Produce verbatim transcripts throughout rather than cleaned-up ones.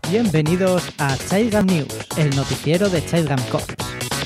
Bienvenidos a Childgam News, el noticiero de Childgam Corps.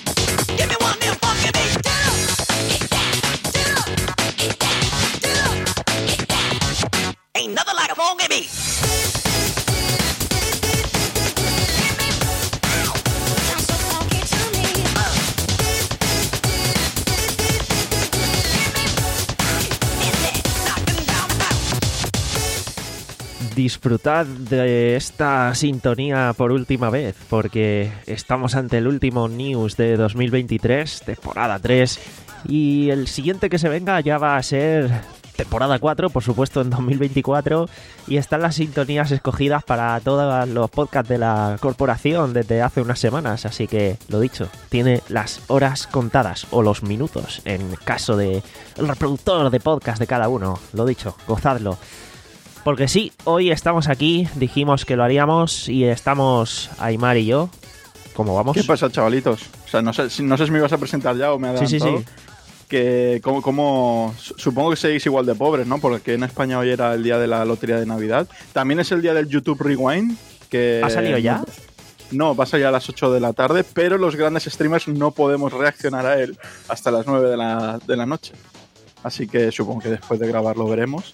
Disfrutad de esta sintonía por última vez, porque estamos ante el último news de dos mil veintitrés, temporada tres, y el siguiente que se venga ya va a ser temporada cuatro, por supuesto en dos mil veinticuatro, y están las sintonías escogidas para todos los podcasts de la corporación desde hace unas semanas, así que, lo dicho, tiene las horas contadas, o los minutos, en caso de el reproductor de podcast de cada uno. Lo dicho, gozadlo. Porque sí, hoy estamos aquí, dijimos que lo haríamos y estamos Aymar y yo. ¿Cómo vamos? ¿Qué pasa, chavalitos? O sea, no sé, no sé si me ibas a presentar ya o me adelantado. Sí, sí, sí. Que como, como, supongo que seguís igual de pobres, ¿no? Porque en España hoy era el día de la lotería de Navidad. También es el día del YouTube Rewind. Que ¿Ha salido ya? No, va a salir a las ocho de la tarde, pero los grandes streamers no podemos reaccionar a él hasta las nueve de la, de la noche. Así que supongo que después de grabarlo veremos.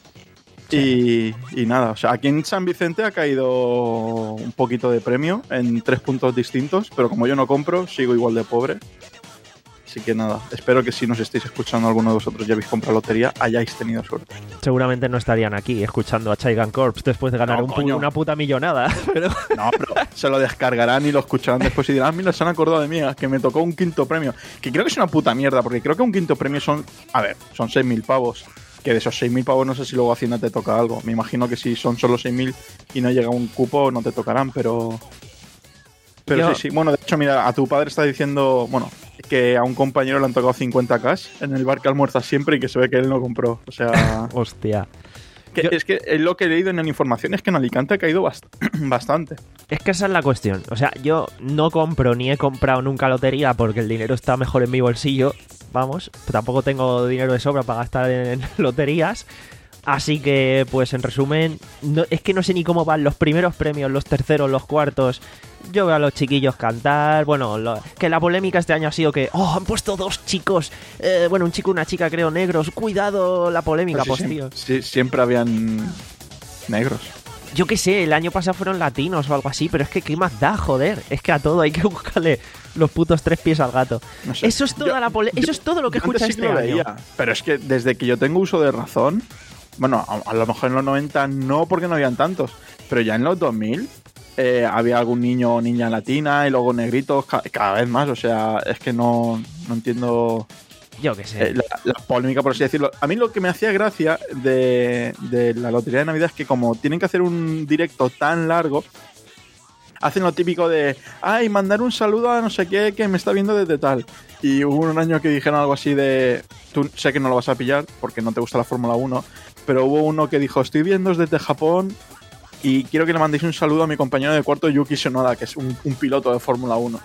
Y, y nada, o sea, aquí en San Vicente ha caído un poquito de premio en tres puntos distintos, pero como yo no compro, sigo igual de pobre. Así que nada, espero que si nos estáis escuchando alguno de vosotros ya habéis comprado lotería, hayáis tenido suerte. Seguramente no estarían aquí escuchando a Childgam Corps después de ganar no, un pu- una puta millonada. Pero... No, pero se lo descargarán y lo escucharán después y dirán, ah, mira, se han acordado de mí, que me tocó un quinto premio. Que creo que es una puta mierda, porque creo que un quinto premio son, a ver, son seis mil pavos. Que de esos seis mil pavos no sé si luego a Hacienda te toca algo. Me imagino que si son solo seis mil y no llega un cupo, no te tocarán, pero... Pero Yo... sí, sí. Bueno, de hecho, mira, a tu padre está diciendo, bueno, que a un compañero le han tocado cincuenta cash en el bar que almuerza siempre y que se ve que él no compró. O sea... Hostia. Que Yo... Es que lo que he leído en la información es que en Alicante ha caído bast- bastante. Es que esa es la cuestión. O sea, yo no compro ni he comprado nunca lotería porque el dinero está mejor en mi bolsillo. Vamos, tampoco tengo dinero de sobra para gastar en loterías. Así que, pues en resumen, no, es que no sé ni cómo van los primeros premios, los terceros, los cuartos. Yo veo a los chiquillos cantar. Bueno, lo, que la polémica este año ha sido que, oh, han puesto dos chicos. Eh, bueno, un chico y una chica, creo, negros. Cuidado la polémica, pues, sí, tío. Sí, siempre habían negros. Yo qué sé, el año pasado fueron latinos o algo así, pero es que ¿qué más da, joder? Es que a todo hay que buscarle los putos tres pies al gato. No sé. Eso es toda yo, la pole- yo, Eso es todo lo que escucha sí este año. Veía, pero es que desde que yo tengo uso de razón, bueno, a, a lo mejor en los noventa no porque no habían tantos, pero ya en los dos mil eh, había algún niño o niña latina y luego negritos ca- cada vez más, o sea, es que no, no entiendo... Yo qué sé. Eh, la, la polémica, por así decirlo. A mí lo que me hacía gracia de, de la lotería de Navidad es que como tienen que hacer un directo tan largo, hacen lo típico de, ay, mandar un saludo a no sé qué que me está viendo desde tal. Y hubo un año que dijeron algo así de, tú sé que no lo vas a pillar porque no te gusta la Fórmula uno, pero hubo uno que dijo, estoy viendo desde Japón y quiero que le mandéis un saludo a mi compañero de cuarto Yuki Tsunoda, que es un, un piloto de Fórmula uno.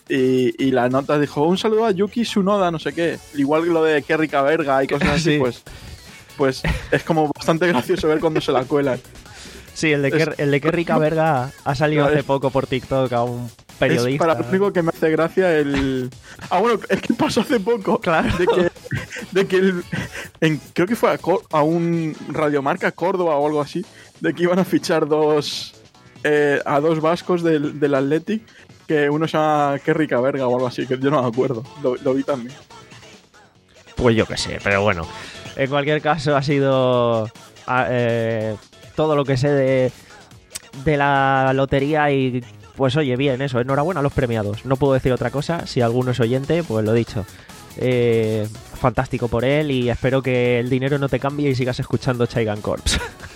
Y, y la nota dijo, un saludo a Yuki Tsunoda, no sé qué. Igual que lo de Kerry Caberga y cosas así, sí. pues, pues es como bastante gracioso ver cuando se la cuelan. Sí, el de, Ker- el de Kerry Caberga ha salido hace poco por TikTok a un periodista. Es para lo único que me hace gracia el... Ah, bueno, es que pasó hace poco. Claro. De que, de que el, en, creo que fue a, Cor- a un Radiomarca Córdoba o algo así, de que iban a fichar dos... Eh, a dos vascos del, del Athletic, que uno se llama Kerry Caberga o algo así, que yo no me acuerdo. Lo, lo vi también. Pues yo qué sé, pero bueno. En cualquier caso ha sido... Eh, todo lo que sé de, de la lotería y pues oye, bien, eso, enhorabuena a los premiados. No puedo decir otra cosa, si alguno es oyente, pues lo dicho. Eh, fantástico por él y espero que el dinero no te cambie y sigas escuchando Childgam Corps.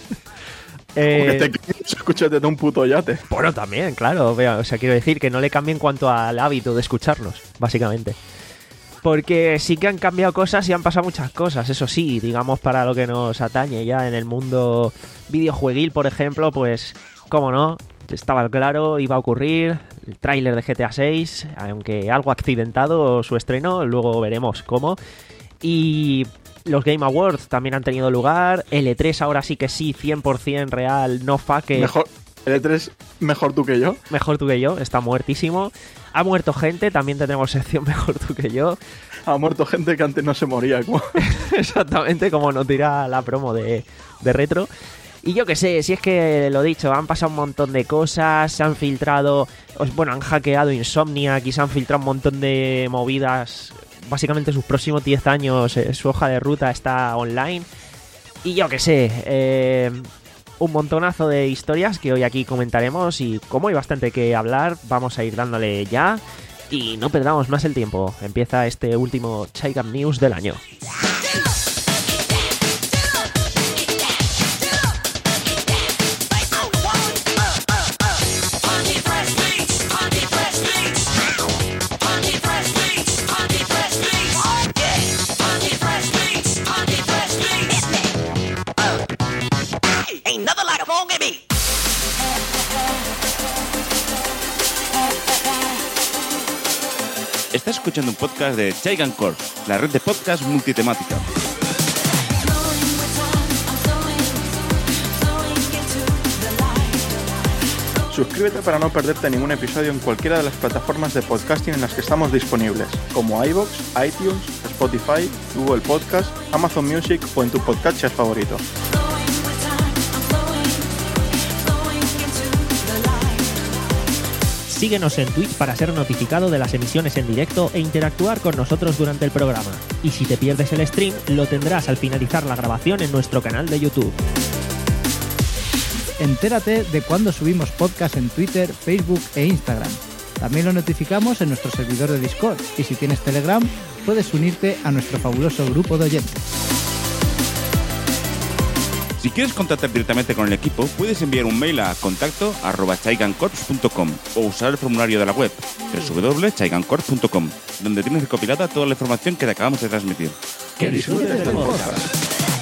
eh, que te escuches desde un puto yate. Bueno, también, claro, o sea, quiero decir que no le cambie en cuanto al hábito de escucharnos, básicamente. Porque sí que han cambiado cosas y han pasado muchas cosas, eso sí, digamos para lo que nos atañe ya en el mundo videojueguil, por ejemplo, pues, cómo no, estaba claro, iba a ocurrir el tráiler de G T A seis, aunque algo accidentado su estreno, luego veremos cómo. Y los Game Awards también han tenido lugar, el E tres ahora sí que sí, cien por ciento real, no fake. Mejor, El E tres mejor tú que yo. Mejor tú que yo, está muertísimo. Ha muerto gente, también tendremos sección mejor tú que yo. Ha muerto gente que antes no se moría. Como... Exactamente, como nos dirá la promo de, de Retro. Y yo qué sé, si es que lo dicho, han pasado un montón de cosas, se han filtrado, bueno, han hackeado Insomniac y se han filtrado un montón de movidas. Básicamente sus próximos diez años, eh, su hoja de ruta está online. Y yo qué sé, eh, un montonazo de historias que hoy aquí comentaremos. Y como hay bastante que hablar, vamos a ir dándole ya. Y no perdamos más el tiempo. Empieza este último Chaigam News del año. Estás escuchando un podcast de Chaigam Corp, la red de podcast multitemática. Suscríbete para no perderte ningún episodio en cualquiera de las plataformas de podcasting en las que estamos disponibles, como iVoox, iTunes, Spotify, Google Podcast, Amazon Music o en tu podcast favorito. Síguenos en Twitch para ser notificado de las emisiones en directo e interactuar con nosotros durante el programa. Y si te pierdes el stream, lo tendrás al finalizar la grabación en nuestro canal de YouTube. Entérate de cuando subimos podcast en Twitter, Facebook e Instagram. También lo notificamos en nuestro servidor de Discord y si tienes Telegram, puedes unirte a nuestro fabuloso grupo de oyentes. Si quieres contactar directamente con el equipo, puedes enviar un mail a contacto arroba chaigancorps punto com o usar el formulario de la web doble u doble u doble u punto chaigancorps punto com, donde tienes recopilada toda la información que te acabamos de transmitir. ¡Que disfrutes del podcast!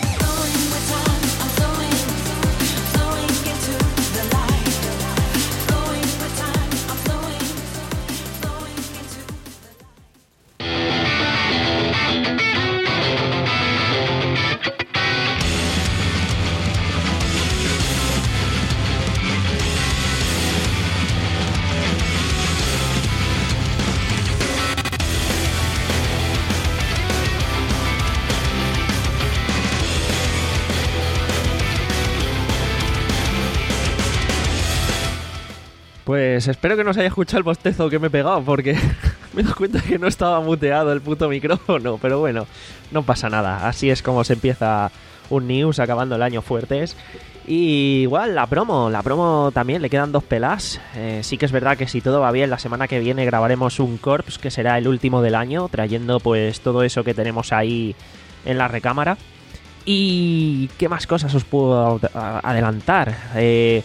Pues espero que no se haya escuchado el bostezo que me he pegado, porque me he dado cuenta que no estaba muteado el puto micrófono. Pero bueno, no pasa nada. Así es como se empieza un news acabando el año fuertes. Y igual la promo, la promo también le quedan dos pelas. Eh, sí que es verdad que si todo va bien, la semana que viene grabaremos un Corps, que será el último del año, trayendo pues todo eso que tenemos ahí en la recámara. Y ¿qué más cosas os puedo adelantar? Eh...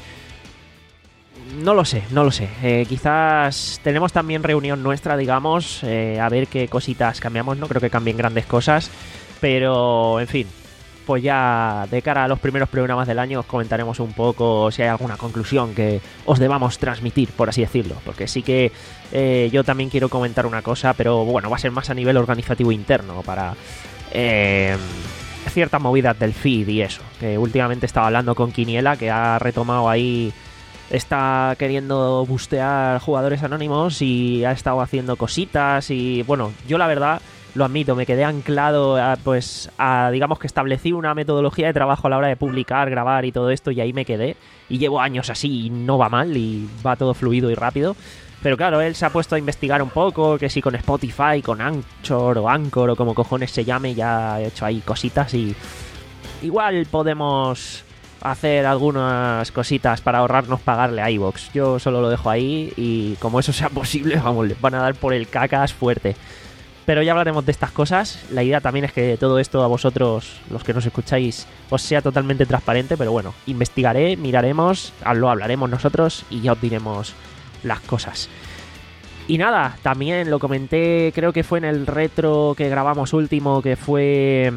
No lo sé, no lo sé. Eh, quizás tenemos también reunión nuestra, digamos, eh, a ver qué cositas cambiamos. No creo que cambien grandes cosas, pero en fin, pues ya de cara a los primeros programas del año os comentaremos un poco si hay alguna conclusión que os debamos transmitir, por así decirlo. Porque sí que eh, yo también quiero comentar una cosa, pero bueno, va a ser más a nivel organizativo interno para eh, ciertas movidas del feed y eso. Que últimamente estaba hablando con Quiniela, que ha retomado ahí... Está queriendo bustear jugadores anónimos y ha estado haciendo cositas y bueno, yo la verdad lo admito, me quedé anclado a, pues a, digamos que establecí una metodología de trabajo a la hora de publicar, grabar y todo esto y ahí me quedé y llevo años así y no va mal y va todo fluido y rápido. Pero claro, él se ha puesto a investigar un poco, que si con Spotify, con Anchor o Anchor o como cojones se llame, ya ha hecho ahí cositas y igual podemos... hacer algunas cositas para ahorrarnos pagarle a iVoox. Yo solo lo dejo ahí y como eso sea posible, vamos, les van a dar por el cacas fuerte. Pero ya hablaremos de estas cosas. La idea también es que todo esto a vosotros, los que nos escucháis, os sea totalmente transparente, pero bueno, investigaré, miraremos, lo hablaremos nosotros y ya os diremos las cosas. Y nada, también lo comenté, creo que fue en el retro que grabamos último, que fue...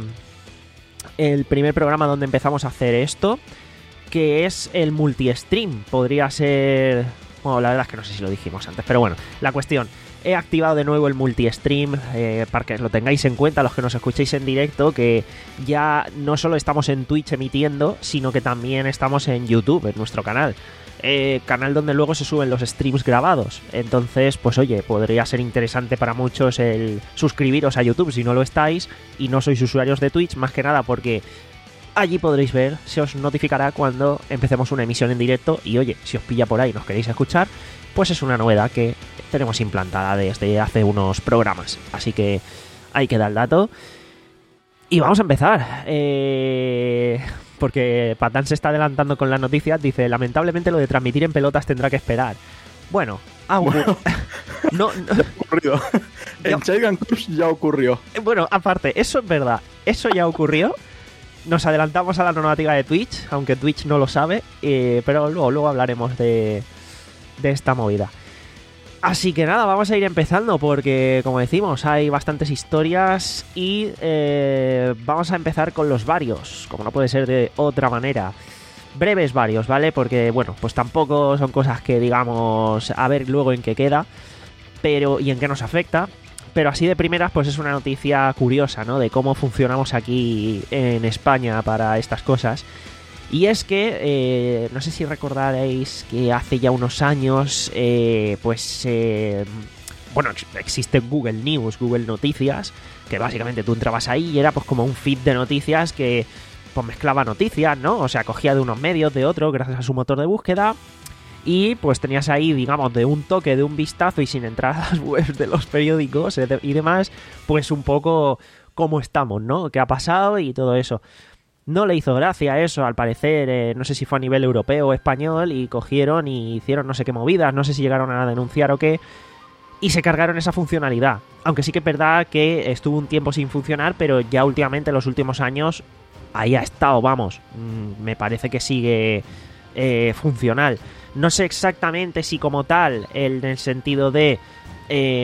el primer programa donde empezamos a hacer esto, que es el multi-stream. Podría ser... Bueno, la verdad es que no sé si lo dijimos antes, pero bueno, la cuestión. He activado de nuevo el multi-stream, eh, para que lo tengáis en cuenta los que nos escuchéis en directo, que ya no solo estamos en Twitch emitiendo, sino que también estamos en YouTube, en nuestro canal. eh, canal donde luego se suben los streams grabados. Entonces, pues oye, podría ser interesante para muchos el suscribiros a YouTube si no lo estáis y no sois usuarios de Twitch, más que nada porque allí podréis ver, se os notificará cuando empecemos una emisión en directo y oye, si os pilla por ahí y nos queréis escuchar, pues es una novedad que tenemos implantada desde hace unos programas. Así que ahí queda el dato. Y vamos a empezar. Eh... Porque Patán se está adelantando con las noticias. Dice, lamentablemente lo de transmitir en pelotas tendrá que esperar. Bueno, ah, Bueno, no, no, ya ha ocurrido. En Chaigan Corps ya ocurrió. bueno, aparte, eso es verdad. Eso ya ocurrió. Nos adelantamos a la normativa de Twitch, aunque Twitch no lo sabe. Eh, pero luego, luego hablaremos de, de esta movida. Así que nada, vamos a ir empezando porque, como decimos, hay bastantes historias y eh, vamos a empezar con los varios, como no puede ser de otra manera. Breves varios, ¿vale? Porque, bueno, pues tampoco son cosas que digamos a ver luego en qué queda pero y en qué nos afecta. Pero así de primeras, pues es una noticia curiosa, ¿no? De cómo funcionamos aquí en España para estas cosas. Y es que, eh, no sé si recordaréis que hace ya unos años, eh, pues, eh, bueno, existe Google News, Google Noticias, que básicamente tú entrabas ahí y era pues como un feed de noticias que pues mezclaba noticias, ¿no? O sea, cogía de unos medios, de otros, gracias a su motor de búsqueda, y pues tenías ahí, digamos, de un toque, de un vistazo y sin entrar a las webs de los periódicos y demás, pues un poco cómo estamos, ¿no? ¿Qué ha pasado? Y todo eso. No le hizo gracia eso, al parecer, eh, no sé si fue a nivel europeo o español, y cogieron y hicieron no sé qué movidas, no sé si llegaron a denunciar o qué, y se cargaron esa funcionalidad. Aunque sí que es verdad que estuvo un tiempo sin funcionar, pero ya últimamente, en los últimos años, ahí ha estado, vamos, mm, me parece que sigue eh, funcional. No sé exactamente si como tal, en el sentido de... Eh,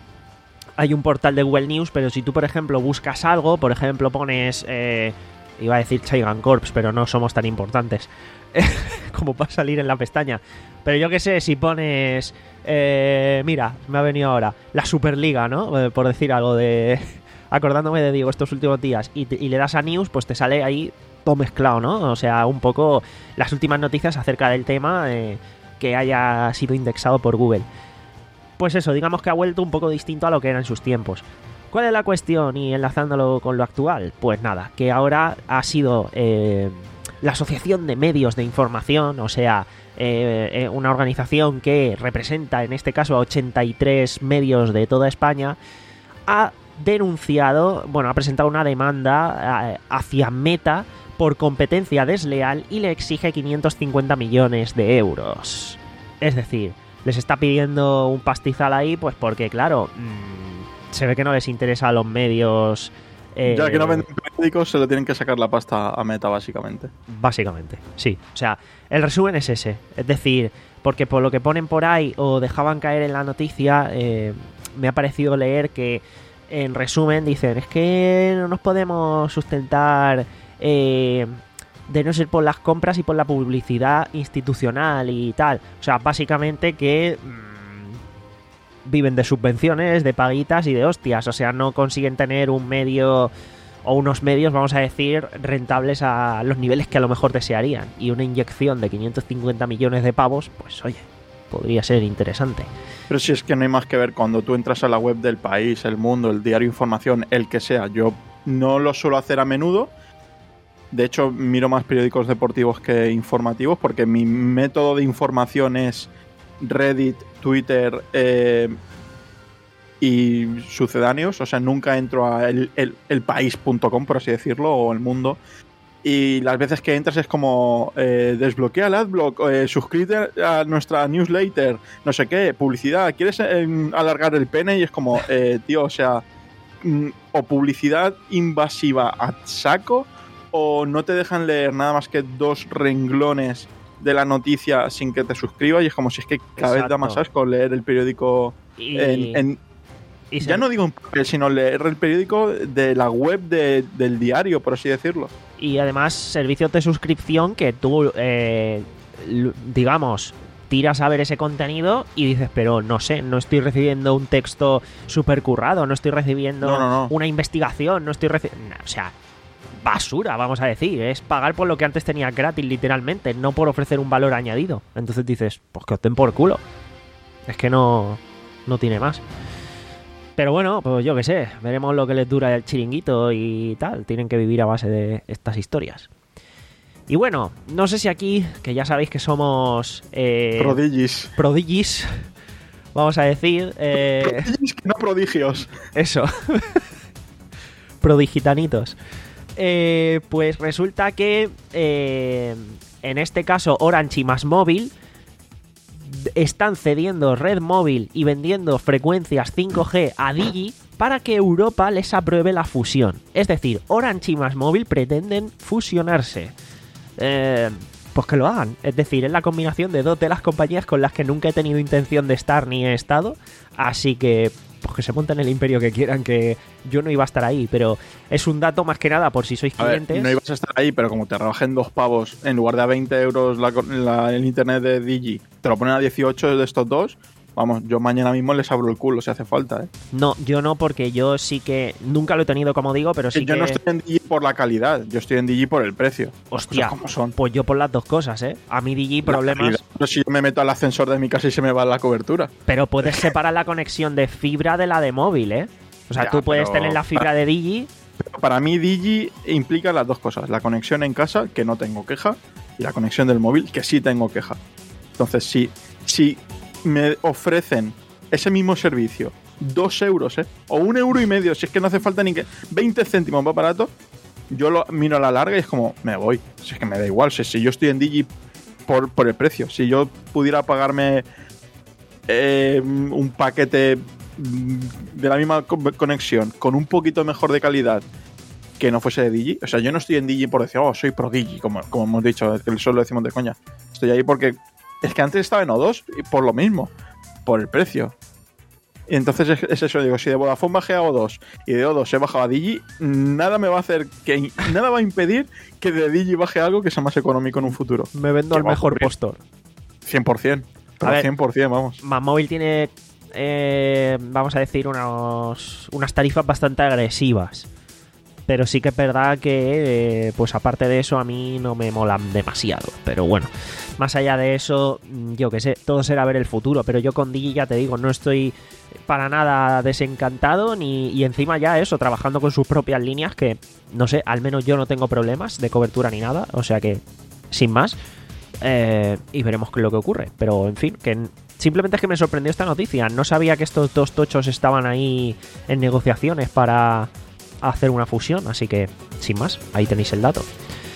hay un portal de Google News, pero si tú, por ejemplo, buscas algo, por ejemplo, pones... Eh, iba a decir Chaigan Corps, pero no somos tan importantes como para salir en la pestaña. Pero yo qué sé, si pones... Eh, mira, me ha venido ahora la Superliga, ¿no? Eh, por decir algo de... acordándome de Diego estos últimos días. Y, te, y le das a News, pues te sale ahí todo mezclado, ¿no? O sea, un poco las últimas noticias acerca del tema eh, que haya sido indexado por Google. Pues eso, digamos que ha vuelto un poco distinto a lo que era en sus tiempos. ¿Cuál es la cuestión? Y enlazándolo con lo actual, pues nada, que ahora ha sido eh, la Asociación de Medios de Información, o sea, eh, eh, una organización que representa en este caso a ochenta y tres medios de toda España, ha denunciado, bueno, ha presentado una demanda eh, hacia Meta por competencia desleal y le exige quinientos cincuenta millones de euros. Es decir, les está pidiendo un pastizal ahí, pues porque, claro... Mmm, se ve que no les interesa a los medios. Eh, ya que no venden periódicos, se le tienen que sacar la pasta a Meta, básicamente. Básicamente, sí. O sea, el resumen es ese. Es decir, porque por lo que ponen por ahí o dejaban caer en la noticia, eh, me ha parecido leer que, en resumen, dicen: es que no nos podemos sustentar eh, de no ser por las compras y por la publicidad institucional y tal. O sea, básicamente que... viven de subvenciones, de paguitas y de hostias. O sea, no consiguen tener un medio o unos medios, vamos a decir, rentables a los niveles que a lo mejor desearían. Y una inyección de quinientos cincuenta millones de pavos, pues oye, podría ser interesante. Pero si es que no hay más que ver cuando tú entras a la web del País, El Mundo, el Diario Información, el que sea. Yo no lo suelo hacer a menudo. De hecho, miro más periódicos deportivos que informativos porque mi método de información es Reddit, Twitter eh, y sucedáneos. O sea, nunca entro a el, el, el país punto com, por así decirlo, o El Mundo. Y las veces que entras es como eh, desbloquea el adblock, eh, suscríbete a nuestra newsletter, no sé qué, publicidad, ¿quieres eh, alargar el pene? Y es como, eh, tío, o sea, mm, o publicidad invasiva a saco, o no te dejan leer nada más que dos renglones de la noticia sin que te suscribas, y es como si es que cada Exacto. vez da más asco leer el periódico y... en... en y ya se... no digo en papel, sino leer el periódico de la web de, del diario, por así decirlo. Y además servicios de suscripción que tú, eh, digamos, tiras a ver ese contenido y dices, pero no sé, no estoy recibiendo un texto súper currado, no estoy recibiendo no, no, no. una investigación, no estoy recibiendo... No, o sea, basura, vamos a decir. Es pagar por lo que antes tenías gratis, literalmente, no por ofrecer un valor añadido. Entonces dices, pues que os den por culo. Es que no, no tiene más. Pero bueno, pues yo qué sé, veremos lo que les dura el chiringuito y tal. Tienen que vivir a base de estas historias. Y bueno, no sé si aquí, que ya sabéis que somos... Eh, Prodigis. Prodigis, vamos a decir... Eh, Prodigis, que no prodigios. Eso. Prodigitanitos. Eh, pues resulta que eh, en este caso Orange y Más Móvil están cediendo red móvil y vendiendo frecuencias cinco G a Digi para que Europa les apruebe la fusión. Es decir, Orange y Más Móvil pretenden fusionarse. Eh, pues que lo hagan. Es decir, es la combinación de dos de las compañías con las que nunca he tenido intención de estar ni he estado. Así que, pues que se monten el imperio que quieran, que yo no iba a estar ahí. Pero es un dato más que nada por si sois A ver, clientes. no ibas a estar ahí, pero como te rebajen dos pavos en lugar de a veinte euros la, la- el internet de Digi, te lo ponen a dieciocho de estos dos. Vamos, yo mañana mismo les abro el culo si hace falta, ¿eh? No, yo no, porque yo sí que nunca lo he tenido, como digo, pero sí yo que... no estoy en Digi por la calidad, yo estoy en Digi por el precio. Hostia, Las cosas como son. pues yo por las dos cosas, ¿eh? A mí Digi problemas... La calidad, pero si yo me meto al ascensor de mi casa y se me va la cobertura. Pero puedes separar la conexión de fibra de la de móvil, ¿eh? O sea, Ya, tú puedes pero- tener la fibra de Digi... Para mí Digi implica las dos cosas, la conexión en casa, que no tengo queja, y la conexión del móvil, que sí tengo queja. Entonces, si, si me ofrecen ese mismo servicio, dos euros, ¿eh? O un euro y medio, si es que no hace falta ni que... veinte céntimos más barato, yo lo miro a la larga y es como, me voy. Si es que me da igual, si, si yo estoy en Digi por, por el precio, si yo pudiera pagarme eh, un paquete mm, de la misma co- conexión con un poquito mejor de calidad que no fuese de Digi, o sea, yo no estoy en Digi por decir, oh, soy pro Digi, como, como hemos dicho, que solo lo decimos de coña. Estoy ahí porque es que antes estaba en O dos y por lo mismo, por el precio. Y entonces es, es eso, digo, si de Vodafone bajé a O dos y de O dos he bajado a Digi, nada me va a hacer que nada va a impedir que de Digi baje algo que sea más económico en un futuro. Me vendo ¿Qué al va a mejor ocurrir? postor. cien por ciento. Pero A ver. cien por ciento, vamos. Más móvil tiene, eh, vamos a decir, unos, unas tarifas bastante agresivas. Pero sí que es verdad que, eh, pues aparte de eso, a mí no me molan demasiado. Pero bueno, más allá de eso, yo qué sé, todo será ver el futuro. Pero yo con Digi, ya te digo, no estoy para nada desencantado. Ni, y encima ya eso, trabajando con sus propias líneas, que no sé, al menos yo no tengo problemas de cobertura ni nada. O sea que, sin más, eh, y veremos qué es lo que ocurre. Pero en fin, que simplemente es que me sorprendió esta noticia. No sabía que estos dos tochos estaban ahí en negociaciones para hacer una fusión, así que sin más, ahí tenéis el dato.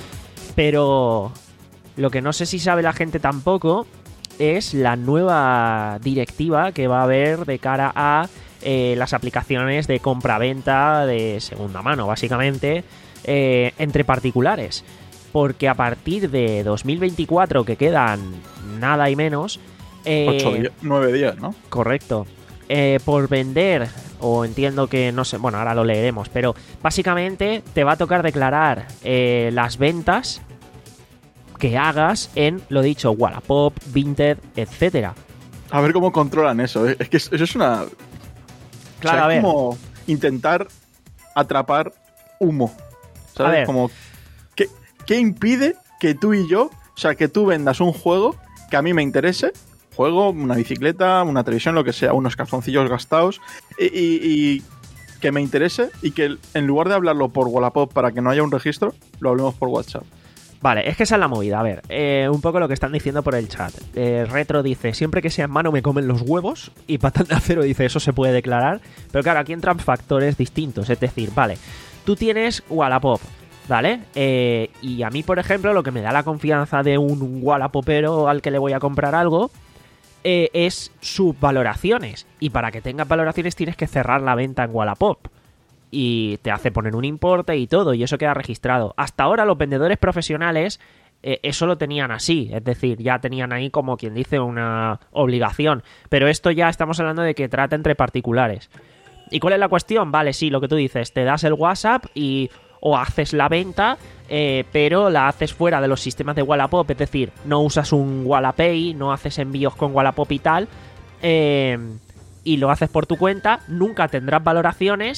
Pero lo que no sé si sabe la gente tampoco es la nueva directiva que va a haber de cara a eh, las aplicaciones de compra-venta de segunda mano, básicamente, eh, entre particulares. Porque a partir de dos mil veinticuatro, que quedan nada y menos... Eh, Ocho días, nueve días, ¿no? Correcto. Eh, por vender, o entiendo que no sé, bueno, ahora lo leeremos, pero básicamente te va a tocar declarar eh, las ventas que hagas en, lo dicho, Wallapop, Vinted, etcétera. A ver cómo controlan eso. ¿eh? Es que eso es una... Claro, o sea, a ver. es como intentar atrapar humo. ¿Sabes? A ver. Como... ¿qué, ¿Qué impide que tú y yo, o sea, que tú vendas un juego que a mí me interese? Juego, una bicicleta, una televisión, lo que sea, unos calzoncillos gastados y, y- y que me interese y que en lugar de hablarlo por Wallapop para que no haya un registro, lo hablemos por WhatsApp. Vale, es que esa es la movida. A ver, eh, un poco lo que están diciendo por el chat. Eh, Retro dice, siempre que sea en mano me comen los huevos. Y Patán de Acero dice, eso se puede declarar. Pero claro, aquí entran factores distintos. Es decir, vale, tú tienes Wallapop, ¿vale? Eh, y a mí, por ejemplo, lo que me da la confianza de un Wallapopero al que le voy a comprar algo eh, es sus valoraciones. Y para que tengas valoraciones tienes que cerrar la venta en Wallapop. Y te hace poner un importe y todo, y eso queda registrado. Hasta ahora los vendedores profesionales eh, eso lo tenían así, es decir, ya tenían ahí como quien dice una obligación. Pero esto ya estamos hablando de que trata entre particulares. ¿Y cuál es la cuestión? Vale, sí, lo que tú dices, te das el WhatsApp y o haces la venta, eh, pero la haces fuera de los sistemas de Wallapop, es decir, no usas un Wallapay, no haces envíos con Wallapop y tal, eh, y lo haces por tu cuenta, nunca tendrás valoraciones,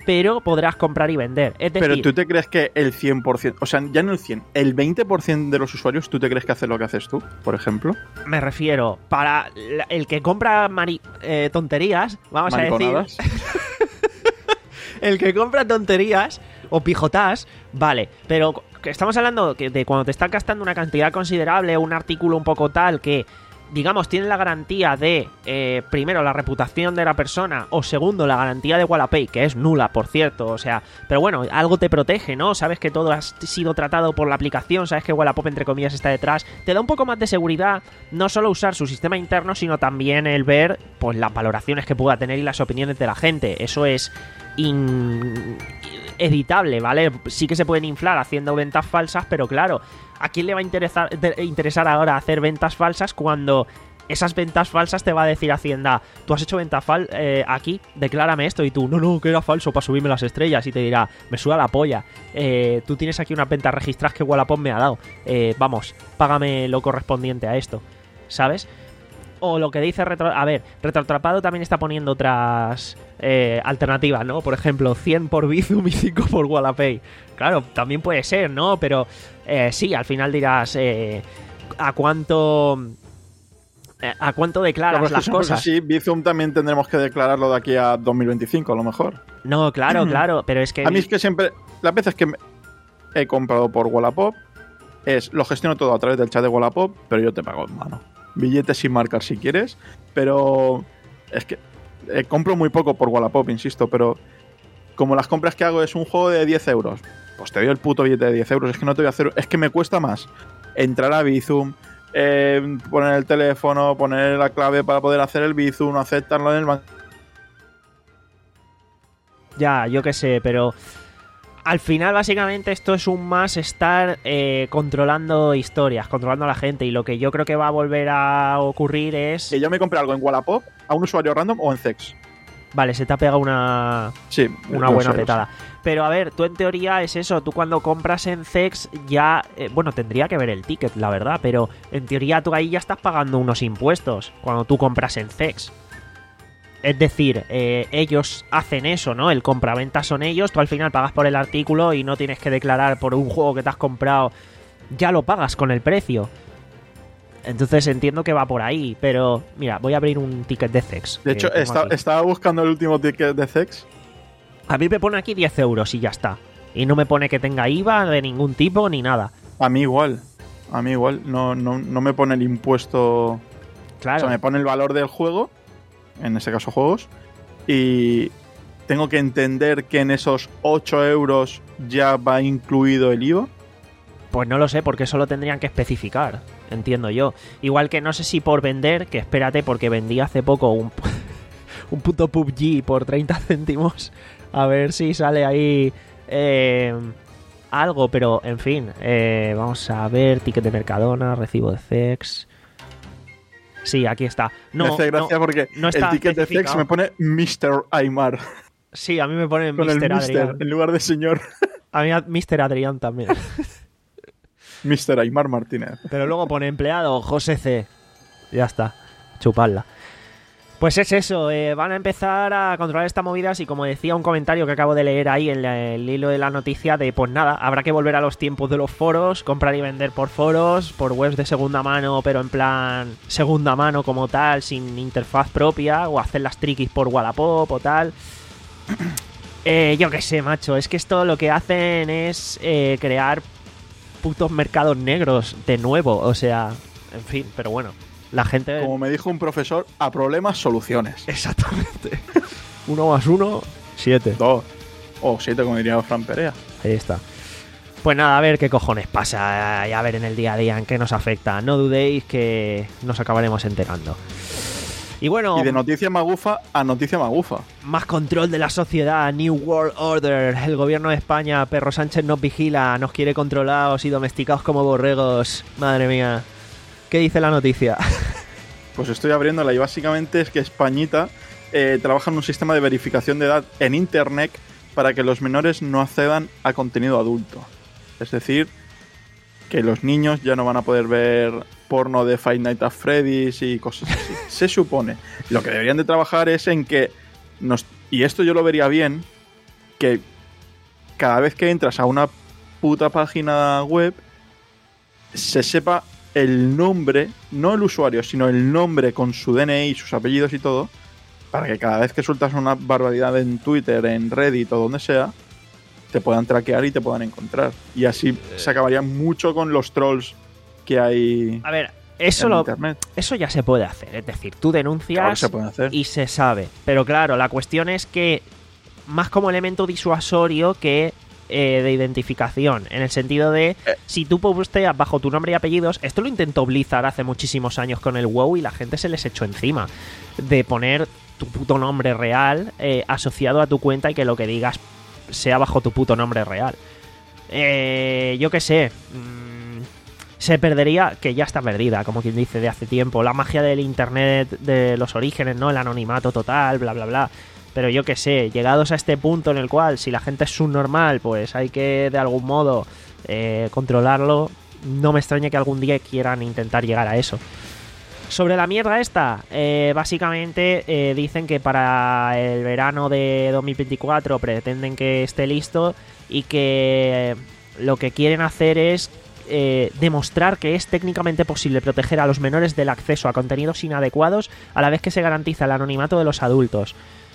pero podrás comprar y vender. Es decir, pero tú te crees que el cien por ciento, o sea, ya no el cien, el veinte por ciento de los usuarios, ¿tú te crees que hace lo que haces tú, por ejemplo? me refiero, para el que compra mari- eh, tonterías, vamos a decir... el que compra tonterías o pijotás, vale, pero estamos hablando de cuando te estás gastando una cantidad considerable, un artículo un poco tal que, digamos, tiene la garantía de, eh, primero, la reputación de la persona, o segundo, la garantía de Wallapay, que es nula, por cierto, o sea, pero bueno, algo te protege, ¿no? Sabes que todo ha sido tratado por la aplicación, sabes que Wallapop, entre comillas, está detrás, te da un poco más de seguridad, no solo usar su sistema interno, sino también el ver, pues, las valoraciones que pueda tener y las opiniones de la gente. Eso es in... editable, ¿vale? Sí que se pueden inflar haciendo ventas falsas, pero claro, ¿a quién le va a interesar, de, interesar ahora hacer ventas falsas cuando esas ventas falsas te va a decir Hacienda, tú has hecho venta fal eh, aquí, declárame esto, y tú, no, no, que era falso para subirme las estrellas, y te dirá, me suda la polla, eh, tú tienes aquí unas ventas registradas que Wallapop me ha dado, eh, vamos, págame lo correspondiente a esto, ¿sabes? O lo que dice Retro... A ver, Retroatrapado también está poniendo otras eh, alternativas, ¿no? Por ejemplo, cien por Bizum y cinco por Wallapay. Claro, también puede ser, ¿no? Pero eh, sí, al final dirás eh, ¿a cuánto eh, a cuánto declaras claro, las si cosas? Sí, Bizum también tendremos que declararlo de aquí a dos mil veinticinco, a lo mejor. No, claro, claro, pero es que... A mí es que siempre... Las veces que he comprado por Wallapop, es lo gestiono todo a través del chat de Wallapop, pero yo te pago en mano. Billetes sin marcar si quieres, pero es que eh, compro muy poco por Wallapop, insisto, pero como las compras que hago es un juego de diez euros, pues te doy el puto billete de diez euros, es que no te voy a hacer, es que me cuesta más entrar a Bizum, eh, poner el teléfono, poner la clave para poder hacer el Bizum, aceptarlo en el banco. Ya, yo qué sé, pero... Al final, básicamente, esto es un más estar eh, controlando historias, controlando a la gente. Y lo que yo creo que va a volver a ocurrir es... Que yo me compré algo en Wallapop a un usuario random o en Zex. Vale, se te ha pegado una, sí, una buena petada. Pero a ver, tú en teoría es eso. Tú cuando compras en Zex ya... Eh, bueno, tendría que ver el ticket, la verdad. Pero en teoría tú ahí ya estás pagando unos impuestos cuando tú compras en Zex. Es decir, eh, ellos hacen eso, ¿no? El compraventa son ellos, tú al final pagas por el artículo y no tienes que declarar por un juego que te has comprado, ya lo pagas con el precio. Entonces entiendo que va por ahí, pero mira, voy a abrir un ticket de Zex. De hecho, está, estaba buscando el último ticket de Zex. A mí me pone aquí diez euros y ya está. Y no me pone que tenga I V A de ningún tipo ni nada. A mí igual, a mí igual, no, no, no me pone el impuesto... Claro. O sea, me pone el valor del juego, en este caso juegos, y tengo que entender que en esos ocho euros ya va incluido el I V A. Pues no lo sé, porque eso lo tendrían que especificar, entiendo yo. Igual que no sé si por vender, que espérate, porque vendí hace poco un, un puto P U B G por treinta céntimos, a ver si sale ahí eh, algo, pero en fin, eh, vamos a ver, ticket de Mercadona, recibo de Zex... Sí, aquí está. No, me hace gracia no, porque no el ticket de Zex me pone mister Aymar. Sí, a mí me pone Con mister el mister Adrián. en lugar de señor. A mí mister Adrián también. mister Aymar Martínez. Pero luego pone empleado José C. Ya está. Chupadla. Pues es eso, eh, van a empezar a controlar estas movidas y como decía un comentario que acabo de leer ahí en la, el hilo de la noticia de pues nada, habrá que volver a los tiempos de los foros, comprar y vender por foros, por webs de segunda mano, pero en plan segunda mano como tal, sin interfaz propia, o hacer las triquis por Wallapop o tal. Eh, yo qué sé, macho, es que esto lo que hacen es eh, crear putos mercados negros de nuevo, o sea, en fin, pero bueno. La gente... Como me dijo un profesor, a problemas, soluciones. Exactamente. Uno más uno, siete. Dos. O siete, como diría Fran Perea. Ahí está. Pues nada, a ver qué cojones pasa y a ver en el día a día en qué nos afecta. No dudéis que nos acabaremos enterando. Y bueno... Y de noticia magufa a noticia magufa. Más control de la sociedad, New World Order. El gobierno de España, Perro Sánchez nos vigila, nos quiere controlados y domesticados como borregos. Madre mía. ¿Qué dice la noticia? Pues estoy abriéndola y básicamente es que Españita eh, trabaja en un sistema de verificación de edad en Internet para que los menores no accedan a contenido adulto. Es decir, que los niños ya no van a poder ver porno de Five Nights at Freddy's y cosas así. Se supone. Lo que deberían de trabajar es en que, nos, y esto yo lo vería bien, que cada vez que entras a una puta página web se sepa el nombre, no el usuario, sino el nombre con su D N I, sus apellidos y todo, para que cada vez que sueltas una barbaridad en Twitter, en Reddit o donde sea, te puedan traquear y te puedan encontrar. Y así se acabaría mucho con los trolls que hay A ver, eso, en lo, internet. eso ya se puede hacer. Es decir, tú denuncias Claro que se puede hacer. y se sabe. Pero claro, la cuestión es que más como elemento disuasorio que eh, de identificación. En el sentido de, Eh. si tú posteas bajo tu nombre y apellidos, esto lo intentó Blizzard hace muchísimos años con el WoW y la gente se les echó encima. De poner tu puto nombre real eh, asociado a tu cuenta y que lo que digas sea bajo tu puto nombre real. Eh, yo qué sé. Mmm, se perdería, que ya está perdida, como quien dice, de hace tiempo. La magia del internet, de los orígenes, ¿no? El anonimato total, bla, bla, bla. Pero yo qué sé, llegados a este punto en el cual, si la gente es subnormal, pues hay que de algún modo eh, controlarlo. No me extraña que algún día quieran intentar llegar a eso. Sobre la mierda esta, eh, básicamente eh, dicen que para el verano de dos mil veinticuatro pretenden que esté listo y que lo que quieren hacer es eh, demostrar que es técnicamente posible proteger a los menores del acceso a contenidos inadecuados a la vez que se garantiza el anonimato de los adultos.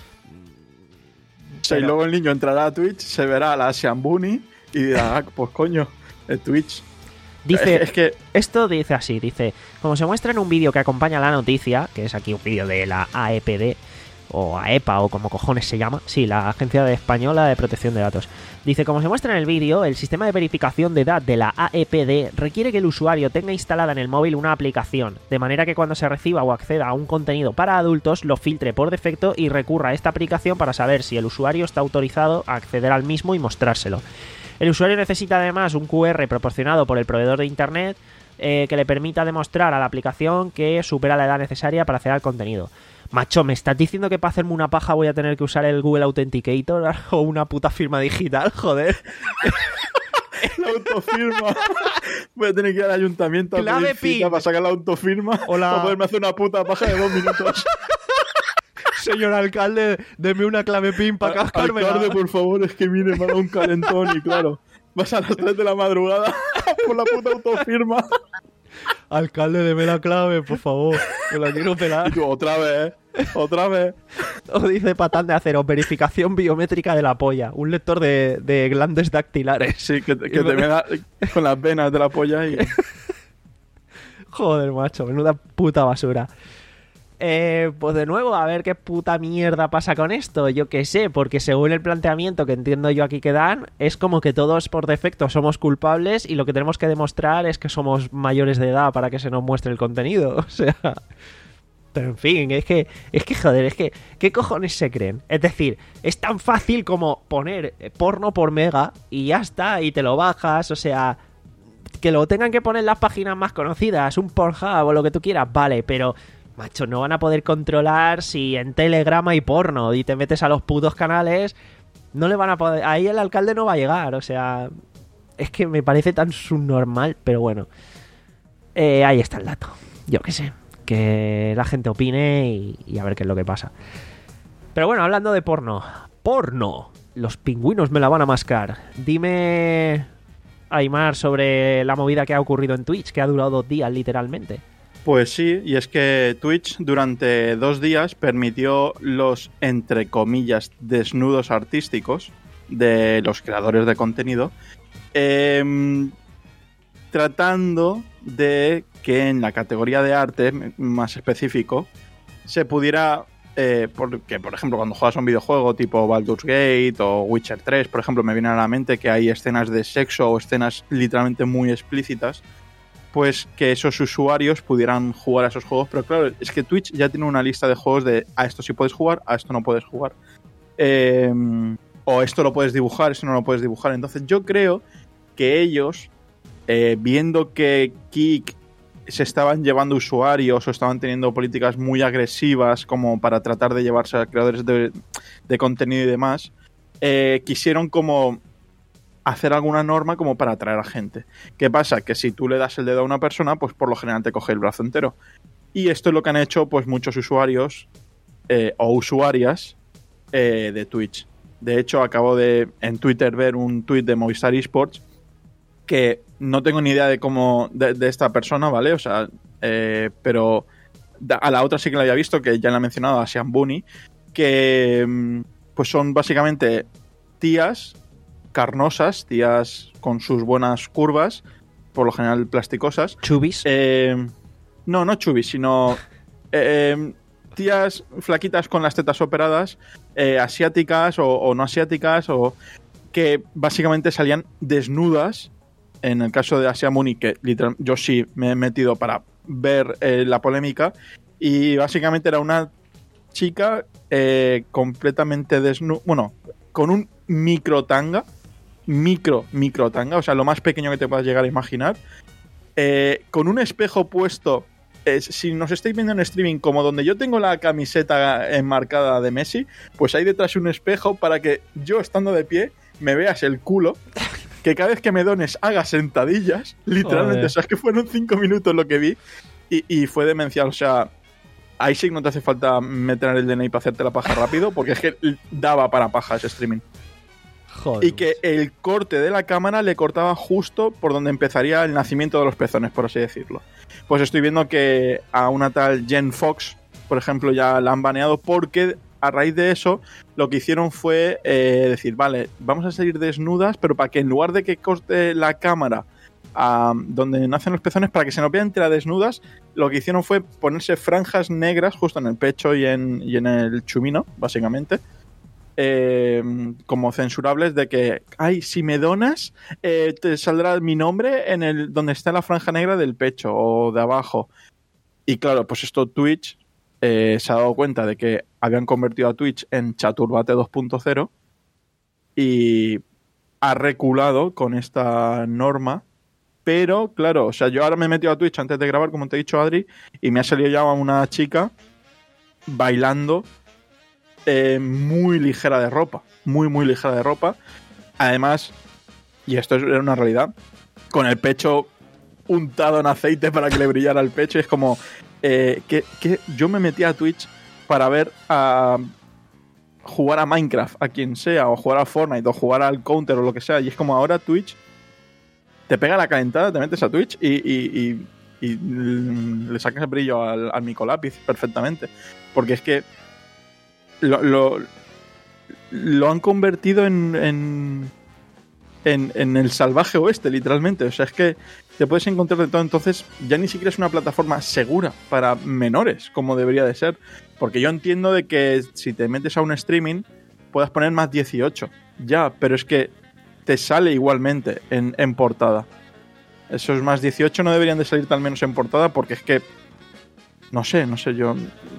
Sí, y luego el niño entrará a Twitch, se verá a la Asian Bunny y dirá, ah, pues coño, el Twitch. Dice, Es, es que esto dice así, dice, como se muestra en un vídeo que acompaña la noticia, que es aquí un vídeo de la A E P D, o A E P A, o como cojones se llama, sí, la Agencia Española de Protección de Datos. Dice, como se muestra en el vídeo, el sistema de verificación de edad de la A E P D requiere que el usuario tenga instalada en el móvil una aplicación, de manera que cuando se reciba o acceda a un contenido para adultos, lo filtre por defecto y recurra a esta aplicación para saber si el usuario está autorizado a acceder al mismo y mostrárselo. El usuario necesita además un Q R proporcionado por el proveedor de internet eh, que le permita demostrar a la aplicación que supera la edad necesaria para acceder al contenido. Macho, ¿me estás diciendo que para hacerme una paja voy a tener que usar el Google Authenticator o una puta firma digital? Joder. la autofirma. Voy a tener que ir al ayuntamiento a Clave pedir cita PIN. para sacar la autofirma Hola. para poderme hacer una puta paja de dos minutos. Señor alcalde, deme una clave PIN para cascármela. Alcalde, por favor, es que mire, me ha dado un calentón y claro, vas a las tres de la madrugada por la puta autofirma. Alcalde, deme la clave, por favor. Que la quiero Y pelar. tú, otra vez, otra vez. O dice Patán de Acero, verificación biométrica de la polla. Un lector de, de glandes dactilares. Sí, que, te- que te me da con las venas de la polla y... Joder, macho, menuda puta basura. Eh, pues de nuevo, a ver qué puta mierda pasa con esto. Yo qué sé, porque según el planteamiento que entiendo yo aquí que dan, es como que todos por defecto somos culpables y lo que tenemos que demostrar es que somos mayores de edad para que se nos muestre el contenido. O sea... Pero en fin, es que, es que joder, es que, ¿qué cojones se creen? Es decir, es tan fácil como poner porno por mega y ya está, y te lo bajas, o sea, que lo tengan que poner en las páginas más conocidas, un Pornhub o lo que tú quieras, vale, pero, macho, no van a poder controlar si en Telegram hay porno y te metes a los putos canales, no le van a poder, ahí el alcalde no va a llegar, o sea, es que me parece tan subnormal, pero bueno, eh, ahí está el dato, yo qué sé. Que la gente opine y, y a ver qué es lo que pasa. Pero bueno, hablando de porno. ¡Porno! Los pingüinos me la van a mascar. Dime, Aymar, sobre la movida que ha ocurrido en Twitch, que ha durado dos días, literalmente. Pues sí, y es que Twitch durante dos días permitió los, entre comillas, desnudos artísticos de los creadores de contenido, eh, tratando de que en la categoría de arte, más específico, se pudiera, eh, porque por ejemplo cuando juegas a un videojuego tipo Baldur's Gate o Witcher tres, por ejemplo, me viene a la mente que hay escenas de sexo o escenas literalmente muy explícitas, pues que esos usuarios pudieran jugar a esos juegos, pero claro, es que Twitch ya tiene una lista de juegos de a esto sí puedes jugar, a esto no puedes jugar. Eh, o esto lo puedes dibujar, esto no lo puedes dibujar. Entonces yo creo que ellos, eh, viendo que Kik se estaban llevando usuarios o estaban teniendo políticas muy agresivas como para tratar de llevarse a creadores de, de contenido y demás, eh, quisieron como hacer alguna norma como para atraer a gente. ¿Qué pasa? Que si tú le das el dedo a una persona, pues por lo general te coge el brazo entero. Y esto es lo que han hecho pues muchos usuarios eh, o usuarias eh, de Twitch. De hecho, acabo de en Twitter ver un tuit de Movistar Esports que no tengo ni idea de cómo de, de esta persona, ¿vale? O sea, eh, pero a la otra sí que la había visto, que ya la he mencionado, a Sean Bunny, que pues son básicamente tías carnosas, tías con sus buenas curvas, por lo general plasticosas. Chubis. Eh, no, no chubis, sino eh, tías flaquitas con las tetas operadas, eh, asiáticas o, o no asiáticas, o que básicamente salían desnudas. En el caso de Asia Muni, que literal, yo sí me he metido para ver eh, la polémica, y básicamente era una chica eh, completamente desnuda, bueno, con un micro tanga, micro, micro tanga, o sea, lo más pequeño que te puedas llegar a imaginar, eh, con un espejo puesto, eh, si nos estáis viendo en streaming, como donde yo tengo la camiseta enmarcada de Messi, pues hay detrás un espejo para que yo, estando de pie, me veas el culo, que cada vez que me dones haga sentadillas, literalmente. Joder. O sea, es que fueron cinco minutos lo que vi y, y fue demencial. O sea, ahí sí no te hace falta meter el D N I para hacerte la paja rápido, porque es que daba para paja ese streaming. Joder. Y que el corte de la cámara le cortaba justo por donde empezaría el nacimiento de los pezones, por así decirlo. Pues estoy viendo que a una tal Jen Fox, por ejemplo, ya la han baneado porque a raíz de eso lo que hicieron fue eh, decir, vale, vamos a salir desnudas, pero para que en lugar de que corte la cámara a donde nacen los pezones, para que se nos vean entera desnudas, lo que hicieron fue ponerse franjas negras justo en el pecho y en, y en el chumino, básicamente, eh, como censurables, de que, ay, si me donas, eh, te saldrá mi nombre en el donde está la franja negra del pecho o de abajo. Y claro, pues esto Twitch eh, se ha dado cuenta de que habían convertido a Twitch en Chaturbate dos punto cero y ha reculado con esta norma. Pero, claro, o sea, yo ahora me he metido a Twitch antes de grabar, como te he dicho, Adri, y me ha salido ya una chica bailando eh, muy ligera de ropa, muy, muy ligera de ropa. Además, y esto era una realidad, con el pecho untado en aceite para que le brillara el pecho. Y es como eh, que, que yo me metí a Twitch para ver a jugar a Minecraft, a quien sea, o jugar a Fortnite, o jugar al Counter, o lo que sea. Y es como ahora Twitch te pega la calentada, te metes a Twitch y, y, y, y le sacas el brillo al, al micolápiz perfectamente. Porque es que lo, lo, lo han convertido en, en, en, en el salvaje oeste, literalmente. O sea, es que te puedes encontrar de todo. Entonces ya ni siquiera es una plataforma segura para menores, como debería de ser. Porque yo entiendo de que si te metes a un streaming puedas poner más dieciocho. Ya, pero es que te sale igualmente en, en portada. Esos más dieciocho no deberían de salir tan menos en portada, porque es que no sé, no sé yo.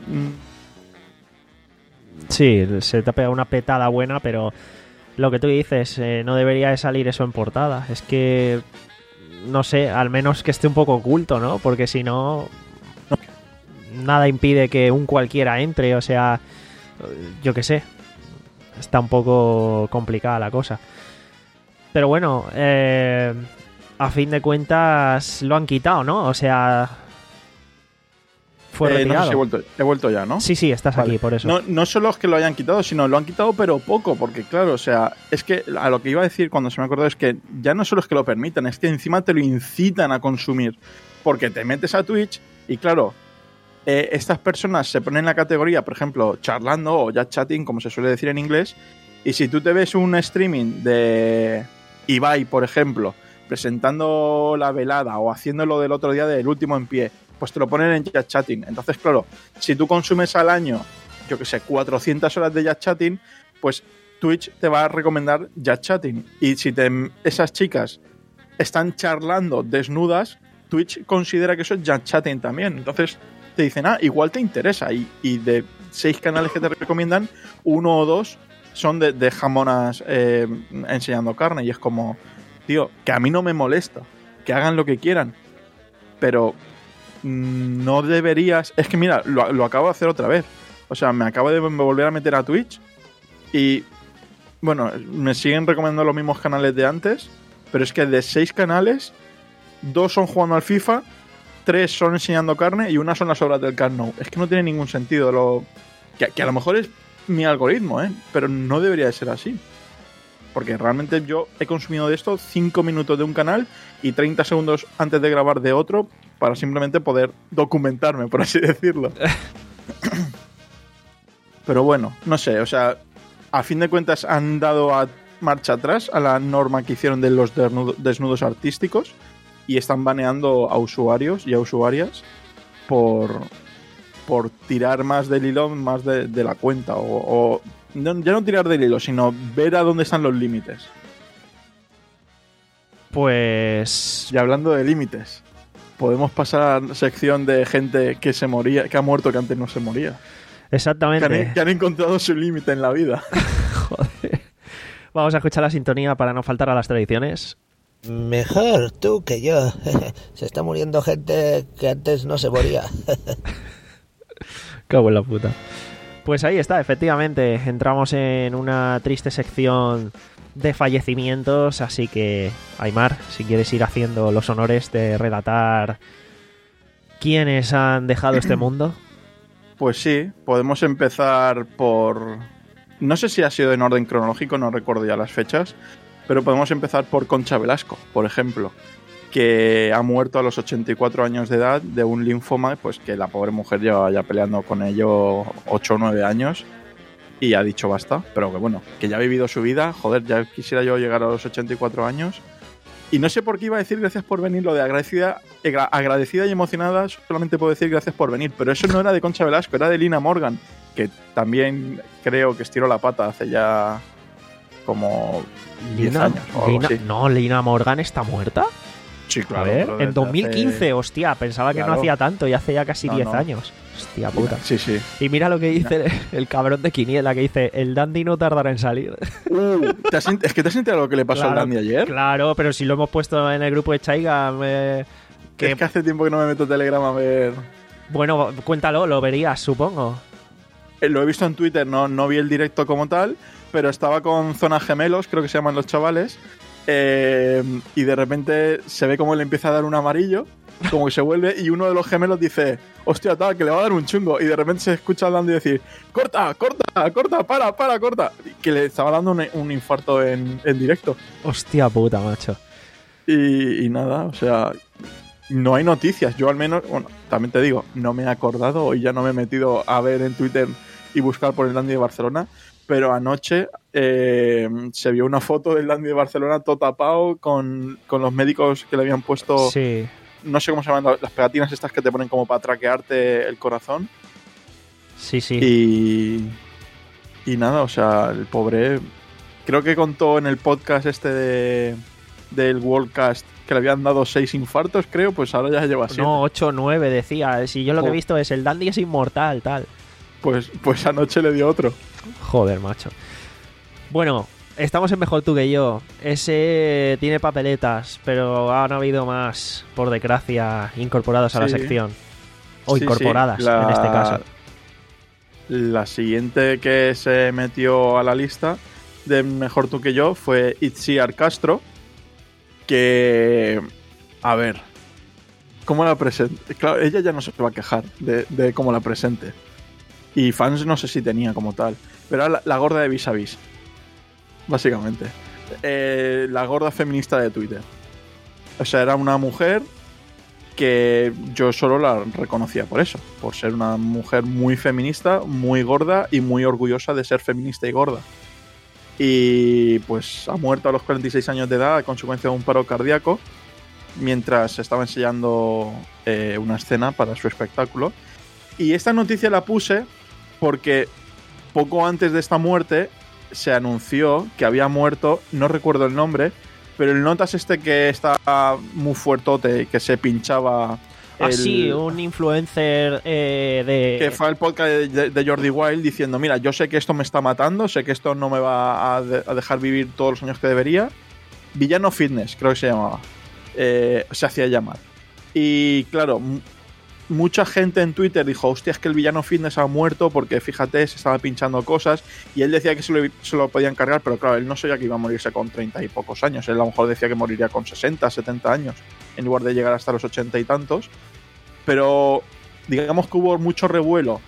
Sí, se te ha pegado una petada buena, pero lo que tú dices, eh, no debería de salir eso en portada. Es que no sé, al menos que esté un poco oculto, ¿no? Porque si no, nada impide que un cualquiera entre, o sea, yo qué sé, está un poco complicada la cosa. Pero bueno, eh, a fin de cuentas lo han quitado, ¿no? O sea, fue eh, retirado. No sé si he vuelto, he vuelto ya, ¿no? Sí, sí, estás vale. Aquí, por eso. No, no solo es que lo hayan quitado, sino lo han quitado pero poco, porque claro, o sea, es que a lo que iba a decir cuando se me acordó es que ya no solo es que lo permitan, es que encima te lo incitan a consumir, porque te metes a Twitch y claro, eh, estas personas se ponen en la categoría, por ejemplo, charlando o ya chatting, como se suele decir en inglés, y si tú te ves un streaming de Ibai, por ejemplo, presentando la velada o haciéndolo del otro día del último en pie, pues te lo ponen en Just Chatting. Entonces, claro, si tú consumes al año, yo que sé, cuatrocientas horas de Just Chatting, pues Twitch te va a recomendar Just Chatting. Y si te, esas chicas están charlando desnudas, Twitch considera que eso es Just Chatting también. Entonces te dicen, ah, igual te interesa. Y, y de seis canales que te recomiendan, uno o dos son de, de jamonas eh, enseñando carne. Y es como, tío, que a mí no me molesta, que hagan lo que quieran, pero mmm, no deberías... Es que mira, lo, lo acabo de hacer otra vez. O sea, me acabo de volver a meter a Twitch y, bueno, me siguen recomendando los mismos canales de antes, pero es que de seis canales, dos son jugando al FIFA, tres son enseñando carne y una son las obras del Camp Nou. Es que no tiene ningún sentido. Lo que, que a lo mejor es mi algoritmo, ¿eh? Pero no debería de ser así. Porque realmente yo he consumido de esto cinco minutos de un canal y treinta segundos antes de grabar de otro para simplemente poder documentarme, por así decirlo. Pero bueno, no sé, o sea, a fin de cuentas han dado a marcha atrás a la norma que hicieron de los desnudos artísticos y están baneando a usuarios y a usuarias por, por tirar más del hilo, más de, de la cuenta o, o no, ya no tirar del hilo, sino ver a dónde están los límites. Pues... Y hablando de límites, podemos pasar a la sección de gente que se moría, que ha muerto que antes no se moría. Exactamente. Que han, que han encontrado su límite en la vida. Joder. Vamos a escuchar la sintonía para no faltar a las tradiciones. Mejor tú que yo. Se está muriendo gente que antes no se moría. Cago en la puta. Pues ahí está, efectivamente. Entramos en una triste sección de fallecimientos, así que, Aimar, si quieres ir haciendo los honores de relatar quiénes han dejado este mundo. Pues sí, podemos empezar por... No sé si ha sido en orden cronológico, no recuerdo ya las fechas, pero podemos empezar por Concha Velasco, por ejemplo, que ha muerto a los ochenta y cuatro años de edad de un linfoma, pues que la pobre mujer llevaba ya peleando con ello ocho o nueve años y ha dicho basta, pero que bueno, que ya ha vivido su vida, joder, ya quisiera yo llegar a los ochenta y cuatro años. Y no sé por qué iba a decir gracias por venir, lo de agradecida, agradecida y emocionada, solamente puedo decir gracias por venir, pero eso no era de Concha Velasco, era de Lina Morgan, que también creo que estiró la pata hace ya como diez Lina, años o algo Lina, así. no, Lina Morgan está muerta. Sí, claro. A ver, pero en desde dos mil quince, hace- hostia, pensaba que Claro. no hacía tanto, y hace ya casi No, diez no. años. Hostia puta. Sí, sí. Y mira lo que dice el, el cabrón de Quiniela, que dice, el dandy no tardará en salir. Uh, ¿te has ent- es que te has enterado lo que le pasó Claro, al Dandy ayer. Claro, pero si lo hemos puesto en el grupo de Chaiga, eh, Que que, es que hace tiempo que no me meto a Telegram a ver. bueno, cuéntalo, lo verías, supongo. Eh, Lo he visto en Twitter, no, no vi el directo como tal, pero estaba con Zona Gemelos, creo que se llaman los chavales, eh, y de repente se ve como le empieza a dar un amarillo, como que se vuelve, y uno de los gemelos dice, hostia, tal, que le va a dar un chungo, y de repente se escucha Dandy decir, corta, corta, corta, para, para, corta, que le estaba dando un, un infarto en, en directo. Hostia puta, macho. Y, y nada, o sea, no hay noticias. Yo al menos, bueno, también te digo, no me he acordado y ya no me he metido a ver en Twitter y buscar por el Dandy de Barcelona, pero anoche eh, se vio una foto del Dandy de Barcelona todo tapado con, con los médicos que le habían puesto, Sí. no sé cómo se llaman, las pegatinas estas que te ponen como para traquearte el corazón. Sí, sí. Y, y nada, o sea, el pobre, creo que contó en el podcast este de, del Worldcast que le habían dado seis infartos, creo, pues ahora ya lleva siete. No, ocho nueve decía. Si yo lo que he Jo. visto es el dandy es inmortal, tal. Pues, pues anoche le dio otro. Joder, macho. Bueno, estamos en Mejor Tú que Yo. Ese tiene papeletas, pero han habido más, por desgracia, incorporados a la Sí. sección. O Sí, sí, incorporadas, la- en este caso. La siguiente que se metió a la lista de Mejor Tú que Yo fue Itziar Castro, que, a ver, ¿cómo la presente? Claro, ella ya no se va a quejar de, de cómo la presente. Y fans no sé si tenía como tal, pero era la, la gorda de Vis a Vis, básicamente. Eh, la gorda feminista de Twitter. O sea, era una mujer que yo solo la reconocía por eso, por ser una mujer muy feminista, muy gorda y muy orgullosa de ser feminista y gorda. Y pues ha muerto a los cuarenta y seis años de edad a consecuencia de un paro cardíaco mientras estaba ensayando eh, una escena para su espectáculo. Y esta noticia la puse porque poco antes de esta muerte se anunció que había muerto, no recuerdo el nombre, pero el notas este que está muy fuertote, que se pinchaba... Ah, el- sí, un influencer eh, de... que fue el podcast de, de Jordi Wild diciendo, mira, yo sé que esto me está matando, sé que esto no me va a, de- a dejar vivir todos los años que debería. Villano Fitness, creo que se llamaba. Eh, se hacía llamar. Y claro, m- mucha gente en Twitter dijo, hostia, es que el Villano Fitness ha muerto porque, fíjate, se estaba pinchando cosas. Y él decía que se lo, se lo podían cargar, pero claro, él no sabía que iba a morirse con treinta y pocos años. Él a lo mejor decía que moriría con sesenta, setenta años, en lugar de llegar hasta los ochenta y tantos. Pero digamos que hubo mucho revuelo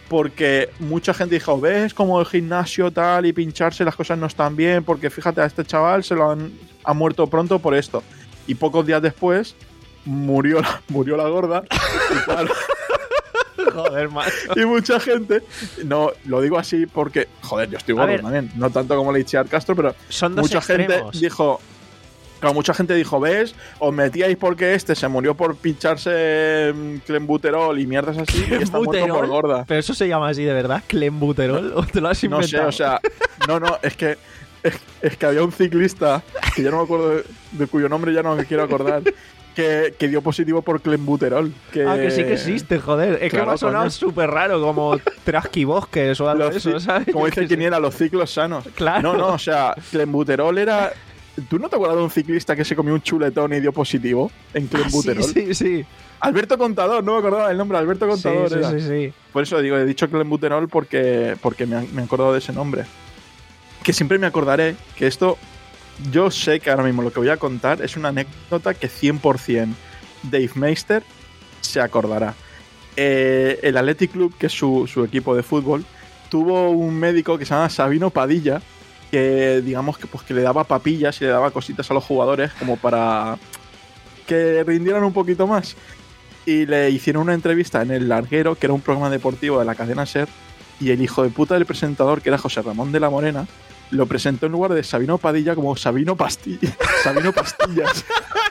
porque mucha gente dijo, ves como el gimnasio tal y pincharse las cosas no están bien, porque fíjate, a este chaval se lo han ha muerto pronto por esto. Y pocos días después murió la, murió la gorda y tal. Joder, macho. Y mucha gente, no, lo digo así porque, joder, yo estoy A gordo ver, también, no tanto como Leichiar Castro, pero son dos mucha extremos. gente dijo, claro, mucha gente dijo, ves, os metíais porque este se murió por pincharse mm, clenbuterol y mierdas así y está muerto por gorda. Pero eso se llama así de verdad, clenbuterol, o te lo has No inventado. sé, o sea, no, no, es que es, es que había un ciclista que ya no me acuerdo de, de cuyo nombre ya no me quiero acordar. Que, que dio positivo por clenbuterol. Que... Ah, que sí que existe, joder. Es Claro, que me ha sonado coño. súper raro, como trasquibosques o algo de Los eso, ci- ¿sabes? Como Yo dice qué sé. Quiniela, los ciclos sanos. Claro. No, no, o sea, clenbuterol era... ¿Tú no te acuerdas de un ciclista que se comió un chuletón y dio positivo en Ah, clenbuterol? sí, sí, sí. Alberto Contador, no me acordaba el nombre, Alberto Contador sí, era. sí, sí, sí. Por eso digo, he dicho clenbuterol porque, porque me, me he acordado de ese nombre. Que siempre me acordaré que esto... Yo sé que ahora mismo lo que voy a contar es una anécdota que cien por ciento Dave Meister se acordará. Eh, el Athletic Club, que es su, su equipo de fútbol, tuvo un médico que se llama Sabino Padilla, que digamos que, pues, que le daba papillas y le daba cositas a los jugadores como para que rindieran un poquito más. Y le hicieron una entrevista en El Larguero, que era un programa deportivo de la cadena SER, y el hijo de puta del presentador, que era José Ramón de la Morena, lo presentó en lugar de Sabino Padilla como Sabino Pastilla, Sabino Pastillas.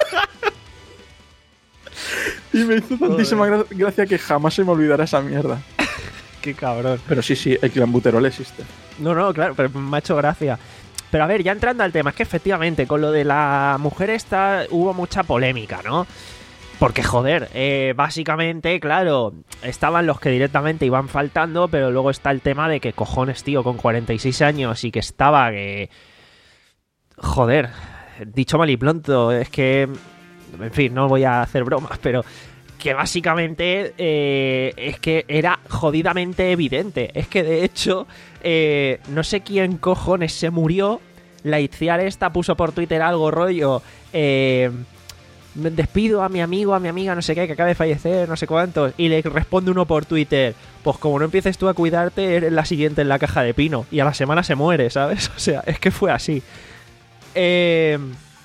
Y me hizo tantísima gra- gracia que jamás se me olvidará esa mierda. Qué cabrón. Pero sí, sí, el clenbuterol existe. No, no, claro, pero me ha hecho gracia. Pero a ver, ya entrando al tema, es que efectivamente con lo de la mujer esta hubo mucha polémica, ¿no? Porque, joder, eh, básicamente, claro, estaban los que directamente iban faltando, pero luego está el tema de que, cojones, tío, con cuarenta y seis años y que estaba que... Joder, dicho mal y pronto, es que... En fin, no voy a hacer bromas, pero... Que básicamente eh, es que era jodidamente evidente. Es que de hecho, eh, no sé quién cojones se murió. La Itziar esta puso por Twitter algo rollo. Eh, me despido a mi amigo, a mi amiga, no sé qué, que acaba de fallecer, no sé cuántos. Y le responde uno por Twitter: pues como no empieces tú a cuidarte, eres la siguiente en la caja de pino. Y a la semana se muere, ¿sabes? O sea, es que fue así. Eh,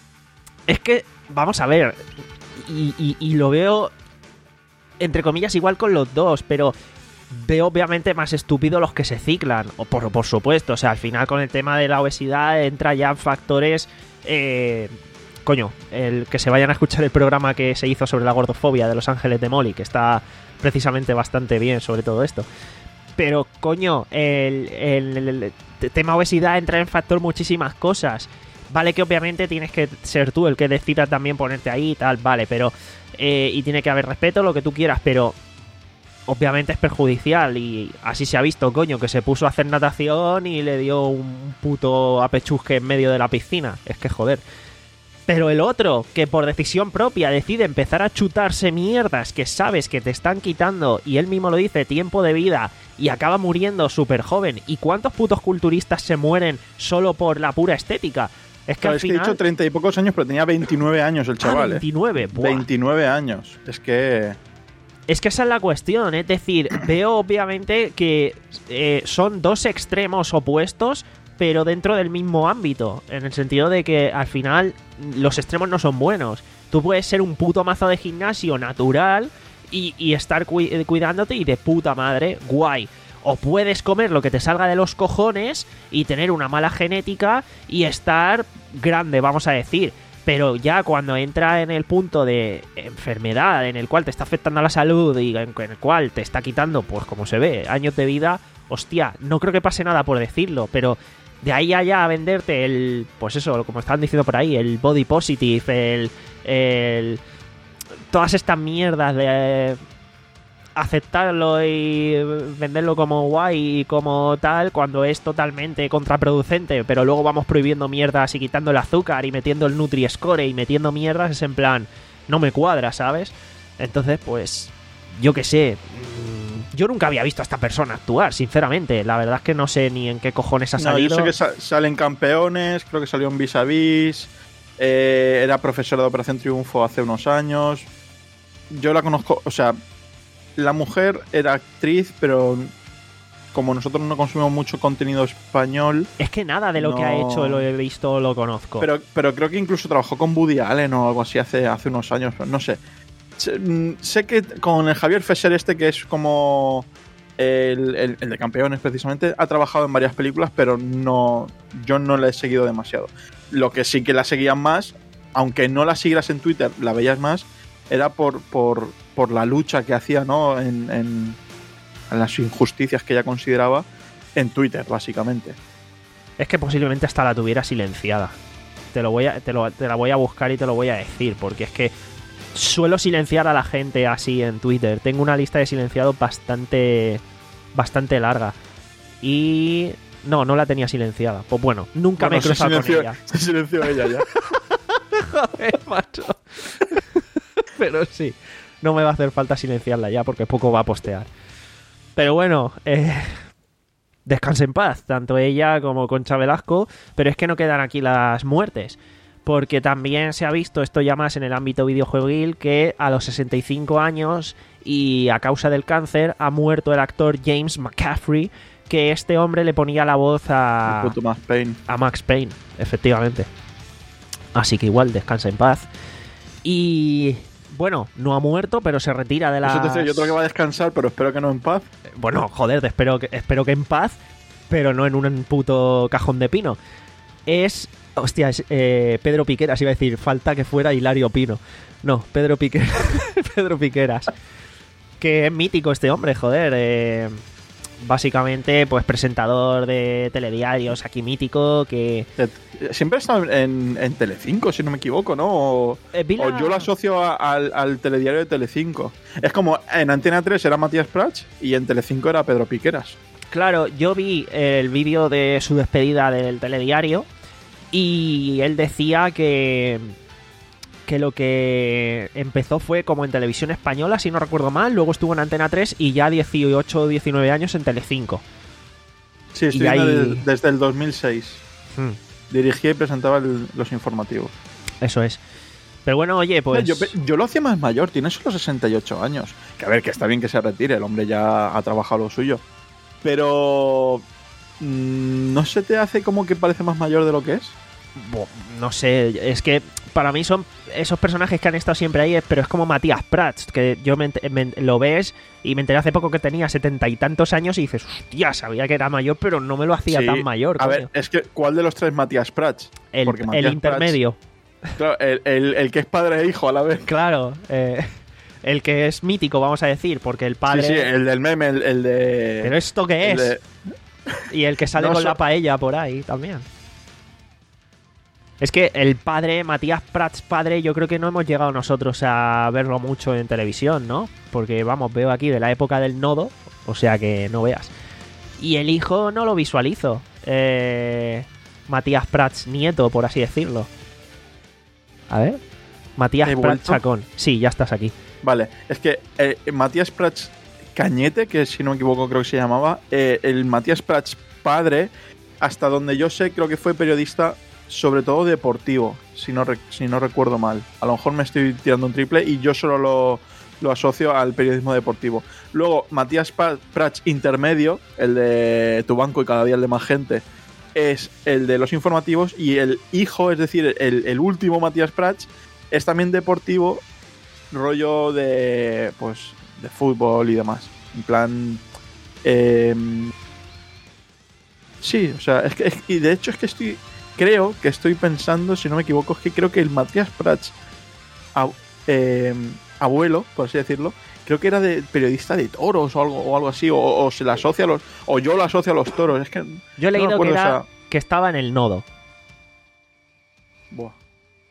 es que, vamos a ver. Y, y, y lo veo, entre comillas, igual con los dos, pero veo obviamente más estúpido los que se ciclan, o por, por supuesto, o sea, al final con el tema de la obesidad entra ya factores, eh, coño, el que se vayan a escuchar el programa que se hizo sobre la gordofobia de Los Ángeles de Molly, que está precisamente bastante bien sobre todo esto, pero coño, el, el, el, el tema obesidad entra en factor muchísimas cosas. Vale que obviamente tienes que ser tú el que decida también ponerte ahí y tal, vale, pero... Eh, y tiene que haber respeto, lo que tú quieras, pero... Obviamente es perjudicial y así se ha visto, coño, que se puso a hacer natación y le dio un puto apechusque en medio de la piscina. Es que joder. Pero el otro, que por decisión propia decide empezar a chutarse mierdas que sabes que te están quitando, y él mismo lo dice, tiempo de vida, y acaba muriendo súper joven. ¿Y cuántos putos culturistas se mueren solo por la pura estética? Es que Claro, al es que final... he dicho treinta y pocos años, pero tenía veintinueve años el chaval. Ah, veintinueve, ¿eh? buah. veintinueve años. Es que... Es que esa es la cuestión, es decir, veo obviamente que eh, son dos extremos opuestos, pero dentro del mismo ámbito, en el sentido de que al final los extremos no son buenos. Tú puedes ser un puto mazo de gimnasio natural y, y estar cu cuidándote y de puta madre, guay. O puedes comer lo que te salga de los cojones y tener una mala genética y estar grande, vamos a decir. Pero ya cuando entra en el punto de enfermedad en el cual te está afectando a la salud y en el cual te está quitando, pues como se ve, años de vida, hostia, no creo que pase nada por decirlo, pero de ahí allá a venderte el, pues eso, como estaban diciendo por ahí, el body positive, el, el todas estas mierdas de aceptarlo y venderlo como guay y como tal, cuando es totalmente contraproducente, pero luego vamos prohibiendo mierdas y quitando el azúcar y metiendo el Nutri-Score y metiendo mierdas, es en plan, no me cuadra, ¿sabes? Entonces, pues, yo qué sé, yo nunca había visto a esta persona actuar, sinceramente, la verdad es que no sé ni en qué cojones ha No, salido. yo sé que sa salen campeones, creo que salió en Vis a Vis, eh, era profesora de Operación Triunfo hace unos años, yo la conozco, o sea... La mujer era actriz, pero como nosotros no consumimos mucho contenido español... Es que nada de lo no... que ha hecho lo he visto o lo conozco. Pero, pero creo que incluso trabajó con Woody Allen o algo así hace, hace unos años, no sé. Sé, sé que con el Javier Fesser este, que es como el, el, el de Campeones precisamente, ha trabajado en varias películas, pero no yo no la he seguido demasiado. Lo que sí que la seguían más, aunque no la siguieras en Twitter, la veías más, era por, por, por la lucha que hacía, ¿no? En, en, en las injusticias que ella consideraba en Twitter, básicamente. Es que posiblemente hasta la tuviera silenciada. Te lo voy a, te, lo, te la voy a buscar y te lo voy a decir, porque es que suelo silenciar a la gente así en Twitter. Tengo una lista de silenciados bastante, bastante larga. Y no, no la tenía silenciada. Pues bueno, nunca Bueno, me he cruzado se silenció, con ella. Se silenció ella ya. Joder, macho. Pero sí, no me va a hacer falta silenciarla ya porque poco va a postear. Pero bueno, eh, descanse en paz, tanto ella como Concha Velasco. Pero es que no quedan aquí las muertes, porque también se ha visto, esto ya más en el ámbito videojueguil, que a los sesenta y cinco años y a causa del cáncer ha muerto el actor James McCaffrey, que este hombre le ponía la voz a, El puto Max Payne. a Max Payne, efectivamente. Así que igual, descansa en paz. Y bueno, no ha muerto, pero se retira de la... Eso te decía, yo creo que va a descansar, pero espero que no en paz. Bueno, joder, espero que, espero que en paz, pero no en un puto cajón de pino. Es... Hostia, es eh, Pedro Piqueras, iba a decir, falta que fuera Hilario Pino. No, Pedro Piqueras. Pedro Piqueras. Que es mítico este hombre, joder. Eh, básicamente, pues presentador de telediarios aquí mítico, que... Siempre ha estado en, en Telecinco, si no me equivoco, ¿no? O, Eh, vi la- o yo lo asocio a- al, al telediario de Telecinco. Es como en Antena tres era Matías Prats y en Telecinco era Pedro Piqueras. Claro, yo vi el vídeo de su despedida del telediario y él decía que que lo que empezó fue como en televisión española, si no recuerdo mal, luego estuvo en Antena tres y ya dieciocho o diecinueve años en Telecinco. Sí, estoy Y viendo ahí- del- desde el dos mil seis. Hmm, Dirigía y presentaba el- los informativos. eso es. Pero bueno, oye, pues... Yo, yo lo hacía más mayor, tiene solo sesenta y ocho años. Que a ver, que está bien que se retire, el hombre ya ha trabajado lo suyo. Pero... mmm, ¿no se te hace como que parece más mayor de lo que es? Bo- no sé, es que para mí son esos personajes que han estado siempre ahí, pero es como Matías Prats, que yo me ent- me ent- lo ves y me enteré hace poco que tenía setenta y tantos años y dices, hostia, sabía que era mayor, pero no me lo hacía Sí, tan mayor. A coño. ver, es que ¿cuál de los tres Matías Prats? el, porque el Matías intermedio, Claro, el, el- el que es padre e hijo a la vez. claro, eh, el que es mítico, vamos a decir, porque el padre... Sí, sí, el del meme, el, el de... ¿Pero esto qué el es? de- Y el que sale No, con so- la paella por ahí también. Es que el padre, Matías Prats padre, yo creo que no hemos llegado nosotros a verlo mucho en televisión, ¿no? Porque, vamos, veo aquí de la época del nodo, o sea que no veas. Y el hijo no lo visualizo. Eh, Matías Prats nieto, por así decirlo. A ver. Matías ¿He Prats vuelto? Chacón. Sí, ya estás aquí. Vale, es que eh, Matías Prats Cañete, que si no me equivoco creo que se llamaba, eh, el Matías Prats padre, hasta donde yo sé, creo que fue periodista sobre todo deportivo, si no, rec- si no recuerdo mal. A lo mejor me estoy tirando un triple y yo solo lo, lo asocio al periodismo deportivo. Luego, Matías Pa- Prats intermedio, el de Tu Banco y Cada Día el de Más Gente, es el de los informativos, y el hijo, es decir, el, el último Matías Prats, es también deportivo, rollo de, pues, de fútbol y demás. En plan... eh, sí, o sea, es que, es- y de hecho es que estoy... Creo que estoy pensando, si no me equivoco, es que creo que el Matías Prats, ab- eh, abuelo, por así decirlo, creo que era de periodista de toros o algo, o algo así, o, o se le asocia a los, o yo lo asocio a los toros. Es que Yo he no me leído acuerdo, que, era, o sea, que estaba en el nodo. buah.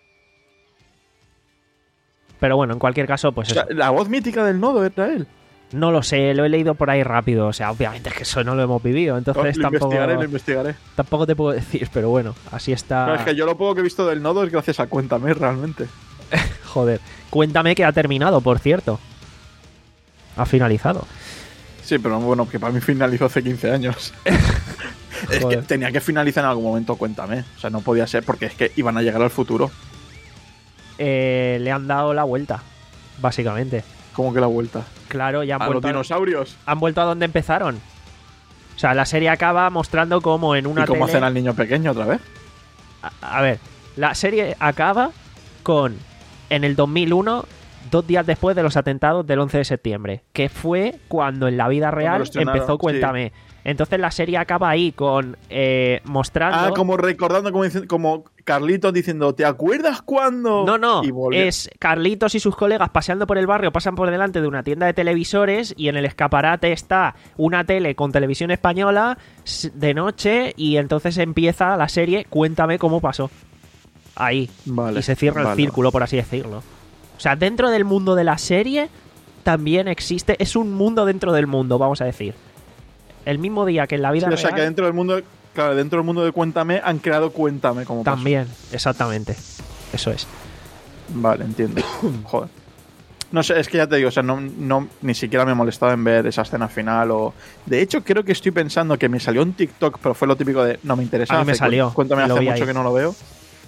Pero bueno, en cualquier caso, pues O sea, eso. la voz mítica del nodo era él. No lo sé, lo he leído por ahí rápido. O sea, obviamente es que eso no lo hemos vivido. Entonces lo tampoco, investigaré, lo investigaré. tampoco te puedo decir, pero bueno, así está. Pero es que yo lo poco que he visto del nodo es gracias a Cuéntame, realmente. Joder. Cuéntame que ha terminado, por cierto. Ha finalizado. Sí, pero bueno, que para mí finalizó hace quince años. Es que Joder. tenía que finalizar en algún momento, Cuéntame. O sea, no podía ser porque es que iban a llegar al futuro. Eh, le han dado la vuelta, básicamente. Como que la vuelta. Claro, ya han A los vuelto a, dinosaurios. han vuelto a donde empezaron. O sea, la serie acaba mostrando como en una ¿Y cómo tele... hacen al niño pequeño otra vez? A, a ver, la serie acaba con, en el dos mil uno, dos días después de los atentados del once de septiembre, que fue cuando en la vida real empezó Cuéntame. Sí. Entonces la serie acaba ahí con eh, mostrando... Ah, como recordando, como, diciendo, como Carlitos diciendo, ¿te acuerdas cuando...? No, no, es Carlitos y sus colegas paseando por el barrio, pasan por delante de una tienda de televisores y en el escaparate está una tele con televisión española de noche y entonces empieza la serie Cuéntame cómo pasó. Ahí. Vale, y se cierra vale, el círculo, por así decirlo. O sea, dentro del mundo de la serie también existe... Es un mundo dentro del mundo, vamos a decir. El mismo día que en la vida sí, real... O sea, que dentro del mundo... Claro, dentro del mundo de Cuéntame han creado Cuéntame como pasó. También, exactamente. Eso es. Vale, entiendo. Joder. No sé, es que ya te digo, o sea, no, no, ni siquiera me he molestado en ver esa escena final o... De hecho, creo que estoy pensando que me salió un TikTok, pero fue lo típico de no me interesa. A mí me hace, salió. Cuéntame, hace mucho ahí. que no lo veo.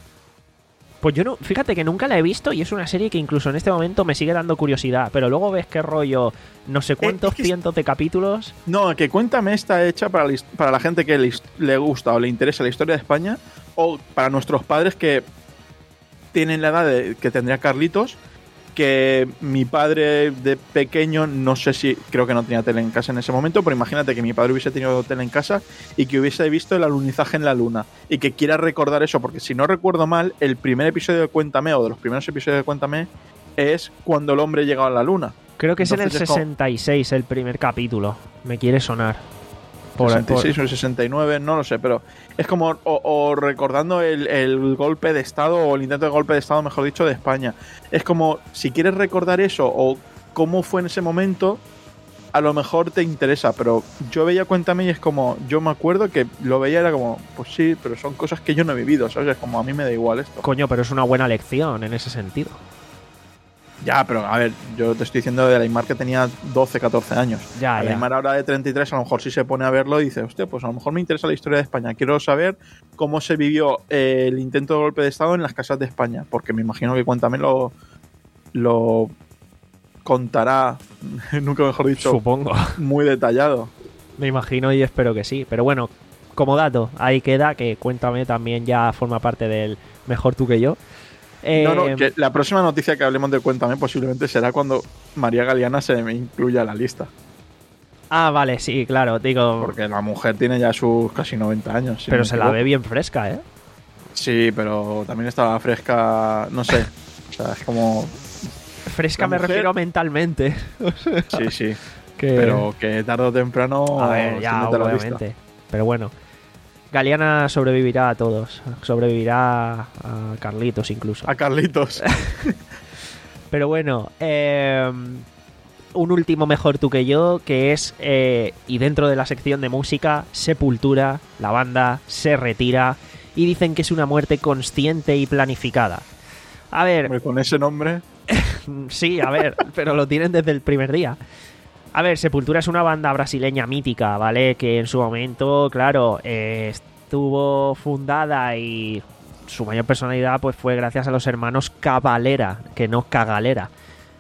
Pues yo no, fíjate que nunca la he visto y es una serie que incluso en este momento me sigue dando curiosidad, pero luego ves qué rollo, no sé cuántos eh, es que cientos de capítulos. No, que Cuéntame está hecha para, para la gente que le, le gusta o le interesa la historia de España, o para nuestros padres que tienen la edad de, que tendría Carlitos, que mi padre de pequeño, no sé si, creo que no tenía tele en casa en ese momento, pero imagínate que mi padre hubiese tenido tele en casa y que hubiese visto el alunizaje en la luna y que quiera recordar eso, porque si no recuerdo mal, el primer episodio de Cuéntame o de los primeros episodios de Cuéntame es cuando el hombre llegaba a la luna. Creo que Entonces es en el sesenta y seis como... el primer capítulo, me quiere sonar. Por, sesenta y seis por... o el sesenta y nueve, no lo sé, pero es como o, o recordando el, el golpe de Estado o el intento de golpe de Estado, mejor dicho, de España. Es como, si quieres recordar eso o cómo fue en ese momento, a lo mejor te interesa, pero yo veía Cuéntame y es como, yo me acuerdo que lo veía, era como, pues sí, pero son cosas que yo no he vivido, ¿sabes? Es como, a mí me da igual esto. Coño, pero es una buena lección en ese sentido. Ya, pero a ver, yo te estoy diciendo de Aymar que tenía doce, catorce años. Ya, a ya. Aymar ahora de treinta y tres, a lo mejor si se pone a verlo y dice, hostia, pues a lo mejor me interesa la historia de España. Quiero saber cómo se vivió eh, el intento de golpe de Estado en las casas de España. Porque me imagino que Cuéntame lo, lo contará, nunca mejor dicho, supongo, muy detallado. Me imagino y espero que sí. Pero bueno, como dato, ahí queda que Cuéntame también ya forma parte del Mejor Tú que Yo. Eh, no, no, que la próxima noticia que hablemos de Cuéntame posiblemente será cuando María Galeana se me incluya en la lista. Ah, vale, sí, claro, digo... Porque la mujer tiene ya sus casi noventa años. Si pero no se la ve bien fresca, ¿eh? Sí, pero también estaba fresca, no sé, o sea, es como... Fresca me mujer... refiero mentalmente. Sí, sí, que... pero que tarde o temprano... A ver, ya, obviamente, pero bueno... Galeana sobrevivirá a todos. Sobrevivirá a Carlitos incluso. A Carlitos. Pero bueno, eh, un último Mejor Tú que Yo, que es, eh, y dentro de la sección de música, Sepultura, la banda, se retira y dicen que es una muerte consciente y planificada. A ver... Hombre, con ese nombre... Sí, a ver, pero lo tienen desde el primer día. A ver, Sepultura es una banda brasileña mítica, ¿vale? Que en su momento, claro, eh, estuvo fundada y su mayor personalidad pues fue gracias a los hermanos Cavalera, que no Cagalera.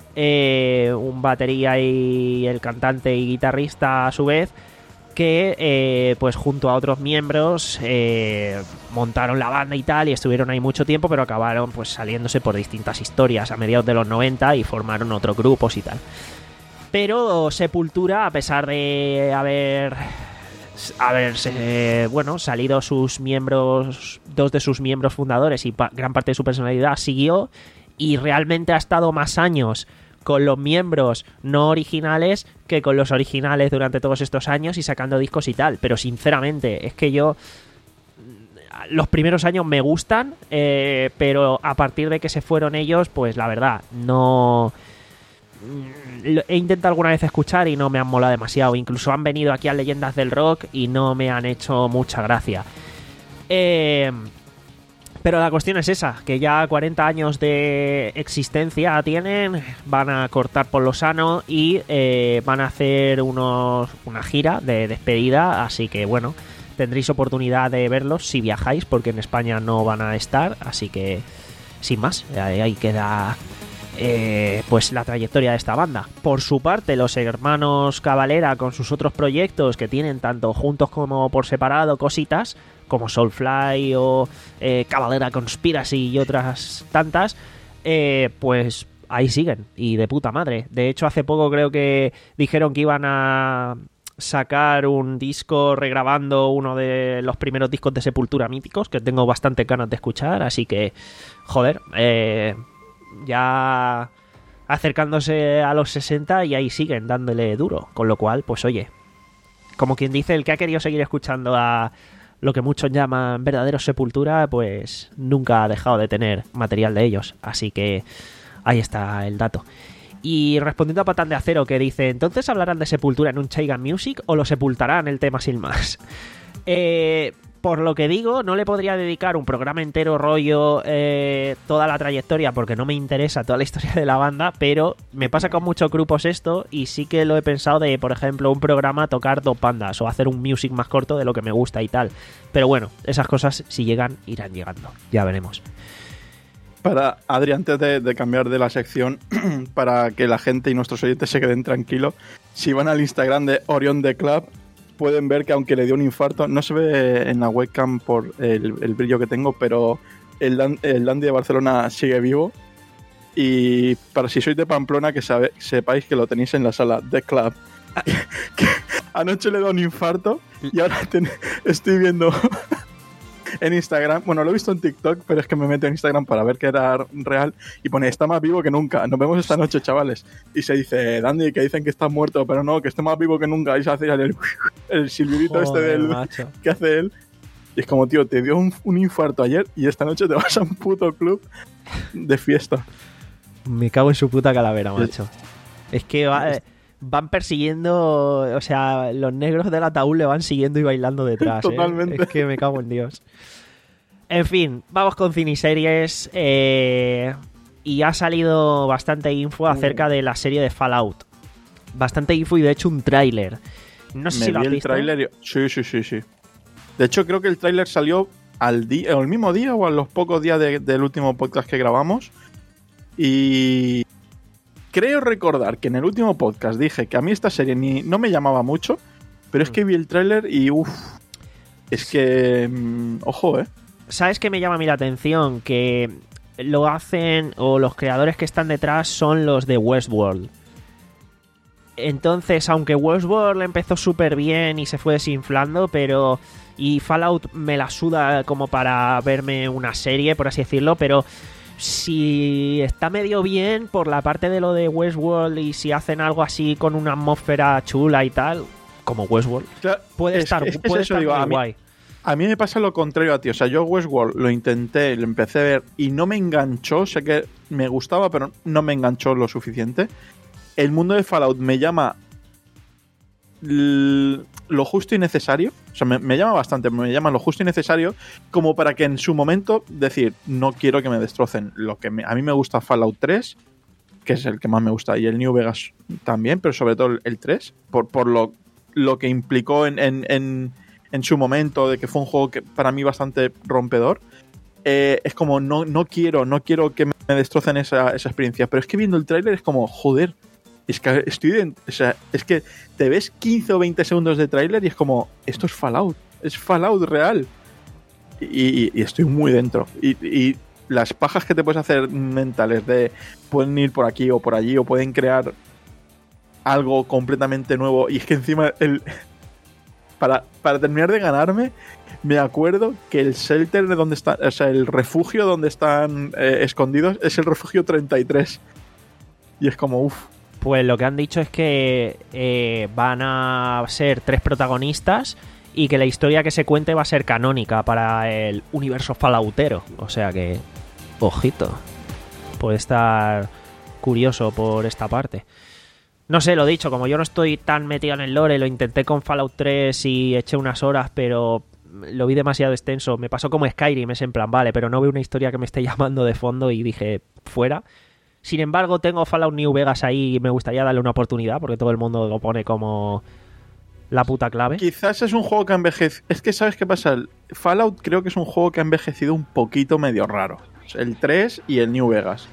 Eh, un batería y el cantante y guitarrista a su vez, que eh, pues junto a otros miembros eh, montaron la banda y tal, y estuvieron ahí mucho tiempo, pero acabaron pues saliéndose por distintas historias a mediados de los noventa y formaron otros grupos y tal. Pero Sepultura, a pesar de haber, haber eh, bueno, salido sus miembros, dos de sus miembros fundadores y pa- gran parte de su personalidad siguió, y realmente ha estado más años con los miembros no originales que con los originales durante todos estos años y sacando discos y tal. Pero sinceramente, es que yo... Los primeros años me gustan, eh, pero a partir de que se fueron ellos, pues la verdad, no... He intentado alguna vez escuchar y no me han molado demasiado. Incluso han venido aquí a Leyendas del Rock y no me han hecho mucha gracia. Eh, pero la cuestión es esa, que ya cuarenta años de existencia tienen, van a cortar por lo sano y eh, van a hacer unos, una gira de despedida, así que bueno, tendréis oportunidad de verlos si viajáis, porque en España no van a estar, así que sin más, ahí queda... eh, pues la trayectoria de esta banda. Por su parte, los hermanos Cavalera, con sus otros proyectos que tienen tanto juntos como por separado cositas, como Soulfly o eh, Cavalera Conspiracy y otras tantas, eh, pues ahí siguen, y de puta madre. De hecho, hace poco creo que dijeron que iban a sacar un disco regrabando uno de los primeros discos de Sepultura míticos, que tengo bastante ganas de escuchar, así que, joder, eh, ya acercándose a los sesenta y ahí siguen dándole duro, con lo cual, pues oye, como quien dice, el que ha querido seguir escuchando a lo que muchos llaman verdaderos Sepultura, pues nunca ha dejado de tener material de ellos, así que ahí está el dato. Y respondiendo a Patán de Acero, que dice, ¿entonces hablarán de Sepultura en un Chaigan Music o lo sepultarán el tema sin más? Eh, por lo que digo, no le podría dedicar un programa entero rollo eh, toda la trayectoria, porque no me interesa toda la historia de la banda, pero me pasa con muchos grupos esto, y sí que lo he pensado de, por ejemplo, un programa tocar dos bandas o hacer un music más corto de lo que me gusta y tal. Pero bueno, esas cosas, si llegan, irán llegando. Ya veremos. Para Adri, antes de, de cambiar de la sección, para que la gente y nuestros oyentes se queden tranquilos, si van al Instagram de Orion The Club, pueden ver que aunque le dio un infarto, no se ve en la webcam por el, el brillo que tengo, pero el, el Dandy de Barcelona sigue vivo. Y para si sois de Pamplona, que sabe, sepáis que lo tenéis en la sala The Club. Que anoche le dio un infarto y ahora ten, estoy viendo... en Instagram, bueno, lo he visto en TikTok, pero es que me meto en Instagram para ver que era real, y pone, está más vivo que nunca, nos vemos esta noche, chavales. Y se dice, Dandy, que dicen que está muerto, pero no, que esté más vivo que nunca. Y se hace el, el silbidito Joder, este del macho. Que hace él. Y es como, tío, te dio un, un infarto ayer y esta noche te vas a un puto club de fiesta. Me cago en su puta calavera, macho. Es que va... Eh... van persiguiendo, o sea, los negros del ataúd le van siguiendo y bailando detrás. Totalmente. ¿eh? Es que me cago en Dios. En fin, vamos con ciniseries. Eh, y ha salido bastante info acerca de la serie de Fallout. Bastante info y de hecho un tráiler. No sé me si lo has vi el visto. Tráiler. Sí, sí, sí, sí. De hecho, creo que el tráiler salió al día, el mismo día o a los pocos días de, del último podcast que grabamos. Y... creo recordar que en el último podcast dije que a mí esta serie ni no me llamaba mucho, pero es que vi el tráiler y uff, es que... Mmm, ojo, ¿eh? ¿Sabes qué me llama a mí la atención? Que lo hacen, o los creadores que están detrás son los de Westworld. Entonces, aunque Westworld empezó súper bien y se fue desinflando, pero... y Fallout me la suda como para verme una serie, por así decirlo, pero... si está medio bien por la parte de lo de Westworld y si hacen algo así con una atmósfera chula y tal, como Westworld, claro, puede es, estar, es puede eso, estar digo, muy a mí, guay. A mí me pasa lo contrario a ti. O sea, yo Westworld lo intenté, lo empecé a ver y no me enganchó. Sé que me gustaba, pero no me enganchó lo suficiente. El mundo de Fallout me llama l- lo justo y necesario. O sea, me, me llama bastante, me llama lo justo y necesario como para que en su momento decir, no quiero que me destrocen. Lo que me, a mí me gusta Fallout tres, que es el que más me gusta, y el New Vegas también, pero sobre todo el, el tres, por, por lo, lo que implicó en, en, en, en su momento, de que fue un juego que para mí bastante rompedor. Eh, es como, no, no quiero, no quiero que me destrocen esa, esa experiencia. Pero es que viendo el tráiler es como, joder, es que estoy de, o sea, es que te ves quince o veinte segundos de tráiler y es como, esto es Fallout, es Fallout real. Y, y, y estoy muy dentro. Y, y las pajas que te puedes hacer mentales de pueden ir por aquí o por allí o pueden crear algo completamente nuevo. Y es que encima el para, para terminar de ganarme, me acuerdo que el shelter de donde está, o sea, el refugio donde están eh, escondidos es el refugio treinta y tres. Y es como, uff. Pues lo que han dicho es que eh, van a ser tres protagonistas y que la historia que se cuente va a ser canónica para el universo falloutero. O sea que, ojito, puede estar curioso por esta parte. No sé, lo dicho, como yo no estoy tan metido en el lore, lo intenté con Fallout tres y eché unas horas, pero lo vi demasiado extenso. Me pasó como Skyrim, es en plan, vale, pero no veo una historia que me esté llamando de fondo y dije, fuera. Sin embargo, tengo Fallout New Vegas ahí y me gustaría darle una oportunidad porque todo el mundo lo pone como la puta clave. Quizás es un juego que ha envejecido... Es que, ¿sabes qué pasa? El Fallout creo que es un juego que ha envejecido un poquito medio raro. El tres y el New Vegas.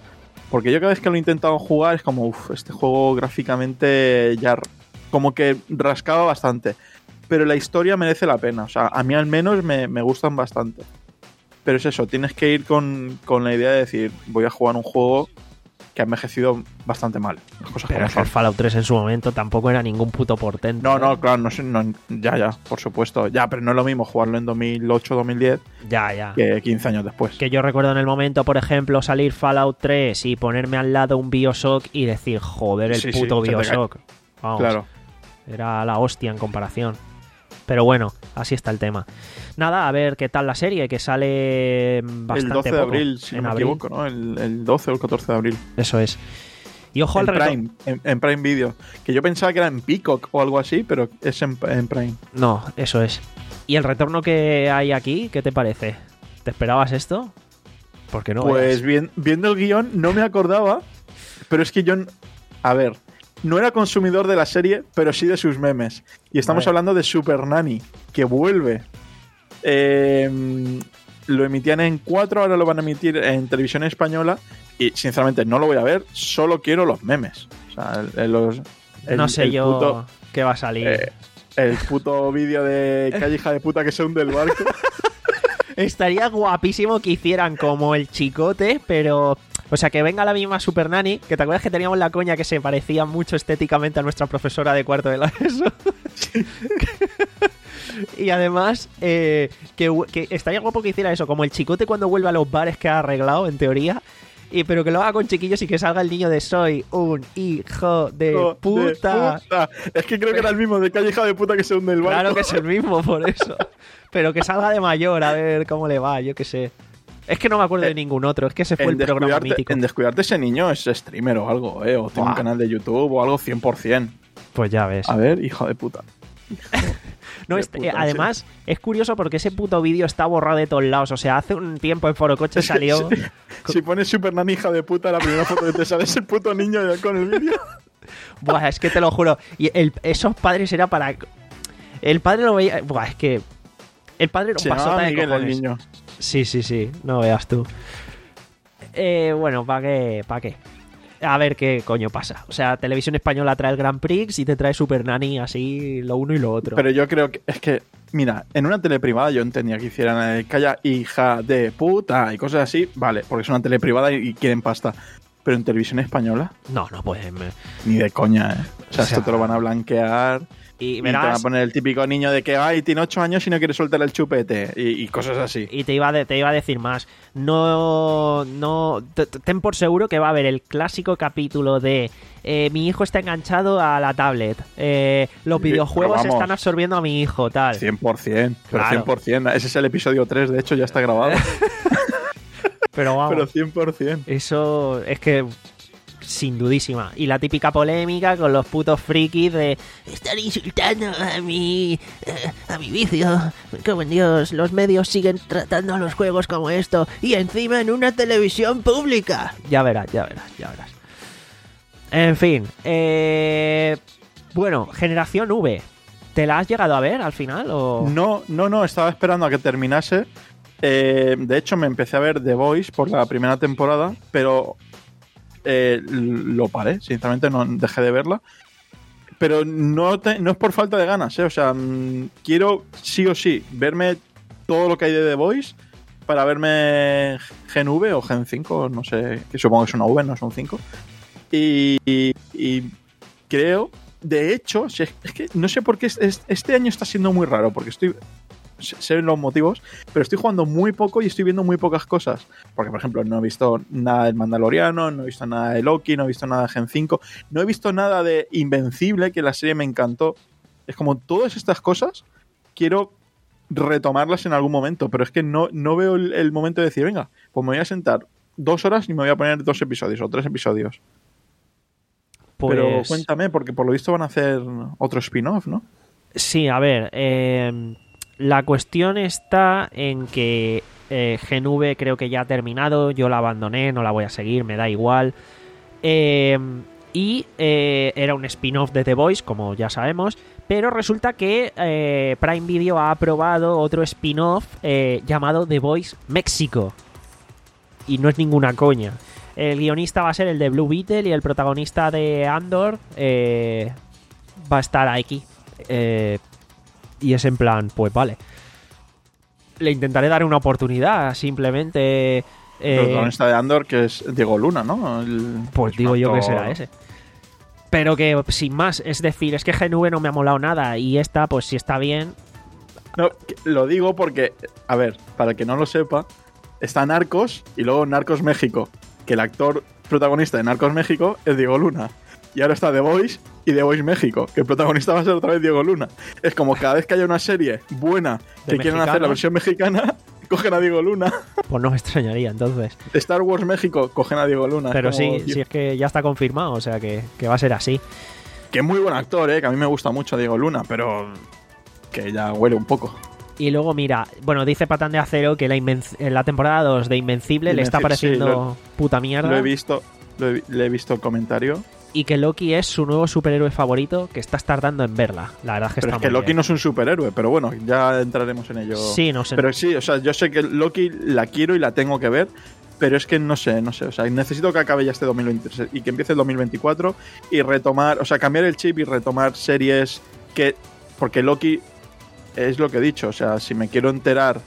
Porque yo cada vez que lo he intentado jugar es como, uff, este juego gráficamente ya como que rascaba bastante. Pero la historia merece la pena. O sea, a mí al menos me, me gustan bastante. Pero es eso, tienes que ir con, con la idea de decir, voy a jugar un juego que ha envejecido bastante mal. Las cosas Pero como es que el son. Fallout tres en su momento tampoco era ningún puto portento. No, ¿eh? no, claro, no, sé, no, ya, ya, por supuesto. Ya, pero no es lo mismo jugarlo en dos mil ocho, dos mil diez Ya, ya. que quince años después. Que yo recuerdo en el momento, por ejemplo, salir Fallout tres y ponerme al lado un Bioshock y decir, joder, el Sí, sí, puto se te Bioshock. Vamos, Claro. era la hostia en comparación. Pero bueno, así está el tema. Nada, a ver qué tal la serie, que sale bastante El doce de poco, abril, si en no me abril. equivoco, ¿no? El, el doce o el catorce de abril. Eso es. Y ojo al En reto- Prime, en, en Prime Video. Que yo pensaba que era en Peacock o algo así, pero es en, en Prime. No, eso es. ¿Y el retorno que hay aquí, qué te parece? ¿Te esperabas esto? Porque no pues veas. bien, viendo el guión no me acordaba, pero es que yo, n- a ver, no era consumidor de la serie, pero sí de sus memes. Y estamos Vale. hablando de Super Nanny, que vuelve. Eh, lo emitían en cuatro, ahora lo van a emitir en televisión española. Y sinceramente no lo voy a ver, solo quiero los memes. O sea, el, el- los, el- no sé el yo puto- qué va a salir. eh, el puto vídeo de calle hija de puta que se hunde el barco. Estaría guapísimo que hicieran como el Chicote, pero... O sea, que venga la misma Super Nanny, que te acuerdas que teníamos la coña que se parecía mucho estéticamente a nuestra profesora de cuarto de la ESO. Y además, eh, que, que estaría guapo que hiciera eso, como el Chicote cuando vuelve a los bares que ha arreglado, en teoría. Y, pero que lo haga con chiquillos y que salga el niño de soy un hijo de Hijo de puta. puta. Es que creo que era el mismo de calle hija de puta que se hunde el barco. Claro que es el mismo, por eso. Pero que salga de mayor, a ver cómo le va, yo qué sé. Es que no me acuerdo de ningún otro, es que ese fue en el programa descuidarte, mítico. en descuidarte ese niño es streamer o algo, ¿eh? O tiene Buah. un canal de YouTube o algo cien por ciento. Pues ya ves. A ver, hijo de puta. No, de este- puta, eh, además, es curioso porque ese puto vídeo está borrado de todos lados. O sea, hace un tiempo en Forocoche salió... Si, si pones Super Nanny hija de puta, la primera foto que te sale es el puto niño con el vídeo. Buah, es que te lo juro. Y el- esos padres era para... El padre lo veía... Buah, es que... El padre era un Se pasota llamaba de Miguel el cojones. niño. Sí, sí, sí. No veas tú. Eh, bueno, ¿para qué? ¿Para qué? A ver qué coño pasa. O sea, Televisión Española trae el Grand Prix y te trae Super Nanny así, lo uno y lo otro. Pero yo creo que es que, mira, en una tele privada yo entendía que hicieran el calla hija de puta y cosas así, vale, porque es una tele privada y, y quieren pasta. Pero en televisión española, No, no pueden. me- ni de coña, ¿eh? O sea, O sea, esto te lo van a blanquear. Y Y te van a verás... poner el típico niño de que, ay, tiene ocho años y no quiere soltar el chupete. Y, y cosas así. Y te iba, de- te iba a decir más. No, no, t- t- ten por seguro que va a haber el clásico capítulo de eh, mi hijo está enganchado a la tablet. eh, los Sí, videojuegos pero vamos. están absorbiendo a mi hijo, tal. cien por ciento. Pero Claro. cien por ciento. Ese es el episodio tres, de hecho, ya está grabado. Pero vamos, pero cien por ciento. eso es que sin dudísima. Y la típica polémica con los putos frikis de están insultando a mi eh, a mi vicio. Me cago en Dios, los medios siguen tratando a los juegos como esto y encima en una televisión pública. Ya verás, ya verás, ya verás. En fin, eh, bueno, Generación V. ¿Te la has llegado a ver al final o No, no, no, estaba esperando a que terminase. Eh, de hecho, me empecé a ver The Voice por la primera temporada, pero eh, lo paré, sinceramente, no dejé de verla. Pero no, te- no es por falta de ganas, ¿eh? O sea, mm, quiero sí o sí verme todo lo que hay de The Voice para verme Gen V o Gen cinco, no sé, que supongo que es una V, no es un cinco. Y, y- y creo, de hecho, si es, es que no sé por qué es- es- este año está siendo muy raro, porque estoy, sé sé los motivos, pero estoy jugando muy poco y estoy viendo muy pocas cosas. Porque, por ejemplo, no he visto nada del Mandaloriano, no he visto nada de Loki, no he visto nada de Gen cinco, no he visto nada de Invencible, que la serie me encantó. Es como todas estas cosas, quiero retomarlas en algún momento, pero es que no, no veo el, el momento de decir, venga, pues me voy a sentar dos horas y me voy a poner dos episodios o tres episodios. pues Pero cuéntame, porque por lo visto van a hacer otro spin-off, ¿no? sí, a ver, eh, la cuestión está en que eh, Gen V creo que ya ha terminado, yo la abandoné, no la voy a seguir, me da igual. Eh, y eh, era un spin-off de The Voice, como ya sabemos, pero resulta que eh, Prime Video ha aprobado otro spin-off eh, llamado The Voice México. Y no es ninguna coña. el guionista va a ser el de Blue Beetle y el protagonista de Andor eh, va a estar aquí. Eh, y es en plan, pues vale. Le intentaré dar una oportunidad, simplemente... El protagonista de Andor, que es Diego Luna, ¿no? El, pues digo yo que será ese. Pero que sin más, es decir, es que G N V no me ha molado nada y esta, pues si está bien... No, lo digo porque, a ver, para el que no lo sepa, está Narcos y luego Narcos México, que el actor protagonista de Narcos México es Diego Luna. Y ahora está The Voice y The Voice México, que el protagonista va a ser otra vez Diego Luna. Es como cada vez que haya una serie buena que quieran hacer la versión mexicana, cogen a Diego Luna. Pues no me extrañaría, entonces. Star Wars México, cogen a Diego Luna. Pero es como, sí, tío, sí es que ya está confirmado, o sea que, que va a ser así. que es muy buen actor, ¿eh? Que a mí me gusta mucho Diego Luna, pero que ya huele un poco. Y luego, mira, bueno, dice Patán de Acero que la, invenc- en la temporada dos de Invencible, Invencible le está pareciendo sí, lo, puta mierda. Lo he visto, lo he, le he visto el comentario. Y que Loki es su nuevo superhéroe favorito, que estás tardando en verla. La verdad es que pero está es que muy Loki bien. no es un superhéroe, pero bueno, ya entraremos en ello. Sí, no sé. Pero sí, o sea, yo sé que Loki la quiero y la tengo que ver, pero es que no sé, no sé. O sea, necesito que acabe ya este dos mil veintitrés y que empiece el dos mil veinticuatro y retomar, o sea, cambiar el chip y retomar series que... Porque Loki es lo que he dicho, o sea, si me quiero enterar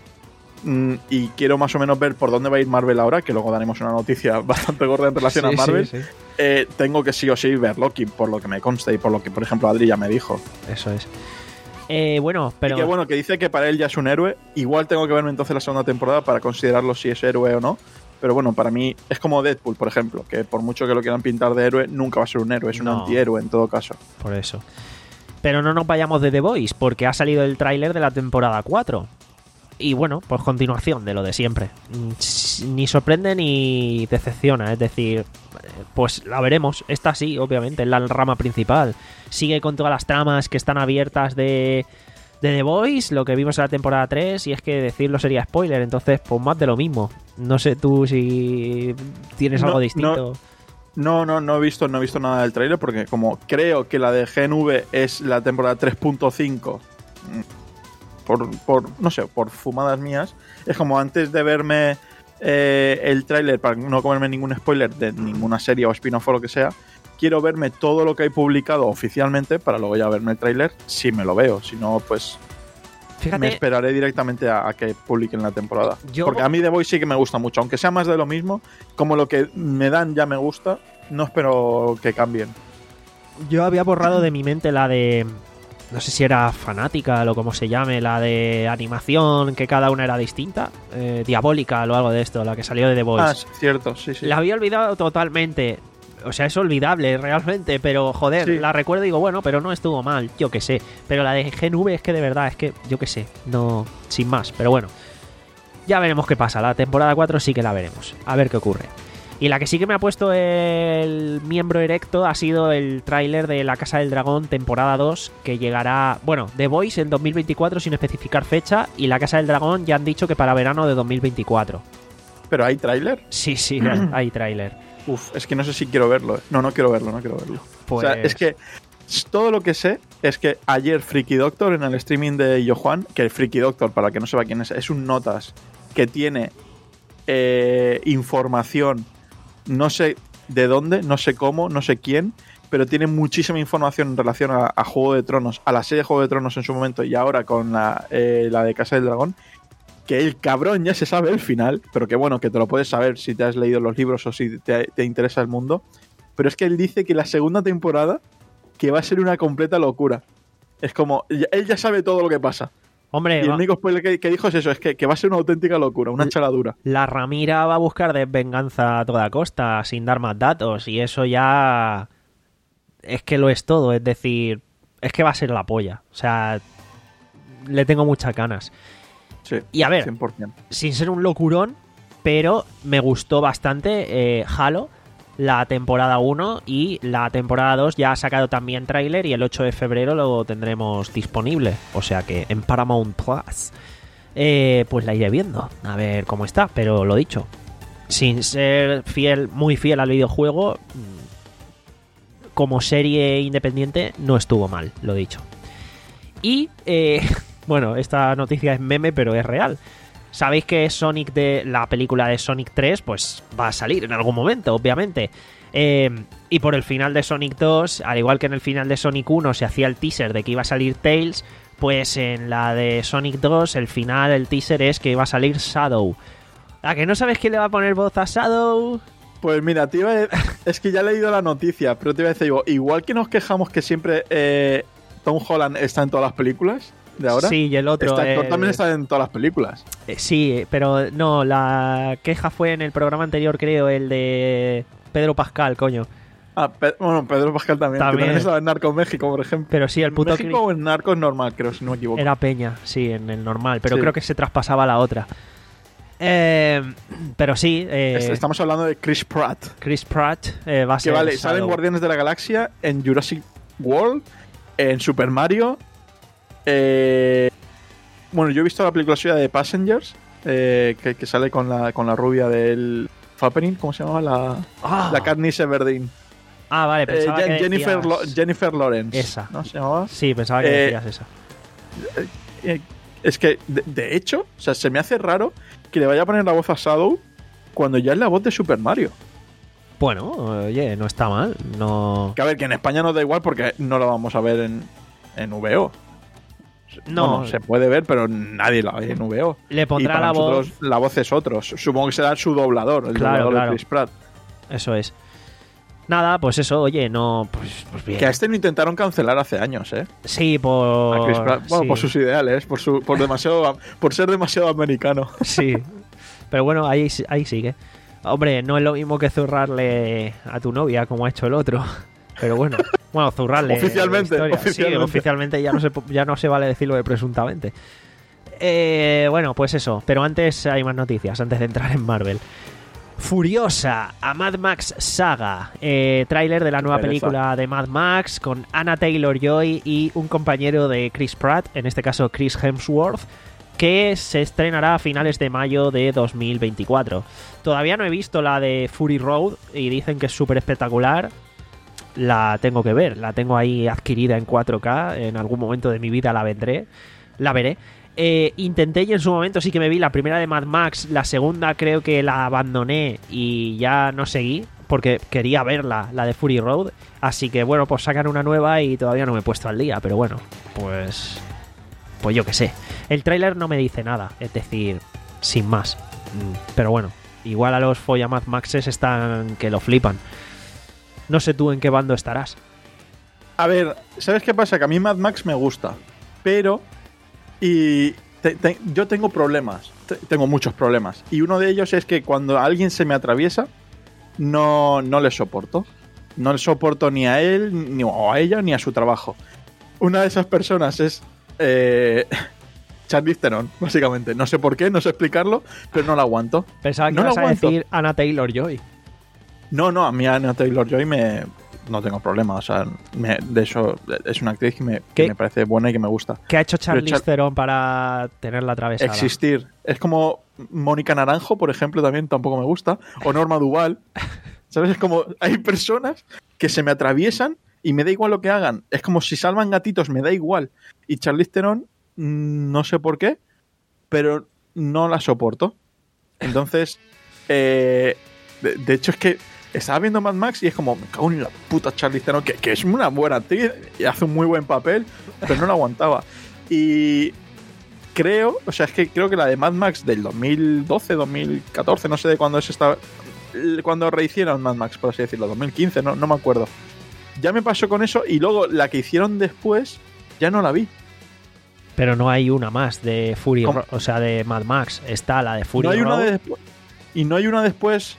mmm, y quiero más o menos ver por dónde va a ir Marvel ahora, que luego daremos una noticia bastante gorda en relación Sí, a Marvel, sí, sí. Eh, tengo que sí o sí ver Loki, por lo que me consta y por lo que, por ejemplo, Adri ya me dijo. Eso es. Eh, bueno, pero... Y que bueno, que dice que para él ya es un héroe. Igual tengo que verme entonces la segunda temporada para considerarlo si es héroe o no. Pero bueno, para mí es como Deadpool, por ejemplo, que por mucho que lo quieran pintar de héroe, nunca va a ser un héroe, es un No. antihéroe en todo caso. Por eso. Pero no nos vayamos de The Voice, porque ha salido el tráiler de la temporada cuatro. Y bueno, pues continuación de lo de siempre. Ni sorprende ni decepciona, es decir, pues la veremos. Esta sí, obviamente, es la rama principal. Sigue con todas las tramas que están abiertas de, de The Voice, lo que vimos en la temporada tres, y es que decirlo sería spoiler, entonces pues más de lo mismo. No sé tú si tienes No, algo distinto. No, no, no he visto, no he visto nada del tráiler porque como creo que la de G N V es la temporada tres punto cinco, por, por, no sé, por fumadas mías, es como antes de verme eh, el tráiler, para no comerme ningún spoiler de ninguna serie o spin-off o lo que sea, quiero verme todo lo que hay publicado oficialmente para luego ya verme el tráiler, si me lo veo, si no, pues... Fíjate, me esperaré directamente a, a que publiquen la temporada. Yo- Porque a mí The Voice sí que me gusta mucho. Aunque sea más de lo mismo, como lo que me dan ya me gusta, no espero que cambien. yo había borrado de mi mente la de... No sé si era fanática o como se llame, la de animación, que cada una era distinta. Eh, diabólica o algo de esto, la que salió de The Voice. Ah, sí, cierto, sí, sí. La había olvidado totalmente. O sea, es olvidable realmente, pero joder, Sí. la recuerdo y digo, bueno, pero no estuvo mal, yo qué sé. Pero la de G N V es que de verdad, es que yo qué sé, no, sin más, pero bueno. Ya veremos qué pasa, la temporada cuatro sí que la veremos, a ver qué ocurre. Y la que sí que me ha puesto el miembro erecto ha sido el tráiler de La Casa del Dragón temporada dos, que llegará, bueno, The Voice en dos mil veinticuatro sin especificar fecha, y La Casa del Dragón ya han dicho que para verano de dos mil veinticuatro. ¿Pero hay tráiler? Sí, sí, hay tráiler. Uf, es que no sé si quiero verlo. No, no quiero verlo, no quiero verlo. Pues... O sea, es que todo lo que sé es que ayer Freaky Doctor en el streaming de Yo Juan, que el Freaky Doctor, para el que no sepa quién es, es un notas que tiene eh, información, no sé de dónde, no sé cómo, no sé quién, pero tiene muchísima información en relación a, a Juego de Tronos, a la serie Juego de Tronos en su momento y ahora con la, eh, la de Casa del Dragón, que el cabrón ya se sabe el final, pero que bueno, que te lo puedes saber si te has leído los libros o si te, te interesa el mundo. Pero es que él dice que la segunda temporada que va a ser una completa locura. Es como, él ya sabe todo lo que pasa. Hombre, Y el va- único spoiler que, que dijo es eso, es que, que va a ser una auténtica locura, una chaladura. la Ramira va a buscar de venganza a toda costa, sin dar más datos, y eso ya es que lo es todo, es decir, es que va a ser la polla. O sea, le tengo muchas ganas. Sí, Y a ver, cien por ciento. sin ser un locurón, pero me gustó bastante eh, Halo, la temporada uno, y la temporada dos ya ha sacado también tráiler y el ocho de febrero lo tendremos disponible. O sea que en Paramount Plus. Eh, pues la iré viendo, a ver cómo está, pero lo dicho, sin ser fiel, muy fiel al videojuego, como serie independiente no estuvo mal, lo dicho. Y, eh, bueno, esta noticia es meme, pero es real. Sabéis que Sonic de la película de Sonic tres pues va a salir en algún momento, obviamente. Eh, y por el final de Sonic dos, al igual que en el final de Sonic uno se hacía el teaser de que iba a salir Tails, pues en la de Sonic dos el final, el teaser es que iba a salir Shadow. ¿A que no sabes quién le va a poner voz a Shadow? Pues mira, te iba a... es que ya he leído la noticia, pero te iba a decir, digo, igual que nos quejamos que siempre eh, Tom Holland está en todas las películas de ahora, sí, y el otro este actor eh, también está en todas las películas. eh, sí, pero no, la queja fue en el programa anterior, creo, el de Pedro Pascal, coño. Ah, Pe- bueno, Pedro Pascal también, También. que también estaba en Narcos México, por ejemplo. Pero sí, el puto México o en Narcos normal, creo, si no me equivoco. era Peña, sí, en el normal, pero Sí. creo que se traspasaba a la otra. Eh, pero sí, eh, Es- Estamos hablando de Chris Pratt, Chris Pratt eh, va a que ser vale, sale en Shadow. Guardianes de la Galaxia, en Jurassic World, en Super Mario. eh, Bueno, yo he visto la película suya de Passengers, eh, que, que sale con la, con la rubia del Fappening, ¿cómo se llamaba? La, Ah, la Katniss Everdeen. ah, vale, Eh, pensaba Je- que Jennifer, decías- Lo- Jennifer Lawrence. Esa. ¿No se llamaba? Sí, pensaba que Eh, decías esa. Eh, es que, de, de hecho, o sea, se me hace raro que le vaya a poner la voz a Shadow cuando ya es la voz de Super Mario. Bueno, oye, no está mal. No, Que a ver, que en España nos da igual porque no lo vamos a ver en, en V O. no Bueno, se puede ver, pero nadie la ve en V O. le Y pondrá para la voz. nosotros la voz es otro. Supongo que será su doblador, el Claro, doblador claro. de Chris Pratt. Eso es. Nada, pues eso, oye, no. Pues, pues bien. Que a este lo intentaron cancelar hace años, ¿eh? Sí, por. A Chris Pratt. Bueno, sí. por sus ideales, por su, por demasiado, por ser demasiado americano. Sí. Pero bueno, ahí, ahí sigue. Hombre, no es lo mismo que zurrarle a tu novia como ha hecho el otro. Pero bueno, bueno, zurrarle. Oficialmente, historia. oficialmente. Sí, oficialmente ya no se, ya no se vale decirlo de presuntamente. Eh, bueno, pues eso. Pero antes hay más noticias, antes de entrar en Marvel. Furiosa, a Mad Max Saga, eh, tráiler de la nueva Pereza. película de Mad Max con Anna Taylor-Joy y un compañero de Chris Pratt, en este caso Chris Hemsworth, que se estrenará a finales de mayo de dos mil veinticuatro. Todavía no he visto la de Fury Road y dicen que es súper espectacular. La tengo que ver, la tengo ahí adquirida en cuatro K, en algún momento de mi vida la vendré, la veré. Eh, intenté y en su momento sí que me vi la primera de Mad Max, la segunda creo que la abandoné y ya no seguí porque quería verla, la de Fury Road, así que bueno, pues sacan una nueva y todavía no me he puesto al día, pero bueno, pues pues yo qué sé. El tráiler no me dice nada, es decir, sin más. Mm, Pero bueno, igual a los folla Mad Maxes están que lo flipan. No sé tú en qué bando estarás. A ver, ¿sabes qué pasa? Que a mí Mad Max me gusta, pero... Y te- te- yo tengo problemas, te- tengo muchos problemas. Y uno de ellos es que cuando alguien se me atraviesa, no, no le soporto. No le soporto ni a él, ni o a ella, ni a su trabajo. Una de esas personas es eh, Charlize Theron, básicamente. No sé por qué, no sé explicarlo, pero no la aguanto. Pensaba que No lo ibas a aguanto. decir Anna Taylor-Joy. No, no, a mí Anna Taylor-Joy me... No tengo problema, o sea, me- de eso es una actriz que me, que ¿Qué? me parece buena y que me gusta. ¿Qué ha hecho Charlize Char- Theron para tenerla atravesada? Existir. Es como Mónica Naranjo, por ejemplo, también tampoco me gusta. O Norma Duval. ¿Sabes? Es como hay personas que se me atraviesan y me da igual lo que hagan. Es como si salvan gatitos, me da igual. Y Charlize Theron, mm, no sé por qué, pero no la soporto. Entonces, eh, de, de hecho es que estaba viendo Mad Max y es como, me cago en la puta Charlize Theron, que, que es una buena actriz y hace un muy buen papel, pero no la aguantaba. Y creo, o sea, es que creo que la de Mad Max del dos mil doce, dos mil catorce, no sé de cuándo es esta, cuando rehicieron Mad Max, por así decirlo, dos mil quince, no, no me acuerdo. Ya me pasó con eso y luego la que hicieron después ya no la vi. Pero no hay una más de Fury ¿Cómo? Ro- o sea, de Mad Max. Está la de Fury No hay una Road. de despu- y no hay una después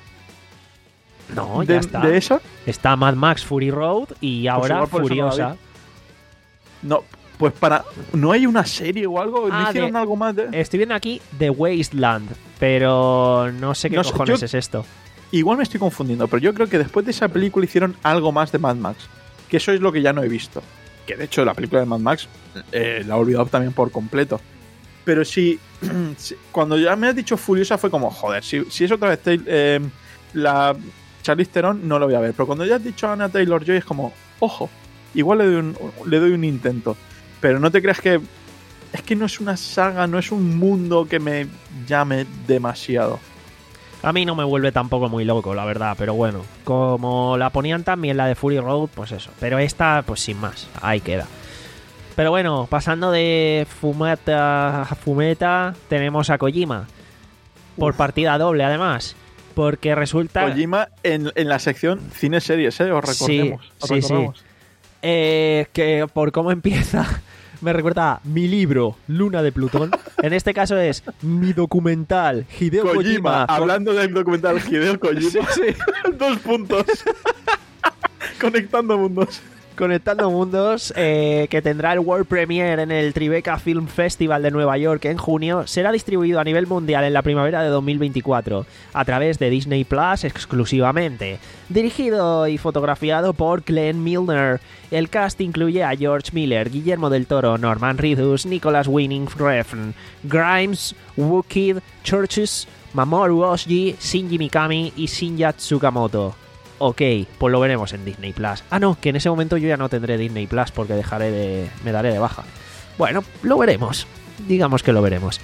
No, ya de, está. de esa. Está Mad Max Fury Road y ahora igual por eso no la Furiosa. vi. No, pues para. ¿No hay una serie o algo? ¿No Ah, hicieron de- algo más de.? Estoy viendo aquí The Wasteland, pero no sé qué No sé, cojones yo- es esto. Igual me estoy confundiendo, pero yo creo que después de esa película hicieron algo más de Mad Max. Que eso es lo que ya no he visto. Que de hecho la película de Mad Max eh, la he olvidado también por completo. Pero sí, sí, cuando ya me has dicho Furiosa fue como, joder, si, si es otra vez Tail- eh, la Charlize Theron, no lo voy a ver. Pero cuando ya has dicho Anna Taylor-Joy es como, ojo, igual le doy un, le doy un intento. Pero no te creas que es que no es una saga, no es un mundo que me llame demasiado. A mí no me vuelve tampoco muy loco, la verdad, pero bueno, como la ponían también la de Fury Road, pues eso. Pero esta, pues sin más, ahí queda. Pero bueno, pasando de Fumeta a Fumeta, tenemos a Kojima. Por Uf. partida doble, además. Porque resulta... Kojima en, en la sección cine-series, ¿eh? Os recordemos. Sí, os sí, recordamos. sí. Eh, que por cómo empieza... Me recuerda a mi libro, Luna de Plutón. En este caso es mi documental, Hideo Kojima. Kojima. Hablando del documental Hideo Kojima. Sí, sí. Dos puntos. Conectando mundos. Conectando Mundos, eh, que tendrá el World Premiere en el Tribeca Film Festival de Nueva York en junio, será distribuido a nivel mundial en la primavera de dos mil veinticuatro, a través de Disney Plus exclusivamente. Dirigido y fotografiado por Glenn Milner. El cast incluye a George Miller, Guillermo del Toro, Norman Reedus, Nicholas Winding Refn, Grimes, Wookid, Churches, Mamoru Oshii, Shinji Mikami y Shinya Tsukamoto. Ok, pues lo veremos en Disney Plus. Ah, no, que en ese momento yo ya no tendré Disney Plus porque dejaré de, me daré de baja. Bueno, lo veremos. Digamos que lo veremos.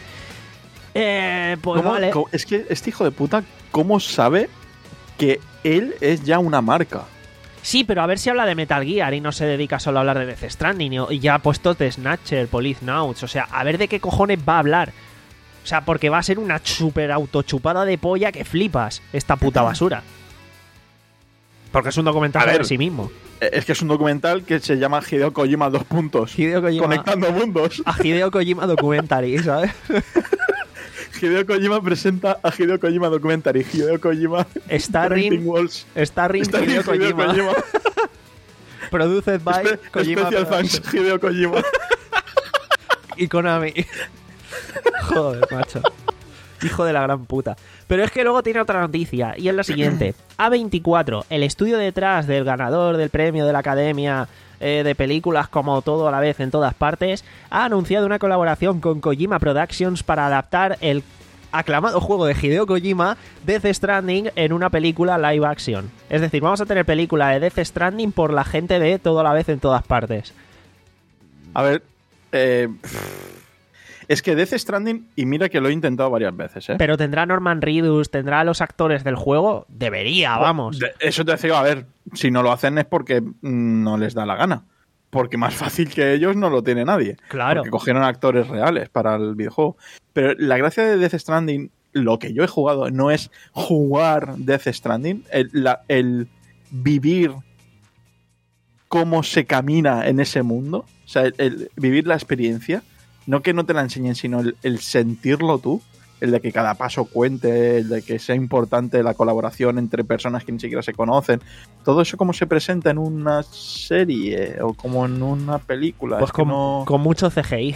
Eh, pues ¿Cómo, vale. cómo, es que este hijo de puta, ¿cómo sabe que él es ya una marca? Sí, pero a ver si habla de Metal Gear y no se dedica solo a hablar de Death Stranding y ya ha puesto de Snatcher, Policenauts. O sea, a ver de qué cojones va a hablar. O sea, porque va a ser una super autochupada de polla que flipas esta puta basura. Porque es un documental sobre sí mismo. Es que es un documental que se llama Hideo Kojima dos puntos. Hideo Kojima, Conectando mundos. A Hideo Kojima Documentary, ¿sabes? Hideo Kojima presenta a Hideo Kojima Documentary. Hideo Kojima Starring Walls. Starring Starring Hideo Kojima. Hideo Kojima. Produced by Espe Kojima. Special thanks Hideo Kojima. Y Konami. Joder, macho. Hijo de la gran puta. Pero es que luego tiene otra noticia, y es la siguiente. A veinticuatro, el estudio detrás del ganador del premio de la Academia eh, de películas como Todo a la vez en todas partes, ha anunciado una colaboración con Kojima Productions para adaptar el aclamado juego de Hideo Kojima, Death Stranding, en una película live action. Es decir, vamos a tener película de Death Stranding por la gente de Todo a la vez en todas partes. A ver, eh... es que Death Stranding, y mira que lo he intentado varias veces, ¿eh? Pero tendrá Norman Reedus, tendrá a los actores del juego. Debería, vamos. Eso te decía, a ver, si no lo hacen es porque no les da la gana. Porque más fácil que ellos no lo tiene nadie. Claro. Porque cogieron actores reales para el videojuego. Pero la gracia de Death Stranding, lo que yo he jugado, no es jugar Death Stranding, el, la, el vivir cómo se camina en ese mundo. O sea, el, el vivir la experiencia. No que no te la enseñen, sino el, el sentirlo tú, el de que cada paso cuente, el de que sea importante la colaboración entre personas que ni siquiera se conocen. Todo eso como se presenta en una serie o como en una película. Pues con, no... con mucho C G I.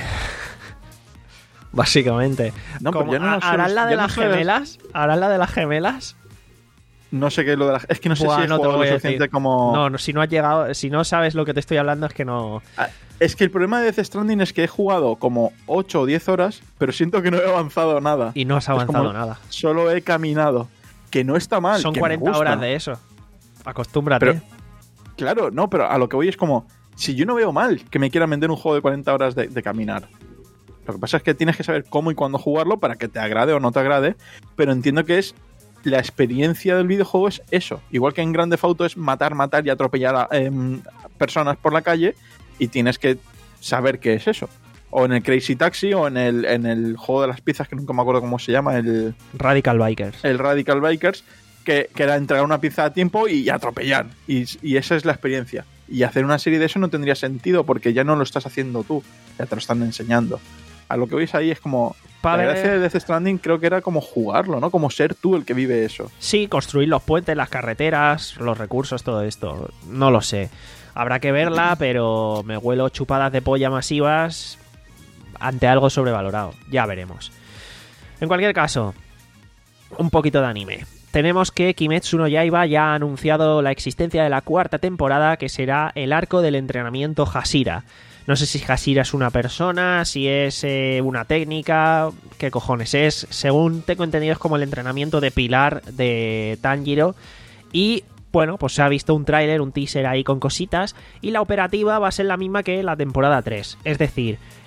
Básicamente. No, como, pero ya no ¿harán la de las no gemelas? ¿Harán la de las gemelas? No sé qué es lo de la... Es que no sé Buah, si he no jugado lo suficiente como... No, no, si no has llegado... Si no sabes lo que te estoy hablando es que no... Ah, es que el problema de Death Stranding es que he jugado como ocho o diez horas, pero siento que no he avanzado nada. Y no has avanzado nada. Solo he caminado. Que no está mal. Son que cuarenta me gusta. horas de eso. Acostúmbrate. Pero, claro, no, pero a lo que voy es como... Si yo no veo mal que me quieran vender un juego de cuarenta horas de, de caminar. Lo que pasa es que tienes que saber cómo y cuándo jugarlo para que te agrade o no te agrade. Pero entiendo que es... La experiencia del videojuego es eso. Igual que en Grand Theft Auto es matar, matar y atropellar a eh, personas por la calle, y tienes que saber qué es eso. O en el Crazy Taxi o en el, en el juego de las pizzas, que nunca me acuerdo cómo se llama, el Radical Bikers. El Radical Bikers, que, que era entregar una pizza a tiempo y atropellar. Y, y esa es la experiencia. Y hacer una serie de eso no tendría sentido porque ya no lo estás haciendo tú, ya te lo están enseñando. A lo que veis ahí es como... Para la gracia de Death Stranding creo que era como jugarlo, ¿no? Como ser tú el que vive eso. Sí, construir los puentes, las carreteras, los recursos, todo esto. No lo sé. Habrá que verla, pero me huelo chupadas de polla masivas ante algo sobrevalorado. Ya veremos. En cualquier caso, un poquito de anime. Tenemos que Kimetsu no Yaiba ya ha anunciado la existencia de la cuarta temporada, que será el arco del entrenamiento Hashira. No sé si Hashira es una persona, si es eh, una técnica, qué cojones es. Según tengo entendido es como el entrenamiento de Pilar de Tanjiro. Y bueno, pues se ha visto un tráiler, un teaser ahí con cositas. Y la operativa va a ser la misma que la temporada tres. Es decir,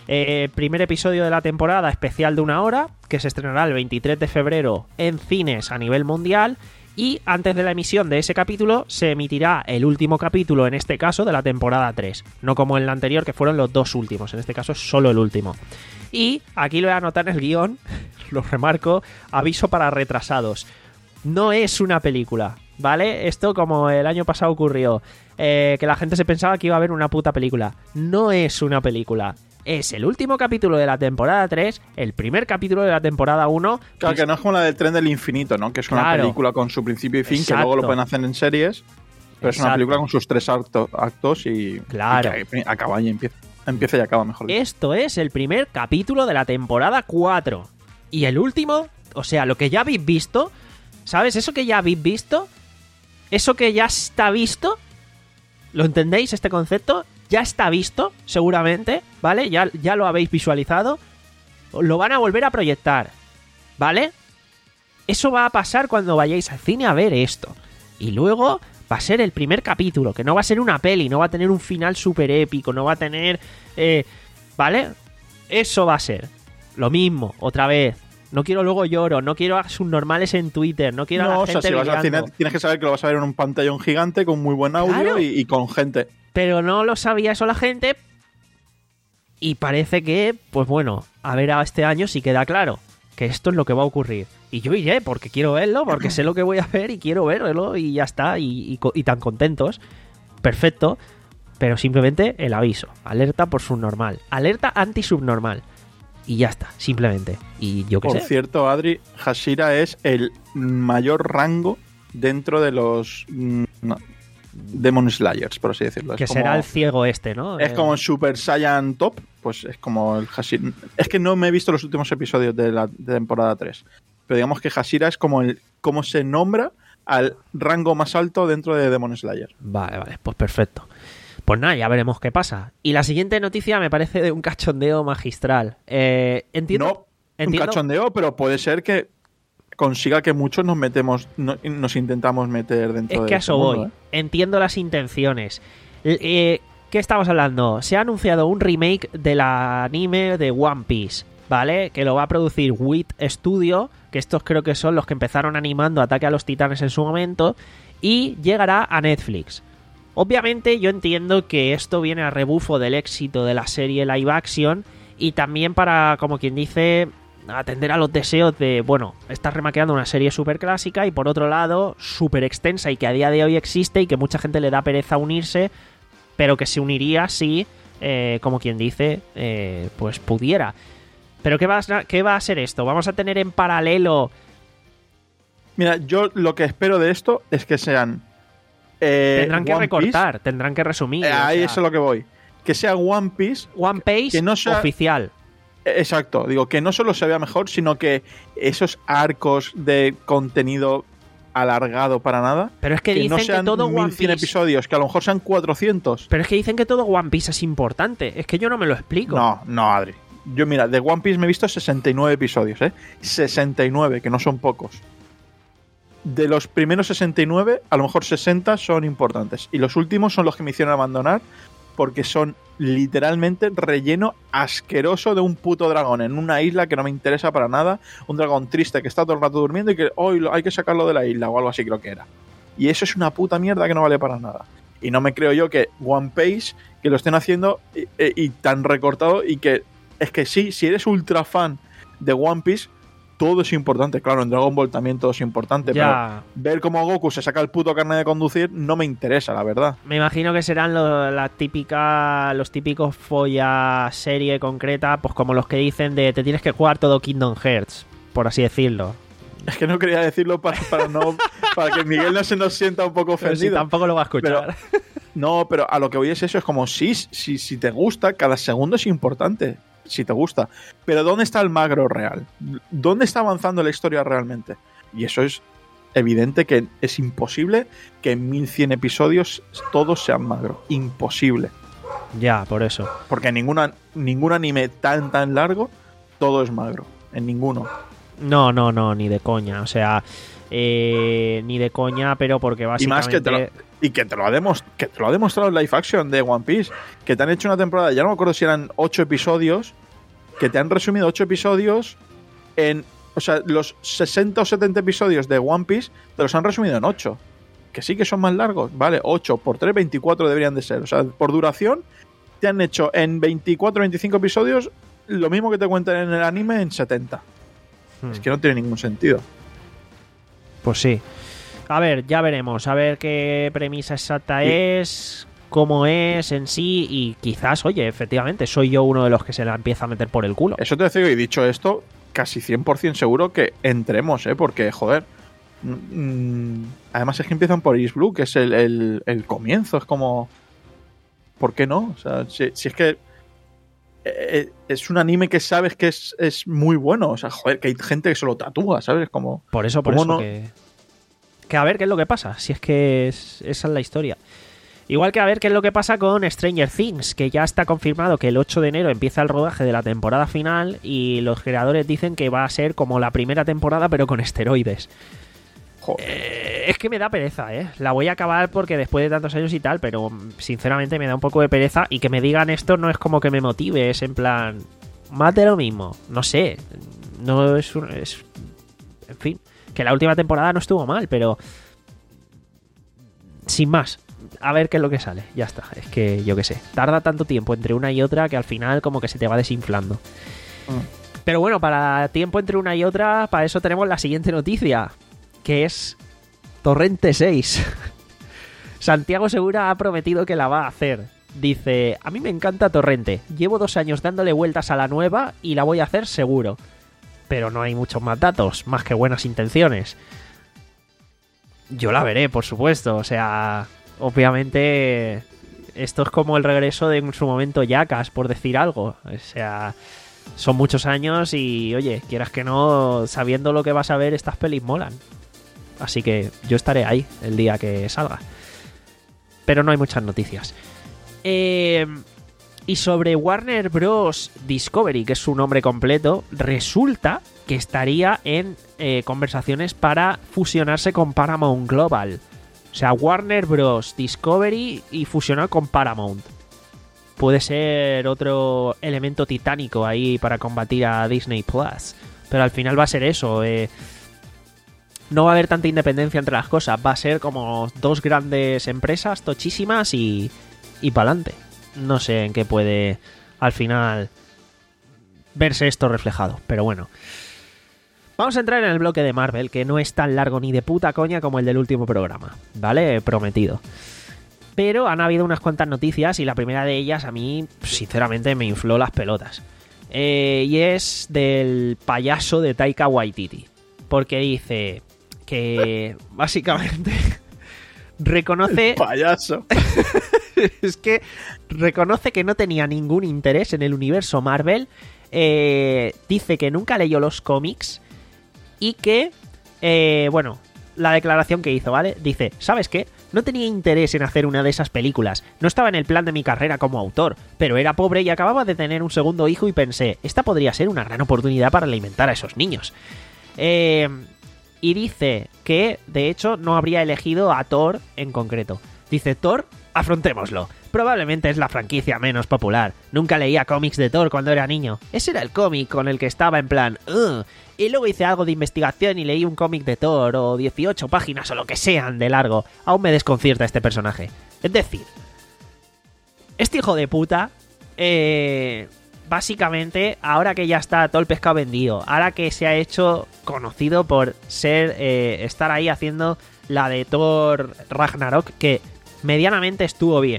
Eh, primer episodio de la temporada especial de una hora, que se estrenará el veintitrés de febrero en cines a nivel mundial. Y antes de la emisión de ese capítulo se emitirá el último capítulo, en este caso, de la temporada tres. No como en el anterior, que fueron los dos últimos. En este caso es solo el último. Y aquí lo voy a anotar en el guión, lo remarco, aviso para retrasados. No es una película, ¿vale? Esto como el año pasado ocurrió, eh, que la gente se pensaba que iba a ver una puta película. No es una película. Es el último capítulo de la temporada tres, el primer capítulo de la temporada uno. Claro, que no es como la del Tren del Infinito, ¿no? Que es una Claro. película con su principio y fin, Exacto. que luego lo pueden hacer en series, pero es una Exacto. película con sus tres acto- actos y, Claro. y que acaba y empieza. Empieza y acaba, mejor dicho. Esto es el primer capítulo de la temporada cuatro. Y el último, o sea, lo que ya habéis visto, ¿sabes? Eso que ya habéis visto, eso que ya está visto, ¿lo entendéis este concepto? Ya está visto, seguramente, ¿vale? Ya, ya lo habéis visualizado. Lo van a volver a proyectar, ¿vale? Eso va a pasar cuando vayáis al cine a ver esto. Y luego va a ser el primer capítulo, que no va a ser una peli, no va a tener un final súper épico, no va a tener... Eh, ¿Vale? Eso va a ser. Lo mismo, otra vez. No quiero luego lloro, no quiero a subnormales en Twitter, no quiero a No, la o sea, gente si vas al brillando. cine tienes que saber que lo vas a ver en un pantallón gigante con muy buen audio Claro. y, y con gente. Pero no lo sabía eso la gente. Y parece que, pues bueno, a ver a este año si queda claro que esto es lo que va a ocurrir. Y yo iré porque quiero verlo, porque sé lo que voy a ver y quiero verlo y ya está. Y, y, co- y tan contentos. Perfecto. Pero simplemente el aviso. Alerta por subnormal. Alerta anti-subnormal. Y ya está, simplemente. Y yo qué Por sé. cierto, Adri, Hashira es el mayor rango dentro de los mm, no, Demon Slayers, por así decirlo. Es Que como- será el ciego este, ¿no? Es Eh, como Super Saiyan Top, pues es como el Hashira. Es que no me he visto los últimos episodios de la de temporada tres, pero digamos que Hashira es como el cómo se nombra al rango más alto dentro de Demon Slayer. Vale, vale, pues perfecto. Pues nada, ya veremos qué pasa. Y la siguiente noticia me parece de un cachondeo magistral. Eh, entiendo. No un entiendo- cachondeo, pero puede ser que consiga que muchos nos metemos, no- nos intentamos meter dentro Es de que a ese eso mundo, voy. ¿eh? Entiendo las intenciones. L- eh, ¿Qué estamos hablando? Se ha anunciado un remake del anime de One Piece, ¿vale? Que lo va a producir Wit Studio, que estos creo que son los que empezaron animando Ataque a los Titanes en su momento, y llegará a Netflix. Obviamente yo entiendo que esto viene a rebufo del éxito de la serie live action y también para, como quien dice, atender a los deseos de, bueno, estás remaqueando una serie súper clásica y por otro lado súper extensa y que a día de hoy existe y que mucha gente le da pereza unirse, pero que se uniría si, eh, como quien dice, eh, pues pudiera. Pero ¿qué va, a, ¿qué va a ser esto? ¿Vamos a tener en paralelo? Mira, yo lo que espero de esto es que sean eh, Tendrán que One recortar, Piece. tendrán que resumir. Eh, o ahí sea, eso es lo que voy. Que sea One Piece. One Piece que no sea- oficial. Exacto, digo, que no solo se vea mejor, sino que esos arcos de contenido alargado para nada, Pero es que, que dicen no sean que todo One mil cien Piece... episodios, que a lo mejor sean cuatrocientos. Pero es que dicen que todo One Piece es importante. Es que yo no me lo explico. No, no, Adri. Yo, mira, de One Piece me he visto sesenta y nueve episodios, ¿eh? sesenta y nueve, que no son pocos. De los primeros sesenta y nueve, a lo mejor sesenta son importantes. Y los últimos son los que me hicieron abandonar, porque son literalmente relleno asqueroso de un puto dragón en una isla que no me interesa para nada. Un dragón triste que está todo el rato durmiendo y que hoy hay que sacarlo de la isla o algo así creo que era. Y eso es una puta mierda que no vale para nada. Y no me creo yo que One Piece, que lo estén haciendo y, y- y tan recortado y que... Es que sí, si eres ultra fan de One Piece, todo es importante. Claro, en Dragon Ball también todo es importante, Ya. pero ver cómo Goku se saca el puto carnet de conducir no me interesa, la verdad. Me imagino que serán lo- la típica, los típicos folla serie concreta, pues como los que dicen de te tienes que jugar todo Kingdom Hearts, por así decirlo. Es que no quería decirlo para, para no para que Miguel no se nos sienta un poco Pero si ofendido. tampoco lo va a escuchar. No, pero a lo que voy es eso, es como si, si, si te gusta, cada segundo es importante, si te gusta. Pero ¿dónde está el magro real? ¿Dónde está avanzando la historia realmente? Y eso es evidente que es imposible que en mil cien episodios todos sean magro. Imposible. Ya, por eso. Porque en ninguna, ningún anime tan tan largo, todo es magro. En ninguno. No, no, no, ni de coña. O sea, eh, ni de coña, pero porque Y básicamente... más que te lo, Y que te, lo ha demos- que te lo ha demostrado el live action de One Piece. Que te han hecho una temporada, ya no me acuerdo si eran ocho episodios, que te han resumido ocho episodios en... O sea, los sesenta o setenta episodios de One Piece te los han resumido en ocho. Que sí que son más largos. Vale, ocho por tres, veinticuatro deberían de ser. O sea, por duración te han hecho en veinticuatro o veinticinco episodios lo mismo que te cuentan en el anime en setenta. Hmm. Es que no tiene ningún sentido. Pues sí. A ver, ya veremos. A ver qué premisa exacta Sí. es, cómo es en sí. Y quizás, oye, efectivamente, soy yo uno de los que se la empieza a meter por el culo. Eso te decía, y dicho esto, casi cien por ciento seguro que entremos, ¿eh? Porque, joder. mm, además es que empiezan por East Blue, que es el, el, el comienzo. Es como... ¿Por qué no? O sea, si, si es que... eh, es un anime que sabes que es, es muy bueno. O sea, joder, que hay gente que se lo tatúa, ¿sabes? Como... Por eso, por ¿Cómo eso no? que... Que a ver qué es lo que pasa, si es que es- esa es la historia. Igual que a ver qué es lo que pasa con Stranger Things, que ya está confirmado que el ocho de enero empieza el rodaje de la temporada final y los creadores dicen que va a ser como la primera temporada pero con esteroides. Joder. Eh, es que me da pereza, ¿eh? La voy a acabar porque después de tantos años y tal, pero sinceramente me da un poco de pereza y que me digan esto no es como que me motive, es en plan... Más de lo mismo, no sé, no es... un- es en fin, que la última temporada no estuvo mal, pero... Sin más, a ver qué es lo que sale, ya está, es que yo qué sé, tarda tanto tiempo entre una y otra que al final como que se te va desinflando. Mm. Pero bueno, para tiempo entre una y otra, para eso tenemos la siguiente noticia, que es Torrente seis. Santiago Segura ha prometido que la va a hacer. Dice, a mí me encanta Torrente, llevo dos años dándole vueltas a la nueva y la voy a hacer seguro. Pero no hay muchos más datos, más que buenas intenciones. Yo la veré, por supuesto, o sea, obviamente esto es como el regreso de en su momento Jackass, por decir algo. O sea, son muchos años y, oye, quieras que no, sabiendo lo que vas a ver, estas pelis molan. Así que yo estaré ahí el día que salga. Pero no hay muchas noticias. Eh, y sobre Warner Bros. Discovery, que es su nombre completo, resulta que estaría en eh, conversaciones para fusionarse con Paramount Global. O sea, Warner Bros. Discovery y fusionar con Paramount. Puede ser otro elemento titánico ahí para combatir a Disney Plus. Pero al final va a ser eso. Eh, no va a haber tanta independencia entre las cosas. Va a ser como dos grandes empresas tochísimas y, y pa'lante. No sé en qué puede al final verse esto reflejado. Pero bueno. Vamos a entrar en el bloque de Marvel, que no es tan largo ni de puta coña como el del último programa. ¿Vale? Prometido. Pero han habido unas cuantas noticias y la primera de ellas a mí, sinceramente, me infló las pelotas. Eh, y es del payaso de Taika Waititi. Porque dice que básicamente reconoce... Payaso. es que reconoce que no tenía ningún interés en el universo Marvel. Eh, dice que nunca leyó los cómics y que, eh, bueno, la declaración que hizo, ¿vale? Dice, ¿sabes qué? No tenía interés en hacer una de esas películas. No estaba en el plan de mi carrera como autor, pero era pobre y acababa de tener un segundo hijo y pensé, esta podría ser una gran oportunidad para alimentar a esos niños. Eh, y dice que, de hecho, no habría elegido a Thor en concreto. Dice, Thor, afrontémoslo. Probablemente es la franquicia menos popular. Nunca leía cómics de Thor cuando era niño. Ese era el cómic con el que estaba en plan... "Ugh". Y luego hice algo de investigación y leí un cómic de Thor o dieciocho páginas o lo que sean de largo. Aún me desconcierta este personaje. Es decir, este hijo de puta... Eh, básicamente, ahora que ya está todo el pescado vendido, ahora que se ha hecho conocido por ser... Eh, estar ahí haciendo la de Thor Ragnarok, que medianamente estuvo bien.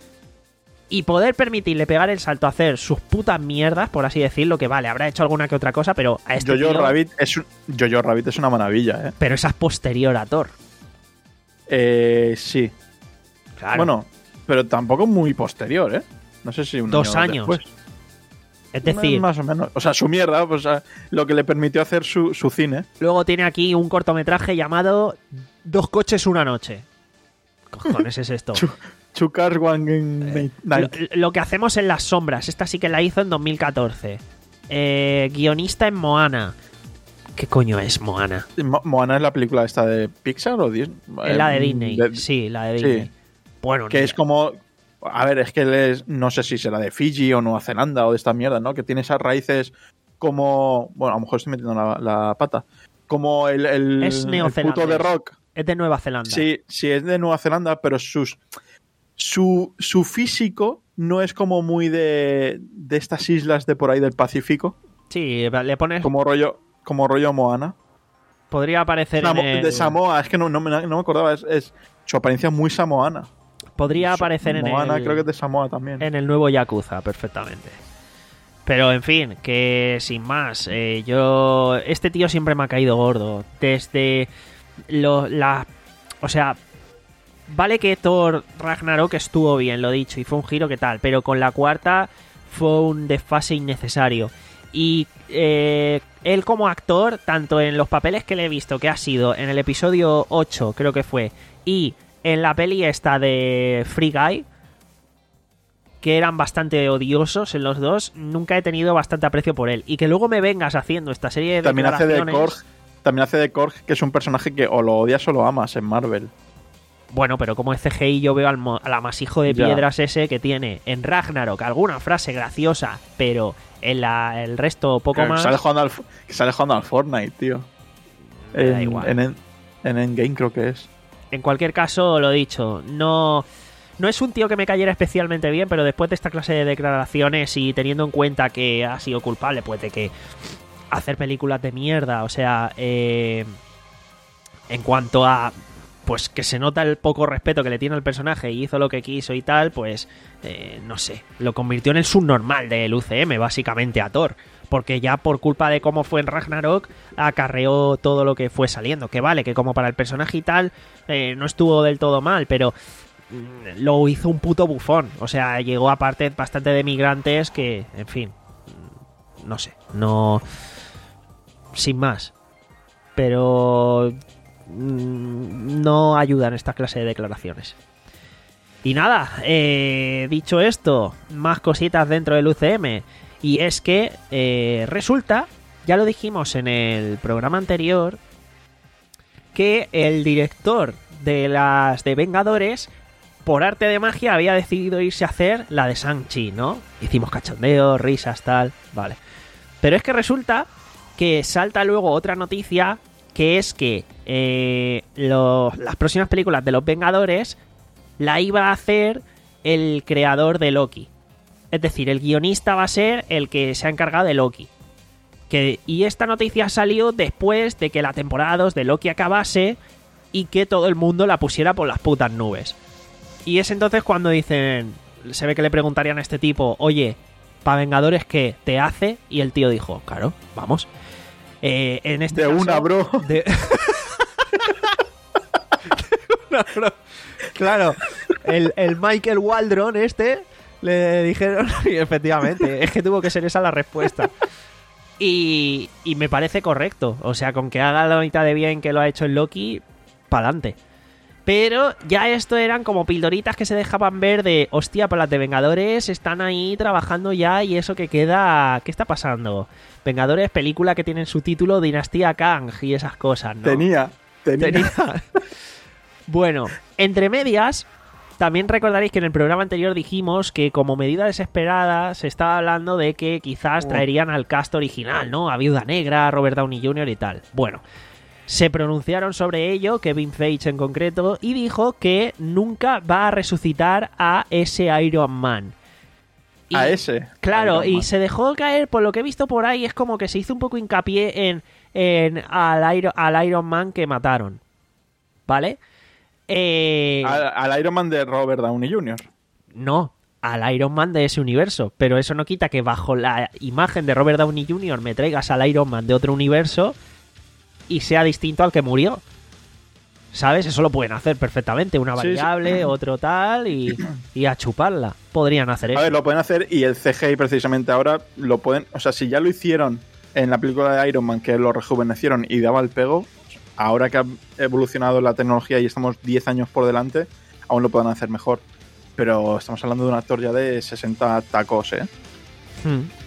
Y poder permitirle pegar el salto a hacer sus putas mierdas, por así decirlo, que vale, habrá hecho alguna que otra cosa, pero a este Jojo tío- Rabbit es un, Jojo Rabbit es una maravilla, ¿eh? Pero esa es posterior a Thor. Eh, sí. Claro. Bueno, pero tampoco muy posterior, ¿eh? No sé si un Dos año años. después. Es decir, Más o menos. O sea, su mierda, pues, a- lo que le permitió hacer su, su cine. luego tiene aquí un cortometraje llamado Dos coches, una noche. ¿Qué cojones es esto? Chu- Two Cars, One Lo, Night. lo que hacemos en las sombras. Esta sí que la hizo en dos mil catorce. Eh, guionista en Moana. ¿Qué coño es Moana? Mo- Moana es la película esta de Pixar o Disney. Es la de Disney. Sí, la de Disney. Sí. Bueno, Que ni- es como... A ver, es que él es, no sé si será de Fiji o Nueva Zelanda o de esta mierda, ¿no? Que tiene esas raíces como... Bueno, a lo mejor estoy metiendo la, la pata. Como el, el, Es el neozelandés. puto de Rock. es de Nueva Zelanda. Sí, sí, es de Nueva Zelanda, pero sus, su, su físico no es como muy de, de estas islas de por ahí del Pacífico. Sí, le pones... Como rollo, como rollo Moana. Podría aparecer Samo- en el... De Samoa, es que no, no, me, no me acordaba. Es, es su apariencia muy samoana. Podría So- aparecer en Moana el... creo que es de Samoa también. en el nuevo Yakuza, perfectamente. Pero, en fin, que sin más, eh, yo... Este tío siempre me ha caído gordo. Desde lo, la... O sea, vale que Thor Ragnarok estuvo bien, lo dicho, y fue un giro que tal, pero con la cuarta fue un desfase innecesario. Y eh, él como actor, tanto en los papeles que le he visto, que ha sido en el episodio ocho, creo que fue, y en la peli esta de Free Guy, que eran bastante odiosos en los dos, nunca he tenido bastante aprecio por él. Y que luego me vengas haciendo esta serie de También hace de declaraciones... Korg. También hace de Korg, que es un personaje que o lo odias o lo amas en Marvel. Bueno, pero como es C G I yo veo al, mo- al amasijo de Ya. piedras ese que tiene en Ragnarok alguna frase graciosa, pero en la, el resto poco que más... Sale jugando al, que sale jugando al Fortnite, tío. Me da En, igual. en, en, en Endgame creo que es. En cualquier caso, lo dicho, no... No es un tío que me cayera especialmente bien, pero después de esta clase de declaraciones y teniendo en cuenta que ha sido culpable, pues de que hacer películas de mierda, o sea, eh, en cuanto a, pues que se nota el poco respeto que le tiene al personaje y hizo lo que quiso y tal, pues, eh, no sé, lo convirtió en el subnormal del U C M, básicamente, a Thor. Porque ya por culpa de cómo fue en Ragnarok, acarreó todo lo que fue saliendo. Que vale, que como para el personaje y tal, eh, no estuvo del todo mal, pero mm, lo hizo un puto bufón. O sea, llegó a partes bastante de migrantes que, en fin, mm, no sé, no... Sin más. Pero mm, no ayudan esta clase de declaraciones. Y nada, eh, dicho esto, más cositas dentro del U C M. Y es que eh, resulta, ya lo dijimos en el programa anterior, que el director de las de Vengadores, por arte de magia, había decidido irse a hacer la de Shang-Chi, ¿no? Hicimos cachondeo, risas, tal, vale. Pero es que resulta que salta luego otra noticia, que es que eh, lo- las próximas películas de los Vengadores la iba a hacer el creador de Loki. Es decir, el guionista va a ser el que se ha encargado de Loki. Que, y esta noticia salió después de que la temporada dos de Loki acabase y que todo el mundo la pusiera por las putas nubes. Y es entonces cuando dicen, se ve que le preguntarían a este tipo, oye, ¿para Vengadores qué te hace? Y el tío dijo, claro, vamos. Eh, en este De caso- una, bro. de- De una, bro. Claro, el, el Michael Waldron este le dijeron, y efectivamente, es que tuvo que ser esa la respuesta. Y, y me parece correcto, o sea, con que haga la mitad de bien que lo ha hecho el Loki, pa'lante. Pero ya esto eran como pildoritas que se dejaban ver de, hostia, pues las de Vengadores están ahí trabajando ya y eso que queda, ¿qué está pasando? Vengadores, película que tiene en su título Dinastía Kang y esas cosas, ¿no? Tenía, tenía. Tenía. Bueno, entre medias, también recordaréis que en el programa anterior dijimos que como medida desesperada se estaba hablando de que quizás traerían al cast original, ¿no? A Viuda Negra, a Robert Downey junior y tal. Bueno, se pronunciaron sobre ello, Kevin Feige en concreto, y dijo que nunca va a resucitar a ese Iron Man. Y- A ese. Claro, Iron y Man. se dejó caer, por lo que he visto por ahí, es como que se hizo un poco hincapié en, en al, Iron, al Iron Man que mataron. ¿Vale? Eh, Al, al Iron Man de Robert Downey junior no, al Iron Man de ese universo. Pero eso no quita que bajo la imagen de Robert Downey junior me traigas al Iron Man de otro universo y sea distinto al que murió. ¿Sabes? Eso lo pueden hacer perfectamente. Una Sí, sí. variable, otro tal y, y a chuparla. Podrían hacer eso. A ver, lo pueden hacer y el C G I precisamente ahora lo pueden... O sea, si ya lo hicieron en la película de Iron Man, que lo rejuvenecieron y daba el pego, ahora que ha evolucionado la tecnología y estamos diez años por delante, aún lo pueden hacer mejor. Pero estamos hablando de un actor ya de sesenta tacos, ¿eh? Hmm.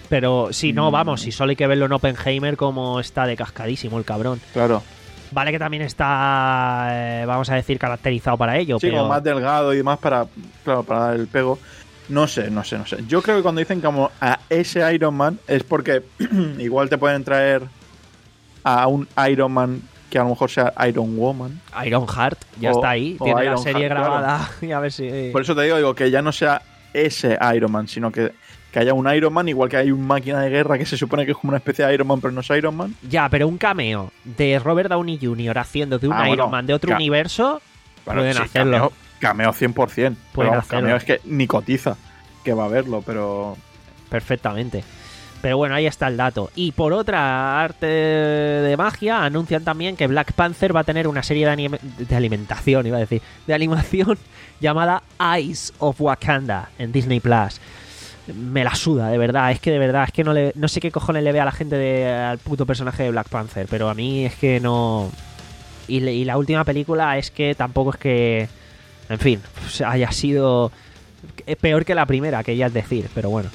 Pero si no, Mm. vamos, si solo hay que verlo en Oppenheimer como está de cascadísimo el cabrón. Claro. Vale que también está, eh, vamos a decir, caracterizado para ello, Sí, pero... como más delgado y demás para, claro, para dar el pego. No sé, no sé, no sé. Yo creo que cuando dicen como a ese Iron Man es porque igual te pueden traer a un Iron Man que a lo mejor sea Iron Woman. Iron Heart ya O- está ahí, o tiene la Iron serie Heart, grabada y a ver si... Por eso te digo, digo que ya no sea ese Iron Man, sino que, que haya un Iron Man, igual que hay un máquina de guerra que se supone que es como una especie de Iron Man, pero no es Iron Man. Ya, pero un cameo de Robert Downey junior haciendo de un Ah, Iron bueno, Man de otro ca- universo, Bueno, pueden sí, hacerlo. Cameo, cameo cien por ciento. Pueden Pero vamos, hacerlo. cameo es que ni cotiza que va a verlo, pero... Perfectamente. Pero bueno, ahí está el dato. Y por otra arte de magia, anuncian también que Black Panther va a tener una serie de, anime- de alimentación, iba a decir, de animación llamada Eyes of Wakanda en Disney Plus. Me la suda, de verdad. Es que de verdad, es que no, le, no sé qué cojones le ve a la gente de, al puto personaje de Black Panther, pero a mí es que no... Y, le- y la última película es que tampoco es que... En fin, haya sido peor que la primera, que ya es decir, pero bueno.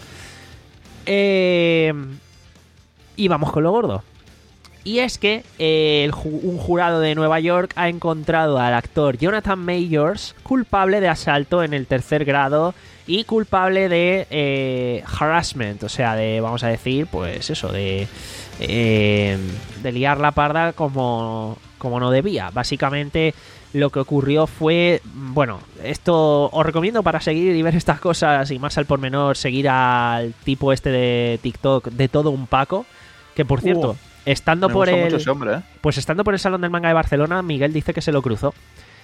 Eh, y vamos con lo gordo. Y es que eh, el ju- un jurado de Nueva York ha encontrado al actor Jonathan Majors culpable de asalto en el tercer grado y culpable de eh, harassment, o sea, de, vamos a decir, pues eso, de, eh, de liar la parda como, como no debía. Básicamente lo que ocurrió fue, bueno, esto os recomiendo para seguir y ver estas cosas y más al pormenor, seguir al tipo este de TikTok de todo un Paco, que por cierto, Uh, estando me por gusta el mucho ese hombre, ¿eh? pues estando por el Salón del Manga de Barcelona, Miguel dice que se lo cruzó.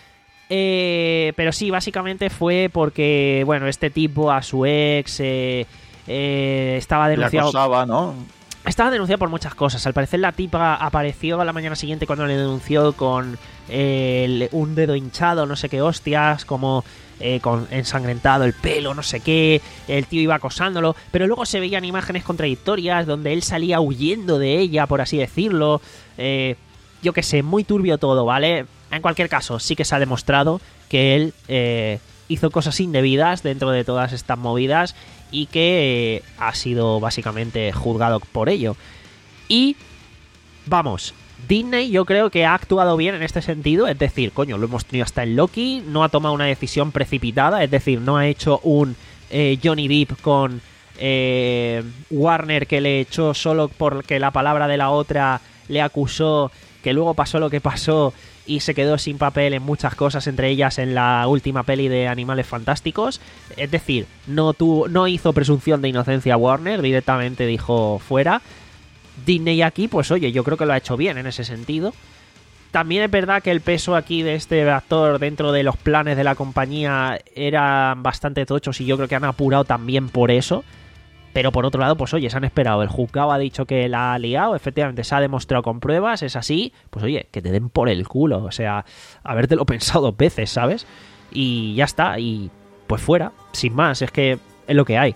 Eh, pero sí, básicamente fue porque, bueno, este tipo a su ex eh, eh, estaba Le denunciado. acosaba, ¿no? Estaba denunciado por muchas cosas. Al parecer la tipa apareció a la mañana siguiente cuando le denunció con eh, el- un dedo hinchado, no sé qué hostias, como eh, con ensangrentado el pelo, no sé qué. El tío iba acosándolo, pero luego se veían imágenes contradictorias donde él salía huyendo de ella, por así decirlo. Eh, yo qué sé, muy turbio todo, ¿vale? En cualquier caso, sí que se ha demostrado que él eh, hizo cosas indebidas dentro de todas estas movidas y que eh, ha sido básicamente juzgado por ello. Y vamos, Disney yo creo que ha actuado bien en este sentido, es decir, coño, lo hemos tenido hasta en Loki, no ha tomado una decisión precipitada, es decir, no ha hecho un eh, Johnny Depp con eh, Warner que le echó solo porque la palabra de la otra le acusó, que luego pasó lo que pasó y se quedó sin papel en muchas cosas, entre ellas en la última peli de Animales Fantásticos. Es decir, no, tuvo, no hizo presunción de inocencia a Warner, directamente dijo fuera. Disney aquí, pues oye, yo creo que lo ha hecho bien en ese sentido. También es verdad que el peso aquí de este actor dentro de los planes de la compañía eran bastante tochos y yo creo que han apurado también por eso. Pero por otro lado, pues oye, se han esperado. El juzgado ha dicho que la ha liado, efectivamente se ha demostrado con pruebas, es así. Pues oye, que te den por el culo. O sea, habértelo pensado dos veces, ¿sabes? Y ya está, y pues fuera, sin más, es que es lo que hay.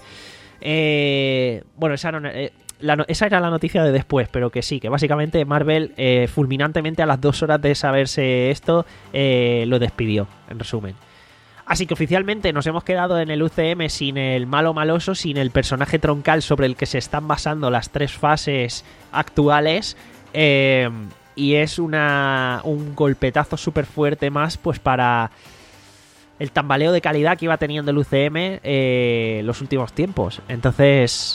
Eh, bueno, esa, no, eh, la, no- esa era la noticia de después, pero que sí, que básicamente Marvel, eh, fulminantemente a las dos horas de saberse esto, eh, lo despidió, en resumen. Así que oficialmente nos hemos quedado en el U C M sin el malo maloso, sin el personaje troncal sobre el que se están basando las tres fases actuales. Eh, y es una un golpetazo súper fuerte más pues para el tambaleo de calidad que iba teniendo el U C M eh, los últimos tiempos. Entonces,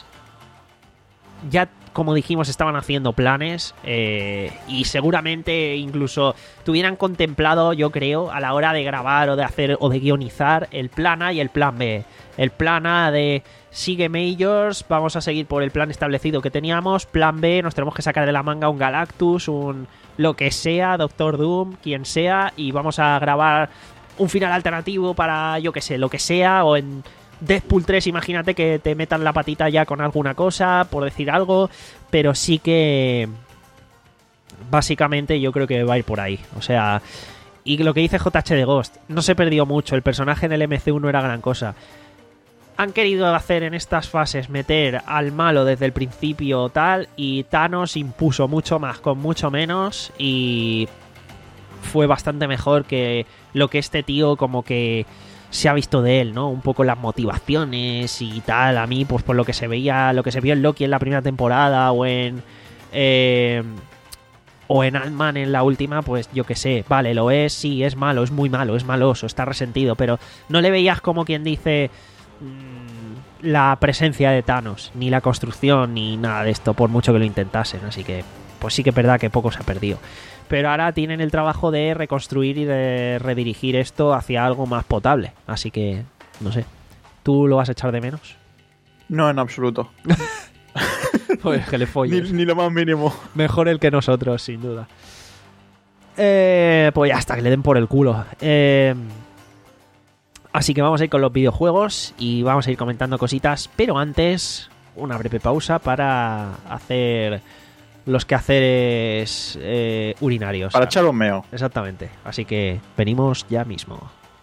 ya como dijimos, estaban haciendo planes eh, y seguramente incluso tuvieran contemplado, yo creo, a la hora de grabar o de hacer o de guionizar el plan A y el plan B. El plan A de sigue Majors, vamos a seguir por el plan establecido que teníamos. Plan B, nos tenemos que sacar de la manga un Galactus, un lo que sea, Doctor Doom, quien sea, y vamos a grabar un final alternativo para, yo que sé, lo que sea, o en Deadpool tres, imagínate que te metan la patita ya con alguna cosa, por decir algo, pero sí que básicamente yo creo que va a ir por ahí. O sea, y lo que dice J H de Ghost, no se perdió mucho, el personaje en el M C U no era gran cosa. Han querido hacer en estas fases meter al malo desde el principio tal, y Thanos impuso mucho más con mucho menos y fue bastante mejor que lo que este tío como que se ha visto de él, ¿no? Un poco las motivaciones y tal. A mí, pues por lo que se veía, lo que se vio en Loki en la primera temporada o en... Eh, o en Ant-Man en la última, pues yo qué sé, vale, lo es, sí, es malo, es muy malo, es maloso, está resentido, pero no le veías como quien dice mmm, la presencia de Thanos, ni la construcción, ni nada de esto, por mucho que lo intentasen, así que pues sí que es verdad que poco se ha perdido. Pero ahora tienen el trabajo de reconstruir y de redirigir esto hacia algo más potable, así que, no sé, ¿tú lo vas a echar de menos? No, en absoluto. Pues que le folles. Ni, ni lo más mínimo. Mejor el que nosotros, sin duda. Eh, pues ya está, que le den por el culo. Eh, así que vamos a ir con los videojuegos y vamos a ir comentando cositas. Pero antes, una breve pausa para hacer los quehaceres eh, urinarios. Para echar un meo. Exactamente. Así que venimos ya mismo.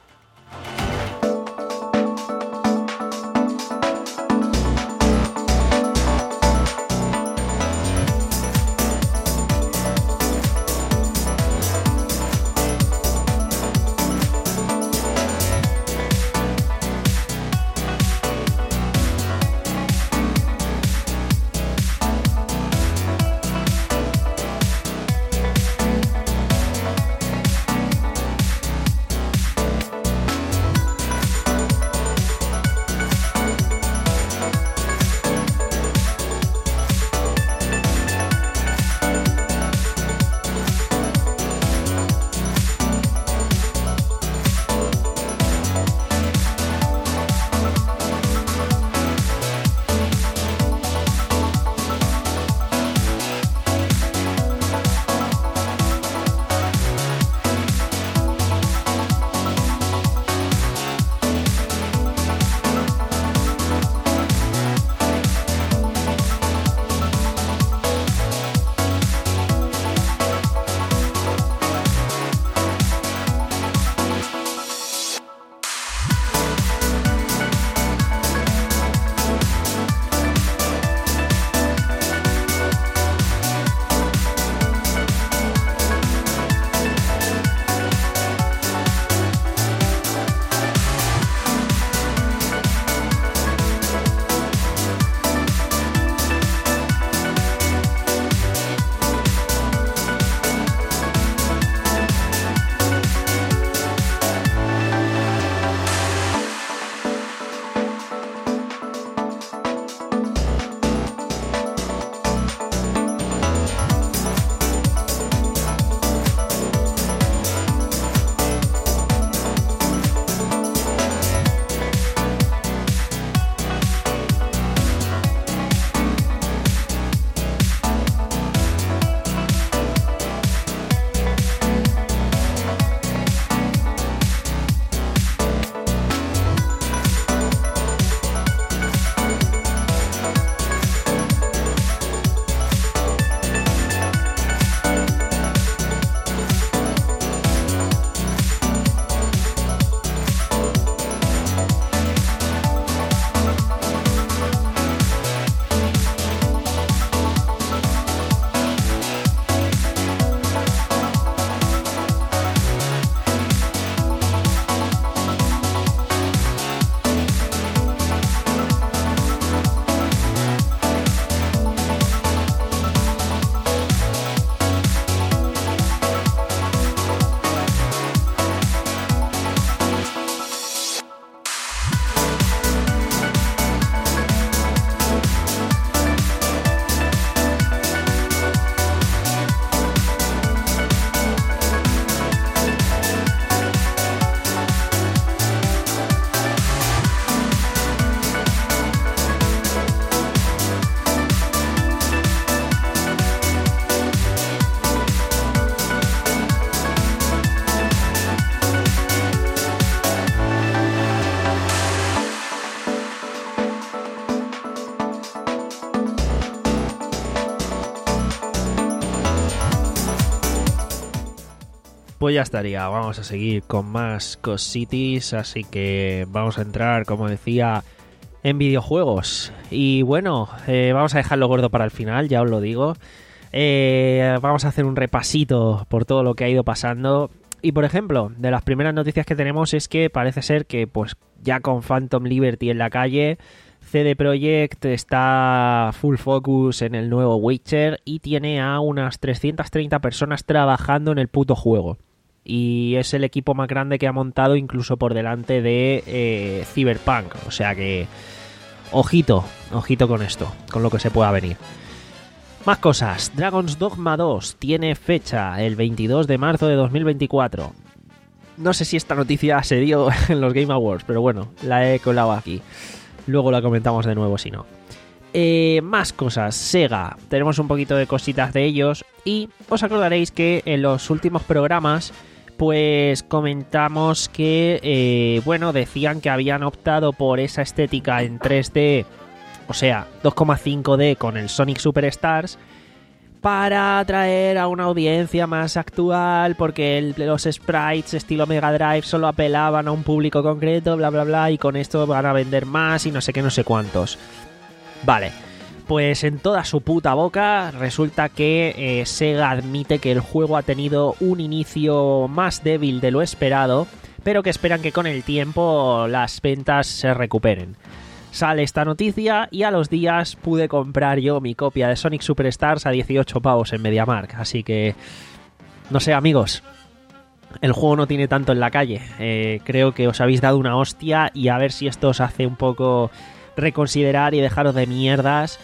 Pues ya estaría, vamos a seguir con más cositis, así que vamos a entrar, como decía, en videojuegos. Y bueno, eh, vamos a dejarlo gordo para el final, ya os lo digo. Eh, vamos a hacer un repasito por todo lo que ha ido pasando. Y por ejemplo, de las primeras noticias que tenemos es que parece ser que pues ya con Phantom Liberty en la calle, C D Projekt está full focus en el nuevo Witcher y tiene a unas trescientas treinta personas trabajando en el puto juego. Y es el equipo más grande que ha montado incluso por delante de eh, Cyberpunk. O sea que, ojito, ojito con esto, con lo que se pueda venir. Más cosas. Dragon's Dogma dos tiene fecha el veintidós de marzo de dos mil veinticuatro. No sé si esta noticia se dio en los Game Awards, pero bueno, la he colado aquí. Luego la comentamos de nuevo si no. Eh, más cosas. Sega. Tenemos un poquito de cositas de ellos. Y os acordaréis que en los últimos programas pues comentamos que, eh, bueno, decían que habían optado por esa estética en tres D, o sea, dos coma cinco D con el Sonic Superstars, para atraer a una audiencia más actual, porque el, los sprites estilo Mega Drive solo apelaban a un público concreto, bla bla bla, y con esto van a vender más y no sé qué, no sé cuántos. Vale, pues en toda su puta boca resulta que eh, Sega admite que el juego ha tenido un inicio más débil de lo esperado, pero que esperan que con el tiempo las ventas se recuperen. Sale esta noticia y a los días pude comprar yo mi copia de Sonic Superstars a dieciocho pavos en MediaMarkt. Así que, no sé, amigos, el juego no tiene tanto en la calle. Eh, creo que os habéis dado una hostia y a ver si esto os hace un poco reconsiderar y dejaros de mierdas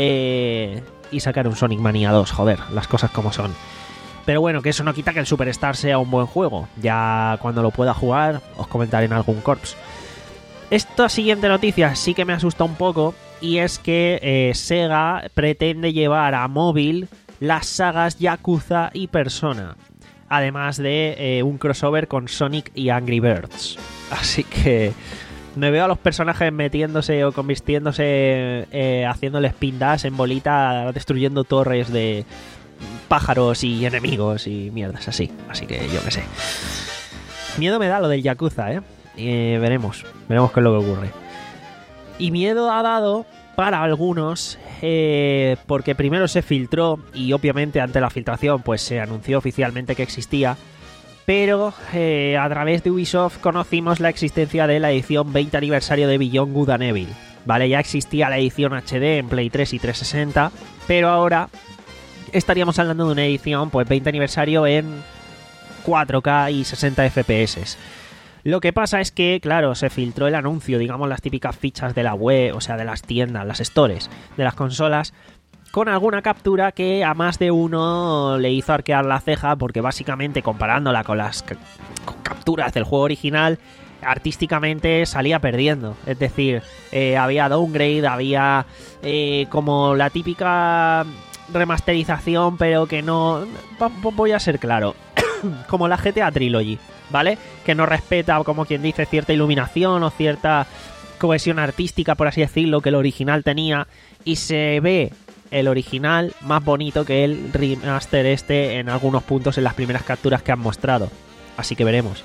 eh, y sacar un Sonic Mania dos, joder, las cosas como son. Pero bueno, que eso no quita que el Superstar sea un buen juego. Ya cuando lo pueda jugar os comentaré en algún corps. Esta siguiente noticia sí que me asusta un poco, y es que eh, Sega pretende llevar a móvil las sagas Yakuza y Persona, además de eh, un crossover con Sonic y Angry Birds. Así que me veo a los personajes metiéndose o convirtiéndose, eh, haciéndoles spin dash en bolita, destruyendo torres de pájaros y enemigos y mierdas así. Así que yo qué sé. Miedo me da lo del Yakuza, ¿eh? Eh, veremos, veremos qué es lo que ocurre. Y miedo ha dado para algunos eh, porque primero se filtró y obviamente ante la filtración pues se anunció oficialmente que existía, pero eh, a través de Ubisoft conocimos la existencia de la edición veinte aniversario de Beyond Good and Evil. Vale, ya existía la edición H D en Play tres y trescientos sesenta, pero ahora estaríamos hablando de una edición pues veinte aniversario en cuatro K y sesenta F P S. Lo que pasa es que, claro, se filtró el anuncio, digamos las típicas fichas de la web, o sea, de las tiendas, las stores de las consolas, con alguna captura que a más de uno le hizo arquear la ceja, porque básicamente comparándola con las ca- con capturas del juego original, artísticamente salía perdiendo. Es decir, eh, había downgrade, había eh, como la típica remasterización, pero que no... Voy a ser claro, como la G T A Trilogy, ¿vale? Que no respeta, como quien dice, cierta iluminación o cierta cohesión artística, por así decirlo, que el original tenía, y se ve el original más bonito que el remaster este en algunos puntos en las primeras capturas que han mostrado. Así que veremos.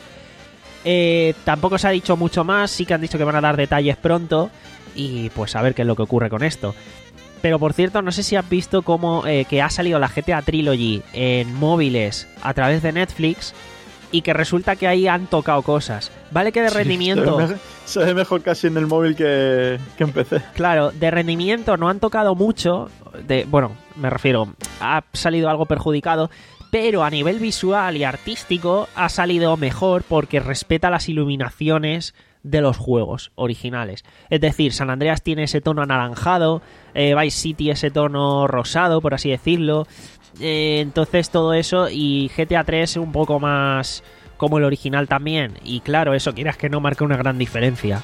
Eh, tampoco se ha dicho mucho más, sí que han dicho que van a dar detalles pronto y pues a ver qué es lo que ocurre con esto. Pero por cierto, no sé si has visto cómo eh, que ha salido la G T A Trilogy en móviles a través de Netflix y que resulta que ahí han tocado cosas. Vale que de sí, rendimiento... Se ve, se ve mejor casi en el móvil que, que en P C. Claro, de rendimiento no han tocado mucho. De, bueno, me refiero, ha salido algo perjudicado, pero a nivel visual y artístico ha salido mejor porque respeta las iluminaciones de los juegos originales. Es decir, San Andreas tiene ese tono anaranjado, eh, Vice City ese tono rosado, por así decirlo. Eh, entonces todo eso, y G T A tres un poco más como el original también. Y claro, eso quieras que no marca una gran diferencia.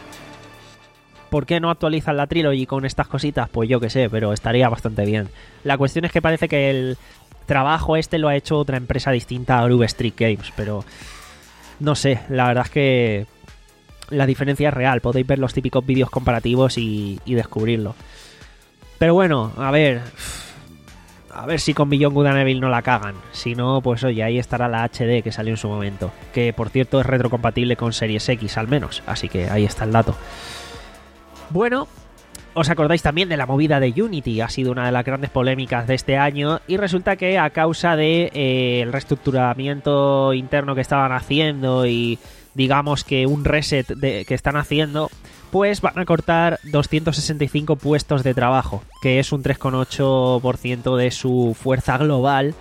¿Por qué no actualizan la Trilogy con estas cositas? Pues yo que sé, pero estaría bastante bien. La cuestión es que parece que el trabajo este lo ha hecho otra empresa distinta a Groove Street Games, pero no sé, la verdad es que la diferencia es real. Podéis ver los típicos vídeos comparativos y, y descubrirlo. Pero bueno, a ver... A ver si con Beyond Good and Evil no la cagan. Si no, pues oye, ahí estará la H D que salió en su momento. Que por cierto es retrocompatible con Series X al menos. Así que ahí está el dato. Bueno, os acordáis también de la movida de Unity, ha sido una de las grandes polémicas de este año, y resulta que a causa de eh, el reestructuramiento interno que estaban haciendo y digamos que un reset de, que están haciendo, pues van a cortar doscientos sesenta y cinco puestos de trabajo, que es un tres coma ocho por ciento de su fuerza global.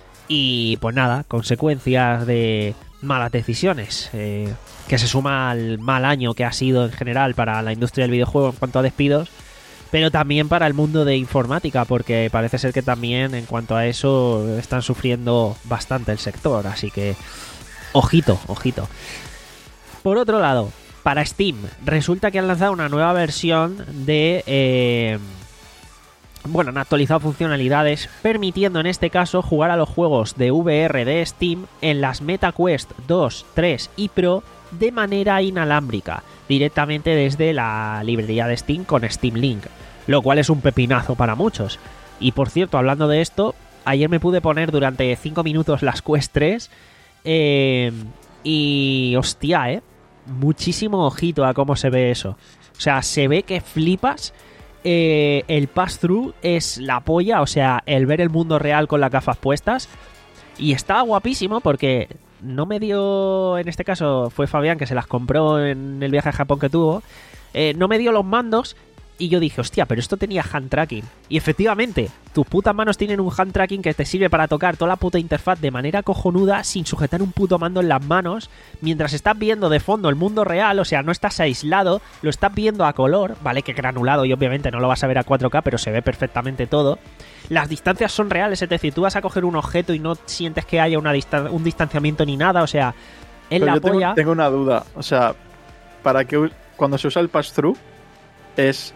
Y pues nada, consecuencias de malas decisiones, eh, que se suma al mal año que ha sido en general para la industria del videojuego en cuanto a despidos, pero también para el mundo de informática, porque parece ser que también en cuanto a eso están sufriendo bastante el sector, así que ojito, ojito. Por otro lado, para Steam, resulta que han lanzado una nueva versión de... Eh, bueno, han actualizado funcionalidades, permitiendo en este caso jugar a los juegos de V R de Steam en las MetaQuest dos, tres y Pro de manera inalámbrica, directamente desde la librería de Steam con Steam Link, lo cual es un pepinazo para muchos. Y por cierto, hablando de esto, ayer me pude poner durante cinco minutos las Quest tres eh, y hostia, eh, muchísimo ojito a cómo se ve eso. O sea, se ve que flipas. Eh, el pass-through es la polla, o sea, el ver el mundo real con las gafas puestas. Y está guapísimo porque no me dio, en este caso fue Fabián que se las compró en el viaje a Japón que tuvo, eh, no me dio los mandos. Y yo dije, hostia, pero esto tenía hand tracking. Y efectivamente, tus putas manos tienen un hand tracking que te sirve para tocar toda la puta interfaz de manera cojonuda sin sujetar un puto mando en las manos, mientras estás viendo de fondo el mundo real, o sea, no estás aislado, lo estás viendo a color, vale que granulado y obviamente no lo vas a ver a cuatro K, pero se ve perfectamente todo. Las distancias son reales, es decir, tú vas a coger un objeto y no sientes que haya una distan- un distanciamiento ni nada, o sea, en pero la yo tengo, polla... tengo una duda, o sea, para que cuando se usa el pass-through es...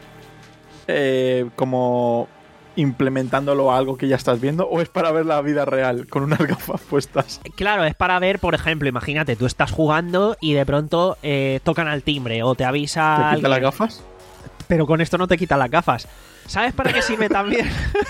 Eh, como implementándolo a algo que ya estás viendo, o es para ver la vida real con unas gafas puestas. Claro, es para ver, por ejemplo, imagínate, tú estás jugando y de pronto eh, tocan al timbre o te avisa. ¿Te quita alguien, las gafas? Pero con esto no te quita las gafas. ¿Sabes para qué sirve también?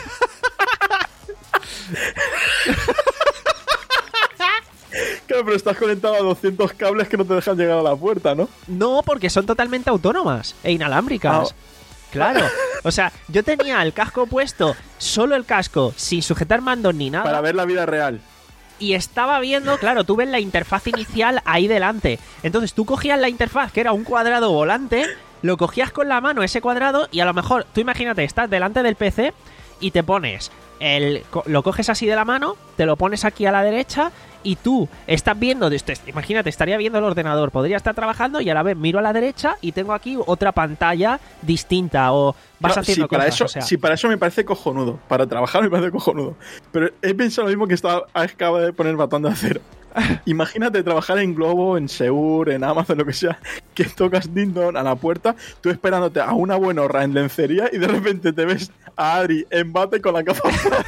Claro, pero estás conectado a doscientos cables que no te dejan llegar a la puerta, ¿no? No, porque son totalmente autónomas e inalámbricas. Ah. Claro, o sea, yo tenía el casco puesto, solo el casco, sin sujetar mandos ni nada. Para ver la vida real. Y estaba viendo, claro, tú ves la interfaz inicial ahí delante. Entonces tú cogías la interfaz, que era un cuadrado volante, lo cogías con la mano ese cuadrado y a lo mejor, tú imagínate, estás delante del P C y te pones, el, lo coges así de la mano, te lo pones aquí a la derecha y tú estás viendo, imagínate, estaría viendo el ordenador, podría estar trabajando y a la vez miro a la derecha y tengo aquí otra pantalla distinta o vas no, haciendo si para cosas. Eso, o sea. Si para eso me parece cojonudo, para trabajar me parece cojonudo. Pero he pensado lo mismo que estaba, acaba de poner Batón de Acero. Imagínate trabajar en Globo, en Seur, en Amazon, lo que sea, que tocas ding-dong a la puerta, tú esperándote a una buena horra en lencería y de repente te ves a Adri en bate con la capa.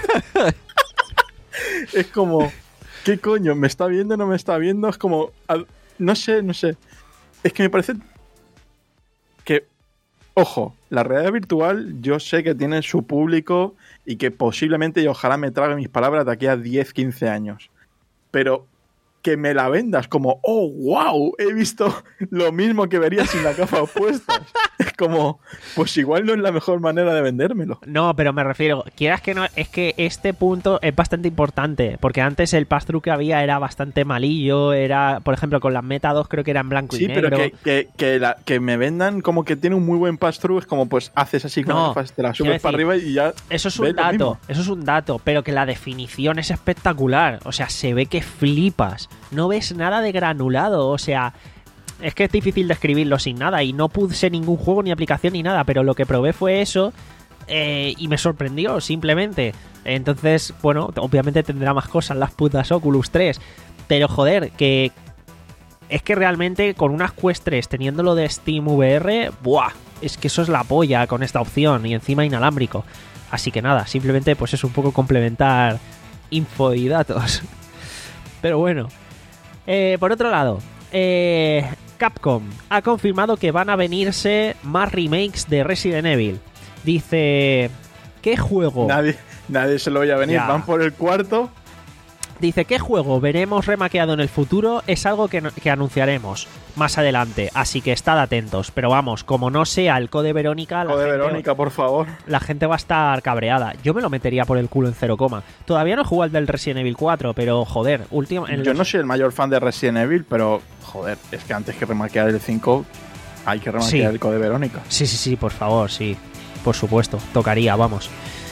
Es como... ¿Qué coño? ¿Me está viendo? ¿No me está viendo? Es como... No sé, no sé. Es que me parece que... Ojo, la realidad virtual yo sé que tiene su público y que posiblemente y ojalá me trague mis palabras de aquí a diez, quince años. Pero que me la vendas como... ¡Oh, wow! He visto lo mismo que vería sin la gafa puesta. Es como... Pues igual no es la mejor manera de vendérmelo. No, pero me refiero, quieras que no, es que este punto es bastante importante, porque antes el pass-through que había era bastante malillo, era, por ejemplo, con las Meta dos creo que era en blanco sí, y negro. Sí, pero que, que, que, la, que me vendan como que tiene un muy buen pass-through, es como pues haces así con no, las gafas, te la subes para arriba y ya... Eso es un dato, eso es un dato, pero que la definición es espectacular, o sea, se ve que flipas, no ves nada de granulado, o sea... Es que es difícil describirlo sin nada y no puse ningún juego ni aplicación ni nada, pero lo que probé fue eso eh, y me sorprendió simplemente. Entonces, bueno, obviamente tendrá más cosas las putas Oculus tres, pero joder, que es que realmente con unas Quest tres teniéndolo de Steam V R, ¡buah! Es que eso es la polla con esta opción y encima inalámbrico. Así que nada, simplemente pues es un poco complementar info y datos. Pero bueno, eh, por otro lado... Eh, Capcom ha confirmado que van a venirse más remakes de Resident Evil. Dice... ¿Qué juego? Nadie, nadie se lo vaya a venir. Ya. Van por el cuarto. Dice, ¿qué juego veremos remakeado en el futuro? Es algo que, que anunciaremos más adelante, así que estad atentos. Pero vamos, como no sea el Code Verónica, la, Code gente, Verónica, por favor. la gente va a estar cabreada. Yo me lo metería por el culo en cero coma. Todavía no he jugado al del Resident Evil cuatro, pero joder, último... en Yo los- no soy el mayor fan de Resident Evil, pero joder, es que antes que remakear el cinco hay que remakear Sí. el Code Verónica. Sí, sí, sí, por favor, sí. Por supuesto, tocaría, vamos.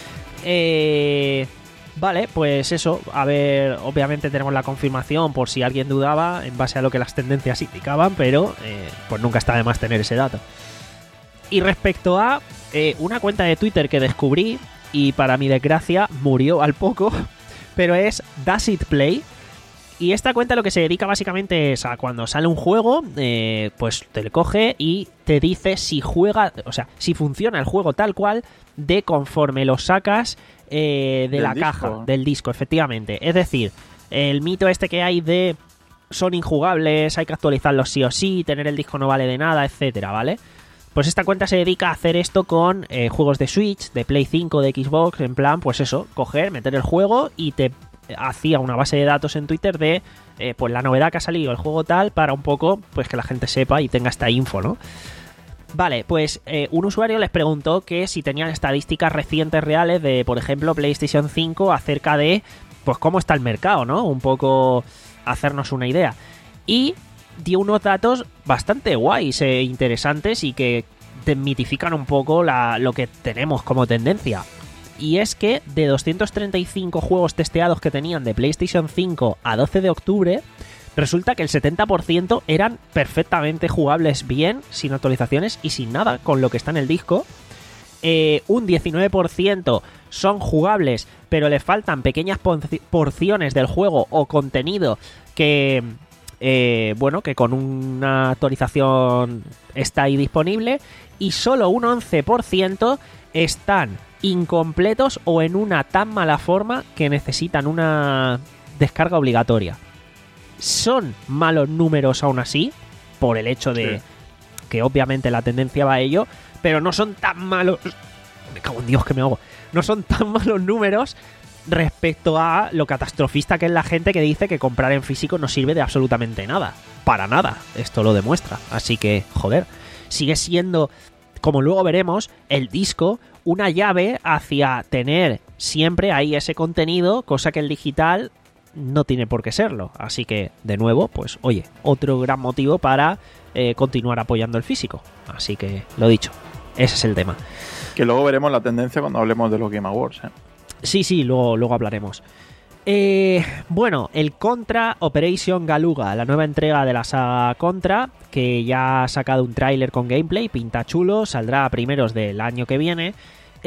Eh... Vale, pues eso, a ver, obviamente tenemos la confirmación por si alguien dudaba en base a lo que las tendencias indicaban, pero eh, pues nunca está de más tener ese dato. Y respecto a eh, una cuenta de Twitter que descubrí y para mi desgracia murió al poco, pero es Does It Play. Y esta cuenta lo que se dedica básicamente es a cuando sale un juego, eh, pues te le coge y te dice si juega, o sea, si funciona el juego tal cual de conforme lo sacas eh, de Del la disco. caja, del disco, efectivamente. Es decir, el mito este que hay de son injugables, hay que actualizarlos sí o sí, tener el disco no vale de nada, etcétera, ¿vale? Pues esta cuenta se dedica a hacer esto con eh, juegos de Switch, de Play cinco, de Xbox, en plan, pues eso, coger, meter el juego y te hacía una base de datos en Twitter de eh, pues la novedad que ha salido, el juego tal, para un poco pues que la gente sepa y tenga esta info, ¿no? Vale, pues eh, un usuario les preguntó que si tenían estadísticas recientes reales de, por ejemplo, PlayStation cinco acerca de pues cómo está el mercado, ¿no? Un poco hacernos una idea. Y dio unos datos bastante guays e interesantes y que desmitifican un poco la, lo que tenemos como tendencia. Y es que de doscientos treinta y cinco juegos testeados que tenían de PlayStation cinco a doce de octubre, resulta que el setenta por ciento eran perfectamente jugables bien, sin actualizaciones y sin nada, con lo que está en el disco. Eh, un diecinueve por ciento son jugables, pero le faltan pequeñas porciones del juego o contenido que, eh, bueno, que con una actualización está ahí disponible. Y solo un once por ciento están incompletos o en una tan mala forma que necesitan una descarga obligatoria. Son malos números aún así, por el hecho de Sí. que obviamente la tendencia va a ello, pero no son tan malos... Me cago en Dios que me hago. No son tan malos números respecto a lo catastrofista que es la gente que dice que comprar en físico no sirve de absolutamente nada. Para nada. Esto lo demuestra. Así que, joder, sigue siendo, como luego veremos, el disco una llave hacia tener siempre ahí ese contenido, cosa que el digital no tiene por qué serlo. Así que, de nuevo, pues oye, otro gran motivo para eh, continuar apoyando el físico. Así que, lo dicho, ese es el tema. Que luego veremos la tendencia cuando hablemos de los Game Awards, ¿eh? Sí, sí, luego, luego hablaremos. Eh, bueno, el Contra Operation Galuga, la nueva entrega de la saga Contra, que ya ha sacado un tráiler con gameplay, pinta chulo, saldrá a primeros del año que viene.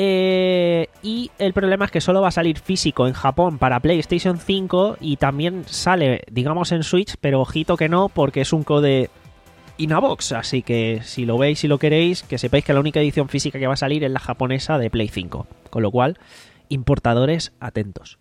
Eh, y el problema es que solo va a salir físico en Japón para PlayStation cinco y también sale, digamos, en Switch, pero ojito que no, porque es un code Inabox, así que si lo veis y lo queréis, que sepáis que la única edición física que va a salir es la japonesa de Play cinco, con lo cual, importadores, atentos.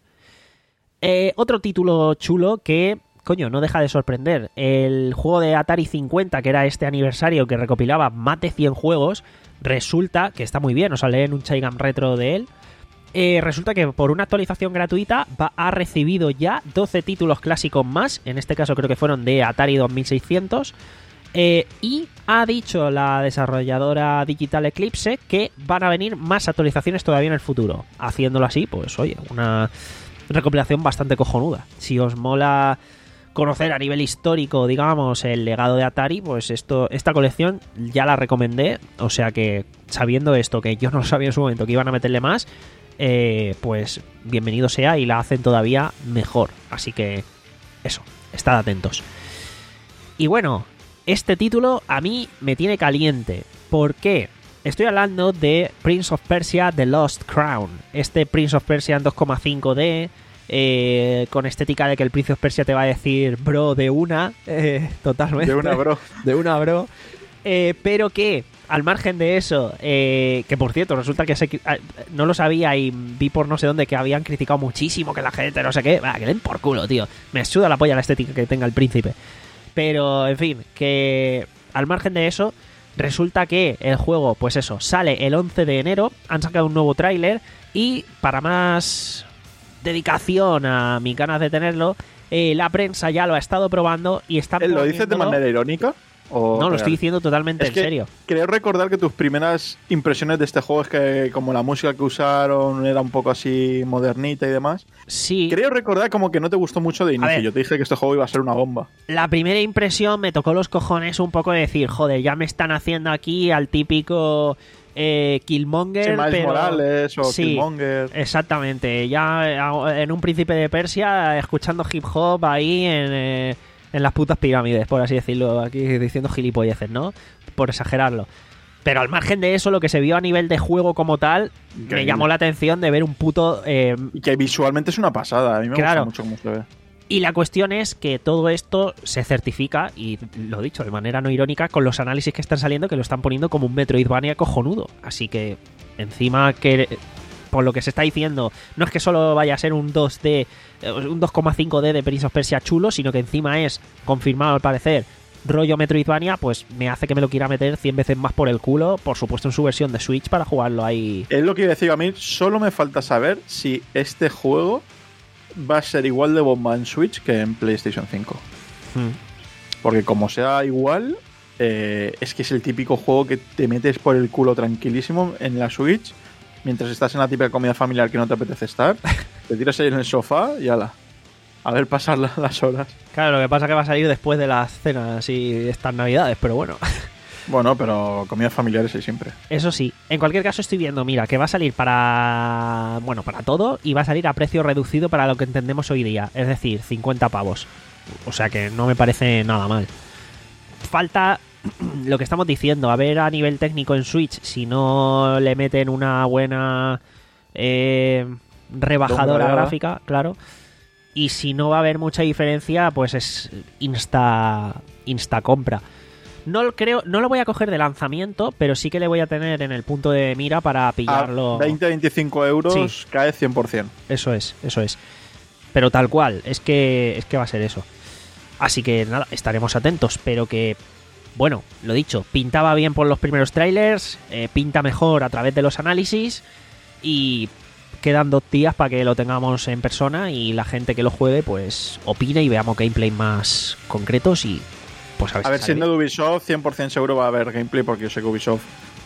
Eh, otro título chulo que, coño, no deja de sorprender. El juego de Atari cincuenta, que era este aniversario que recopilaba más de cien juegos, resulta que está muy bien, os leí en un Chaigam Retro de él. Eh, resulta que por una actualización gratuita va, ha recibido ya doce títulos clásicos más, en este caso creo que fueron de Atari dos mil seiscientos. Eh, y ha dicho la desarrolladora Digital Eclipse que van a venir más actualizaciones todavía en el futuro. Haciéndolo así, pues oye, una recopilación bastante cojonuda. Si os mola conocer a nivel histórico, digamos, el legado de Atari, pues esto, esta colección ya la recomendé. O sea que, sabiendo esto, que yo no sabía en su momento que iban a meterle más, eh, pues bienvenido sea y la hacen todavía mejor. Así que, eso, estad atentos. Y bueno, este título a mí me tiene caliente. ¿Por qué? Estoy hablando de Prince of Persia The Lost Crown. Este Prince of Persia en dos coma cinco D, eh, con estética de que el Prince of Persia te va a decir bro de una, eh, totalmente. De una, bro. De una, bro. Eh, pero que, al margen de eso, eh, que por cierto, resulta que se, no lo sabía y vi por no sé dónde que habían criticado muchísimo, que la gente no sé qué, bah, que le den por culo, tío. Me suda la polla la estética que tenga el príncipe. Pero, en fin, que al margen de eso, resulta que el juego, pues eso, sale el once de enero, han sacado un nuevo tráiler y para más dedicación a mis ganas de tenerlo, eh, la prensa ya lo ha estado probando y está... ¿Lo dices de manera irónica? ¿O no, lo real? estoy diciendo totalmente es en que serio. Creo recordar que tus primeras impresiones de este juego es que como la música que usaron era un poco así modernita y demás. Sí. Creo recordar como que no te gustó mucho de inicio. Yo te dije que este juego iba a ser una bomba. La primera impresión me tocó los cojones un poco de decir, joder, ya me están haciendo aquí al típico eh, Killmonger, Sí, Miles pero... Morales o sí, Killmonger. Exactamente. Ya en un Príncipe de Persia escuchando hip hop ahí en... Eh, en las putas pirámides, por así decirlo, aquí diciendo gilipolleces, ¿no? Por exagerarlo. Pero al margen de eso, lo que se vio a nivel de juego como tal, Increíble. me llamó la atención de ver un puto... Eh, y que visualmente es una pasada, a mí me claro. gusta mucho cómo se ve. Y la cuestión es que todo esto se certifica, y lo dicho de manera no irónica, con los análisis que están saliendo, que lo están poniendo como un Metroidvania cojonudo. Así que, encima que... por lo que se está diciendo, no es que solo vaya a ser un dos D, un dos coma cinco D de Prince of Persia chulo, sino que encima es confirmado al parecer rollo Metroidvania, pues me hace que me lo quiera meter cien veces más por el culo, por supuesto en su versión de Switch para jugarlo ahí. Es lo que iba a decir, a mí solo me falta saber si este juego va a ser igual de bomba en Switch que en PlayStation cinco. Hmm. Porque como sea igual, eh, es que es el típico juego que te metes por el culo tranquilísimo en la Switch. Mientras estás en la típica comida familiar que no te apetece estar, te tiras ahí en el sofá y ala, a ver pasar las horas. Claro, lo que pasa es que va a salir después de las cenas y estas navidades, pero bueno. Bueno, pero comidas familiares hay siempre. Eso sí, en cualquier caso estoy viendo, mira, que va a salir para... bueno, para todo y va a salir a precio reducido para lo que entendemos hoy día, es decir, cincuenta pavos. O sea que no me parece nada mal. Falta... lo que estamos diciendo, a ver a nivel técnico en Switch si no le meten una buena eh, rebajadora gráfica, claro, y si no va a haber mucha diferencia, pues es insta insta compra. No creo, no lo voy a coger de lanzamiento, pero sí que le voy a tener en el punto de mira para pillarlo. A veinte a veinticinco euros sí. Cae cien por ciento. Eso es, eso es. Pero tal cual, es que es que va a ser eso. Así que nada, estaremos atentos, pero que bueno, lo dicho, pintaba bien por los primeros trailers, eh, pinta mejor a través de los análisis y quedan dos días para que lo tengamos en persona y la gente que lo juegue pues opine y veamos gameplay más concretos y pues a ver, a si ver siendo de Ubisoft cien por ciento seguro va a haber gameplay porque yo sé que Ubisoft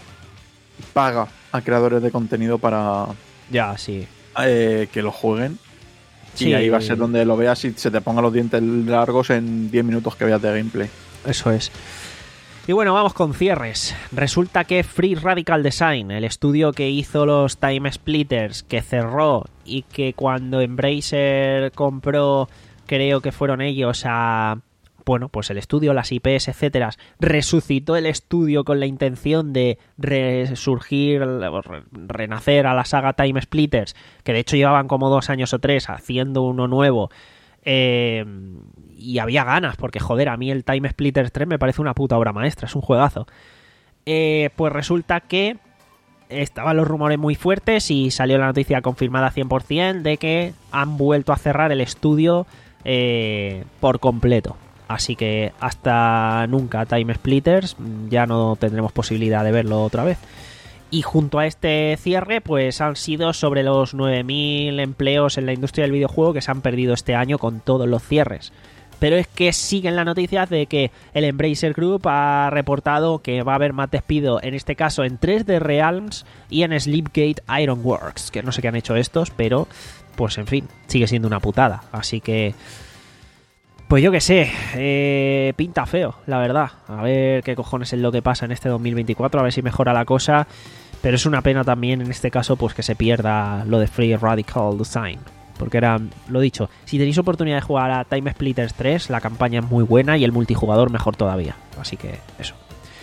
paga a creadores de contenido para ya, sí. eh, que lo jueguen. Sí. Y ahí va a ser donde lo veas y se te pongan los dientes largos en diez minutos que veas de gameplay. Eso es. Y bueno, vamos con cierres. Resulta que Free Radical Design, el estudio que hizo los Time Splitters, que cerró y que cuando Embracer compró, creo que fueron ellos a... bueno, pues el estudio, las I Pes, etcétera, resucitó el estudio con la intención de resurgir, renacer a la saga Time Splitters, que de hecho llevaban como dos años o tres haciendo uno nuevo. Eh, y había ganas, porque joder, a mí el Time Splitters tres me parece una puta obra maestra, es un juegazo. Eh, pues resulta que estaban los rumores muy fuertes y salió la noticia confirmada cien por ciento de que han vuelto a cerrar el estudio eh, por completo. Así que hasta nunca Time Splitters, ya no tendremos posibilidad de verlo otra vez. Y junto a este cierre, pues han sido sobre los nueve mil empleos en la industria del videojuego que se han perdido este año con todos los cierres. Pero es que siguen las noticias de que el Embracer Group ha reportado que va a haber más despido, en este caso en tres D Realms y en Sleepgate Ironworks, que no sé qué han hecho estos, pero pues en fin, sigue siendo una putada. Así que... pues yo qué sé, eh, pinta feo, la verdad. A ver qué cojones es lo que pasa en este dos mil veinticuatro, a ver si mejora la cosa. Pero es una pena también en este caso pues que se pierda lo de Free Radical Design. Porque era, lo dicho, si tenéis oportunidad de jugar a Time Splitters tres, la campaña es muy buena y el multijugador mejor todavía. Así que eso.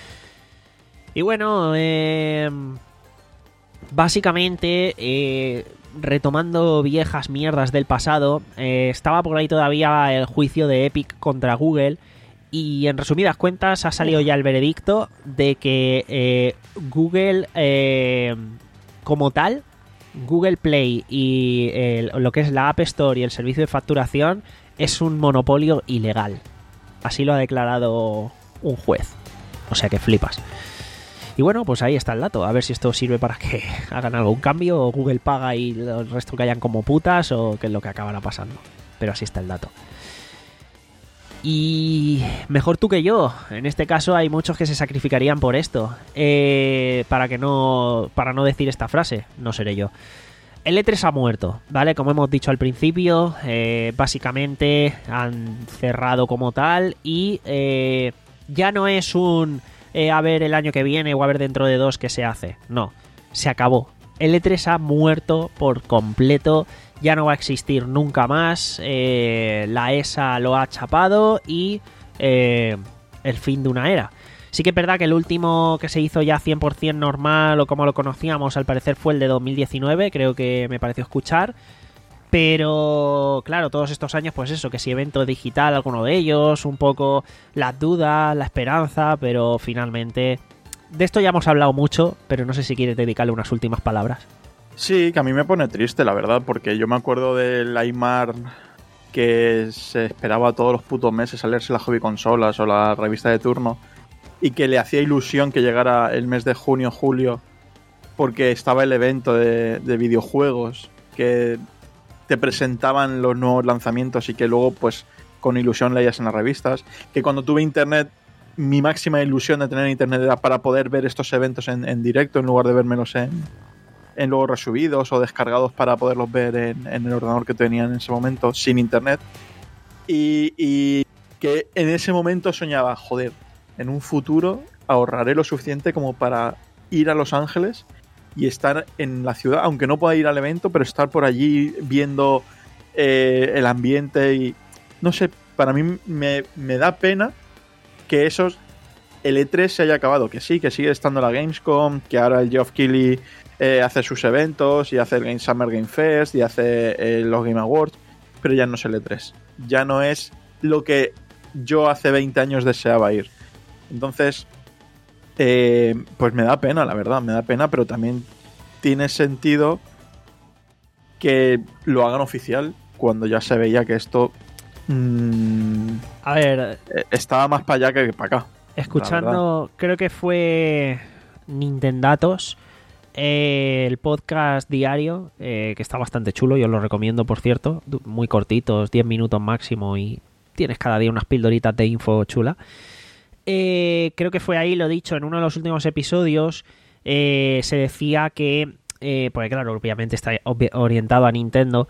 Y bueno, eh, básicamente... Eh, retomando viejas mierdas del pasado, eh, estaba por ahí todavía el juicio de Epic contra Google y en resumidas cuentas ha salido ya el veredicto de que eh, Google eh, como tal, Google Play y eh, lo que es la App Store y el servicio de facturación es un monopolio ilegal. Así lo ha declarado un juez. O sea que flipas. Y bueno, pues ahí está el dato. A ver si esto sirve para que hagan algún cambio o Google paga y el resto callan como putas o qué es lo que acabará pasando. Pero así está el dato. Y mejor tú que yo. En este caso hay muchos que se sacrificarían por esto. Eh, para que no. Para no decir esta frase. No seré yo. El E tres ha muerto, ¿vale? Como hemos dicho al principio, eh, básicamente han cerrado como tal y eh, ya no es un eh, a ver el año que viene o a ver dentro de dos qué se hace. No, se acabó. El E tres ha muerto por completo, ya no va a existir nunca más. Eh, la E S A lo ha chapado y eh, el fin de una era. Sí que es verdad que el último que se hizo ya cien por ciento normal o como lo conocíamos al parecer fue el de dos mil diecinueve, creo que me pareció escuchar. Pero claro, todos estos años pues eso, que si evento digital alguno de ellos, un poco las dudas, la esperanza, pero finalmente... De esto ya hemos hablado mucho, pero no sé si quieres dedicarle unas últimas palabras. Sí, que a mí me pone triste, la verdad, porque yo me acuerdo del Aymar que se esperaba todos los putos meses a leerse las hobby consolas o la revista de turno y que le hacía ilusión que llegara el mes de junio, julio, porque estaba el evento de, de videojuegos que te presentaban los nuevos lanzamientos y que luego pues con ilusión leías en las revistas, que cuando tuve internet mi máxima ilusión de tener internet era para poder ver estos eventos en, en directo en lugar de vérmelos en, en luego resubidos o descargados para poderlos ver en, en el ordenador que tenía en ese momento sin internet y, y que en ese momento soñaba, joder, en un futuro ahorraré lo suficiente como para ir a Los Ángeles y estar en la ciudad, aunque no pueda ir al evento, pero estar por allí viendo eh, el ambiente y no sé, para mí me, me da pena que esos el E tres se haya acabado, que sí, que sigue estando la Gamescom, que ahora el Geoff Keighley eh, hace sus eventos y hace el Game Summer Game Fest y hace eh, los Game Awards, pero ya no es el E tres, ya no es lo que yo hace veinte años deseaba ir. Entonces, eh, pues me da pena, la verdad, me da pena, pero también tiene sentido que lo hagan oficial cuando ya se veía que esto mmm, a ver, estaba más para allá que para acá. Escuchando, creo que fue Nintendatos, eh, el podcast diario, eh, que está bastante chulo, yo os lo recomiendo, por cierto, muy cortitos, diez minutos máximo y tienes cada día unas pildoritas de info chula. Eh, creo que fue ahí, lo dicho, en uno de los últimos episodios eh, se decía que, eh, porque claro, obviamente está orientado a Nintendo,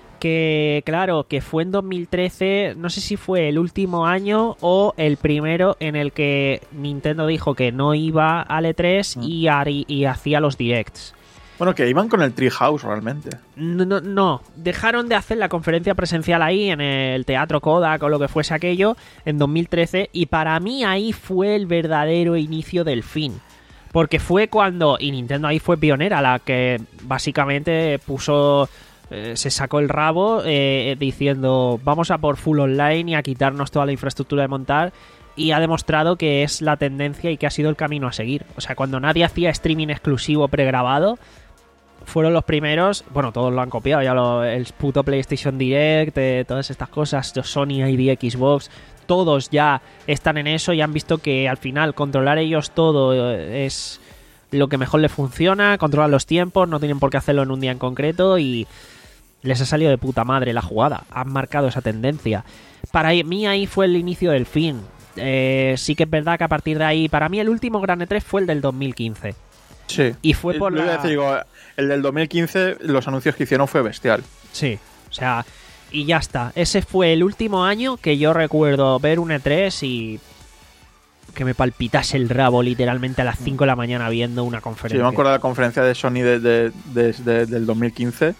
que claro, que fue en dos mil trece, no sé si fue el último año o el primero en el que Nintendo dijo que no iba al E tres mm. y, ari, y hacía los directs. Bueno, que iban con el Treehouse realmente. No, no, no, dejaron de hacer la conferencia presencial ahí en el Teatro Kodak o lo que fuese aquello en dos mil trece y para mí ahí fue el verdadero inicio del fin. Porque fue cuando, y Nintendo ahí fue pionera, la que básicamente puso, eh, se sacó el rabo eh, diciendo vamos a por full online y a quitarnos toda la infraestructura de montar y ha demostrado que es la tendencia y que ha sido el camino a seguir. O sea, cuando nadie hacía streaming exclusivo pregrabado, fueron los primeros, bueno, todos lo han copiado, ya lo, el puto PlayStation Direct, eh, todas estas cosas, Sony I D, Xbox, todos ya están en eso y han visto que al final controlar ellos todo eh, es lo que mejor les funciona, controlan los tiempos, no tienen por qué hacerlo en un día en concreto y les ha salido de puta madre la jugada, han marcado esa tendencia. Para mí ahí fue el inicio del fin. Eh, sí que es verdad que a partir de ahí, para mí el último gran E tres fue el del dos mil quince. Sí. Y fue por la... decir, digo, el del dos mil quince, los anuncios que hicieron fue bestial. Sí, o sea, y ya está. Ese fue el último año que yo recuerdo ver un E tres y que me palpitase el rabo literalmente a las cinco de la mañana viendo una conferencia. Sí, yo me acuerdo de la conferencia de Sony de, de, de, de, del dos mil quince,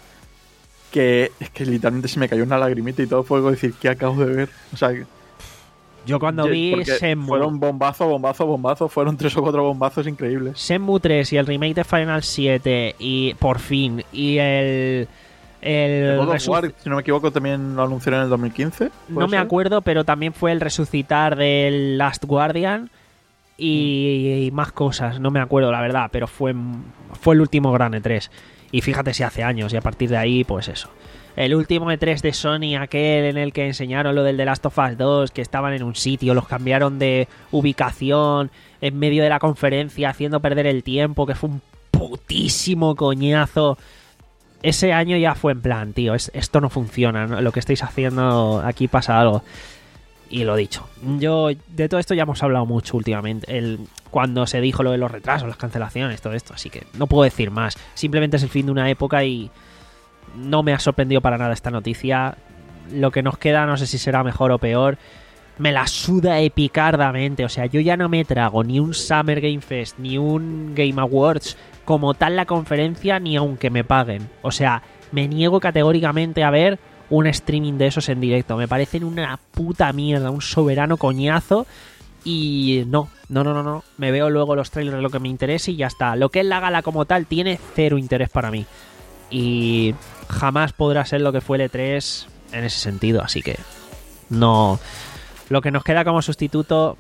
que es que literalmente se me cayó una lagrimita y todo fue decir, ¿qué acabo de ver? O sea... Yo cuando vi Shenmue... Fueron bombazo, bombazo, bombazo. Fueron tres o cuatro bombazos increíbles. Shenmue tres y el remake de Final siete y por fin, y el... el God of resu- War, si no me equivoco, también lo anunciaron en el dos mil quince. No me ser? acuerdo, pero también fue el resucitar del Last Guardian y, y más cosas. No me acuerdo, la verdad, pero fue, fue el último gran E tres. Y fíjate si hace años, y a partir de ahí, pues eso. El último E tres de Sony, aquel en el que enseñaron lo del The Last of Us dos, que estaban en un sitio, los cambiaron de ubicación en medio de la conferencia, haciendo perder el tiempo, que fue un putísimo coñazo. Ese año ya fue en plan, tío, es, esto no funciona, ¿no? Lo que estáis haciendo aquí pasa algo. Y lo dicho, yo de todo esto ya hemos hablado mucho últimamente, el, cuando se dijo lo de los retrasos, las cancelaciones, todo esto, así que no puedo decir más. Simplemente es el fin de una época y no me ha sorprendido para nada esta noticia. Lo que nos queda no sé si será mejor o peor. Me la suda epicardamente, o sea, yo ya no me trago ni un Summer Game Fest, ni un Game Awards como tal la conferencia, ni aunque me paguen. O sea, me niego categóricamente a ver un streaming de esos en directo. Me parecen una puta mierda, un soberano coñazo. Y no, no, no, no, no. Me veo luego los trailers de lo que me interese y ya está. Lo que es la gala como tal tiene cero interés para mí. Y jamás podrá ser lo que fue el E tres en ese sentido. Así que no. Lo que nos queda como sustituto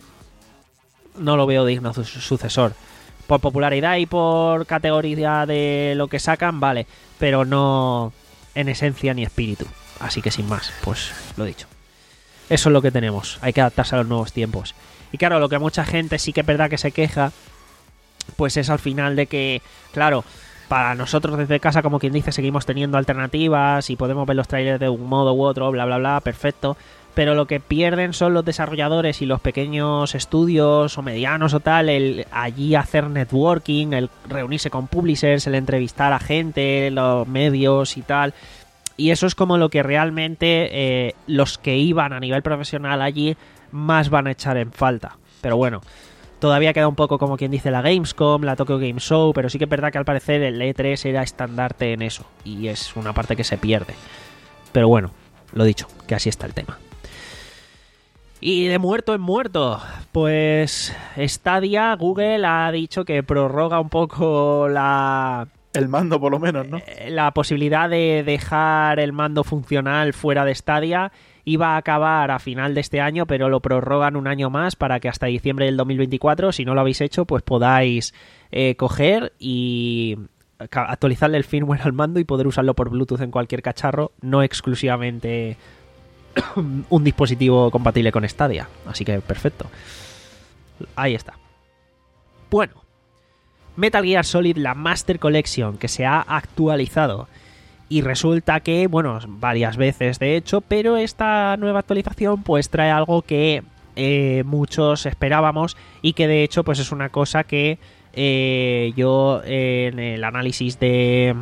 no lo veo digno su sucesor. Por popularidad y por categoría de lo que sacan, vale. Pero no en esencia ni espíritu. Así que sin más, pues lo dicho. Eso es lo que tenemos. Hay que adaptarse a los nuevos tiempos. Y claro, lo que mucha gente sí que es verdad que se queja, pues es al final de que, claro, para nosotros desde casa, como quien dice, seguimos teniendo alternativas y podemos ver los trailers de un modo u otro, bla, bla, bla, perfecto. Pero lo que pierden son los desarrolladores y los pequeños estudios o medianos o tal, el allí hacer networking, el reunirse con publishers, el entrevistar a gente, los medios y tal. Y eso es como lo que realmente eh, los que iban a nivel profesional allí más van a echar en falta. Pero bueno, todavía queda un poco como quien dice la Gamescom, la Tokyo Game Show, pero sí que es verdad que al parecer el E tres era estandarte en eso. Y es una parte que se pierde. Pero bueno, lo dicho, que así está el tema. Y de muerto en muerto, pues Stadia, Google ha dicho que prorroga un poco la... El mando, por lo menos, ¿no? La posibilidad de dejar el mando funcional fuera de Stadia iba a acabar a final de este año, pero lo prorrogan un año más para que hasta diciembre del dos mil veinticuatro, si no lo habéis hecho, pues podáis eh, coger y actualizarle el firmware al mando y poder usarlo por Bluetooth en cualquier cacharro, no exclusivamente un dispositivo compatible con Stadia. Así que perfecto. Ahí está. Bueno. Metal Gear Solid, la Master Collection, que se ha actualizado. Y resulta que, bueno, varias veces de hecho, pero esta nueva actualización pues trae algo que eh, muchos esperábamos y que de hecho pues es una cosa que eh, yo eh, en el análisis de...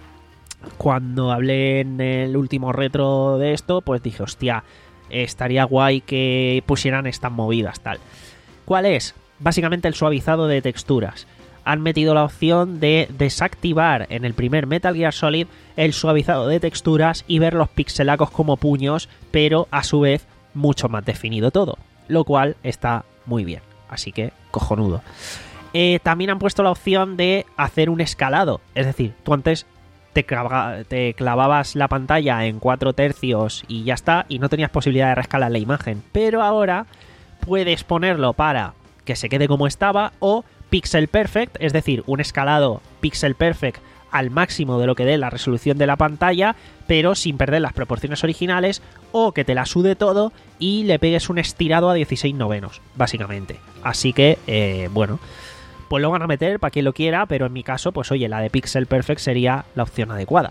Cuando hablé en el último retro de esto, pues dije, hostia, estaría guay que pusieran estas movidas, tal. ¿Cuál es? Básicamente el suavizado de texturas. Han metido la opción de desactivar en el primer Metal Gear Solid el suavizado de texturas y ver los pixelacos como puños, pero a su vez mucho más definido todo, lo cual está muy bien, así que cojonudo. Eh, también han puesto la opción de hacer un escalado, es decir, tú antes te, clava, te clavabas la pantalla en cuatro tercios y ya está, y no tenías posibilidad de reescalar la imagen, pero ahora puedes ponerlo para que se quede como estaba o Pixel Perfect, es decir, un escalado Pixel Perfect al máximo de lo que dé la resolución de la pantalla, pero sin perder las proporciones originales, o que te la sude todo y le pegues un estirado a dieciséis novenos, básicamente. Así que, eh, bueno, pues lo van a meter para quien lo quiera, pero en mi caso, pues oye, la de Pixel Perfect sería la opción adecuada.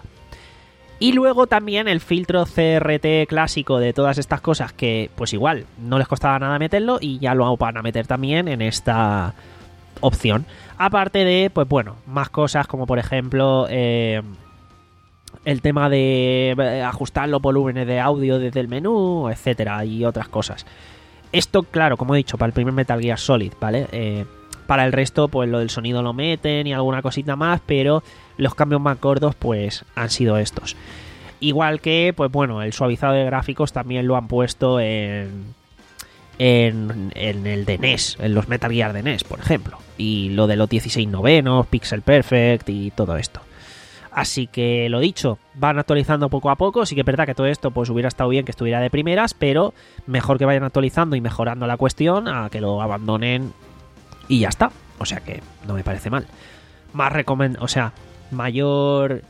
Y luego también el filtro C R T clásico de todas estas cosas que, pues igual, no les costaba nada meterlo y ya lo van a meter también en esta opción. Aparte de, pues bueno, más cosas como por ejemplo eh, el tema de ajustar los volúmenes de audio desde el menú, etcétera, y otras cosas. Esto, claro, como he dicho, para el primer Metal Gear Solid, ¿vale? Eh, para el resto, pues lo del sonido lo meten y alguna cosita más, pero los cambios más gordos, pues han sido estos. Igual que, pues bueno, el suavizado de gráficos también lo han puesto en... En, en el de N E S, en los Metal Gear de N E S, por ejemplo, y lo de los dieciséis novenos, Pixel Perfect y todo esto. Así que lo dicho, van actualizando poco a poco. Sí que es verdad que todo esto pues hubiera estado bien que estuviera de primeras, pero mejor que vayan actualizando y mejorando la cuestión a que lo abandonen y ya está. O sea que no me parece mal. Más recomend, o sea, mayor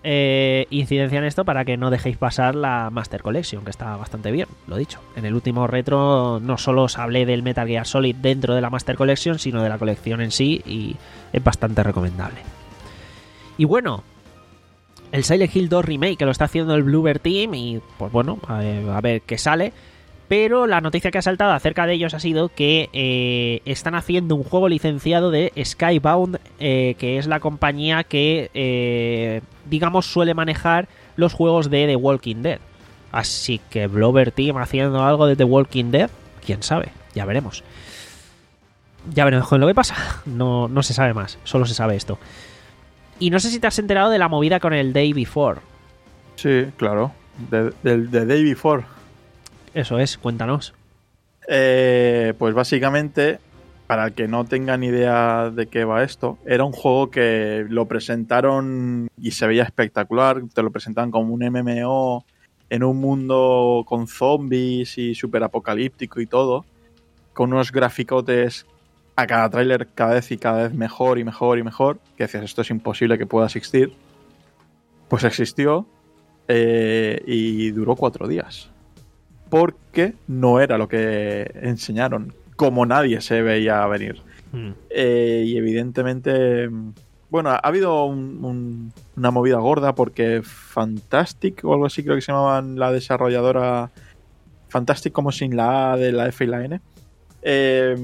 eh, incidencia en esto para que no dejéis pasar la Master Collection, que está bastante bien, lo dicho. En el último retro no solo os hablé del Metal Gear Solid dentro de la Master Collection, sino de la colección en sí, y es bastante recomendable. Y bueno, el Silent Hill dos Remake, que lo está haciendo el Bloober Team, y pues bueno, a ver, a ver qué sale. Pero la noticia que ha saltado acerca de ellos ha sido que eh, están haciendo un juego licenciado de Skybound, eh, que es la compañía que, eh, digamos, suele manejar los juegos de The Walking Dead. Así que Bloober Team haciendo algo de The Walking Dead, quién sabe, ya veremos. Ya veremos con lo que pasa. No, no se sabe más, solo se sabe esto. Y no sé si te has enterado de la movida con el Day Before. Sí, claro, del de, de Day Before. Eso es, cuéntanos. Eh, pues básicamente, para el que no tenga ni idea de qué va esto, era un juego que lo presentaron y se veía espectacular. Te lo presentaban como un M M O en un mundo con zombies y super apocalíptico y todo, con unos graficotes a cada tráiler cada vez y cada vez mejor y mejor y mejor, que decías, esto es imposible que pueda existir. Pues existió eh, y duró cuatro días. Porque no era lo que enseñaron, como nadie se veía venir. Mm. Eh, y evidentemente, bueno, ha habido un, un, una movida gorda porque Fantastic o algo así, creo que se llamaban la desarrolladora Fantastic, como sin la A de la F y la N. Eh,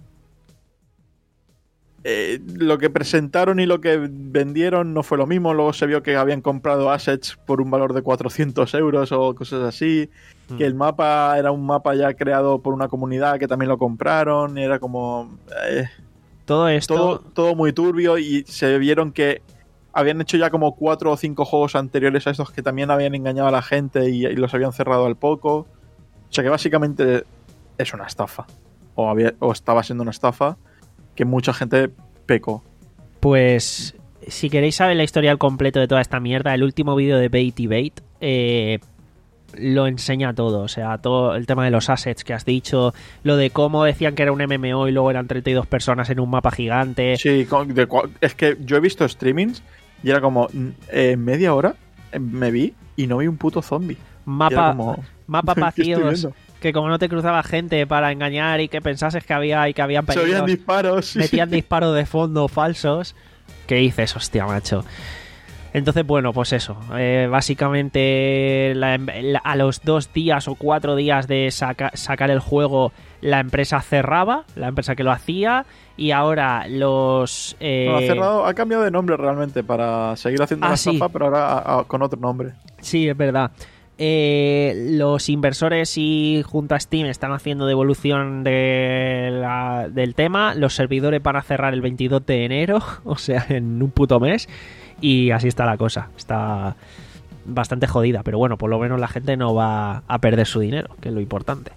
eh, lo que presentaron y lo que vendieron no fue lo mismo. Luego se vio que habían comprado assets por un valor de cuatrocientos euros o cosas así. Que el mapa era un mapa ya creado por una comunidad que también lo compraron, y era como eh, todo esto todo, todo muy turbio, y se vieron que habían hecho ya como cuatro o cinco juegos anteriores a estos que también habían engañado a la gente y, y los habían cerrado al poco. O sea que básicamente es una estafa, o, había, o estaba siendo una estafa que mucha gente pecó. Pues si queréis saber la historia al completo de toda esta mierda, el último vídeo de Bait y Bait eh, lo enseña todo, o sea, todo el tema de los assets que has dicho, lo de cómo decían que era un M M O y luego eran treinta y dos personas en un mapa gigante. Sí, de, es que yo he visto streamings y era como eh, media hora me vi y no vi un puto zombie. Mapa, como, mapa vacíos, que como no te cruzaba gente para engañar y que pensases que había y que habían peligros, se oían disparos, sí. Metían disparos de fondo falsos. ¿Qué dices, hostia, macho? Entonces, bueno, pues eso. Eh, básicamente, la, la, a los dos días o cuatro días de saca, sacar el juego, la empresa cerraba, la empresa que lo hacía, y ahora los... Eh... No, ha cerrado, ha cambiado de nombre realmente para seguir haciendo ah, la sí. estafa, pero ahora a, a, con otro nombre. Sí, es verdad. Eh, los inversores y junto a Steam están haciendo devolución de la, del tema. Los servidores van a cerrar el veintidós de enero, o sea, en un puto mes. Y así está la cosa. Está bastante jodida, pero bueno, por lo menos la gente no va a perder su dinero, que es lo importante.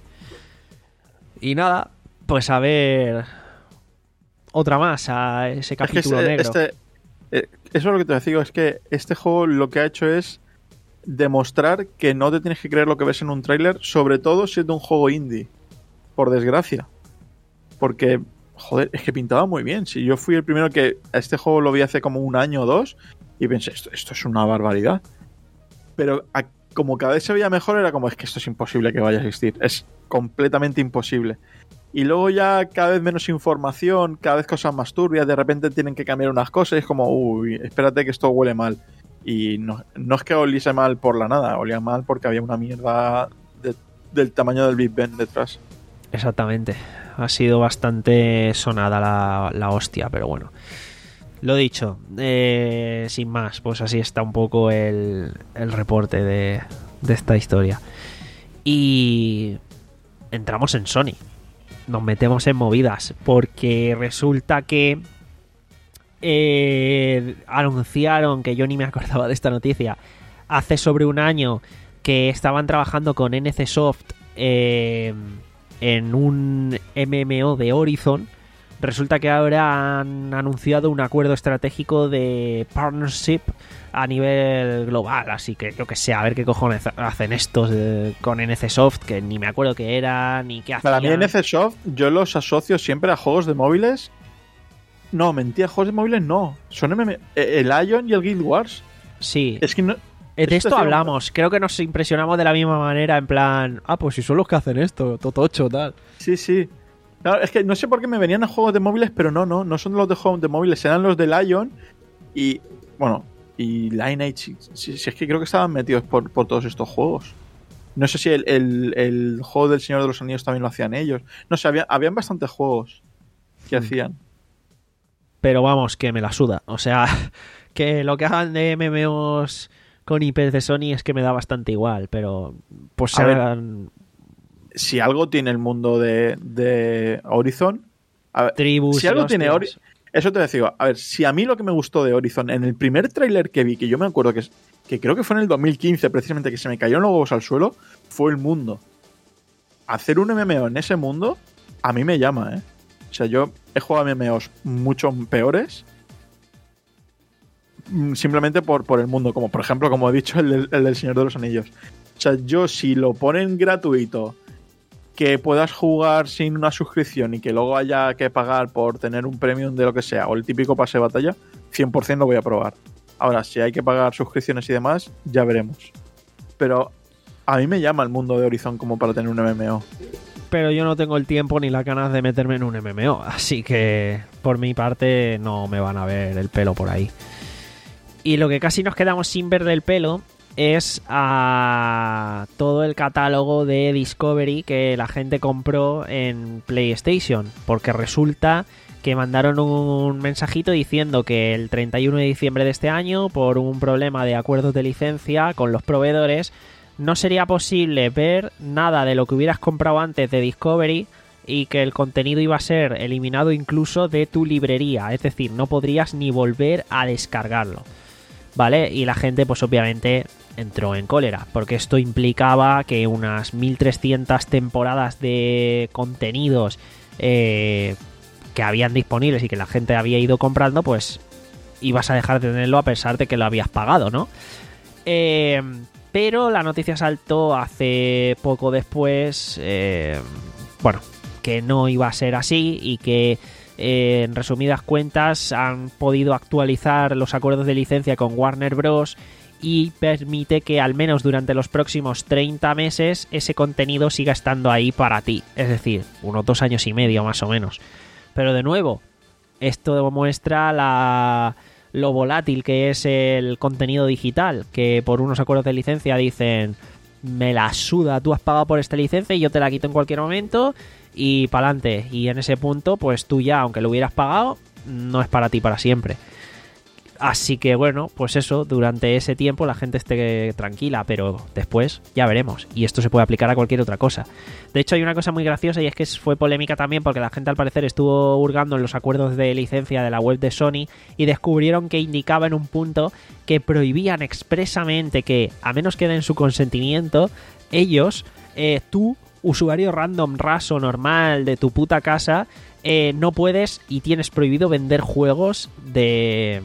Y nada, pues a ver otra más, a ese capítulo es que negro. Este, eh, eso es lo que te digo, es que este juego lo que ha hecho es demostrar que no te tienes que creer lo que ves en un tráiler, sobre todo siendo un juego indie, por desgracia. Porque... joder, es que pintaba muy bien. Si yo fui el primero que a este juego lo vi hace como un año o dos y pensé, esto, esto es una barbaridad. Pero a, como cada vez se veía mejor, era como, es que esto es imposible que vaya a existir. Es completamente imposible. Y luego ya cada vez menos información, cada vez cosas más turbias, de repente tienen que cambiar unas cosas y es como, uy, espérate que esto huele mal. Y no, no es que oliese mal por la nada, olía mal porque había una mierda de, del tamaño del Big Ben detrás. Exactamente. Ha sido bastante sonada la, la hostia, pero bueno. Lo dicho, eh, sin más, pues así está un poco el, el reporte de, de esta historia. Y entramos en Sony. Nos metemos en movidas, porque resulta que eh, anunciaron, que yo ni me acordaba de esta noticia, hace sobre un año, que estaban trabajando con N C Soft eh, en un M M O de Horizon. Resulta que ahora han anunciado un acuerdo estratégico de partnership a nivel global, así que yo que sé, a ver qué cojones hacen estos de, con N C Soft, que ni me acuerdo qué era, ni qué hacían. Para mí N C Soft, yo los asocio siempre a juegos de móviles. No, mentira, juegos de móviles no. Son M M O, el Ion y el Guild Wars. Sí. Es que no... Eh, De Esto esto hacía un- hablamos. Creo que nos impresionamos de la misma manera, en plan, ah, pues si son los que hacen esto, totocho, tal. Sí, sí. Claro, es que no sé por qué me venían a juegos de móviles, pero no, no, no son los de juegos de móviles, eran los de Lion y, bueno, y Lineage, si, si es que creo que estaban metidos por, por todos estos juegos. No sé si el, el, el juego del Señor de los Anillos también lo hacían ellos. No sé, había, habían bastantes juegos que Mm. hacían. Pero vamos, que me la suda. O sea, que lo que hagan de M M Os con I Pes de Sony es que me da bastante igual, pero pues A ver, sean Si algo tiene el mundo de, de Horizon... A ver, tribus. si algo y tiene hostias. Horizon... Eso te decía, a ver, si a mí lo que me gustó de Horizon, en el primer tráiler que vi, que yo me acuerdo que, es- que creo que fue en el dos mil quince precisamente, que se me cayeron los huevos al suelo, fue el mundo. Hacer un M M O en ese mundo, a mí me llama, ¿eh? O sea, yo he jugado M M Os mucho peores, mm, simplemente por, por el mundo, como por ejemplo, como he dicho, el del, el del Señor de los Anillos. O sea, yo si lo ponen gratuito, que puedas jugar sin una suscripción y que luego haya que pagar por tener un premium de lo que sea, o el típico pase de batalla, cien por ciento lo voy a probar. Ahora, si hay que pagar suscripciones y demás, ya veremos. Pero a mí me llama el mundo de Horizon como para tener un M M O. Pero yo no tengo el tiempo ni las ganas de meterme en un M M O, así que por mi parte no me van a ver el pelo por ahí. Y lo que casi nos quedamos sin ver del pelo es a todo el catálogo de Discovery que la gente compró en PlayStation, porque resulta que mandaron un mensajito diciendo que el treinta y uno de diciembre de este año, por un problema de acuerdos de licencia con los proveedores, no sería posible ver nada de lo que hubieras comprado antes de Discovery y que el contenido iba a ser eliminado incluso de tu librería, es decir, no podrías ni volver a descargarlo, ¿vale? Y la gente pues obviamente entró en cólera, porque esto implicaba que unas mil trescientas temporadas de contenidos eh, que habían disponibles y que la gente había ido comprando, pues ibas a dejar de tenerlo a pesar de que lo habías pagado, ¿no? Eh... Pero la noticia saltó hace poco después, eh, bueno, que no iba a ser así y que eh, en resumidas cuentas han podido actualizar los acuerdos de licencia con Warner Bros. Y permite que al menos durante los próximos treinta meses ese contenido siga estando ahí para ti. Es decir, unos dos años y medio más o menos. Pero de nuevo, esto demuestra la... lo volátil que es el contenido digital, que por unos acuerdos de licencia dicen me la suda, tú has pagado por esta licencia y yo te la quito en cualquier momento y pa'lante, y en ese punto pues tú ya, aunque lo hubieras pagado, no es para ti para siempre. Así que bueno, pues eso, durante ese tiempo la gente esté tranquila, pero después ya veremos. Y esto se puede aplicar a cualquier otra cosa. De hecho hay una cosa muy graciosa y es que fue polémica también porque la gente al parecer estuvo hurgando en los acuerdos de licencia de la web de Sony y descubrieron que indicaba en un punto que prohibían expresamente que, a menos que den su consentimiento, ellos, eh, tú, usuario random, raso, normal de tu puta casa, eh, no puedes y tienes prohibido vender juegos de...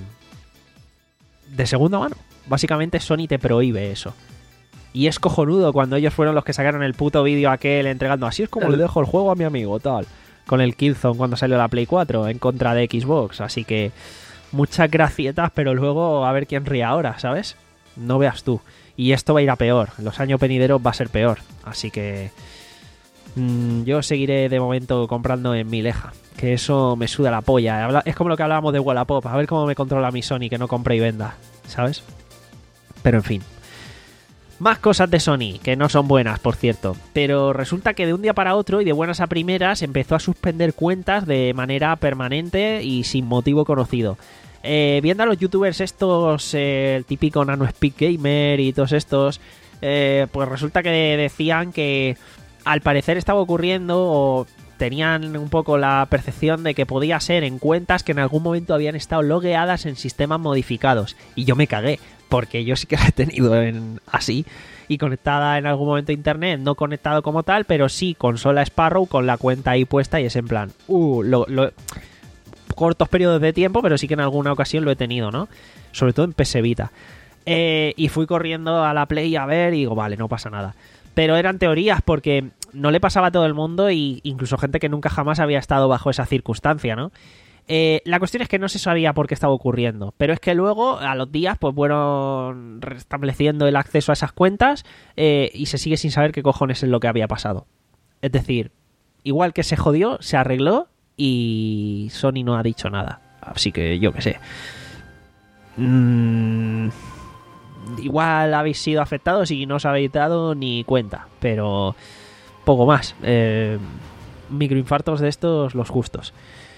de segunda mano. Básicamente Sony te prohíbe eso. Y es cojonudo cuando ellos fueron los que sacaron el puto vídeo aquel entregando, así es como le dejo el juego a mi amigo, tal, con el Killzone cuando salió la Play cuatro en contra de Xbox. Así que muchas gracietas, pero luego a ver quién ríe ahora, ¿sabes? No veas tú. Y esto va a ir a peor. Los años venideros va a ser peor. Así que mmm, yo seguiré de momento comprando en mi leja, que eso me suda la polla. Es como lo que hablábamos de Wallapop. A ver cómo me controla mi Sony, que no compre y venda, ¿sabes? Pero en fin. Más cosas de Sony, que no son buenas, por cierto. Pero resulta que de un día para otro y de buenas a primeras empezó a suspender cuentas de manera permanente y sin motivo conocido. Eh, viendo a los youtubers estos, eh, el típico Nano Speak Gamer y todos estos, eh, pues resulta que decían que al parecer estaba ocurriendo o tenían un poco la percepción de que podía ser en cuentas que en algún momento habían estado logueadas en sistemas modificados. Y yo me cagué, porque yo sí que la he tenido en, así, y conectada en algún momento a internet, no conectado como tal, pero sí consola Sparrow con la cuenta ahí puesta y es en plan, uh, lo, lo, cortos periodos de tiempo, pero sí que en alguna ocasión lo he tenido, ¿no? Sobre todo en P S Vita. Eh, y fui corriendo a la Play a ver y digo, vale, no pasa nada. Pero eran teorías porque no le pasaba a todo el mundo y incluso gente que nunca jamás había estado bajo esa circunstancia, ¿no? Eh, la cuestión es que no se sabía por qué estaba ocurriendo, pero es que luego, a los días, pues fueron restableciendo el acceso a esas cuentas eh, y se sigue sin saber qué cojones es lo que había pasado. Es decir, igual que se jodió, se arregló y Sony no ha dicho nada. Así que yo qué sé. Mm, igual habéis sido afectados y no os habéis dado ni cuenta, pero poco más. Eh, microinfartos de estos, los justos.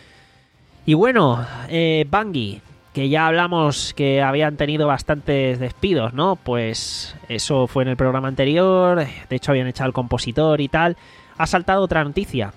Y bueno, eh, Bungie, que ya hablamos que habían tenido bastantes despidos, ¿no? Pues eso fue en el programa anterior, de hecho habían echado al compositor y tal. Ha saltado otra noticia,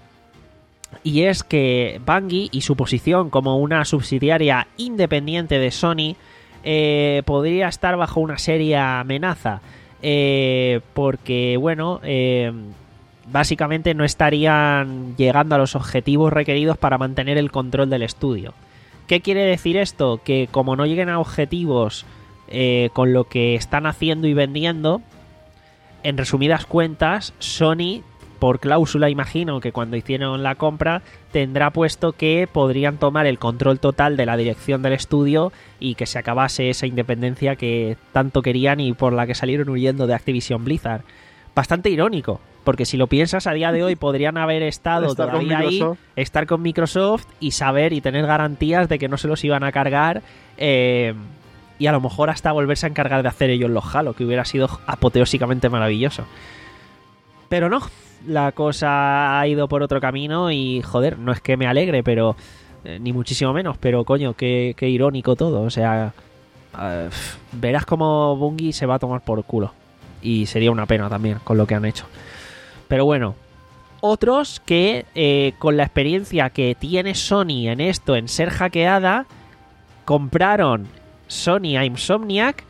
y es que Bungie y su posición como una subsidiaria independiente de Sony eh, podría estar bajo una seria amenaza, eh, porque, bueno... Eh, básicamente no estarían llegando a los objetivos requeridos para mantener el control del estudio. ¿Qué quiere decir esto? Que como no lleguen a objetivos eh, con lo que están haciendo y vendiendo, en resumidas cuentas, Sony, por cláusula imagino que cuando hicieron la compra, tendrá puesto que podrían tomar el control total de la dirección del estudio y que se acabase esa independencia que tanto querían y por la que salieron huyendo de Activision Blizzard. Bastante irónico, porque si lo piensas, a día de hoy podrían haber estado estar todavía ahí, estar con Microsoft y saber y tener garantías de que no se los iban a cargar eh, y a lo mejor hasta volverse a encargar de hacer ellos los Halo, que hubiera sido apoteósicamente maravilloso. Pero no, la cosa ha ido por otro camino y, joder, no es que me alegre, pero eh, ni muchísimo menos, pero coño, qué, qué irónico todo. O sea, uh, verás cómo Bungie se va a tomar por culo. Y sería una pena también con lo que han hecho. Pero bueno, otros que eh, con la experiencia que tiene Sony en esto, en ser hackeada, compraron Sony a Insomniac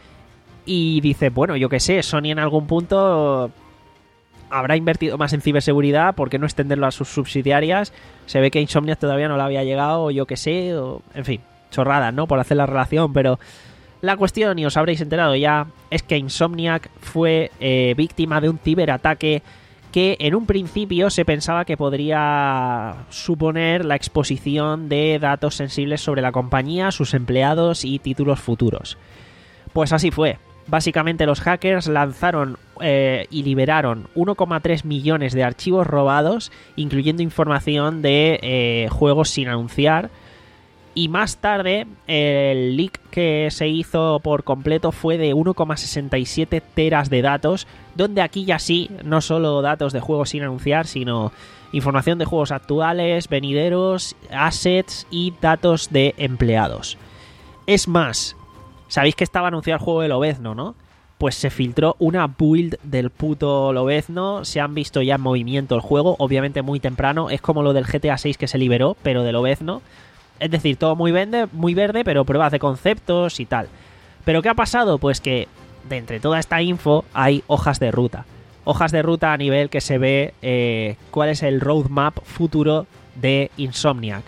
y dice, bueno, yo qué sé, Sony en algún punto habrá invertido más en ciberseguridad, ¿por qué no extenderlo a sus subsidiarias? Se ve que Insomniac todavía no le había llegado, o yo qué sé, o, en fin, chorradas, ¿no? Por hacer la relación, pero... La cuestión, y os habréis enterado ya, es que Insomniac fue eh, víctima de un ciberataque que en un principio se pensaba que podría suponer la exposición de datos sensibles sobre la compañía, sus empleados y títulos futuros. Pues así fue. Básicamente los hackers lanzaron eh, y liberaron uno coma tres millones de archivos robados, incluyendo información de eh, juegos sin anunciar. Y más tarde, el leak que se hizo por completo fue de uno coma sesenta y siete teras de datos, donde aquí ya sí, no solo datos de juegos sin anunciar, sino información de juegos actuales, venideros, assets y datos de empleados. Es más, sabéis que estaba anunciado el juego de Lobezno, ¿no? Pues se filtró una build del puto Lobezno, se han visto ya en movimiento el juego, obviamente muy temprano, es como lo del G T A seis que se liberó, pero de Lobezno. Es decir, todo muy verde, muy verde, pero pruebas de conceptos y tal. ¿Pero qué ha pasado? Pues que de entre toda esta info hay hojas de ruta. Hojas de ruta a nivel que se ve eh, cuál es el roadmap futuro de Insomniac.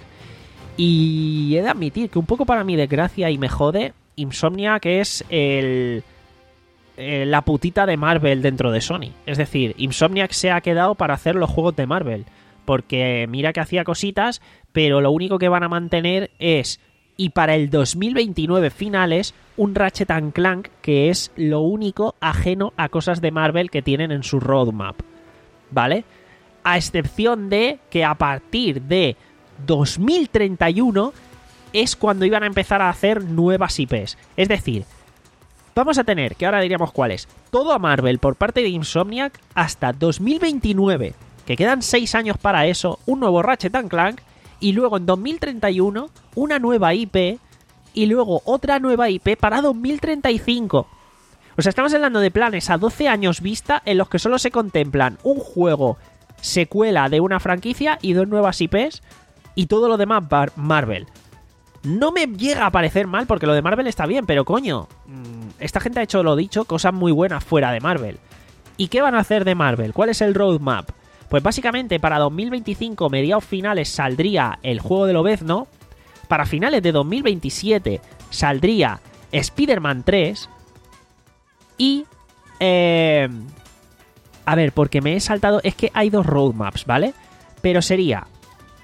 Y he de admitir que un poco para mi desgracia y me jode, Insomniac es el, eh, la putita de Marvel dentro de Sony. Es decir, Insomniac se ha quedado para hacer los juegos de Marvel. Porque mira que hacía cositas, pero lo único que van a mantener es, y para el dos mil veintinueve finales, un Ratchet and Clank que es lo único ajeno a cosas de Marvel que tienen en su roadmap, ¿vale? A excepción de que a partir de dos mil treinta y uno es cuando iban a empezar a hacer nuevas I Pes. Es decir, vamos a tener, que ahora diríamos cuáles, todo a Marvel por parte de Insomniac hasta dos mil veintinueve, que quedan seis años para eso, un nuevo Ratchet and Clank, y luego en dos mil treinta y uno una nueva I P, y luego otra nueva I P para dos mil treinta y cinco. O sea, estamos hablando de planes a doce años vista en los que solo se contemplan un juego, secuela de una franquicia y dos nuevas I Pes, y todo lo demás Marvel. No me llega a parecer mal porque lo de Marvel está bien, pero coño, esta gente ha hecho, lo dicho, cosas muy buenas fuera de Marvel. ¿Y qué van a hacer de Marvel? ¿Cuál es el roadmap? Pues básicamente para dos mil veinticinco, mediados finales, saldría el juego de Lobezno. Para finales de dos mil veintisiete saldría Spider-Man tres. Y... Eh, a ver, porque me he saltado... Es que hay dos roadmaps, ¿vale? Pero sería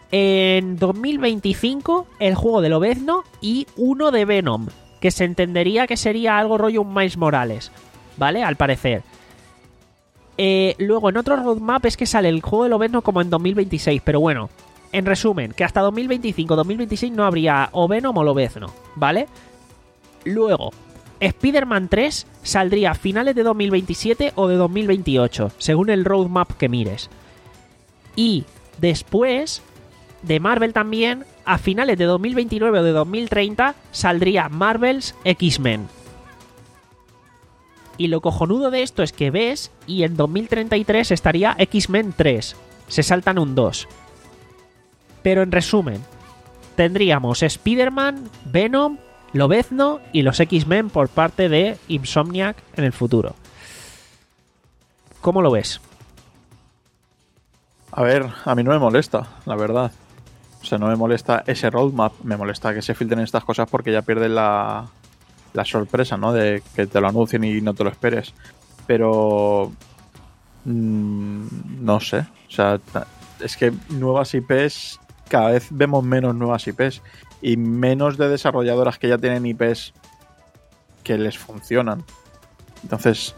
En dos mil veinticinco, el juego de Lobezno y uno de Venom, que se entendería que sería algo rollo un Miles Morales, ¿vale? Al parecer. Eh, luego, en otro roadmap es que sale el juego de Lobezno como en dos mil veintiséis, pero bueno, en resumen, que hasta dos mil veinticinco dos mil veintiséis no habría o Venom o Lobezno, ¿vale? Luego, Spider-Man tres saldría a finales de dos mil veintisiete o de dos mil veintiocho, según el roadmap que mires. Y después, de Marvel también, a finales de dos mil veintinueve o de dos mil treinta saldría Marvel's X-Men. Y lo cojonudo de esto es que ves, y en dos mil treinta y tres estaría X-Men tres. Se saltan un dos. Pero en resumen, tendríamos Spider-Man, Venom, Lobezno y los X-Men por parte de Insomniac en el futuro. ¿Cómo lo ves? A ver, a mí no me molesta, la verdad. O sea, no me molesta ese roadmap. Me molesta que se filtren estas cosas porque ya pierdes la, la sorpresa, ¿no? De que te lo anuncien y no te lo esperes. Pero... Mmm, no sé. O sea, es que nuevas I Pes... Cada vez vemos menos nuevas I Pes. Y menos de desarrolladoras que ya tienen I Pes que les funcionan. Entonces...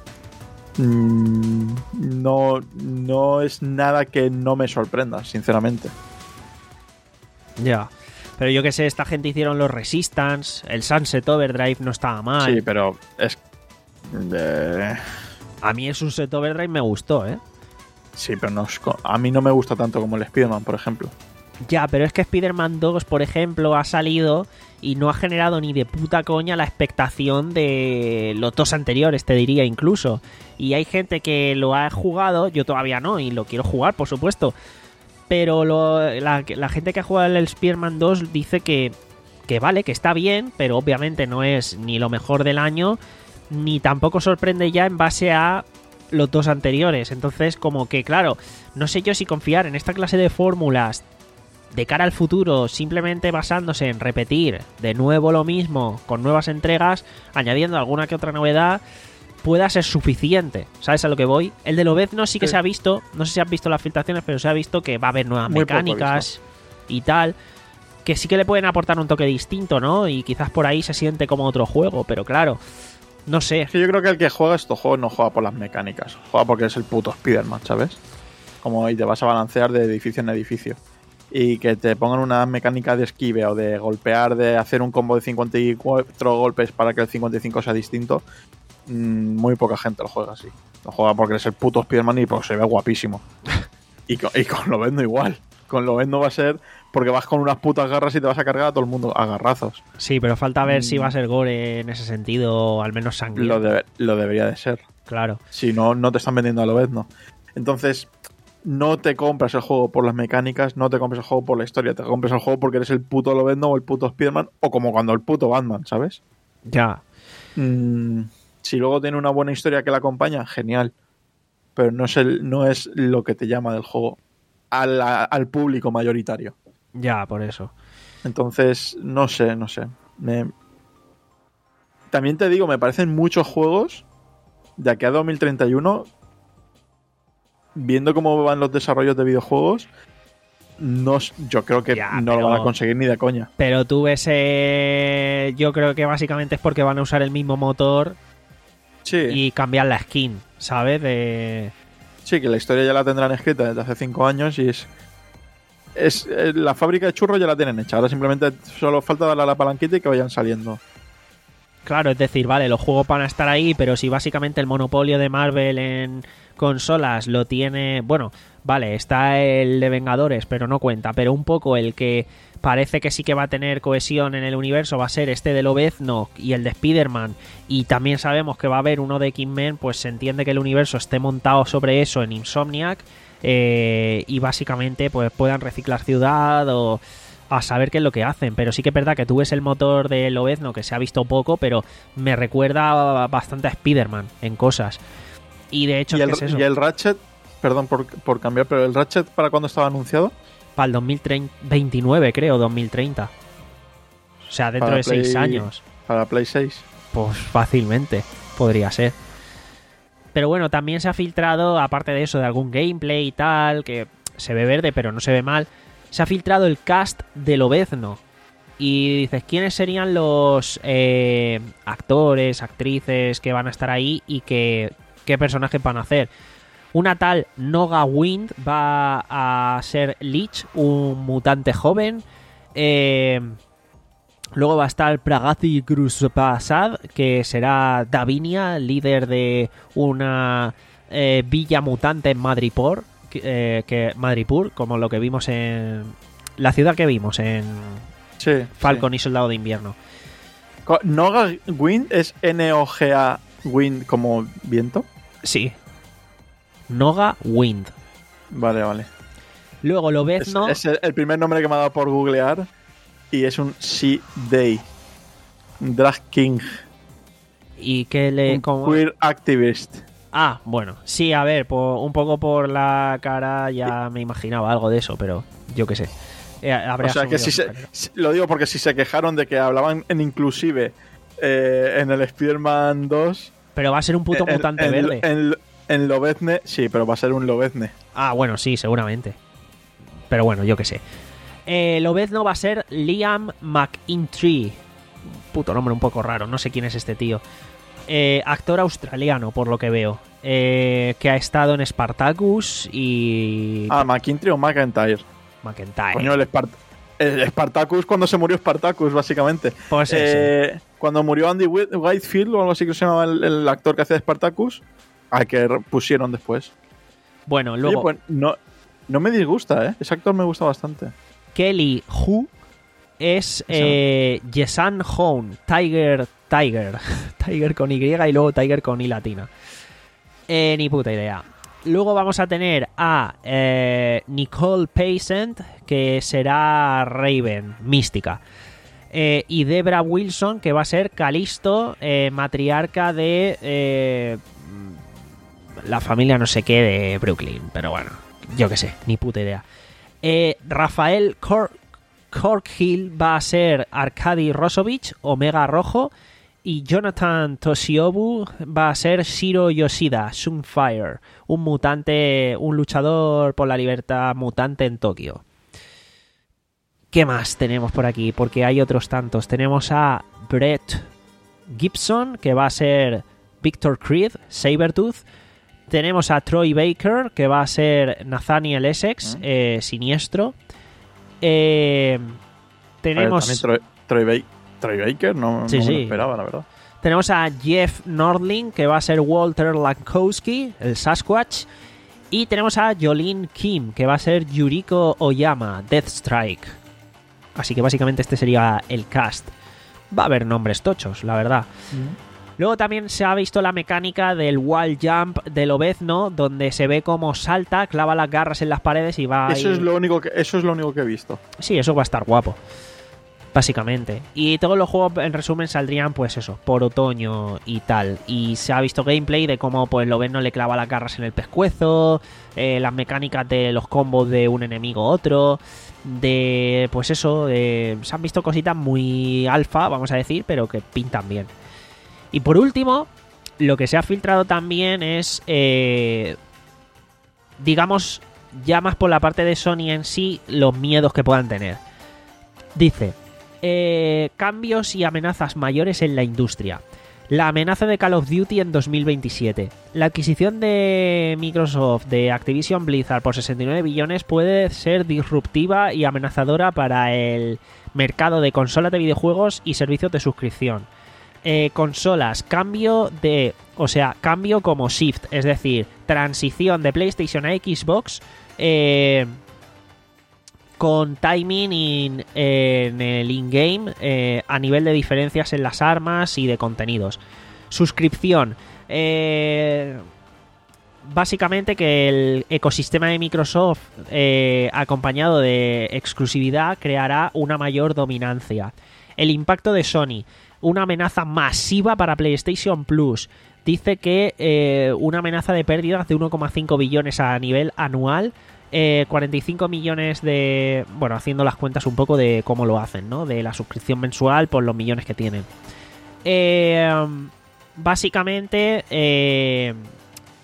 Mmm, no, no es nada que no me sorprenda, sinceramente. Ya. Pero yo que sé, esta gente hicieron los Resistance, el Sunset Overdrive no estaba mal. Sí, pero es... Eh... A mí el Sunset Overdrive me gustó, ¿eh? Sí, pero no es... a mí no me gusta tanto como el Spider-Man, por ejemplo. Ya, pero es que Spider-Man dos, por ejemplo, ha salido y no ha generado ni de puta coña la expectación de los dos anteriores, te diría incluso. Y hay gente que lo ha jugado, yo todavía no, y lo quiero jugar, por supuesto. Pero lo, la, la gente que ha jugado el Spider-Man dos dice que, que vale, que está bien, pero obviamente no es ni lo mejor del año, ni tampoco sorprende ya en base a los dos anteriores. Entonces, como que, claro, no sé yo si confiar en esta clase de fórmulas de cara al futuro, simplemente basándose en repetir de nuevo lo mismo con nuevas entregas, añadiendo alguna que otra novedad, pueda ser suficiente. ¿Sabes a lo que voy? El de Lobezno sí que Sí. se ha visto, no sé si has visto las filtraciones, pero se ha visto que va a haber nuevas Muy poco mecánicas y tal, que sí que le pueden aportar un toque distinto, ¿no? Y quizás por ahí se siente como otro juego, pero claro, no sé. Es que yo creo que el que juega estos juegos no juega por las mecánicas, juega porque es el puto Spider-Man, ¿sabes? Como ahí te vas a balancear de edificio en edificio. Y que te pongan una mecánica de esquive o de golpear, de hacer un combo de cincuenta y cuatro golpes para que el cincuenta y cinco sea distinto, mmm, muy poca gente lo juega así. Lo juega porque es el puto Spider-Man y pues se ve guapísimo. Y con, y con Lobezno igual. Con Lobezno va a ser porque vas con unas putas garras y te vas a cargar a todo el mundo a garrazos. Sí, pero falta ver Mm. si va a ser gore en ese sentido, o al menos sangriento. Lo, de- lo debería de ser. Claro. Si no, no te están vendiendo a Lobezno. Entonces, no te compras el juego por las mecánicas, no te compras el juego por la historia, te compras el juego porque eres el puto Lobezno o el puto Spider-Man, o como cuando el puto Batman, ¿sabes? Ya. Mm, si luego tiene una buena historia que la acompaña, genial. Pero no es, el, no es lo que te llama del juego al, al público mayoritario. Ya, por eso. Entonces, no sé, no sé. Me... También te digo, me parecen muchos juegos de aquí a dos mil treinta y uno, viendo cómo van los desarrollos de videojuegos, no, yo creo que Ya, no pero- lo van a conseguir ni de coña. Pero tú ves, eh, yo creo que básicamente es porque van a usar el mismo motor Sí, y cambiar la skin, ¿sabes? De... sí, que la historia ya la tendrán escrita desde hace cinco años y es... es eh, la fábrica de churros ya la tienen hecha. Ahora simplemente solo falta darle a la palanquita y que vayan saliendo. Claro, es decir, vale, los juegos van a estar ahí, pero si básicamente el monopolio de Marvel en consolas lo tiene... Bueno, vale, está el de Vengadores, pero no cuenta. Pero un poco el que parece que sí que va a tener cohesión en el universo va a ser este de Lobezno y el de Spider-Man. Y también sabemos que va a haber uno de X-Men, pues se entiende que el universo esté montado sobre eso en Insomniac. Eh, y básicamente pues puedan reciclar ciudad o... a saber qué es lo que hacen, pero sí que es verdad que tú ves el motor de Lobezno, que se ha visto poco, pero me recuerda bastante a Spider-Man en cosas. Y de hecho, Y ¿qué el, es eso? y el Ratchet, perdón por, por cambiar, pero el Ratchet, ¿para cuándo estaba anunciado? Para el dos mil veintinueve, creo, dos mil treinta. O sea, dentro Para de seis Play- años. Para Play seis. Pues fácilmente podría ser. Pero bueno, también se ha filtrado, aparte de eso, de algún gameplay y tal, que se ve verde, pero no se ve mal. se ha filtrado el cast de Lobezno. Y dices, ¿quiénes serían los eh, actores, actrices que van a estar ahí y que, qué personajes van a hacer? Una tal Noga Wind va a ser Lich, un mutante joven. Eh, luego va a estar Pragati Gruspasad, que será Davinia, líder de una eh, villa mutante en Madripoor, eh, que Madripoor, como lo que vimos en la ciudad que vimos en Sí, Falcon sí. y Soldado de Invierno. Noga Wind es N O G A Wind como viento. Sí. Noga Wind. Vale, vale. Luego Es, Lobezno. es el, el primer nombre que me ha dado por googlear y es un Sea Day. Drag King. Y que le. Un como- queer activist. Ah, bueno. Sí, a ver, por- un poco por la cara ya me imaginaba algo de eso, pero yo qué sé. Eh, habré O sea que asumido si su se, carrera. si- lo digo porque si se quejaron de que hablaban en inclusive eh, en el Spider-Man dos. Pero va a ser un puto en, mutante en, verde. En, en Lobezne, sí, pero va a ser un Lobezne. Ah, bueno, sí, seguramente. Pero bueno, yo qué sé. Eh, Lobezno va a ser Liam McIntyre. Puto nombre un poco raro, no sé quién es este tío. Eh, actor australiano, por lo que veo. Eh, que ha estado en Spartacus y... Ah, McIntyre o McIntyre. McIntyre. Coño, el, Spart el Spartacus cuando se murió Spartacus, básicamente. Pues sí, Eh, Cuando murió Andy Whit- Whitefield o algo así que se llamaba el, el actor que hacía Spartacus, al que re- pusieron después. Bueno, Oye, luego pues no, no me disgusta, ¿eh? Ese actor me gusta bastante. Kelly Hu es eh, Yesan Hone, Tiger, Tiger, Tiger con Y y luego Tiger con I latina. Eh, ni puta idea. Luego vamos a tener a eh, Nicole Paycent, que será Raven, mística. Eh, y Debra Wilson, que va a ser Calisto, eh, matriarca de eh, la familia no sé qué de Brooklyn. Pero bueno, yo qué sé, ni puta idea. Eh, Rafael Cor Corkhill va a ser Arkady Rosovich, Omega Rojo. Y Jonathan Toshiobu va a ser Shiro Yoshida, Sunfire, un mutante, un luchador por la libertad mutante en Tokio. ¿Qué más tenemos por aquí? Porque hay otros tantos. Tenemos a Brett Gibson, que va a ser Victor Creed, Sabretooth. Tenemos a Troy Baker, que va a ser Nathaniel Essex, eh, Siniestro. Eh, tenemos... A ver, también Troy, Troy, Ba- Troy Baker, no, Sí, no me sí. lo esperaba, la verdad. Tenemos a Jeff Nordling, que va a ser Walter Lankowski, el Sasquatch. Y tenemos a Jolene Kim, que va a ser Yuriko Oyama, Deathstrike. Así que básicamente este sería el cast. Va a haber nombres tochos, la verdad. Luego también se ha visto la mecánica del wall jump de Lobezno, donde se ve cómo salta, clava las garras en las paredes y va a Eso ir- es lo único que eso es lo único que he visto. Sí, eso va a estar guapo. Básicamente. Y todos los juegos, en resumen, saldrían, pues eso, por otoño y tal. Y se ha visto gameplay de cómo pues Lobezno le clava las garras en el pescuezo, eh, las mecánicas de los combos de un enemigo a otro, de pues eso, eh, se han visto cositas muy alfa, vamos a decir, pero que pintan bien. Y por último, lo que se ha filtrado también es, eh, digamos, ya más por la parte de Sony en sí, los miedos que puedan tener. Dice, eh, cambios y amenazas mayores en la industria. La amenaza de Call of Duty en dos mil veintisiete. La adquisición de Microsoft de Activision Blizzard por sesenta y nueve billones puede ser disruptiva y amenazadora para el mercado de consolas de videojuegos y servicios de suscripción. Eh, consolas, cambio de... O sea, cambio como shift, es decir, transición de PlayStation a Xbox... Eh, con timing in- en el in-game eh, a nivel de diferencias en las armas y de contenidos. Suscripción. Eh, básicamente que el ecosistema de Microsoft eh, acompañado de exclusividad creará una mayor dominancia. El impacto de Sony. Una amenaza masiva para PlayStation Plus. Dice que eh, una amenaza de pérdidas de uno coma cinco billones a nivel anual. Eh, cuarenta y cinco millones de... Bueno, haciendo las cuentas un poco de cómo lo hacen, ¿no? De la suscripción mensual por los millones que tienen. Eh, básicamente, eh,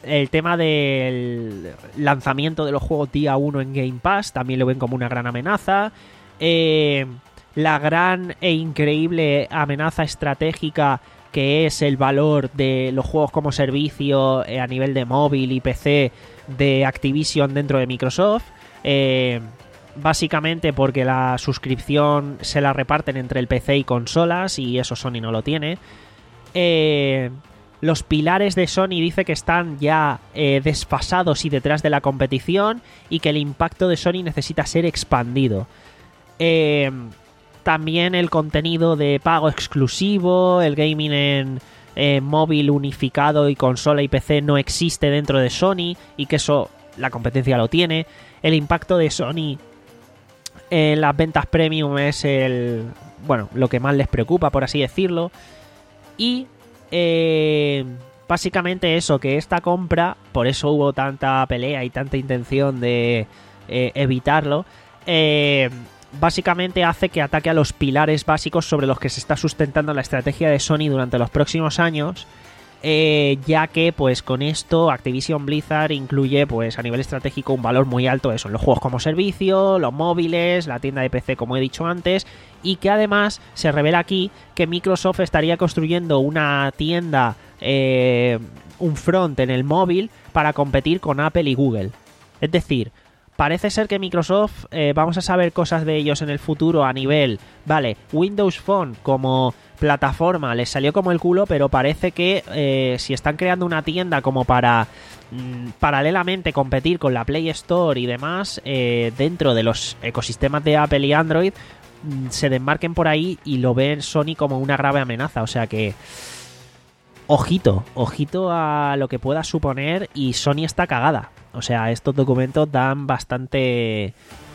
el tema del lanzamiento de los juegos día uno en Game Pass también lo ven como una gran amenaza. Eh, la gran e increíble amenaza estratégica que es el valor de los juegos como servicio eh, a nivel de móvil y P C de Activision dentro de Microsoft. Eh, básicamente porque la suscripción se la reparten entre el P C y consolas y eso Sony no lo tiene. Eh, los pilares de Sony dice que están ya eh, desfasados y detrás de la competición y que el impacto de Sony necesita ser expandido. Eh, también el contenido de pago exclusivo, el gaming en eh, móvil unificado y consola y P C no existe dentro de Sony y que eso la competencia lo tiene. El impacto de Sony en las ventas premium es el, bueno, lo que más les preocupa, por así decirlo. Y eh, básicamente eso, que esta compra, por eso hubo tanta pelea y tanta intención de eh, evitarlo, eh, básicamente hace que ataque a los pilares básicos sobre los que se está sustentando la estrategia de Sony durante los próximos años, eh, ya que pues con esto Activision Blizzard incluye pues a nivel estratégico un valor muy alto eso, en los juegos como servicio, los móviles, la tienda de P C como he dicho antes, y que además se revela aquí que Microsoft estaría construyendo una tienda, eh, un front en el móvil para competir con Apple y Google. Es decir, parece ser que Microsoft, eh, vamos a saber cosas de ellos en el futuro a nivel, vale, Windows Phone como plataforma les salió como el culo, pero parece que eh, si están creando una tienda como para mmm, paralelamente competir con la Play Store y demás, eh, dentro de los ecosistemas de Apple y Android, mmm, se desmarquen por ahí y lo ven Sony como una grave amenaza, o sea que ojito, ojito a lo que pueda suponer, y Sony está cagada. O sea, estos documentos dan bastante...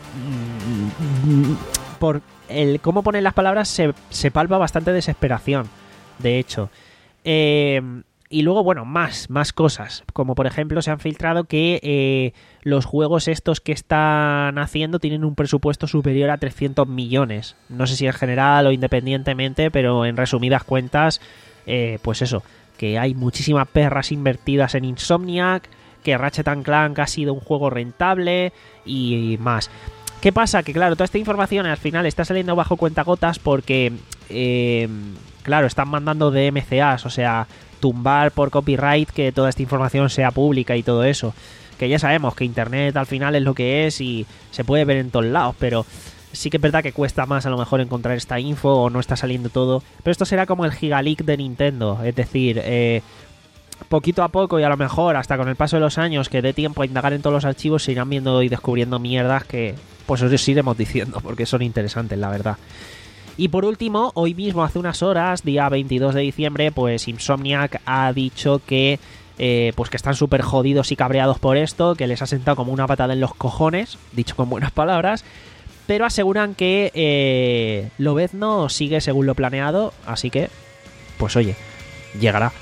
Por el cómo ponen las palabras se, se palpa bastante desesperación, de hecho. Eh, y luego, bueno, más, más cosas. Como por ejemplo se han filtrado que eh, los juegos estos que están haciendo tienen un presupuesto superior a trescientos millones. No sé si en general o independientemente, pero en resumidas cuentas, eh, pues eso, que hay muchísimas perras invertidas en Insomniac, que Ratchet and Clank ha sido un juego rentable y más. ¿Qué pasa? Que claro, toda esta información al final está saliendo bajo cuentagotas porque, eh, claro, están mandando de M C As, o sea, tumbar por copyright que toda esta información sea pública y todo eso. Que ya sabemos que Internet al final es lo que es y se puede ver en todos lados, pero sí que es verdad que cuesta más a lo mejor encontrar esta info o no está saliendo todo. Pero esto será como el Gigaleak de Nintendo, es decir, eh... poquito a poco y a lo mejor hasta con el paso de los años que dé tiempo a indagar en todos los archivos se irán viendo y descubriendo mierdas que pues os iremos diciendo porque son interesantes, la verdad. Y por último, hoy mismo hace unas horas, día veintidós de diciembre, pues Insomniac ha dicho que eh, pues que están súper jodidos y cabreados por esto, que les ha sentado como una patada en los cojones, dicho con buenas palabras, pero aseguran que eh, Lobezno sigue según lo planeado, así que pues oye, llegará.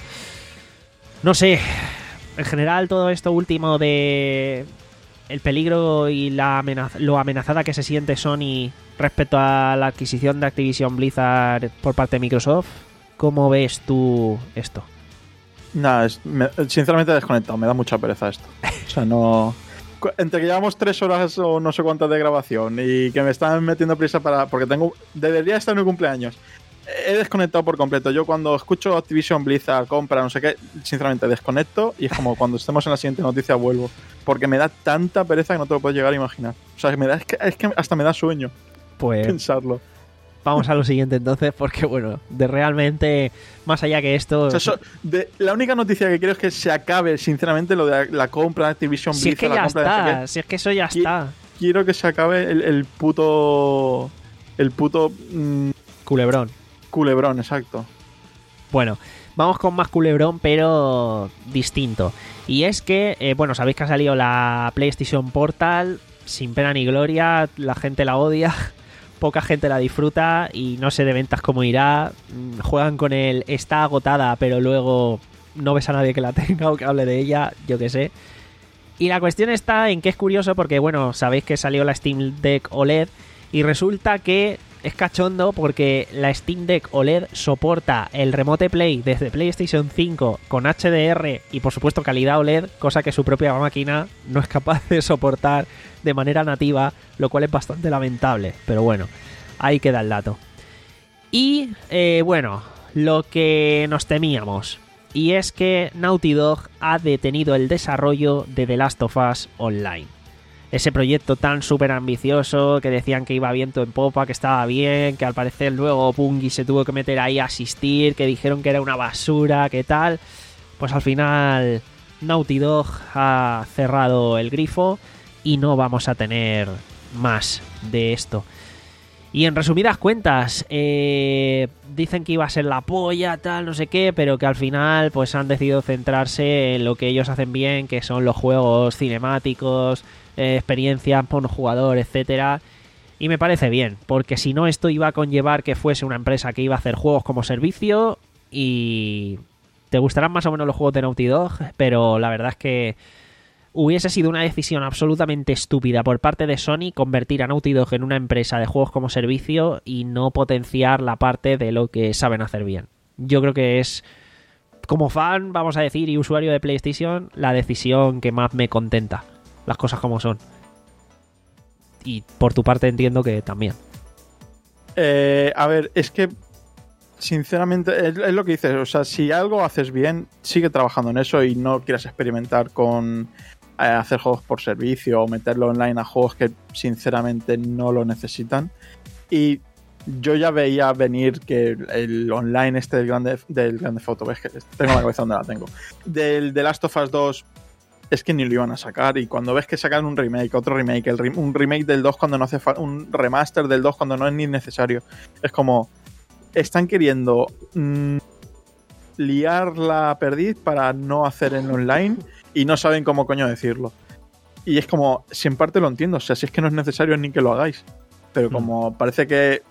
No sé, en general todo esto último de el peligro y la amenaza, lo amenazada que se siente Sony respecto a la adquisición de Activision Blizzard por parte de Microsoft, ¿cómo ves tú esto? Nada, es, me, sinceramente desconectado, me da mucha pereza esto. O sea, no... Entre que llevamos tres horas o no sé cuántas de grabación y que me están metiendo prisa para... Porque tengo debería estar en mi cumpleaños. He desconectado por completo. Yo cuando escucho Activision Blizzard, compra, no sé qué, sinceramente desconecto y es como cuando estemos en la siguiente noticia vuelvo. Porque me da tanta pereza que no te lo puedes llegar a imaginar. O sea, me da, es, que, es que hasta me da sueño pues pensarlo. Vamos a lo siguiente entonces, porque bueno, de realmente, más allá que esto... O sea, eso, de, la única noticia que quiero es que se acabe, sinceramente, lo de la, la compra de Activision Blizzard. Si es que la ya compra está, de no sé si es que eso ya Qui- está. Quiero que se acabe el, el puto... El puto... Mmm, Culebrón. Culebrón, exacto. Bueno, vamos con más culebrón, pero distinto. Y es que, eh, bueno, sabéis que ha salido la PlayStation Portal, sin pena ni gloria, la gente la odia, poca gente la disfruta y no sé de ventas cómo irá. Juegan con el está agotada, pero luego no ves a nadie que la tenga o que hable de ella, yo qué sé. Y la cuestión está en que es curioso porque, bueno, sabéis que salió la Steam Deck O L E D y resulta que es cachondo porque la Steam Deck O L E D soporta el Remote Play desde PlayStation cinco con H D R y por supuesto calidad O L E D, cosa que su propia máquina no es capaz de soportar de manera nativa, lo cual es bastante lamentable, pero bueno, ahí queda el dato. Y eh, bueno, lo que nos temíamos, y es que Naughty Dog ha detenido el desarrollo de The Last of Us Online. Ese proyecto tan súper ambicioso que decían que iba viento en popa, que estaba bien, que al parecer luego Bungie se tuvo que meter ahí a asistir, que dijeron que era una basura, que tal. Pues al final Naughty Dog ha cerrado el grifo y no vamos a tener más de esto. Y en resumidas cuentas, eh, dicen que iba a ser la polla, tal, no sé qué, pero que al final pues han decidido centrarse en lo que ellos hacen bien, que son los juegos cinemáticos, eh, experiencias por jugador, etcétera. Y me parece bien, porque si no esto iba a conllevar que fuese una empresa que iba a hacer juegos como servicio y te gustarán más o menos los juegos de Naughty Dog, pero la verdad es que hubiese sido una decisión absolutamente estúpida por parte de Sony convertir a Naughty Dog en una empresa de juegos como servicio y no potenciar la parte de lo que saben hacer bien. Yo creo que es, como fan, vamos a decir, y usuario de PlayStation, la decisión que más me contenta. Las cosas como son. Y por tu parte entiendo que también. Eh, a ver, es que sinceramente es, es lo que dices. O sea, si algo haces bien, sigue trabajando en eso y no quieras experimentar con eh, hacer juegos por servicio o meterlo online a juegos que sinceramente no lo necesitan. Y yo ya veía venir que el online este del Grande del Grande Foto, ves que tengo la cabeza donde la tengo, del The Last of Us dos, es que ni lo iban a sacar. Y cuando ves que sacan un remake, otro remake, el re- un remake del dos cuando no hace falta, un remaster del dos cuando no es ni necesario, es como están queriendo mmm, liar la perdiz para no hacer en online y no saben cómo coño decirlo. Y es como, si en parte lo entiendo, o sea, si es que no es necesario ni que lo hagáis, pero como mm. parece que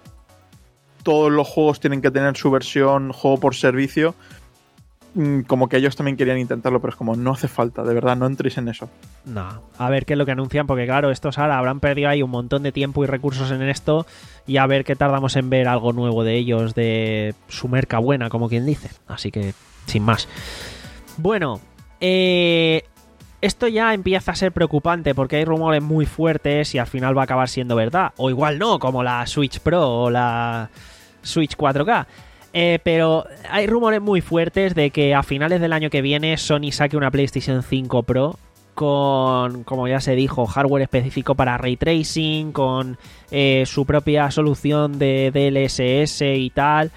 todos los juegos tienen que tener su versión juego por servicio, como que ellos también querían intentarlo, pero es como, no hace falta, de verdad, no entréis en eso. No, a ver qué es lo que anuncian, porque claro, estos ahora habrán perdido ahí un montón de tiempo y recursos en esto, y a ver qué tardamos en ver algo nuevo de ellos, de su merca buena, como quien dice. Así que, sin más. Bueno, eh, esto ya empieza a ser preocupante, porque hay rumores muy fuertes y al final va a acabar siendo verdad. O igual no, como la Switch Pro o la Switch cuatro K. Eh, pero hay rumores muy fuertes de que a finales del año que viene Sony saque una PlayStation cinco Pro con, como ya se dijo, hardware específico para Ray Tracing, con eh, su propia solución de D L S S y tal.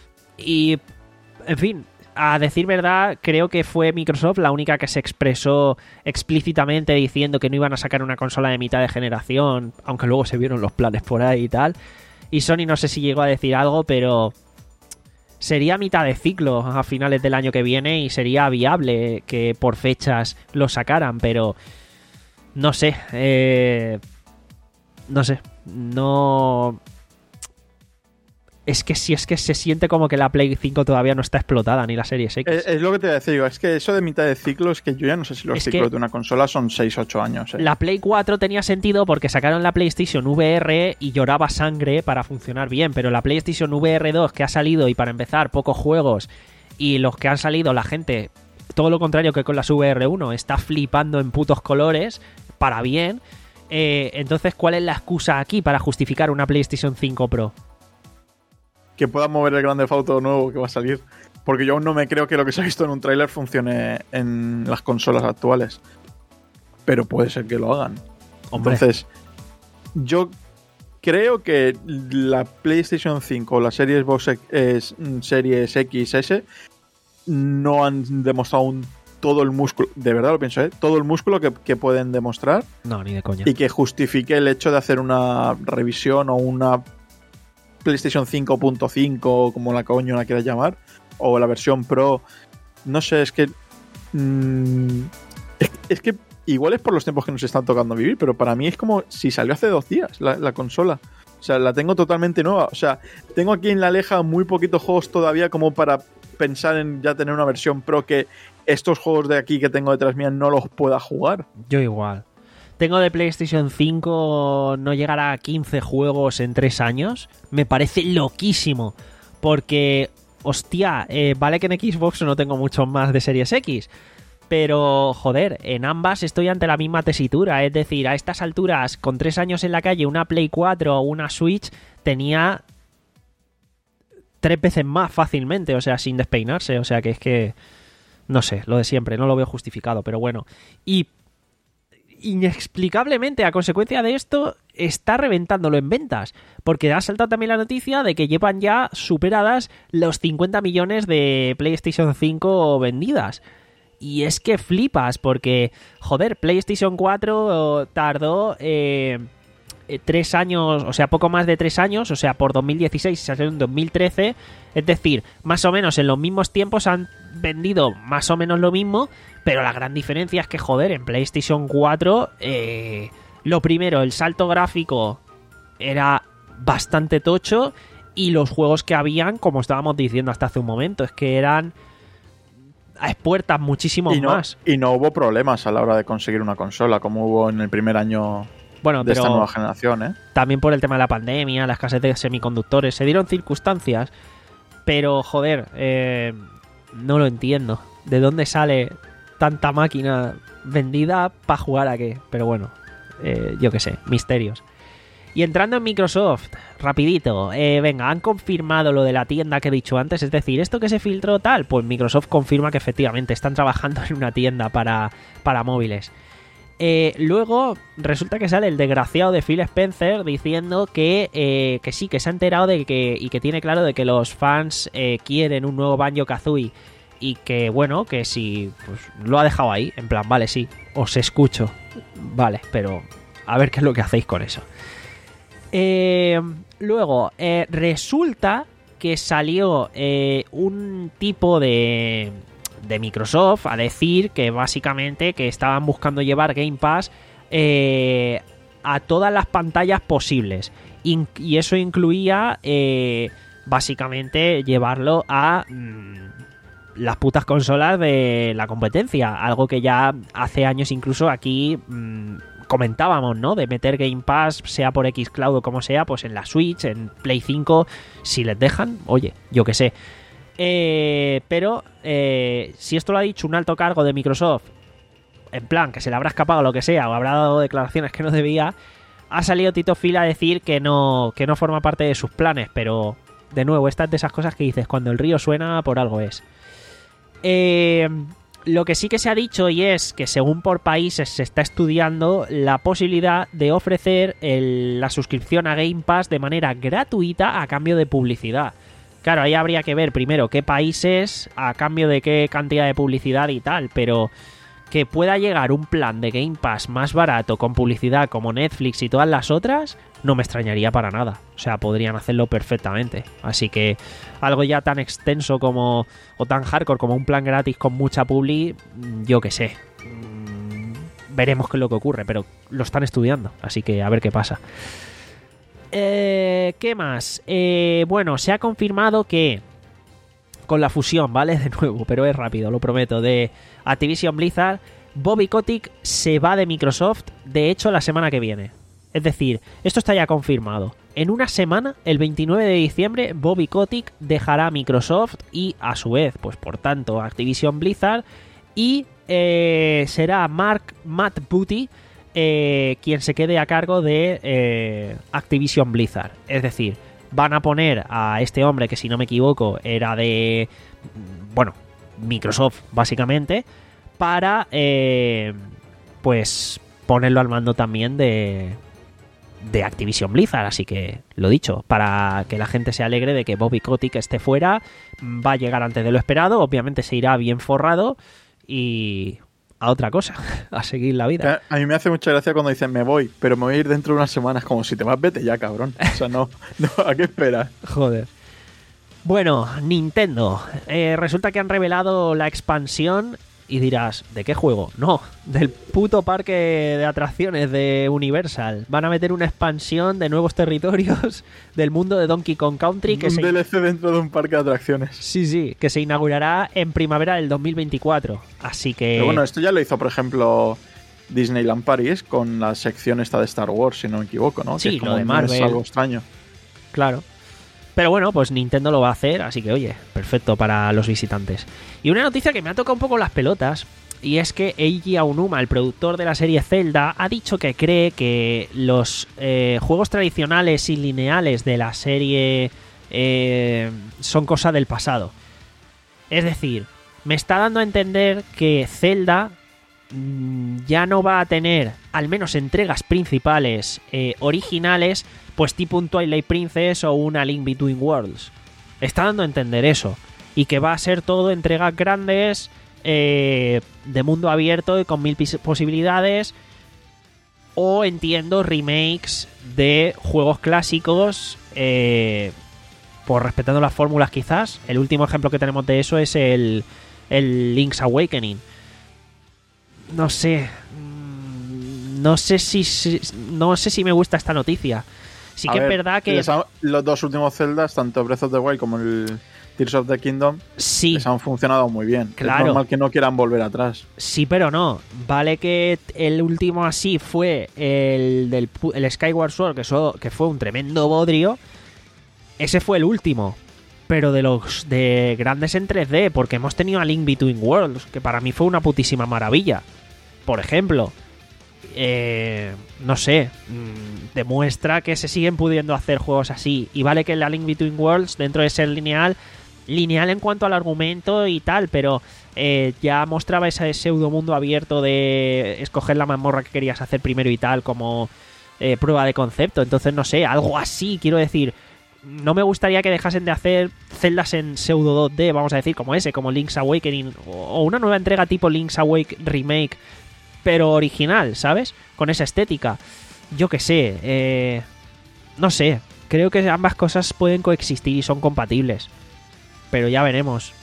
Y, en fin, a decir verdad, creo que fue Microsoft la única que se expresó explícitamente diciendo que no iban a sacar una consola de mitad de generación, aunque luego se vieron los planes por ahí y tal. Y Sony no sé si llegó a decir algo, pero sería mitad de ciclo a finales del año que viene y sería viable que por fechas lo sacaran, pero no sé, eh, no sé, no. Es que si es que se siente como que la Play cinco todavía no está explotada, ni la Series X. Es, es lo que te decía, digo, es que eso de mitad de ciclo, es que yo ya no sé si los es ciclos de una consola son seis ocho años. ¿eh? La Play cuatro tenía sentido porque sacaron la PlayStation V R y lloraba sangre para funcionar bien, pero la PlayStation V R dos que ha salido, y para empezar, pocos juegos, y los que han salido, la gente, todo lo contrario que con las V R uno, está flipando en putos colores, para bien. Eh, entonces, ¿cuál es la excusa aquí para justificar una PlayStation cinco Pro? Que pueda mover el Grand Theft Auto nuevo que va a salir. Porque yo aún no me creo que lo que se ha visto en un tráiler funcione en las consolas actuales. Pero puede ser que lo hagan. Hombre. Entonces, yo creo que la PlayStation cinco o la Series, Box, eh, Series X S no han demostrado un, todo el músculo, de verdad lo pienso, ¿eh? Todo el músculo que, que pueden demostrar. No, ni de coña. Y que justifique el hecho de hacer una revisión o una PlayStation cinco punto cinco, como la coño la quieras llamar, o la versión Pro. No sé, es que mmm, es, es que igual es por los tiempos que nos están tocando vivir, pero para mí es como si salió hace dos días la, la consola. O sea, la tengo totalmente nueva. O sea, tengo aquí en la Aleja muy poquitos juegos todavía como para pensar en ya tener una versión Pro que estos juegos de aquí que tengo detrás mía no los pueda jugar. Yo igual. tengo de PlayStation cinco no llegar a quince juegos en tres años, me parece loquísimo. Porque, hostia, eh, vale que en Xbox no tengo muchos más de Series X, pero, joder, en ambas estoy ante la misma tesitura. Es decir, a estas alturas, con tres años en la calle, una Play cuatro o una Switch tenía tres veces más fácilmente, o sea, sin despeinarse. O sea, que es que, no sé, lo de siempre, no lo veo justificado, pero bueno. Y inexplicablemente, a consecuencia de esto, está reventándolo en ventas, porque ha saltado también la noticia de que llevan ya superadas los cincuenta millones de PlayStation cinco vendidas. Y es que flipas, porque, joder, PlayStation cuatro tardó eh, tres años, o sea, poco más de tres años, o sea, por dos mil dieciséis y salió en dos mil trece, es decir, más o menos en los mismos tiempos han vendido más o menos lo mismo, pero la gran diferencia es que, joder, en PlayStation cuatro, eh, lo primero, el salto gráfico era bastante tocho, y los juegos que habían, como estábamos diciendo hasta hace un momento, es que eran a expuertas muchísimos y no, más. Y no hubo problemas a la hora de conseguir una consola, como hubo en el primer año bueno, de pero esta nueva generación, ¿eh? También por el tema de la pandemia, la escasez de semiconductores, se dieron circunstancias, pero, joder, eh, no lo entiendo. ¿De dónde sale tanta máquina vendida para jugar a qué? Pero bueno, eh, yo qué sé, misterios. Y entrando en Microsoft, rapidito, eh, venga, han confirmado lo de la tienda que he dicho antes, es decir, esto que se filtró tal, pues Microsoft confirma que efectivamente están trabajando en una tienda para, para móviles. Eh, luego resulta que sale el desgraciado de Phil Spencer diciendo que, eh, que sí, que se ha enterado de que y que tiene claro de que los fans eh, quieren un nuevo Banjo-Kazooie, y que, bueno, que si pues, lo ha dejado ahí, en plan, vale, sí, os escucho, vale, pero a ver qué es lo que hacéis con eso. Eh, luego, eh, resulta que salió eh, un tipo de, de Microsoft a decir que básicamente que estaban buscando llevar Game Pass eh, a todas las pantallas posibles. In- y eso incluía eh, básicamente llevarlo a mmm, las putas consolas de la competencia. Algo que ya hace años incluso aquí mmm, comentábamos, ¿no? De meter Game Pass, sea por xCloud o como sea, pues en la Switch, en Play cinco, si les dejan, oye, yo qué sé. Eh, pero eh, si esto lo ha dicho un alto cargo de Microsoft, en plan, que se le habrá escapado lo que sea, o habrá dado declaraciones que no debía, ha salido Tito Phil a decir que no, que no forma parte de sus planes, pero, de nuevo, esta es de esas cosas que dices, cuando el río suena, por algo es. Eh... Lo que sí que se ha dicho, y es que según por países se está estudiando la posibilidad de ofrecer el, la suscripción a Game Pass de manera gratuita a cambio de publicidad. Claro, ahí habría que ver primero qué países, a cambio de qué cantidad de publicidad y tal, pero que pueda llegar un plan de Game Pass más barato con publicidad como Netflix y todas las otras, no me extrañaría para nada. O sea, podrían hacerlo perfectamente. Así que algo ya tan extenso como, o tan hardcore como un plan gratis con mucha publi, yo qué sé. Veremos qué es lo que ocurre, pero lo están estudiando, así que a ver qué pasa. Eh, ¿Qué más? Eh, bueno, se ha confirmado que con la fusión, ¿vale? De nuevo, pero es rápido, lo prometo, de Activision Blizzard, Bobby Kotick se va de Microsoft, de hecho, la semana que viene. Es decir, esto está ya confirmado. En una semana, el veintinueve de diciembre, Bobby Kotick dejará Microsoft y, a su vez, pues por tanto, Activision Blizzard, y eh, será Mark Matt Booty eh, quien se quede a cargo de eh, Activision Blizzard. Es decir, van a poner a este hombre que, si no me equivoco, era de, bueno, Microsoft básicamente, para eh, pues ponerlo al mando también de de Activision Blizzard. Así que, lo dicho, para que la gente se alegre de que Bobby Kotick esté fuera, va a llegar antes de lo esperado, obviamente se irá bien forrado y a otra cosa, a seguir la vida. A mí me hace mucha gracia cuando dicen me voy, pero me voy a ir dentro de unas semanas. Como si te vas, vete ya, cabrón. O sea, no, no ¿a qué esperas? Joder. Bueno, Nintendo. Eh, resulta que han revelado la expansión y dirás, ¿de qué juego? No, del puto parque de atracciones de Universal. Van a meter una expansión de nuevos territorios del mundo de Donkey Kong Country. Que un se... D L C dentro de un parque de atracciones. Sí, sí, que se inaugurará en primavera del dos mil veinticuatro. Así que... Pero bueno, esto ya lo hizo, por ejemplo, Disneyland Paris con la sección esta de Star Wars, si no me equivoco, ¿no? Sí, que es como lo de no es Marvel. algo extraño. Claro. Pero bueno, pues Nintendo lo va a hacer, así que oye, perfecto para los visitantes. Y una noticia que me ha tocado un poco las pelotas, y es que Eiji Aonuma, el productor de la serie Zelda, ha dicho que cree que los eh, juegos tradicionales y lineales de la serie eh, son cosa del pasado. Es decir, me está dando a entender que Zelda mmm, ya no va a tener, al menos entregas principales eh, originales, pues tipo un Twilight Princess o una Link Between Worlds. Está dando a entender eso. Y que va a ser todo entregas grandes, eh, de mundo abierto y con mil pis- posibilidades. O entiendo remakes de juegos clásicos, eh, por respetando las fórmulas quizás. El último ejemplo que tenemos de eso es el, el Link's Awakening. No sé. No sé si, si no sé si me gusta esta noticia. Sí A que ver, es verdad que les han- los dos últimos Zeldas, tanto Breath of the Wild como el Tears of the Kingdom, sí, les han funcionado muy bien. Claro. Es normal que no quieran volver atrás. sí, pero no. Vale que el último así fue el del pu- el Skyward Sword, que, so- que fue un tremendo bodrio. Ese fue el último. Pero de los de grandes en tres D, porque hemos tenido a Link Between Worlds, que para mí fue una putísima maravilla. Por ejemplo, eh, no sé, mmm, demuestra que se siguen pudiendo hacer juegos así. Y vale que la Link Between Worlds, dentro de ser lineal, lineal en cuanto al argumento y tal, pero eh, ya mostraba ese pseudo mundo abierto de escoger la mazmorra que querías hacer primero y tal, como eh, prueba de concepto. Entonces, no sé, algo así, quiero decir. No me gustaría que dejasen de hacer celdas en pseudo dos D, vamos a decir, como ese, como Link's Awakening, o una nueva entrega tipo Link's Awake Remake, pero original, ¿sabes? Con esa estética. Yo qué sé, eh, no sé, creo que ambas cosas pueden coexistir y son compatibles, pero ya veremos.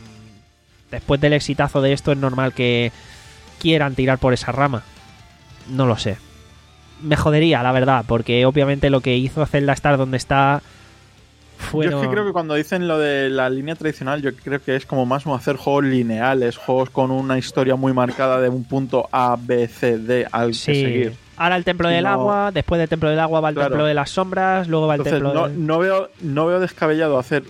Después del exitazo de esto es normal que quieran tirar por esa rama. No lo sé. Me jodería, la verdad, porque obviamente lo que hizo Zelda estar donde está fueron... Yo es que creo que cuando dicen lo de la línea tradicional, yo creo que es como más como hacer juegos lineales, juegos con una historia muy marcada de un punto A, B, C, D al Sí. que seguir. Ahora el Templo Si del no- Agua, después del Templo del Agua va el Claro. Templo de las Sombras, luego va el Entonces, Templo no, de... no, veo, no veo descabellado hacer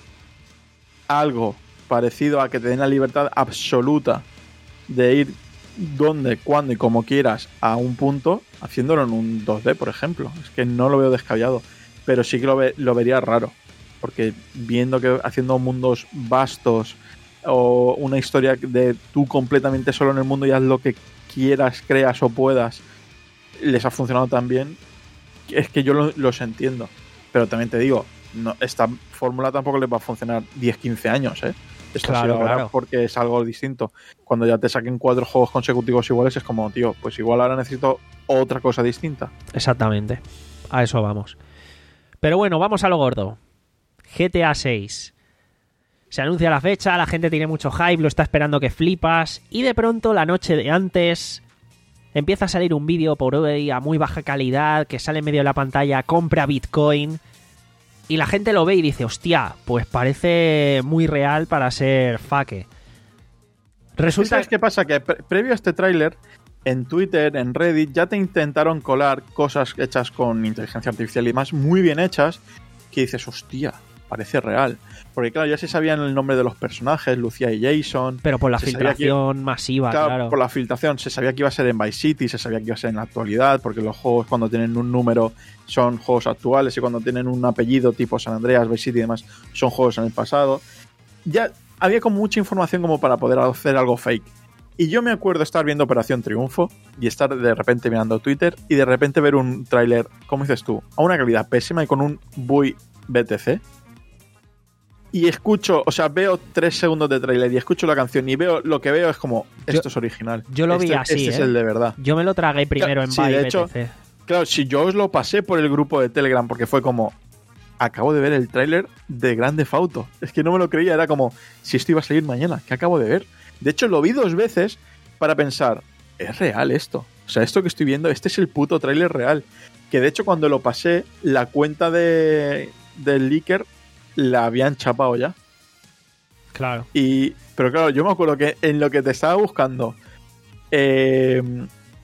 algo parecido a que te den la libertad absoluta de ir donde, cuando y como quieras a un punto, haciéndolo en un dos D, por ejemplo. Es que no lo veo descabellado, pero sí que lo, ve- lo vería raro, porque viendo que haciendo mundos vastos o una historia de tú completamente solo en el mundo y haz lo que quieras, creas o puedas, les ha funcionado tan bien, es que yo lo- los entiendo. Pero también te digo, no, esta fórmula tampoco les va a funcionar diez quince años, ¿eh? Esto Claro, ha sido ahora claro. porque es algo distinto. Cuando ya te saquen cuatro juegos consecutivos iguales es como, tío, pues igual ahora necesito otra cosa distinta. Exactamente, a eso vamos. Pero bueno, vamos a lo gordo. G T A seis. Se anuncia la fecha, la gente tiene mucho hype, lo está esperando que flipas, y de pronto la noche de antes empieza a salir un vídeo por hoy a muy baja calidad que sale en medio de la pantalla, compra Bitcoin, y la gente lo ve y dice, hostia, pues parece muy real para ser fake. Resulta ¿Sabes qué pasa? Que pre- previo a este tráiler, en Twitter, en Reddit, ya te intentaron colar cosas hechas con inteligencia artificial y más muy bien hechas, que dices, hostia, parece real. Porque claro, ya se sabían el nombre de los personajes, Lucía y Jason. pero por la se sabía que- filtración masiva, Claro, claro. por la filtración. Se sabía que iba a ser en Vice City, se sabía que iba a ser en la actualidad, porque los juegos cuando tienen un número son juegos actuales y cuando tienen un apellido tipo San Andreas, Vice City y demás son juegos en el pasado. Ya había como mucha información como para poder hacer algo fake. Y yo me acuerdo estar viendo Operación Triunfo y estar de repente mirando Twitter y de repente ver un tráiler, como dices tú, a una calidad pésima y con un B U I B T C. Y escucho, o sea, veo tres segundos de tráiler y escucho la canción y veo lo que veo es como, esto Yo- es original. yo lo vi Este- así, Este es ¿eh? el de verdad. Yo me lo tragué primero en Sí, Vive de hecho, B T C. Claro, si yo os lo pasé por el grupo de Telegram porque fue como, acabo de ver el tráiler de Grand Theft Auto. Es que no me lo creía, era como, si esto iba a salir mañana, ¿qué acabo de ver? De hecho, lo vi dos veces para pensar, es real esto. O sea, esto que estoy viendo, este es el puto tráiler real. Que de hecho cuando lo pasé, la cuenta de del leaker la habían chapado ya. Claro. Y, pero claro, yo me acuerdo que en lo que te estaba buscando, eh,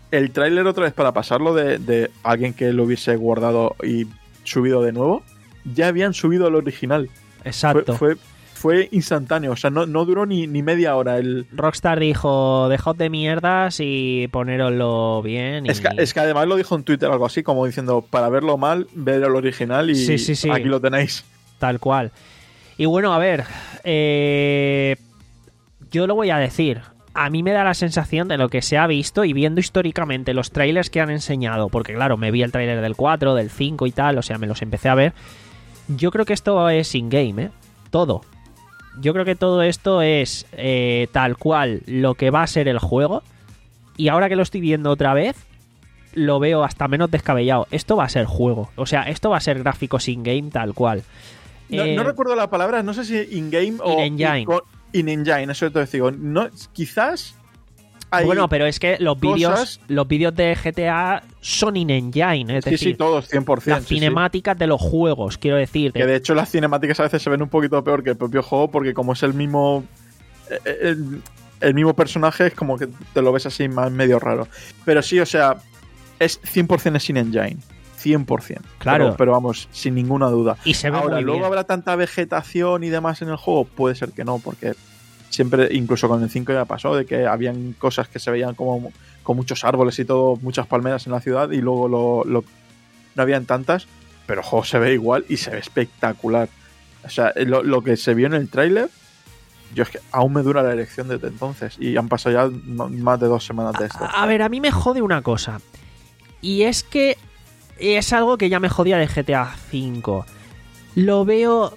el tráiler otra vez para pasarlo de, de alguien que lo hubiese guardado y subido de nuevo, ya habían subido el original. Exacto. Fue, fue, fue instantáneo, o sea, no, no duró ni, ni media hora. El... Rockstar dijo, dejad de mierdas y ponéroslo bien. Y... Es, que, es que además lo dijo en Twitter algo así, como diciendo, para verlo mal, ver el original y sí, sí, sí. aquí lo tenéis. Tal cual. Y bueno, a ver, eh, yo lo voy a decir. A mí me da la sensación de lo que se ha visto y viendo históricamente los trailers que han enseñado, porque claro, me vi el trailer del cuatro, del cinco y tal, o sea, me los empecé a ver. Yo creo que esto es in-game, ¿eh? Todo. Yo creo que todo esto es eh, tal cual lo que va a ser el juego. Y ahora que lo estoy viendo otra vez, lo veo hasta menos descabellado. Esto va a ser juego. O sea, esto va a ser gráficos in-game tal cual. No, eh, no recuerdo la palabra, no sé si in-game o... In-engine. In-engine, eso te digo. No, quizás... Hay bueno, pero es que los vídeos cosas... los vídeos de G T A son in-engine. Es sí, decir, sí, todos, cien por ciento. las sí, cinemáticas sí. de los juegos, quiero decir. Que de hecho las cinemáticas a veces se ven un poquito peor que el propio juego, porque como es el mismo... El, el mismo personaje, es como que te lo ves así más medio raro. Pero sí, o sea, es cien por ciento es in-engine. cien por ciento. Claro. Pero, pero vamos, sin ninguna duda. Y se ve Ahora, muy luego bien. habrá tanta vegetación y demás en el juego. Puede ser que no, porque siempre, incluso con el cinco ya pasó, de que habían cosas que se veían como con muchos árboles y todo, muchas palmeras en la ciudad, y luego lo, lo, no habían tantas, pero el juego se ve igual y se ve espectacular. O sea, lo, lo que se vio en el tráiler, yo es que aún me dura la elección desde entonces, y han pasado ya más de dos semanas de esto. A, a ver, a mí me jode una cosa, y es que es algo que ya me jodía de G T A cinco. Lo veo...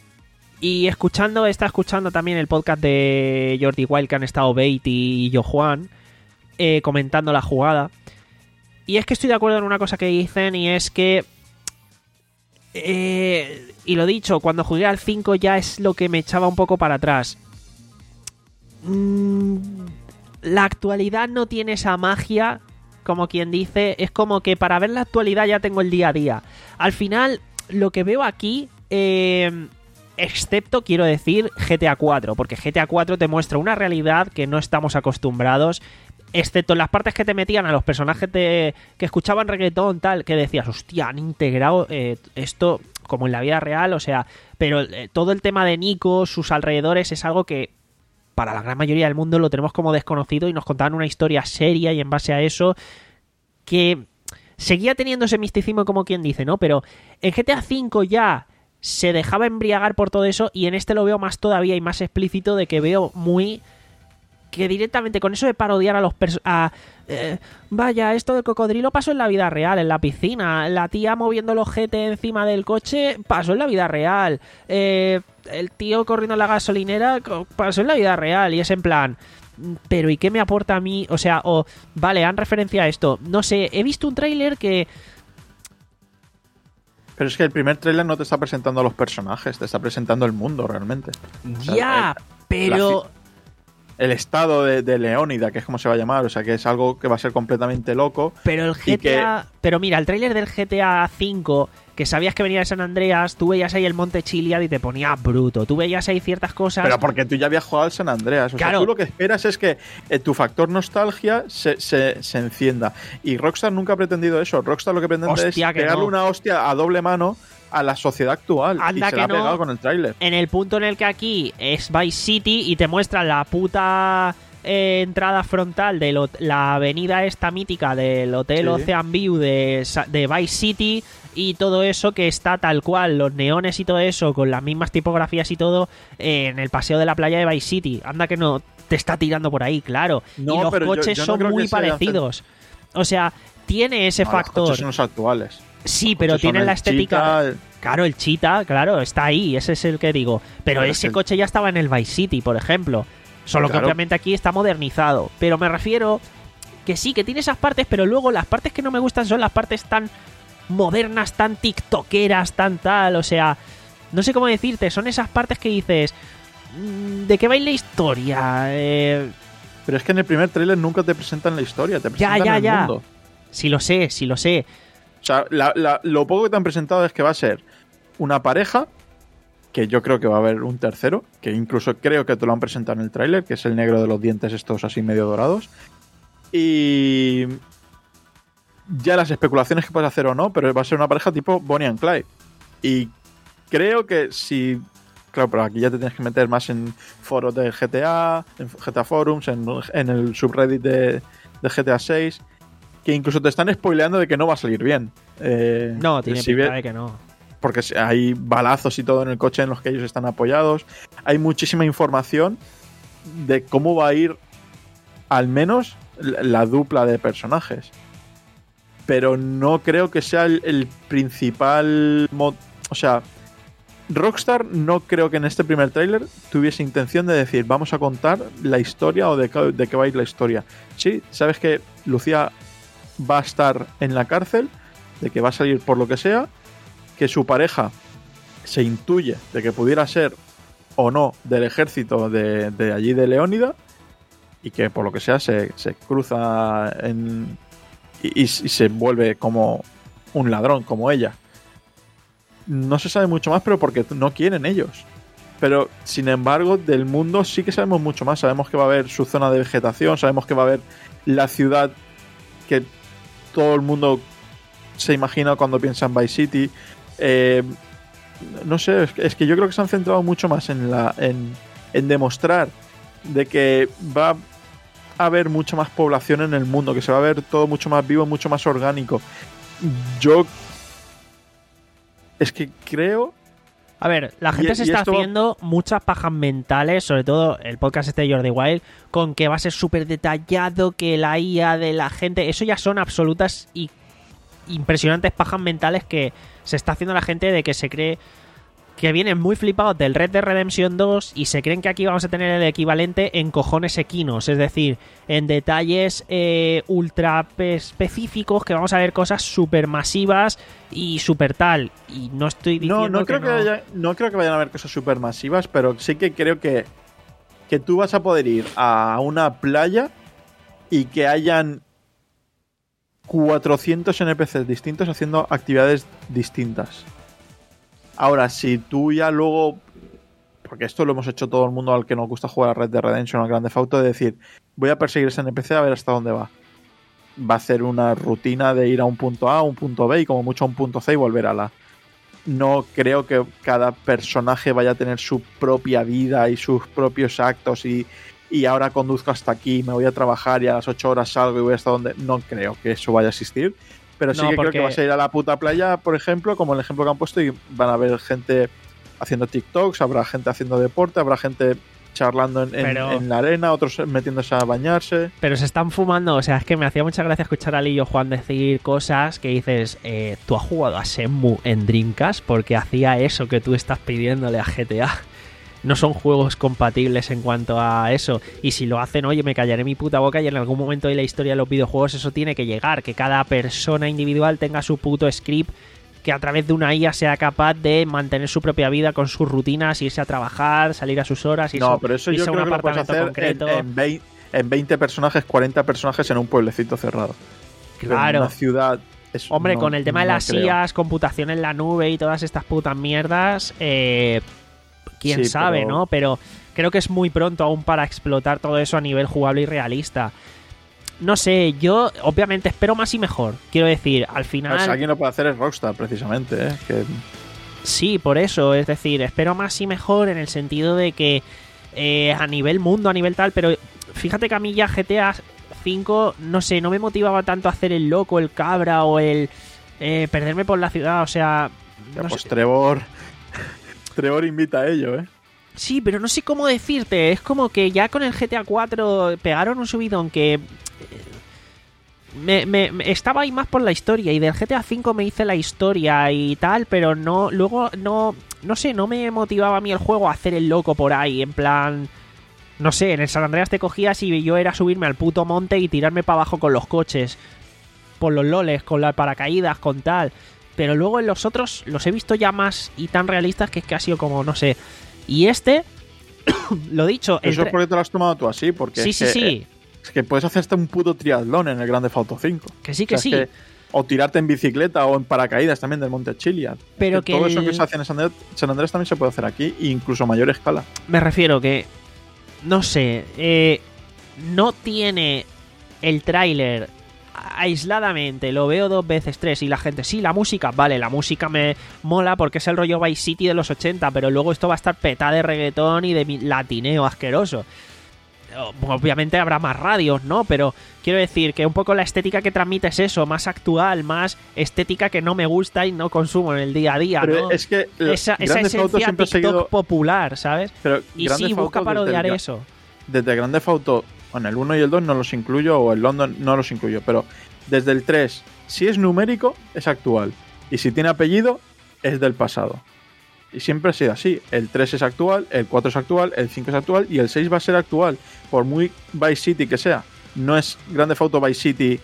Y escuchando, está escuchando también el podcast de Jordi Wild, que han estado Beatty y yo Juan, eh, comentando la jugada. Y es que estoy de acuerdo en una cosa que dicen, y es que... Eh, y lo dicho, cuando jugué al cinco ya es lo que me echaba un poco para atrás. Mm, la actualidad no tiene esa magia, como quien dice. Es como que para ver la actualidad ya tengo el día a día. Al final, lo que veo aquí... Eh, excepto, quiero decir, G T A cuatro, porque G T A cuatro te muestra una realidad que no estamos acostumbrados, excepto en las partes que te metían a los personajes de, que escuchaban reggaetón, tal, que decías, hostia, han integrado eh, esto como en la vida real, o sea, pero eh, todo el tema de Nico, sus alrededores, es algo que para la gran mayoría del mundo lo tenemos como desconocido, y nos contaban una historia seria, y en base a eso, que seguía teniendo ese misticismo, como quien dice, ¿no? Pero en G T A cinco ya se dejaba embriagar por todo eso, y en este lo veo más todavía y más explícito, de que veo muy... que directamente con eso de parodiar a los pers- a eh, vaya, esto del cocodrilo pasó en la vida real, en la piscina, la tía moviendo el ojete encima del coche pasó en la vida real, eh, el tío corriendo en la gasolinera pasó en la vida real, y es en plan, pero ¿y qué me aporta a mí? O sea, o vale, han referencia a esto, no sé, he visto un tráiler que... Pero es que el primer tráiler no te está presentando a los personajes, te está presentando el mundo realmente. O sea, ya, el, pero... La, el estado de, de Leónida, que es como se va a llamar, o sea, que es algo que va a ser completamente loco. Pero el G T A... Que... Pero mira, el tráiler del G T A cinco, que sabías que venía de San Andreas, tú veías ahí el Monte Chiliad y te ponía bruto. Tú veías ahí ciertas cosas... Pero porque tú ya habías jugado al San Andreas. O claro. sea, tú lo que esperas es que eh, tu factor nostalgia se, se, se encienda. Y Rockstar nunca ha pretendido eso. Rockstar lo que pretende hostia, es que pegarle no. una hostia a doble mano a la sociedad actual. Anda y se que la ha no, pegado con el tráiler. En el punto en el que aquí es Vice City y te muestran la puta... Eh, entrada frontal de lo, la avenida esta mítica del Hotel sí. Ocean View de, de Vice City, y todo eso que está tal cual, los neones y todo eso con las mismas tipografías y todo eh, en el paseo de la playa de Vice City. Anda que no te está tirando por ahí, claro. No, y los pero coches yo, yo no son muy que parecidos. O sea, tiene ese no, factor. Los coches son los actuales. Sí, pero tiene la estética. Cheetah. Claro, el Cheetah, claro, está ahí, ese es el que digo. Pero claro, ese el... coche ya estaba en el Vice City, por ejemplo. Solo claro. que obviamente aquí está modernizado. Pero me refiero que sí, que tiene esas partes, pero luego las partes que no me gustan son las partes tan modernas, tan tiktokeras, tan tal. O sea, no sé cómo decirte, son esas partes que dices, ¿de qué va la historia? Eh... Pero es que en el primer tráiler nunca te presentan la historia, te presentan ya, ya, el ya. mundo. Sí lo sé, sí lo sé. O sea, la, la, lo poco que te han presentado es que va a ser una pareja, que yo creo que va a haber un tercero, que incluso creo que te lo han presentado en el tráiler, que es el negro de los dientes estos así medio dorados. Y, ya las especulaciones que puedes hacer o no, pero va a ser una pareja tipo Bonnie and Clyde. Y creo que si... Claro, pero aquí ya te tienes que meter más en foros de G T A, en G T A Forums, en, en el subreddit de, de G T A seis, que incluso te están spoileando de que no va a salir bien. Eh, no, tiene si pinta ve, de que no. Porque hay balazos y todo en el coche en los que ellos están apoyados. Hay muchísima información de cómo va a ir al menos la dupla de personajes. Pero no creo que sea el, el principal... Mod- o sea... Rockstar no creo que en este primer tráiler tuviese intención de decir vamos a contar la historia o de, de qué va a ir la historia. Sí, sabes que Lucía va a estar en la cárcel, de que va a salir por lo que sea, que su pareja se intuye de que pudiera ser o no del ejército de, de allí de Leónida y que por lo que sea se, se cruza en, y, y, y se vuelve como un ladrón, como ella. No se sabe mucho más, pero porque no quieren ellos. Pero, sin embargo, del mundo sí que sabemos mucho más. Sabemos que va a haber su zona de vegetación, sabemos que va a haber la ciudad que todo el mundo se imagina cuando piensa en Vice City. Eh, no sé, es que, es que yo creo que se han centrado mucho más en, la, en, en demostrar de que va a haber mucha más población en el mundo, que se va a ver todo mucho más vivo, mucho más orgánico. Yo... Es que creo... A ver, la gente y, se y está esto... haciendo muchas pajas mentales, sobre todo el podcast este de Jordi Wild, con que va a ser súper detallado, que la I A de la gente... Eso ya son absolutas y impresionantes pajas mentales que se está haciendo la gente de que se cree que vienen muy flipados del Red Dead Redemption dos y se creen que aquí vamos a tener el equivalente en cojones equinos, es decir, en detalles eh, ultra específicos, que vamos a ver cosas súper masivas y súper tal. Y no estoy diciendo no, no creo que, que, no... haya, no creo que vayan a haber cosas súper masivas, pero sí que creo que, que tú vas a poder ir a una playa y que hayan cuatrocientos N P Cs distintos haciendo actividades distintas. Ahora, si tú ya luego... Porque esto lo hemos hecho todo el mundo al que nos gusta jugar a Red Dead Redemption o al Grand Theft Auto, de decir, voy a perseguir ese N P C a ver hasta dónde va. Va a hacer una rutina de ir a un punto A, a un punto B y como mucho a un punto C y volver a la... No creo que cada personaje vaya a tener su propia vida y sus propios actos y, y ahora conduzco hasta aquí, me voy a trabajar y a las ocho horas salgo y voy hasta donde... No creo que eso vaya a existir. Pero sí no, que porque... creo que vas a ir a la puta playa, por ejemplo, como el ejemplo que han puesto, y van a ver gente haciendo TikToks, habrá gente haciendo deporte, habrá gente charlando en, pero... en, en la arena, otros metiéndose a bañarse. Pero se están fumando, o sea, es que me hacía mucha gracia escuchar a Lillo Juan decir cosas que dices, eh, tú has jugado a Shenmue en Dreamcast porque hacía eso que tú estás pidiéndole a G T A. No son juegos compatibles en cuanto a eso. Y si lo hacen, oye, me callaré mi puta boca y en algún momento de la historia de los videojuegos eso tiene que llegar. Que cada persona individual tenga su puto script que a través de una I A sea capaz de mantener su propia vida con sus rutinas, irse a trabajar, salir a sus horas, irse, no, pero eso yo irse a un creo que lo puedes apartamento hacer concreto. en, en, veinte, en veinte personajes, cuarenta personajes en un pueblecito cerrado. Claro. Pero en una ciudad... Es, Hombre, no, con el tema no de las creo. I As, computación en la nube y todas estas putas mierdas, eh, quién Sí, sabe, pero... ¿no? Pero creo que es muy pronto aún para explotar todo eso a nivel jugable y realista. No sé, yo obviamente espero más y mejor. Quiero decir, al final... O sea, alguien lo puede hacer es Rockstar, precisamente, ¿eh? Que... Sí, por eso, es decir, espero más y mejor en el sentido de que eh, a nivel mundo, a nivel tal, pero fíjate que a mí ya G T A cinco, no sé, no me motivaba tanto a hacer el loco, el cabra o el eh, perderme por la ciudad, o sea... Ya, no pues sé. Trevor... Trevor invita a ello, ¿eh? Sí, pero no sé cómo decirte, es como que ya con el G T A cuatro pegaron un subidón que... Me, me, me estaba ahí más por la historia y del G T A cinco me hice la historia y tal, pero no, luego no, no sé, no me motivaba a mí el juego a hacer el loco por ahí, en plan, no sé, en el San Andreas te cogías y yo era subirme al puto monte y tirarme para abajo con los coches, por los loles, con las paracaídas, con tal, pero luego en los otros los he visto ya más y tan realistas que es que ha sido como, no sé, y este, lo dicho, Eso entre... es porque te lo has tomado tú así, porque sí, es sí, que, sí. eh, es que puedes hacer hasta un puto triatlón en el Grand Theft Auto cinco. Que sí, que O sea, sí. es que- o tirarte en bicicleta o en paracaídas también del Monte Chiliad. Pero Es que todo el- eso que se hace en San Andrés, San Andrés también se puede hacer aquí, incluso a mayor escala. Me refiero que, no sé, eh, no tiene el tráiler aisladamente lo veo dos veces, tres, y la gente, sí, la música, vale, la música me mola porque es el rollo Vice City de los ochenta, pero luego esto va a estar petada de reggaetón y de latineo asqueroso. Obviamente habrá más radios, ¿no? Pero quiero decir que un poco la estética que transmite es eso, más actual, más estética que no me gusta y no consumo en el día a día, pero ¿no? es que esa, esa esencia TikTok seguido... popular, ¿sabes? Pero y sí, busca parodiar desde eso. Desde Grand Theft Auto, bueno, el uno y el dos no los incluyo, o el London no los incluyo, pero desde el tres, si es numérico, es actual. Y si tiene apellido, es del pasado. Y siempre ha sido así. El tres es actual, el cuatro es actual, el cinco es actual y el seis va a ser actual. Por muy Vice City que sea. No es Grand Theft Auto Vice City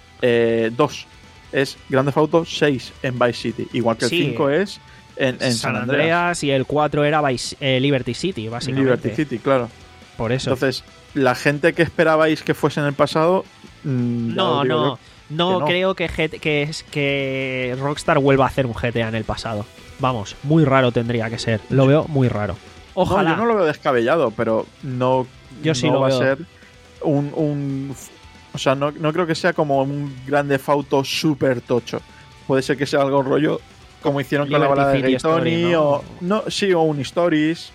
eh, dos. Es Grand Theft Auto seis en Vice City. Igual que el sí, cinco es en, en San Andreas. Andreas y el cuatro era Vice, eh, Liberty City, básicamente. Liberty City, claro. Por eso. Entonces, la gente que esperabais que fuese en el pasado... Mmm, no, no. Yo, no. no creo que, que, que Rockstar vuelva a hacer un G T A en el pasado. Vamos, muy raro tendría que ser. Lo veo muy raro. Ojalá. No, yo no lo veo descabellado, pero no, yo sí no lo va veo. a ser un... un o sea, no, no creo que sea como un Grand Theft Auto súper tocho. Puede ser que sea algo rollo como hicieron Liberty con la balada de City Gay Tony, Story, ¿no? o... No, sí, o un Stories.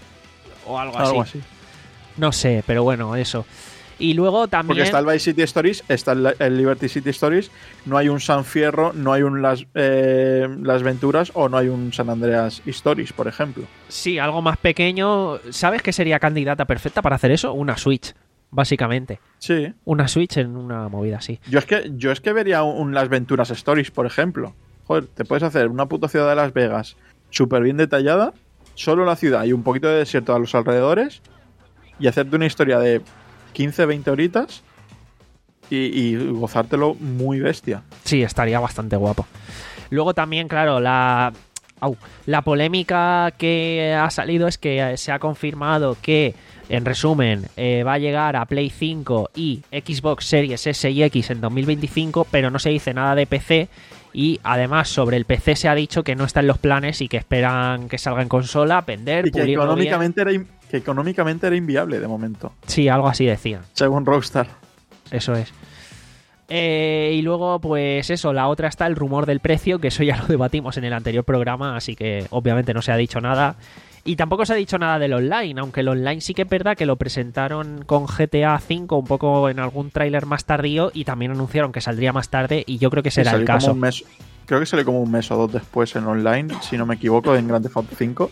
O algo así. Algo así. No sé, pero bueno, eso. Y luego también... Porque está el Vice City Stories, está el, el Liberty City Stories, no hay un San Fierro, no hay un Las, eh, Las Venturas o no hay un San Andreas Stories, por ejemplo. Sí, algo más pequeño. ¿Sabes qué sería candidata perfecta para hacer eso? Una Switch, básicamente. Sí. Una Switch en una movida así. Yo es que, yo es que vería un, un Las Venturas Stories, por ejemplo. Joder, te puedes hacer una puta ciudad de Las Vegas súper bien detallada, solo la ciudad y un poquito de desierto a los alrededores, y hacerte una historia de quince, veinte horitas y, y gozártelo muy bestia. Sí, estaría bastante guapo. Luego también, claro, la, au, la polémica que ha salido es que se ha confirmado que, en resumen, eh, va a llegar a Play cinco y Xbox Series S y X en dos mil veinticinco, pero no se dice nada de P C. Y además sobre el P C se ha dicho que no está en los planes y que esperan que salga en consola, vender, y que económicamente, era in- que económicamente era inviable de momento. Sí, algo así decían. Según Rockstar. Eso es. Eh, y luego, pues eso, la otra está el rumor del precio, que eso ya lo debatimos en el anterior programa, así que obviamente no se ha dicho nada. Y tampoco se ha dicho nada del online, aunque el online sí que es verdad que lo presentaron con G T A cinco un poco en algún tráiler más tardío y también anunciaron que saldría más tarde y yo creo que será el caso. Como un mes, creo que salió como un mes o dos después en online, si no me equivoco, en Grand Theft Auto cinco.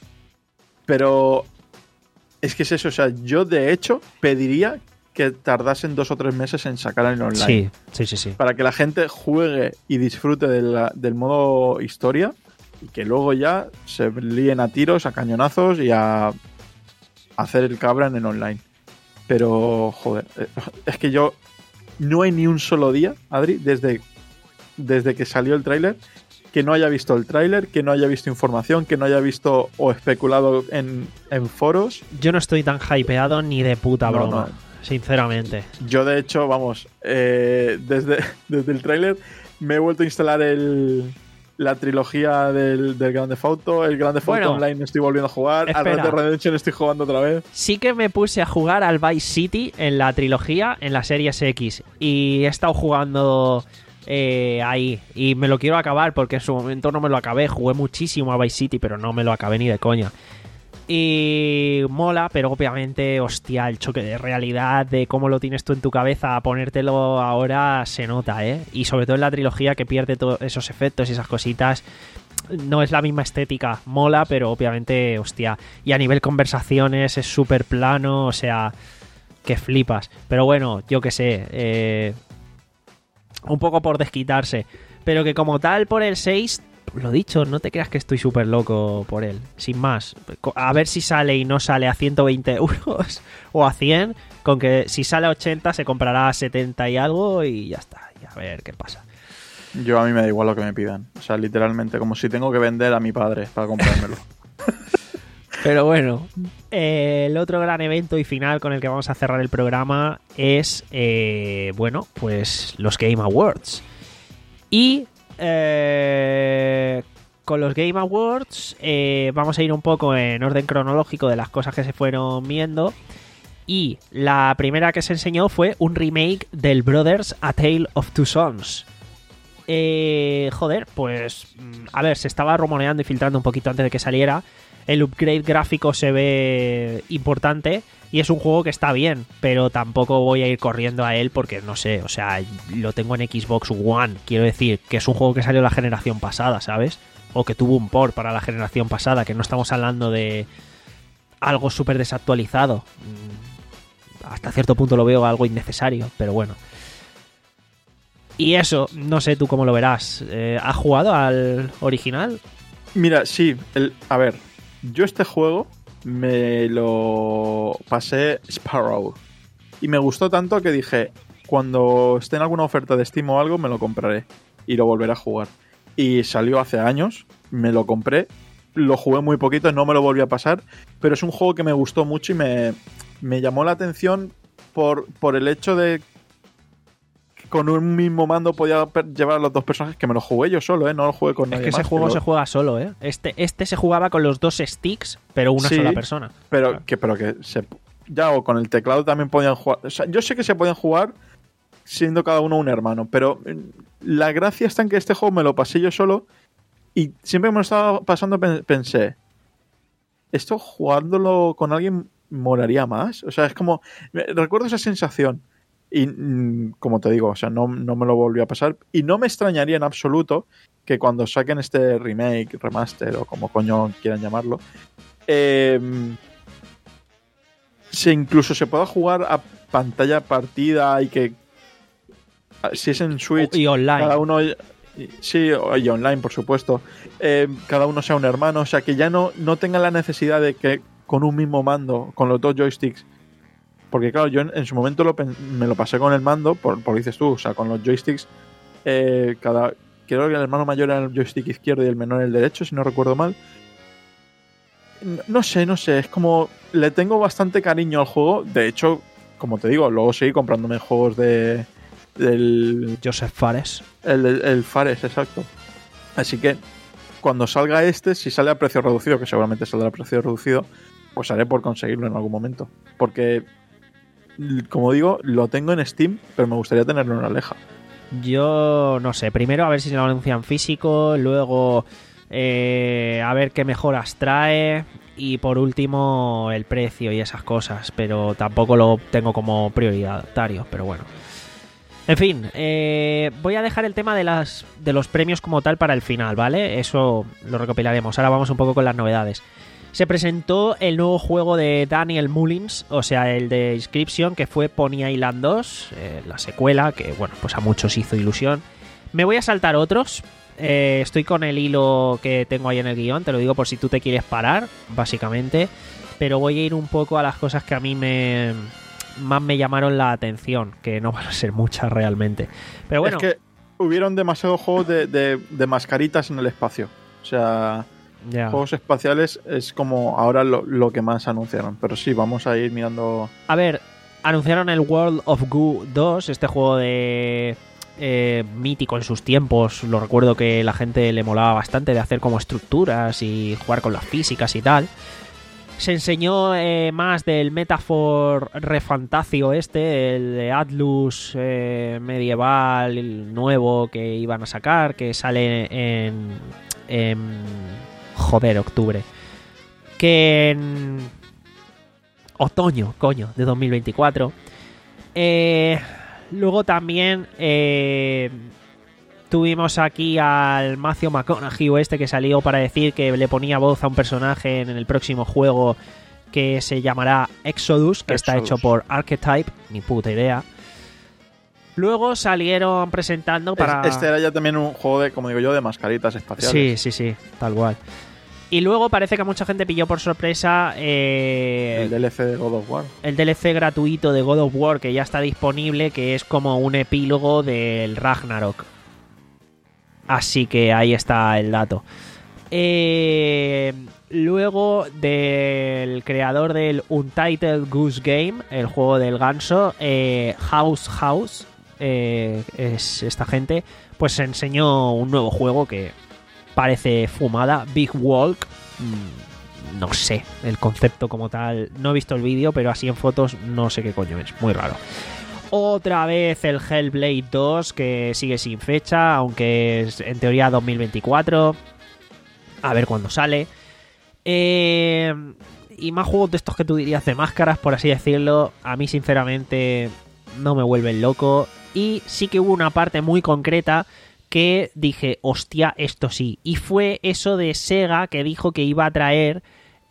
Pero es que es eso, o sea, yo de hecho pediría que tardasen dos o tres meses en sacar el online. Sí, sí, sí, sí. Para que la gente juegue y disfrute de la, del modo historia y que luego ya se líen a tiros, a cañonazos y a hacer el cabra en el online. Pero, joder, es que yo no hay ni un solo día, Adri, desde, desde que salió el tráiler, que no haya visto el tráiler, que no haya visto información, que no haya visto o especulado en, en foros. Yo no estoy tan hypeado ni de puta No, broma, no. sinceramente. Yo, de hecho, vamos, eh, desde, desde el tráiler me he vuelto a instalar el... la trilogía del, del Grand Theft Auto, el Grand Theft Auto Bueno, Online estoy volviendo a jugar, espera. al Red Dead Redemption estoy jugando otra vez. Sí que me puse a jugar al Vice City en la trilogía, en la Series X, y he estado jugando eh, ahí, y me lo quiero acabar porque en su momento no me lo acabé, jugué muchísimo a Vice City, pero no me lo acabé ni de coña. Y mola, pero obviamente, hostia, el choque de realidad, de cómo lo tienes tú en tu cabeza, a ponértelo ahora se nota, ¿eh? Y sobre todo en la trilogía, que pierde todos esos efectos y esas cositas, no es la misma estética, mola, pero obviamente, hostia. Y a nivel conversaciones es súper plano, o sea, que flipas. Pero bueno, yo qué sé, eh, un poco por desquitarse. Pero que como tal, por el seis... Lo dicho, no te creas que estoy súper loco por él. Sin más. A ver si sale y no sale a ciento veinte euros o a cien. Con que si sale a ochenta se comprará a setenta y algo y ya está. Y a ver qué pasa. Yo a mí me da igual lo que me pidan. O sea, literalmente, como si tengo que vender a mi padre para comprármelo. Pero bueno, eh, el otro gran evento y final con el que vamos a cerrar el programa es, eh, bueno, pues los Game Awards. Y... Eh, con los Game Awards eh, vamos a ir un poco en orden cronológico de las cosas que se fueron viendo. Y la primera que se enseñó fue un remake del Brothers A Tale of Two Sons. Eh, joder, pues a ver, se estaba rumoreando y filtrando un poquito antes de que saliera. El upgrade gráfico se ve importante y es un juego que está bien, pero tampoco voy a ir corriendo a él porque no sé, o sea, lo tengo en Xbox One. Quiero decir que es un juego que salió la generación pasada, ¿sabes? O que tuvo un port para la generación pasada, que no estamos hablando de algo súper desactualizado. Hasta cierto punto lo veo algo innecesario, pero bueno. Y eso, no sé tú cómo lo verás. Eh, ¿Has jugado al original? Mira, sí, el, a ver, yo este juego me lo pasé Sparrow y me gustó tanto que dije, cuando esté en alguna oferta de Steam o algo, me lo compraré y lo volveré a jugar. Y salió hace años, me lo compré, lo jugué muy poquito, no me lo volví a pasar, pero es un juego que me gustó mucho y me, me llamó la atención por, por el hecho de que con un mismo mando podía llevar a los dos personajes, que me lo jugué yo solo, ¿eh? No lo jugué con nadie Es que más, ese juego pero... se juega solo, ¿eh? Este, este se jugaba con los dos sticks, pero una Sí, sola persona. Pero Claro. que, pero que se, ya o con el teclado también podían jugar. O sea, yo sé que se podían jugar siendo cada uno un hermano, pero la gracia está en que este juego me lo pasé yo solo y siempre que me lo estaba pasando pensé, esto jugándolo con alguien molaría más. O sea, es como, recuerdo esa sensación y como te digo, o sea, no, no me lo volví a pasar y no me extrañaría en absoluto que cuando saquen este remake, remaster o como coño quieran llamarlo, eh, se incluso se pueda jugar a pantalla partida y que si es en Switch Y online. cada uno, sí, y online por supuesto, eh, cada uno sea un hermano, o sea que ya no, no tengan la necesidad de que con un mismo mando, con los dos joysticks, porque claro, yo en, en su momento lo, me lo pasé con el mando, por, por dices tú, o sea, con los joysticks, eh, cada, creo que el hermano mayor era el joystick izquierdo y el menor el derecho, si no recuerdo mal. No, no sé, no sé, es como, le tengo bastante cariño al juego, de hecho, como te digo, luego seguí comprándome juegos de del Joseph Fares. el, el, el Fares, exacto. Así que cuando salga este, si sale a precio reducido, que seguramente saldrá a precio reducido, pues haré por conseguirlo en algún momento. Porque, como digo, lo tengo en Steam, pero me gustaría tenerlo en una Aleja. Yo no sé, primero a ver si se lo anuncian físico, luego eh, a ver qué mejoras trae y por último el precio y esas cosas, pero tampoco lo tengo como prioritario, pero bueno. En fin, eh, voy a dejar el tema de las de los premios como tal para el final, ¿vale? Eso lo recopilaremos. Ahora vamos un poco con las novedades. Se presentó el nuevo juego de Daniel Mullins, o sea, el de Inscription, que fue Pony Island dos, eh, la secuela, que bueno, pues a muchos hizo ilusión. Me voy a saltar otros. Eh, estoy con el hilo que tengo ahí en el guión, te lo digo por si tú te quieres parar, básicamente. Pero voy a ir un poco a las cosas que a mí me... más me llamaron la atención, que no van a ser muchas realmente. Pero bueno, es que hubieron demasiados juegos de, de, de mascaritas en el espacio. O sea, ya. Juegos espaciales es como ahora lo, lo que más anunciaron. Pero sí, vamos a ir mirando. A ver, anunciaron el World of Goo dos, este juego de eh, mítico en sus tiempos. Lo recuerdo que la gente le molaba bastante de hacer como estructuras y jugar con las físicas y tal. Se enseñó eh, más del Metaphor Refantasio este, el de Atlus eh, medieval, el nuevo que iban a sacar, que sale en, en joder, octubre. Que en otoño, coño, de dos mil veinticuatro. Eh, luego también eh, tuvimos aquí al Matthew McConaughey este que salió para decir que le ponía voz a un personaje en el próximo juego que se llamará Exodus, que Exodus. está hecho por Archetype, ni puta idea. Luego salieron presentando para... Este era ya también un juego de, como digo yo, de mascaritas espaciales. Sí, sí, sí, tal cual. Y luego parece que a mucha gente pilló por sorpresa eh, El D L C de God of War. el D L C gratuito de God of War, que ya está disponible, que es como un epílogo del Ragnarok. Así que ahí está el dato. Eh, luego del creador del Untitled Goose Game, el juego del ganso, eh, House House, eh, es esta gente, pues se enseñó un nuevo juego que parece fumada, Big Walk. no sé, el concepto como tal, no he visto el vídeo, pero así en fotos no sé qué coño es, muy raro. Otra vez el Hellblade dos, que sigue sin fecha, aunque es en teoría dos mil veinticuatro, a ver cuándo sale. Eh, y más juegos de estos que tú dirías de máscaras, por así decirlo, a mí sinceramente no me vuelven loco. Y sí que hubo una parte muy concreta que dije, hostia, esto sí. Y fue eso de Sega, que dijo que iba a traer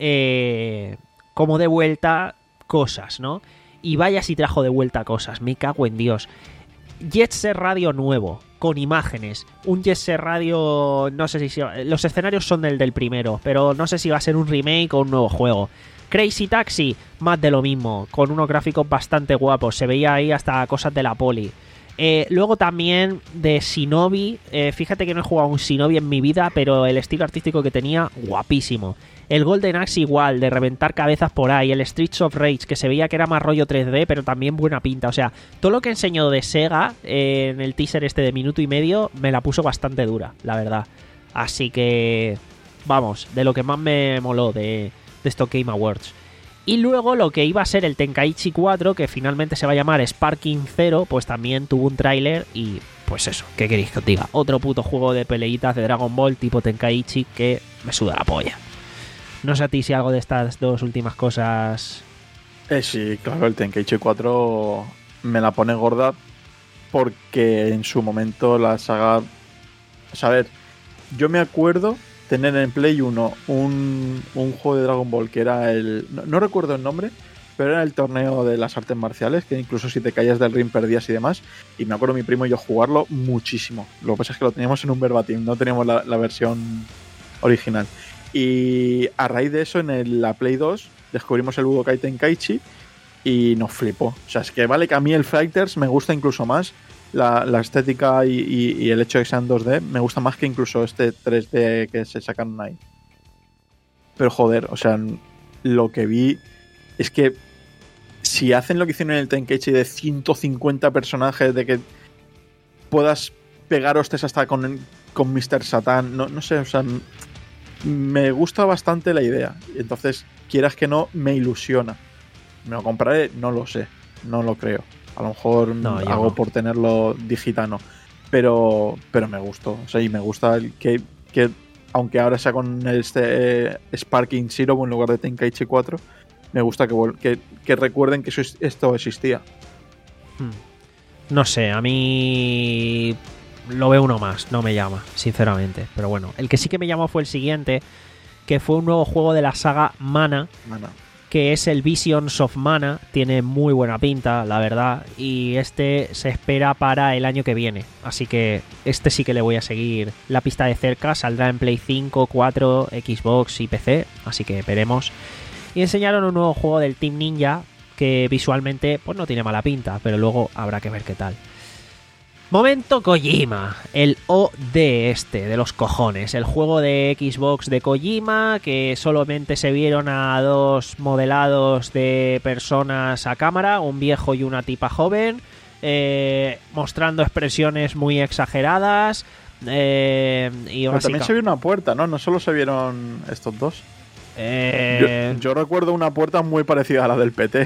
eh, como de vuelta cosas, ¿no? Y vaya si trajo de vuelta cosas, me cago en Dios. Jet Set Radio nuevo, con imágenes. Un Jet Set Radio, no sé si... Los escenarios son del del primero, pero no sé si va a ser un remake o un nuevo juego. Crazy Taxi, más de lo mismo, con unos gráficos bastante guapos. Se veía ahí hasta cosas de la poli. Eh, luego también de Shinobi, eh, fíjate que no he jugado un Shinobi en mi vida, pero el estilo artístico que tenía, guapísimo. El Golden Axe igual, de reventar cabezas por ahí. El Streets of Rage, que se veía que era más rollo tres D, pero también buena pinta. O sea, todo lo que enseñó de Sega eh, en el teaser este de minuto y medio me la puso bastante dura, la verdad. Así que, vamos, de lo que más me moló de, de estos Game Awards. Y luego lo que iba a ser el Tenkaichi cuatro, que finalmente se va a llamar Sparking Zero, pues también tuvo un tráiler y pues eso, ¿qué queréis que os diga? Otro puto juego de peleitas de Dragon Ball tipo Tenkaichi que me suda la polla. No sé a ti si algo de estas dos últimas cosas... Eh, sí, claro, el Tenkaichi cuatro me la pone gorda porque en su momento la saga... O sea, a ver, yo me acuerdo... tener en Play uno un, un juego de Dragon Ball que era el... No, no recuerdo el nombre, pero era el torneo de las artes marciales, que incluso si te caías del ring perdías y demás. Y me acuerdo mi primo y yo jugarlo muchísimo. Lo que pasa es que lo teníamos en un verbatim, no teníamos la, la versión original. Y a raíz de eso, en el, la Play dos, descubrimos el Budokai Tenkaichi y nos flipó. O sea, es que vale que a mí el Fighters me gusta incluso más. La, la estética y, y, y el hecho de que sean dos D me gusta más que incluso este tres D que se sacan ahí. Pero joder, o sea, lo que vi es que si hacen lo que hicieron en el Tenkaichi de ciento cincuenta personajes, de que puedas pegar hostias hasta con, con mister Satan, no, no sé, o sea, me gusta bastante la idea. Entonces, quieras que no, me ilusiona. ¿Me lo compraré? No lo sé, no lo creo. A lo mejor no, hago no. por tenerlo digitano. Pero pero me gustó. O sea, y me gusta el que, que aunque ahora sea con este eh, Sparking Zero en lugar de Tenkaichi cuatro, me gusta que, que, que recuerden que eso, esto existía. No sé, a mí lo veo uno más, no me llama, sinceramente. Pero bueno, el que sí que me llamó fue el siguiente, que fue un nuevo juego de la saga Mana. Mana. Que es el Visions of Mana, tiene muy buena pinta, la verdad, y este se espera para el año que viene, así que este sí que le voy a seguir la pista de cerca, saldrá en Play cinco, cuatro, Xbox y P C, así que veremos. Y enseñaron un nuevo juego del Team Ninja, que visualmente pues no tiene mala pinta, pero luego habrá que ver qué tal. Momento Kojima, el O D este de los cojones, el juego de Xbox de Kojima, que solamente se vieron a dos modelados de personas a cámara, un viejo y una tipa joven, eh, mostrando expresiones muy exageradas. Eh, y Pero también se vio una puerta, ¿no? No solo se vieron estos dos. Eh... Yo, yo recuerdo una puerta muy parecida a la del P T.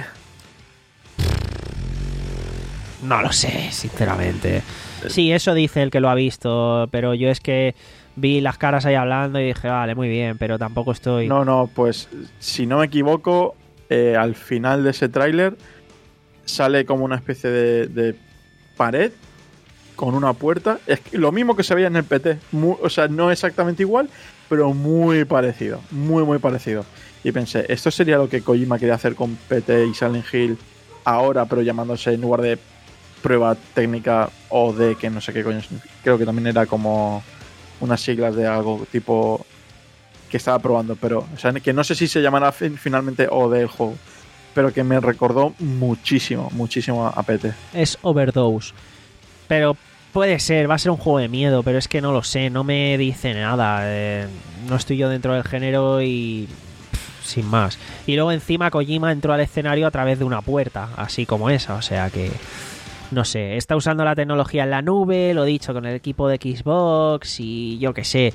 No lo sé, sinceramente. Sí, eso dice el que lo ha visto, pero yo es que vi las caras ahí hablando y dije, vale, muy bien, pero tampoco estoy... No, no, pues si no me equivoco, eh, al final de ese tráiler sale como una especie de, de pared con una puerta. Es que lo mismo que se veía en el P T. Muy, o sea, no exactamente igual, pero muy parecido. Muy, muy parecido. Y pensé, esto sería lo que Kojima quería hacer con P T y Silent Hill ahora, pero llamándose en lugar de prueba técnica O D, que no sé qué coño. Creo que también era como unas siglas de algo tipo que estaba probando, pero o sea, que no sé si se llamará finalmente O D el juego, pero que me recordó muchísimo, muchísimo a P T. Es Overdose. Pero puede ser, va a ser un juego de miedo, pero es que no lo sé, no me dice nada. Eh, no estoy yo dentro del género y... Pff, sin más. Y luego encima Kojima entró al escenario a través de una puerta, así como esa, o sea que... No sé, está usando la tecnología en la nube, lo dicho, con el equipo de Xbox y yo qué sé.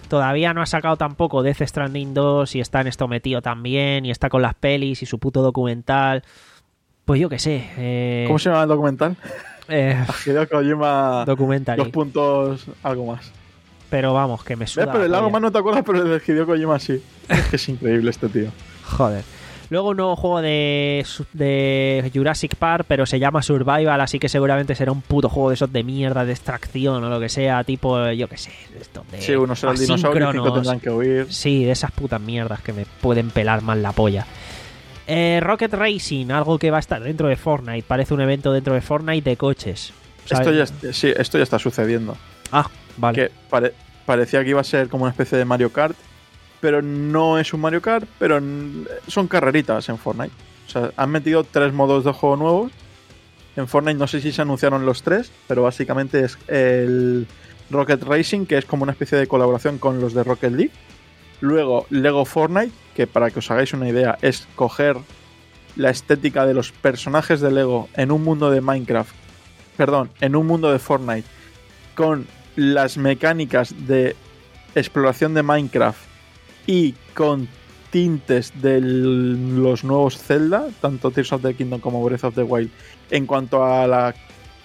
todavía no ha sacado tampoco Death Stranding dos y está en esto metido también y está con las pelis y su puto documental. Pues yo qué sé. Eh, ¿Cómo se llama el documental? Eh, Hideo Kojima documental. Dos puntos, algo más. Pero vamos, que me suda. Pero el la algo polla. más no te acuerdas, pero el de Hideo Kojima sí. Es que es increíble este tío. Joder. Luego un nuevo juego de, de Jurassic Park, pero se llama Survival, así que seguramente será un puto juego de esos de mierda, de extracción o lo que sea, tipo, yo qué sé, esto de Sí, uno será el dinosaurio y cinco asíncronos. tendrán que huir. Sí, de esas putas mierdas que me pueden pelar más la polla. Eh, Rocket Racing, algo que va a estar dentro de Fortnite. Parece un evento dentro de Fortnite de coches. ¿Sabes? Esto ya, es- sí, esto ya está sucediendo. Ah, vale. Que pare- parecía que iba a ser como una especie de Mario Kart, pero no es un Mario Kart, pero n- son carreritas en Fortnite. O sea, han metido tres modos de juego nuevos. En Fortnite no sé si se anunciaron los tres, pero básicamente es el Rocket Racing, que es como una especie de colaboración con los de Rocket League. Luego Lego Fortnite, que para que os hagáis una idea es coger la estética de los personajes de Lego en un mundo de Minecraft, perdón, en un mundo de Fortnite, con las mecánicas de exploración de Minecraft y con tintes de los nuevos Zelda, tanto Tears of the Kingdom como Breath of the Wild, en cuanto a la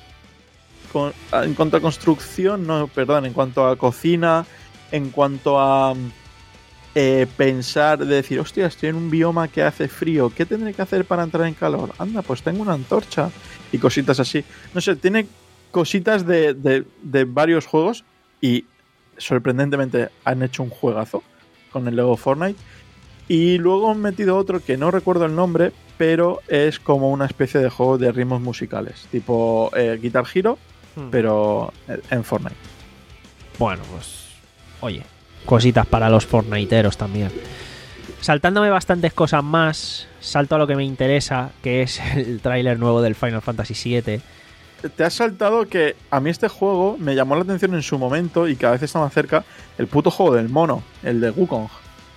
con- en cuanto a construcción, no, perdón, en cuanto a cocina, en cuanto a eh, pensar, de decir, hostia, estoy en un bioma que hace frío, ¿qué tendré que hacer para entrar en calor? Anda, pues tengo una antorcha y cositas así. No sé, tiene cositas de, de, de varios juegos y sorprendentemente han hecho un juegazo con el Lego Fortnite. Y luego han metido otro que no recuerdo el nombre, pero es como una especie de juego de ritmos musicales, tipo eh, Guitar Hero, Hmm. pero en Fortnite. Bueno, pues oye, cositas para los fortniteeros también. Saltándome bastantes cosas más, salto a lo que me interesa, que es el tráiler nuevo del Final Fantasy siete. Te has saltado que a mí este juego me llamó la atención en su momento y cada vez está más cerca el puto juego del mono, el de Wukong.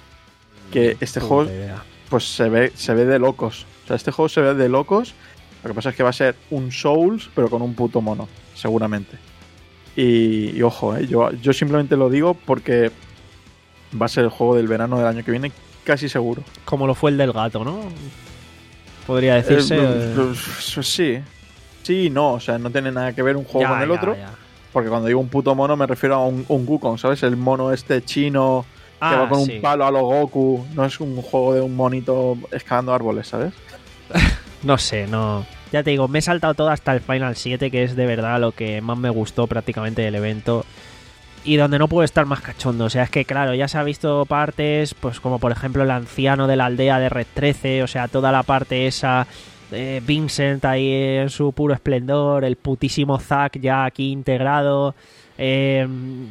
Que este Puta juego idea. pues se ve, se ve de locos. O sea, este juego se ve de locos. Lo que pasa es que va a ser un Souls, pero con un puto mono, seguramente. Y, y ojo, ¿eh? yo, yo simplemente lo digo porque va a ser el juego del verano del año que viene, casi seguro. Como lo fue el del gato, ¿no? Podría decirse. Eh, eh, sí. Sí y no, o sea, no tiene nada que ver un juego ya, con el ya, otro. ya. Porque cuando digo un puto mono me refiero a un, un Wukong, ¿sabes? El mono este chino que Ah, va con sí. un palo a lo Goku. No es un juego de un monito escalando árboles, ¿sabes? No sé, no. Ya te digo, me he saltado todo hasta el Final siete, que es de verdad lo que más me gustó prácticamente del evento. Y donde no puedo estar más cachondo. O sea, es que claro, ya se ha visto partes, pues como por ejemplo el anciano de la aldea de Red trece, o sea, toda la parte esa, eh, Vincent ahí en su puro esplendor, el putísimo Zack ya aquí integrado. Eh,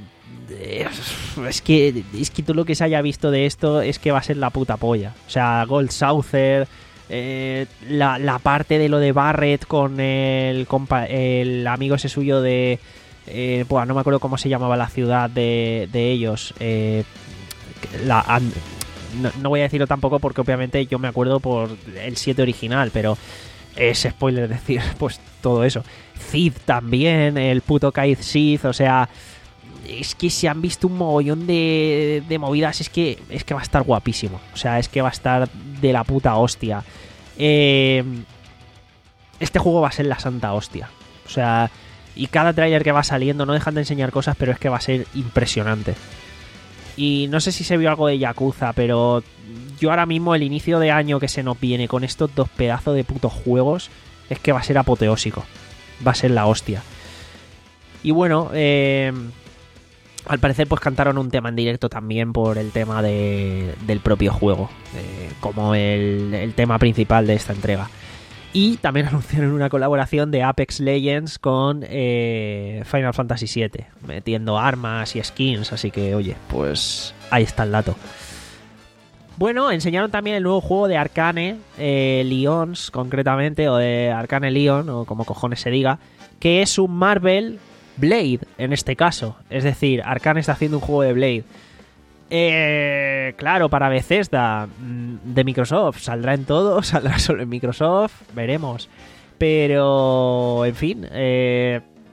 es que es que todo lo que se haya visto de esto es que va a ser la puta polla. O sea, Gold Saucer, eh, la, la parte de lo de Barret con el, compa- el amigo ese suyo de... Eh, buah, no me acuerdo cómo se llamaba la ciudad de, de ellos. Eh, la, an- no, no voy a decirlo tampoco porque obviamente yo me acuerdo por el siete original, pero es spoiler decir pues todo eso. Cid también, el puto Kaid Sith, o sea... Es que se han visto un mogollón de, de movidas. Es que, es que va a estar guapísimo. O sea, es que va a estar de la puta hostia. Eh, este juego va a ser la santa hostia. O sea, y cada tráiler que va saliendo no dejan de enseñar cosas, pero es que va a ser impresionante. Y no sé si se vio algo de Yakuza, pero yo ahora mismo el inicio de año que se nos viene con estos dos pedazos de putos juegos es que va a ser apoteósico. Va a ser la hostia. Y bueno, eh... al parecer pues cantaron un tema en directo también por el tema de, del propio juego, eh, como el, el tema principal de esta entrega. Y también anunciaron una colaboración de Apex Legends con eh, Final Fantasy siete, metiendo armas y skins, así que oye, pues ahí está el dato. Bueno, enseñaron también el nuevo juego de Arcane, eh, Lions concretamente, o de Arcane Leon, o como cojones se diga, que es un Marvel Blade, en este caso. Es decir, Arcane está haciendo un juego de Blade. Eh, claro, para Bethesda de Microsoft. ¿Saldrá en todo? ¿Saldrá solo en Microsoft? Veremos. Pero, en fin, eh,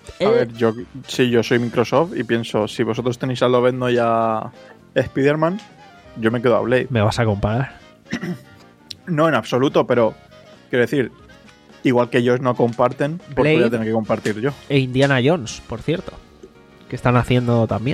A Eh, ver, yo sí, yo soy Microsoft y pienso, si vosotros tenéis a Lobezno y a Spider-Man, yo me quedo a Blade. ¿Me vas a comparar? No en absoluto, pero quiero decir, igual que ellos no comparten, pues Blade. voy a tener que compartir yo. E Indiana Jones, por cierto, que están haciendo también.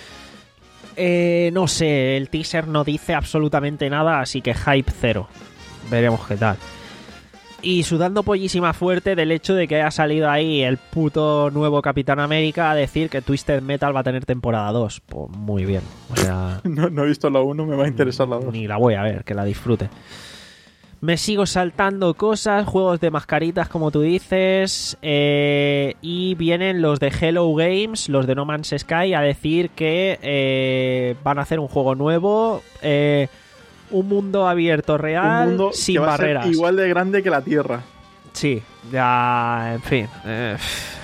Eh, no sé, el teaser no dice absolutamente nada, así que hype cero. Veremos qué tal. Y sudando pollísima fuerte del hecho de que haya salido ahí el puto nuevo Capitán América a decir que Twisted Metal va a tener temporada dos. Pues muy bien. O sea, No, no he visto la uno, me va a interesar la dos. ni la voy a ver, que la disfrute. Me sigo saltando cosas, juegos de mascaritas como tú dices, eh, y vienen los de Hello Games, los de No Man's Sky, a decir que eh, van a hacer un juego nuevo, eh, un mundo abierto real, Un mundo sin que va barreras. a ser igual de grande que la Tierra. Sí, ya, en fin. eh,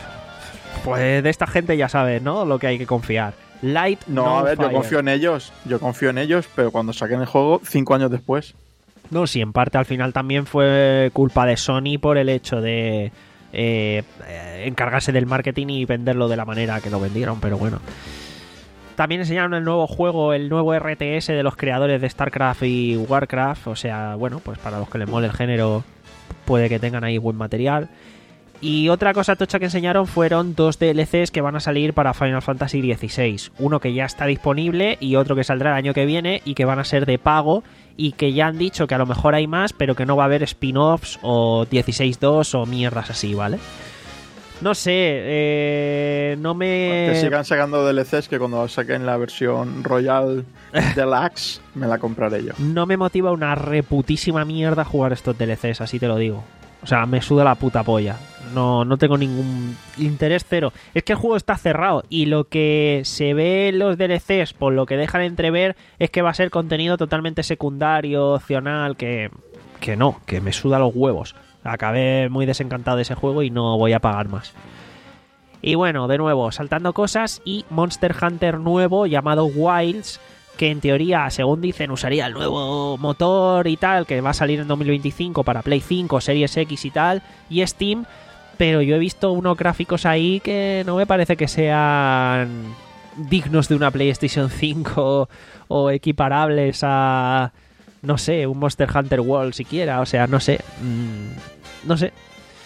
pues de esta gente ya sabes, ¿no? Lo que hay que confiar. Light, No, no a ver, fire. yo confío en ellos, yo confío en ellos, pero cuando saquen el juego, cinco años después. No, sí, en parte al final también fue culpa de Sony por el hecho de eh, eh, encargarse del marketing y venderlo de la manera que lo vendieron, pero bueno. También enseñaron el nuevo juego, el nuevo R T S de los creadores de StarCraft y Warcraft, o sea, bueno, pues para los que les mole el género puede que tengan ahí buen material. Y otra cosa tocha que enseñaron fueron dos D L Cs que van a salir para Final Fantasy dieciséis. Uno que ya está disponible y otro que saldrá el año que viene y que van a ser de pago y que ya han dicho que a lo mejor hay más, pero que no va a haber spin-offs o dieciséis dos o mierdas así, ¿vale? No sé, eh, no me... Que sigan sacando D L Cs, que cuando saquen la versión Royal Deluxe me la compraré yo. No me motiva una reputísima mierda jugar estos D L Cs, así te lo digo. O sea, me suda la puta polla. No, no tengo ningún interés, cero. Es que el juego está cerrado y lo que se ve en los D L Cs, por lo que dejan entrever, es que va a ser contenido totalmente secundario, opcional, que, que no, que me suda los huevos. Acabé muy desencantado de ese juego y no voy a pagar más. Y bueno, de nuevo, saltando cosas y Monster Hunter nuevo llamado Wilds, que en teoría, según dicen, usaría el nuevo motor y tal, que va a salir en dos mil veinticinco para Play cinco, Series X y tal, y Steam, pero yo he visto unos gráficos ahí que no me parece que sean dignos de una PlayStation cinco o equiparables a, no sé, un Monster Hunter World siquiera, o sea, no sé, mmm, no sé.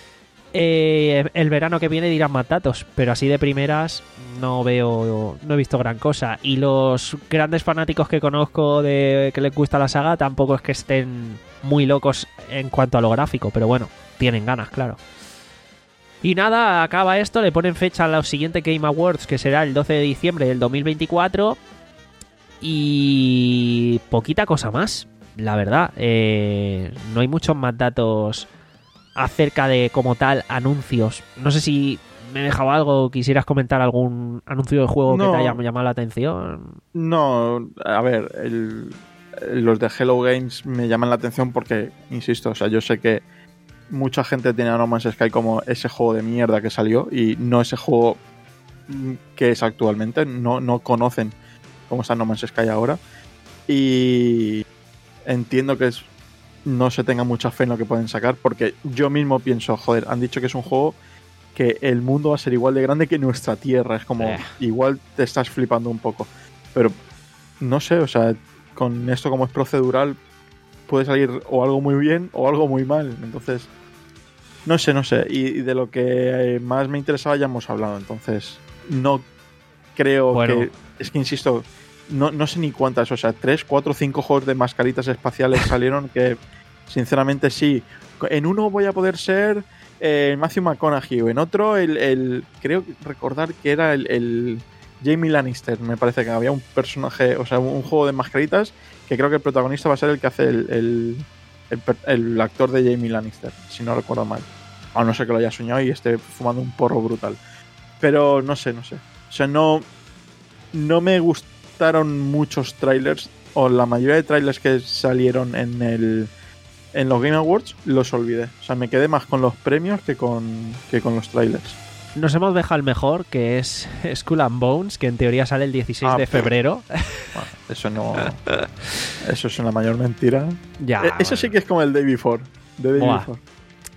Eh, el verano que viene dirán más datos, pero así de primeras no veo, no he visto gran cosa. Y los grandes fanáticos que conozco de que les gusta la saga tampoco es que estén muy locos en cuanto a lo gráfico, pero bueno, tienen ganas, claro. Y nada, acaba esto, le ponen fecha a los siguientes Game Awards, que será el doce de diciembre del dos mil veinticuatro. Y poquita cosa más, la verdad. Eh, no hay muchos más datos acerca de, como tal, anuncios. No sé si me he dejado algo, quisieras comentar algún anuncio de juego No. que te haya llamado la atención. No, a ver, el- los de Hello Games me llaman la atención porque, insisto, o sea, yo sé que mucha gente tiene a No Man's Sky como ese juego de mierda que salió y no ese juego que es actualmente. No, no conocen cómo está No Man's Sky ahora. Y entiendo que es, no se tenga mucha fe en lo que pueden sacar, porque yo mismo pienso, joder, han dicho que es un juego que el mundo va a ser igual de grande que nuestra Tierra. Es como, Eh. igual te estás flipando un poco. Pero no sé, o sea, con esto como es procedural, puede salir o algo muy bien o algo muy mal. Entonces, no sé, no sé. Y, y de lo que más me interesaba ya hemos hablado. Entonces, no creo Bueno. que... Es que, insisto, no, no sé ni cuántas, o sea, tres, cuatro, cinco juegos de mascaritas espaciales salieron que, sinceramente, sí. En uno voy a poder ser eh, Matthew McConaughey, o en otro, el, el creo recordar que era el, el Jamie Lannister. Me parece que había un personaje, o sea, un juego de mascaritas que creo que el protagonista va a ser el que hace el, el, el, per- el actor de Jamie Lannister, si no recuerdo mal. A no ser que lo haya soñado y esté fumando un porro brutal. Pero no sé, no sé. O sea, no, no me gustaron muchos trailers, o la mayoría de trailers que salieron en el en los Game Awards los olvidé. O sea, me quedé más con los premios que con, que con los trailers. Nos hemos dejado el mejor, que es Skull and Bones, que en teoría sale el dieciséis Ah, de febrero. Bueno, eso no... Eso es una mayor mentira. Ya, Eh, eso sí que es como el Day Before. The Day Buah. Before.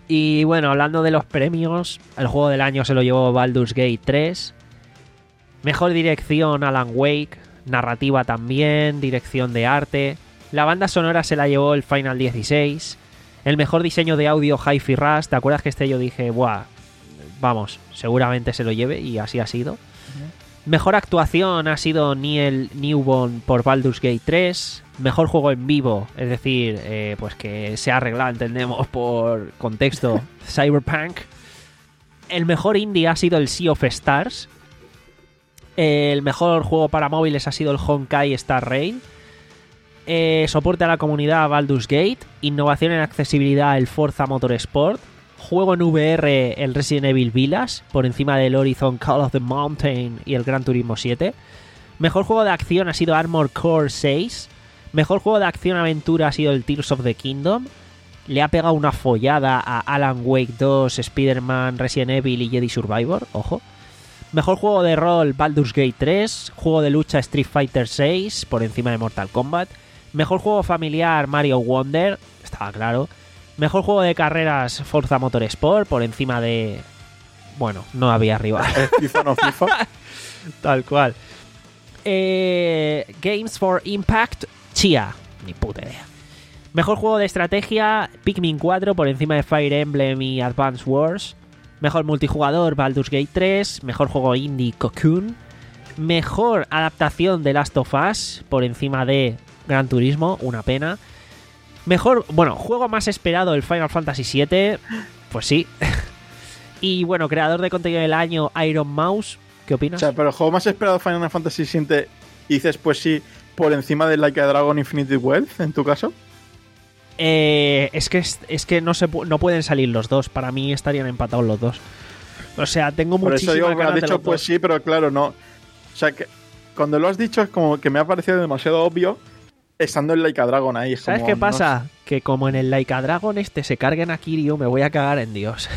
Y bueno, hablando de los premios, el juego del año se lo llevó Baldur's Gate tres. Mejor dirección Alan Wake, narrativa también, dirección de arte. La banda sonora se la llevó el Final dieciséis. El mejor diseño de audio Hi-Fi Rush. ¿Te acuerdas que este yo dije, buah, vamos, seguramente se lo lleve? Y así ha sido. Uh-huh. Mejor actuación ha sido Neil Newborn por Baldur's Gate tres. Mejor juego en vivo, es decir, eh, pues que se ha arreglado, entendemos, por contexto, Cyberpunk. El mejor indie ha sido el Sea of Stars. El mejor juego para móviles ha sido el Honkai Star Rail. Eh, soporte a la comunidad Baldur's Gate. Innovación en accesibilidad el Forza Motorsport. Juego en V R el Resident Evil Village, por encima del Horizon Call of the Mountain y el Gran Turismo siete. Mejor juego de acción ha sido Armored Core seis. Mejor juego de acción-aventura ha sido el Tears of the Kingdom. Le ha pegado una follada a Alan Wake dos, Spider-Man, Resident Evil y Jedi Survivor. Ojo. Mejor juego de rol Baldur's Gate tres. Juego de lucha Street Fighter seis, por encima de Mortal Kombat. Mejor juego familiar Mario Wonder. Estaba claro. Mejor juego de carreras Forza Motorsport, por encima de... Bueno, no había rival. FIFA no FIFA. Tal cual. Eh, Games for Impact Chia. Ni puta idea. Mejor juego de estrategia Pikmin cuatro, por encima de Fire Emblem y Advance Wars. Mejor multijugador Baldur's Gate tres. Mejor juego indie Cocoon. Mejor adaptación de Last of Us, por encima de Gran Turismo. Una pena. Mejor, bueno, juego más esperado el Final Fantasy siete. Pues sí. Y bueno, creador de contenido del año Iron Mouse. ¿Qué opinas? O sea, pero el juego más esperado Final Fantasy siete, y dices, pues sí, por encima de Like a Dragon Infinite Wealth, en tu caso. Eh, es que es, es que no se no pueden salir los dos. Para mí estarían empatados los dos. O sea, tengo muchísimas ganas. Por eso digo, has dicho pues sí, pero claro, no. O sea, que cuando lo has dicho es como que me ha parecido demasiado obvio estando en Like a Dragon ahí. ¿Sabes como, qué pasa? No... Que como en el Like a Dragon este se carguen a Kiryu, me voy a cagar en Dios.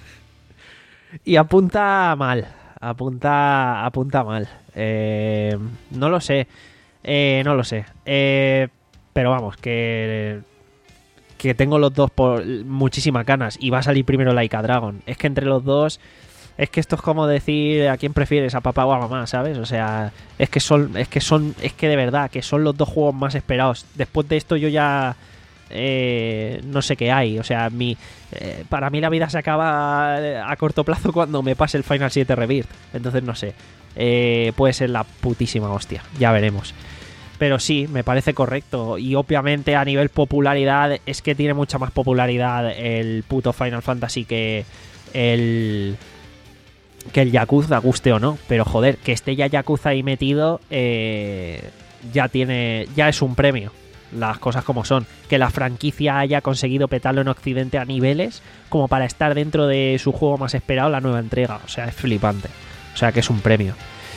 Y apunta mal. Apunta, apunta mal. Eh, no lo sé. Eh, no lo sé. Eh, pero vamos, que... que tengo los dos por muchísimas ganas y va a salir primero Like a Dragon. Es que entre los dos, es que esto es como decir a quién prefieres, a papá o a mamá, ¿sabes? O sea, es que son, es que son, es que de verdad, que son los dos juegos más esperados. Después de esto yo ya eh, no sé qué hay. O sea, mi, eh, para mí la vida se acaba a corto plazo cuando me pase el Final siete Rebirth. Entonces no sé, eh, puede ser la putísima hostia, ya veremos. Pero sí, me parece correcto. Y obviamente a nivel popularidad es que tiene mucha más popularidad el puto Final Fantasy que el que el Yakuza, guste o no. Pero joder, que esté ya Yakuza ahí metido eh, ya tiene, ya es un premio. Las cosas como son. Que la franquicia haya conseguido petarlo en Occidente a niveles como para estar dentro de su juego más esperado, la nueva entrega. O sea, es flipante. O sea, que es un premio.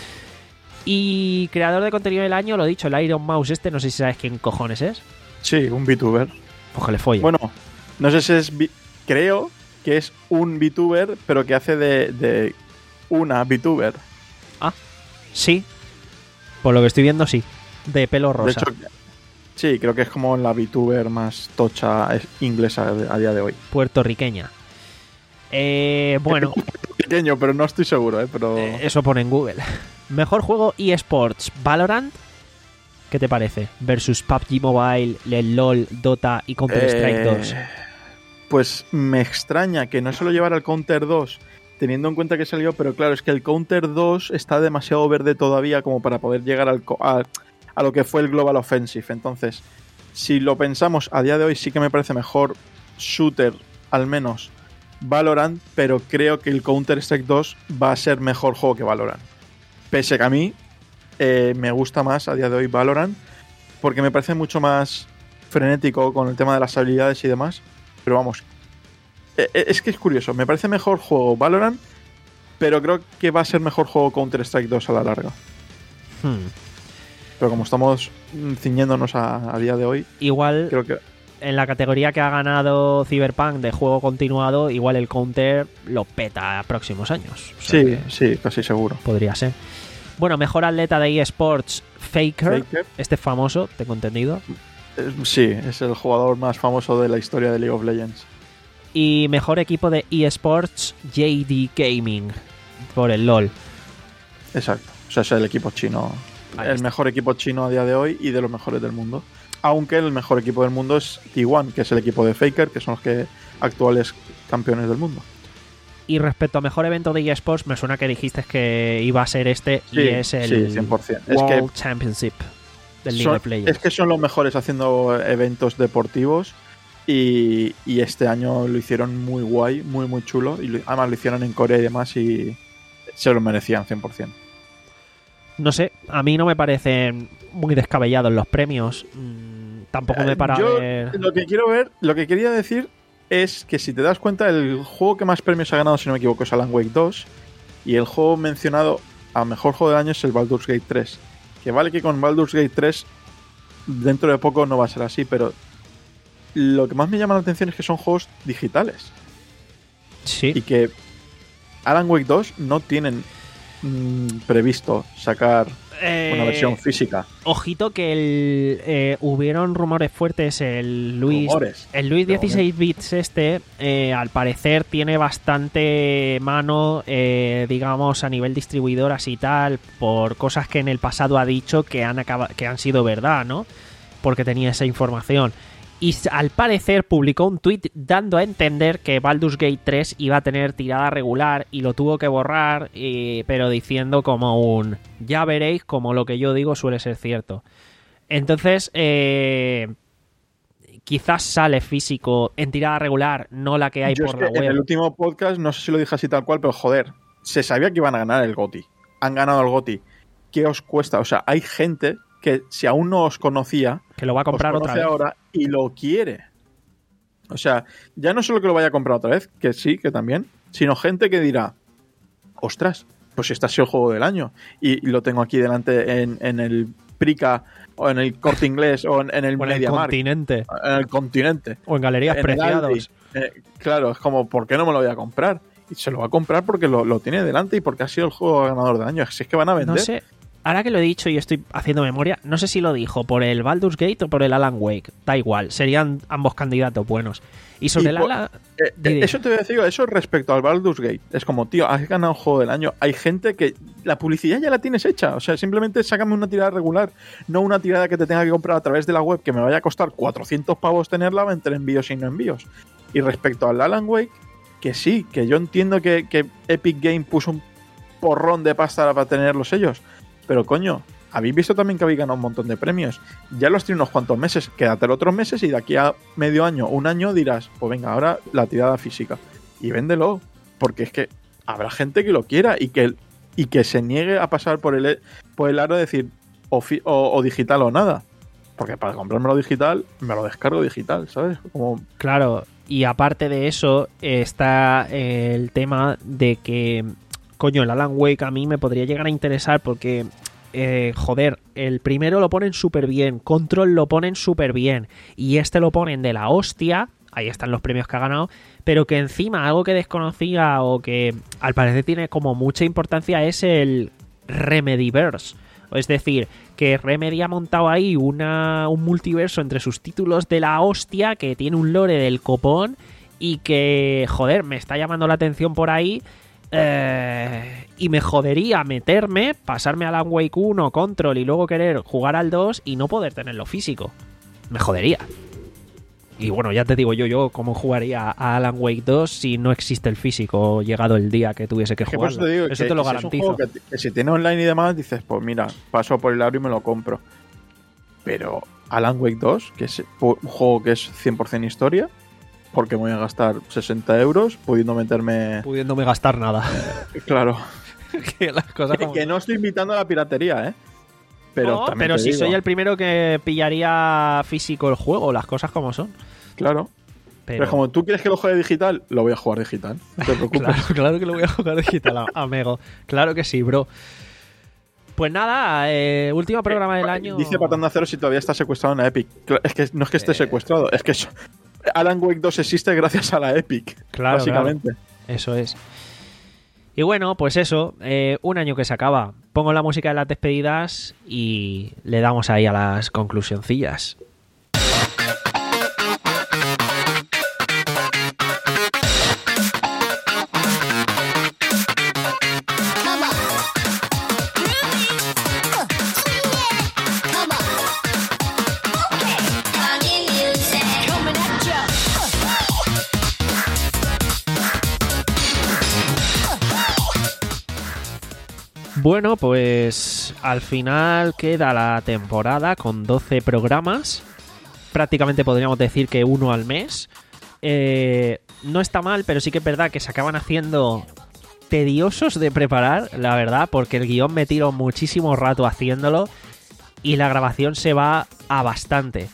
Y creador de contenido del año, lo dicho, el Iron Mouse este, no sé si sabes quién cojones es. Sí, un VTuber. Pues que le folle. Bueno, no sé si es... Vi- creo que es un VTuber, pero que hace de, de una VTuber. Ah, sí. Por lo que estoy viendo, sí. De pelo rosa. De hecho, sí, creo que es como la VTuber más tocha inglesa a día de hoy. Puertorriqueña. Eh, bueno. Pequeño, pero no estoy seguro, ¿eh? Pero... Eh, eso pone en Google. Mejor juego eSports, Valorant. ¿Qué te parece? Versus P U B G Mobile, el LoL, Dota y Counter-Strike eh, dos. Pues me extraña que no se lo llevara el Counter dos, teniendo en cuenta que salió, pero claro, es que el Counter dos está demasiado verde todavía como para poder llegar al, a, a lo que fue el Global Offensive. Entonces, si lo pensamos a día de hoy, sí que me parece mejor shooter, al menos Valorant, pero creo que el Counter-Strike dos va a ser mejor juego que Valorant. Pese que a mí eh, me gusta más a día de hoy Valorant, porque me parece mucho más frenético con el tema de las habilidades y demás. Pero vamos, eh, es que es curioso, me parece mejor juego Valorant, pero creo que va a ser mejor juego Counter-Strike dos a la larga. Hmm. Pero como estamos ciñéndonos a, a día de hoy, igual creo que... en la categoría que ha ganado Cyberpunk de juego continuado, igual el Counter lo peta a próximos años. O sea sí, sí, casi seguro. Podría ser. Bueno, mejor atleta de eSports, Faker. Faker. Este famoso, tengo entendido. Sí, es el jugador más famoso de la historia de League of Legends. Y mejor equipo de eSports, J D Gaming, por el LoL. Exacto. O sea, es el equipo chino. Ahí el está. mejor equipo chino a día de hoy y de los mejores del mundo. Aunque el mejor equipo del mundo es T uno, que es el equipo de Faker, que son los que actuales campeones del mundo. Y respecto a mejor evento de eSports, me suena que dijiste que iba a ser este Sí, y es el sí, cien por ciento. Es World que Championship del League Son- of Legends. es que son los mejores haciendo eventos deportivos y, y este año lo hicieron muy guay, muy muy chulo y lo- además lo hicieron en Corea y demás y se lo merecían cien por ciento. No sé, a mí no me parecen muy descabellados los premios. Mm, tampoco me para Eh, Yo ver... lo que quiero ver, lo que quería decir es que si te das cuenta el juego que más premios ha ganado, si no me equivoco, es Alan Wake dos y el juego mencionado a mejor juego del año es el Baldur's Gate tres. Que vale que con Baldur's Gate tres dentro de poco no va a ser así, pero lo que más me llama la atención es que son juegos digitales. Sí. Y que Alan Wake dos no tienen mm, previsto sacar una Eh, versión física. Ojito que el, eh, hubieron rumores fuertes. El Luis, Rumores. el Luis dieciséis bits este, eh, al parecer tiene bastante mano, eh, digamos, a nivel distribuidoras y tal, por cosas que en el pasado ha dicho que han acaba- que han sido verdad, ¿no? Porque tenía esa información. Y s- al parecer publicó un tweet dando a entender que Baldur's Gate tres iba a tener tirada regular y lo tuvo que borrar, y- pero diciendo como un ya veréis como lo que yo digo suele ser cierto. Entonces, eh, quizás sale físico en tirada regular, no la que hay Yo es por que la en el web. último podcast, no sé si lo dije así tal cual, pero joder, se sabía que iban a ganar el GOTY. Han ganado el GOTY. ¿Qué os cuesta? O sea, hay gente que si aún no os conocía, Que lo va a comprar os otra conoce vez. ahora y lo quiere. O sea, ya no solo que lo vaya a comprar otra vez, que sí, que también, sino gente que dirá, ostras, pues este ha sido el juego del año y, y lo tengo aquí delante en, en el Prica o en el Corte Inglés o en, en el O en el MediaMarkt, continente. en el Continente. O en Galerías en el Aldi. Preciados. Eh, claro, es como, ¿por qué no me lo voy a comprar? Y se lo va a comprar porque lo, lo tiene delante y porque ha sido el juego ganador del año. Si es que van a vender. No sé, ahora que lo he dicho y estoy haciendo memoria, no sé si lo dijo por el Baldur's Gate o por el Alan Wake. Da igual, serían ambos candidatos buenos. Y sobre Y el por- Alan... Eh, Di, di. eso te voy a decir, eso respecto al Baldur's Gate. Es como, tío, has ganado el juego del año. Hay gente que la publicidad ya la tienes hecha. O sea, simplemente sácame una tirada regular, no una tirada que te tenga que comprar a través de la web, que me vaya a costar cuatrocientos pavos tenerla entre envíos y no envíos. Y respecto al Alan Wake, que sí, que yo entiendo que, que Epic Game puso un porrón de pasta para tener los sellos. Pero coño, habéis visto también que habéis ganado un montón de premios. Ya los tienes unos cuantos meses, quédate otros meses y de aquí a medio año, un año dirás, pues venga, ahora la tirada física. Y véndelo, porque es que habrá gente que lo quiera y que, y que se niegue a pasar por el, por el aro de decir o, fi- o, o digital o nada. Porque para comprármelo digital, me lo descargo digital, ¿sabes? Como, Claro, y aparte de eso está eh, el tema de que, coño, el Alan Wake a mí me podría llegar a interesar porque, eh, joder, el primero lo ponen súper bien, Control lo ponen súper bien y este lo ponen de la hostia, ahí están los premios que ha ganado, pero que encima algo que desconocía o que al parecer tiene como mucha importancia es el Remedyverse. Es decir, que Remedy ha montado ahí una, un multiverso entre sus títulos de la hostia, que tiene un lore del copón y que, joder, me está llamando la atención por ahí. Eh, y me jodería meterme, pasarme a Alan Wake uno, Control y luego querer jugar al dos y no poder tenerlo físico. Me jodería. Y bueno, ya te digo yo, yo cómo jugaría a Alan Wake dos si no existe el físico llegado el día que tuviese que que por eso jugarlo. te digo Eso que, te lo que si es un garantizo. juego que, que si tiene online y demás, dices, pues mira, paso por el aro y me lo compro. Pero Alan Wake dos, que es un juego que es cien por ciento historia, porque me voy a gastar sesenta euros pudiendo meterme... Pudiéndome gastar nada. Claro. que las cosas Que, como- que no estoy invitando a la piratería, ¿eh? Pero, No, también pero te si digo, soy el primero que pillaría físico el juego, las cosas como son. Claro. Pero, Pero es como tú quieres que lo juegue digital, lo voy a jugar digital. No te preocupes. claro, claro que lo voy a jugar digital, a- amigo. Claro que sí, bro. Pues nada, eh, último programa del año. Dice Patanda Cero si todavía está secuestrado en la Epic. Cla- Es que no es que esté Eh. secuestrado, es que eso- Alan Wake dos existe gracias a la Epic. Claro, básicamente. claro. Eso es. Y bueno, pues eso, eh, un año que se acaba. Pongo la música de las despedidas y le damos ahí a las conclusioncillas. Bueno, pues al final queda la temporada con doce programas. Prácticamente podríamos decir que uno al mes. Eh, no está mal, pero sí que es verdad que se acaban haciendo tediosos de preparar, la verdad, porque el guión me tiro muchísimo rato haciéndolo y la grabación se va a bastante.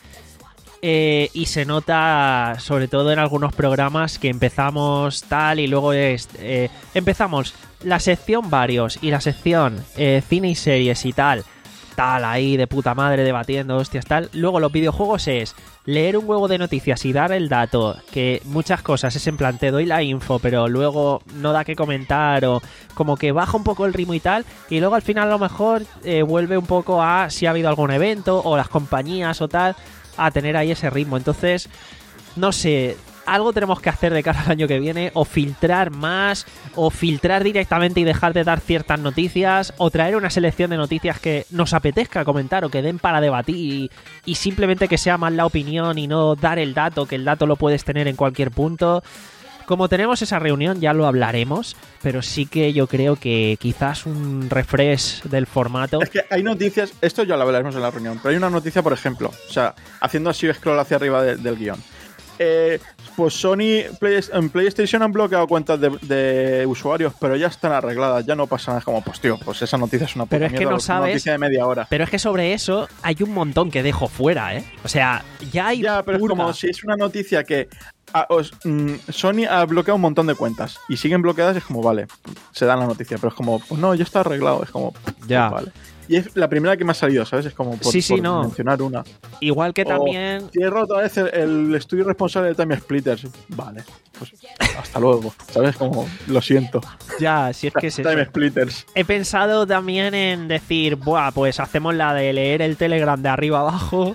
Eh, y se nota, sobre todo en algunos programas, que empezamos tal y luego es... Eh, empezamos la sección varios y la sección eh, cine y series y tal, tal ahí de puta madre debatiendo, hostias, tal. Luego los videojuegos es leer un huevo de noticias y dar el dato, que muchas cosas es en plan, te doy la info, pero luego no da que comentar o como que baja un poco el ritmo y tal. Y luego al final a lo mejor eh, vuelve un poco a si ha habido algún evento o las compañías o tal, a tener ahí ese ritmo. Entonces, no sé, algo tenemos que hacer de cara al año que viene, o filtrar más, o filtrar directamente y dejar de dar ciertas noticias, o traer una selección de noticias que nos apetezca comentar o que den para debatir y, y simplemente que sea más la opinión y no dar el dato, que el dato lo puedes tener en cualquier punto. Como tenemos esa reunión ya lo hablaremos, pero sí que yo creo que quizás un refresh del formato... Es que hay noticias, esto ya lo hablaremos en la reunión, pero hay una noticia, por ejemplo, o sea, haciendo así scroll hacia arriba de, del guión. Eh, pues Sony Play, en PlayStation han bloqueado cuentas de, de usuarios, pero ya están arregladas, ya no pasa nada. Es como, pues tío, pues esa noticia es una puta pero es que mierda, no sabes, una noticia de media hora. Pero es que sobre eso hay un montón que dejo fuera, ¿eh? O sea, ya hay... Ya, pero purga. es como si es una noticia que a, os, mm, Sony ha bloqueado un montón de cuentas y siguen bloqueadas, es como, vale, se dan la noticia, pero es como, pues no, ya está arreglado, es como, ya. Pues vale. Y es la primera que me ha salido, ¿sabes? Es como por, sí, sí, por no. mencionar una. Igual que o también... Cierro otra vez el, el estudio responsable de Time Splitters. Vale, pues hasta luego, ¿sabes? Como, lo siento. Ya, si es que es eso. Time Splitters. He pensado también en decir, buah, pues hacemos la de leer el Telegram de arriba abajo,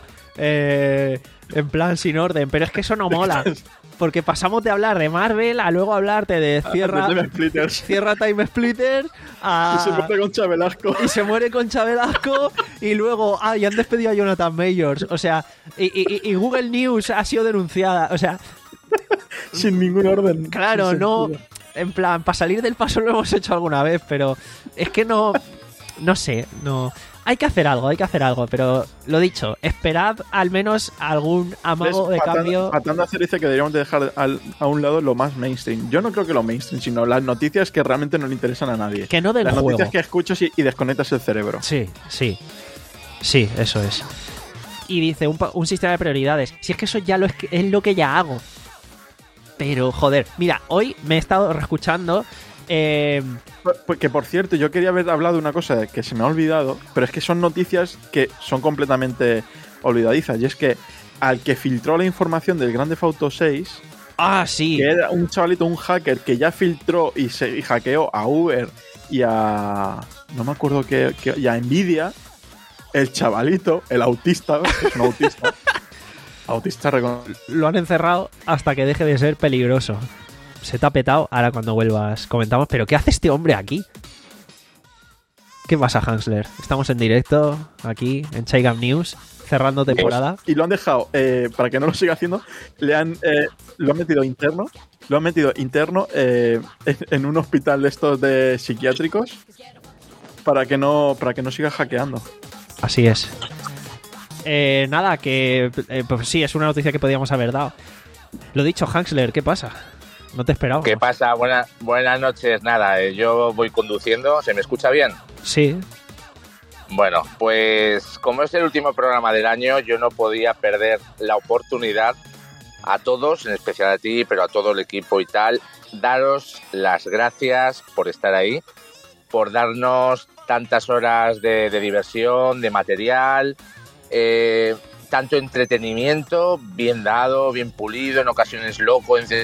eh, en plan sin orden, pero es que eso no mola. Porque pasamos de hablar de Marvel a luego hablarte de cierra, Time Splitters. cierra Time Splitter a... Y se muere con Chabelasco. Y se muere con Chabelasco y luego, ah, y han despedido a Jonathan Mayors. O sea, y, y, y Google News ha sido denunciada. O sea... Sin ningún orden. Claro, no... En plan, para salir del paso lo hemos hecho alguna vez, pero es que no... No sé, no... Hay que hacer algo, hay que hacer algo, pero lo dicho, esperad al menos algún amago de Patando, cambio. Patando hacer dice que deberíamos de dejar al, a un lado lo más mainstream. Yo no creo que lo mainstream, sino las noticias que realmente no le interesan a nadie. Que no del las juego. Las noticias que escuchas y, y desconectas el cerebro. Sí, sí. Sí, eso es. Y dice, un, un sistema de prioridades. Si es que eso ya lo es, es lo que ya hago. Pero, joder, mira, hoy me he estado reescuchando... Eh, que por cierto, yo quería haber hablado de una cosa que se me ha olvidado, pero es que son noticias que son completamente olvidadizas. Y es que al que filtró la información del Grand Theft Auto seis, ah, sí, que era un chavalito, un hacker que ya filtró y, se, y hackeó a Uber y a... no me acuerdo qué, qué y a Nvidia, el chavalito, el autista, que es un autista, autista reconocido. Lo han encerrado hasta que deje de ser peligroso. Se te ha petado, ahora cuando vuelvas comentamos, pero ¿qué hace este hombre aquí? ¿Qué pasa, Hansler? Estamos en directo aquí en Chaigam News, cerrando temporada. Y lo han dejado, eh, para que no lo siga haciendo, le han eh, lo han metido interno, lo han metido interno eh, en, en un hospital de estos de psiquiátricos para que no, para que no siga hackeando. Así es. Eh, nada, que eh, pues sí, es una noticia que podíamos haber dado. Lo dicho, Hansler, ¿qué pasa? No te esperaba. ¿Qué pasa? Buena, buenas noches. Nada, eh, yo voy conduciendo. ¿Se me escucha bien? Sí. Bueno, pues como es el último programa del año, yo no podía perder la oportunidad a todos, en especial a ti, pero a todo el equipo y tal, daros las gracias por estar ahí, por darnos tantas horas de, de diversión, de material, eh, tanto entretenimiento, bien dado, bien pulido, en ocasiones loco, en...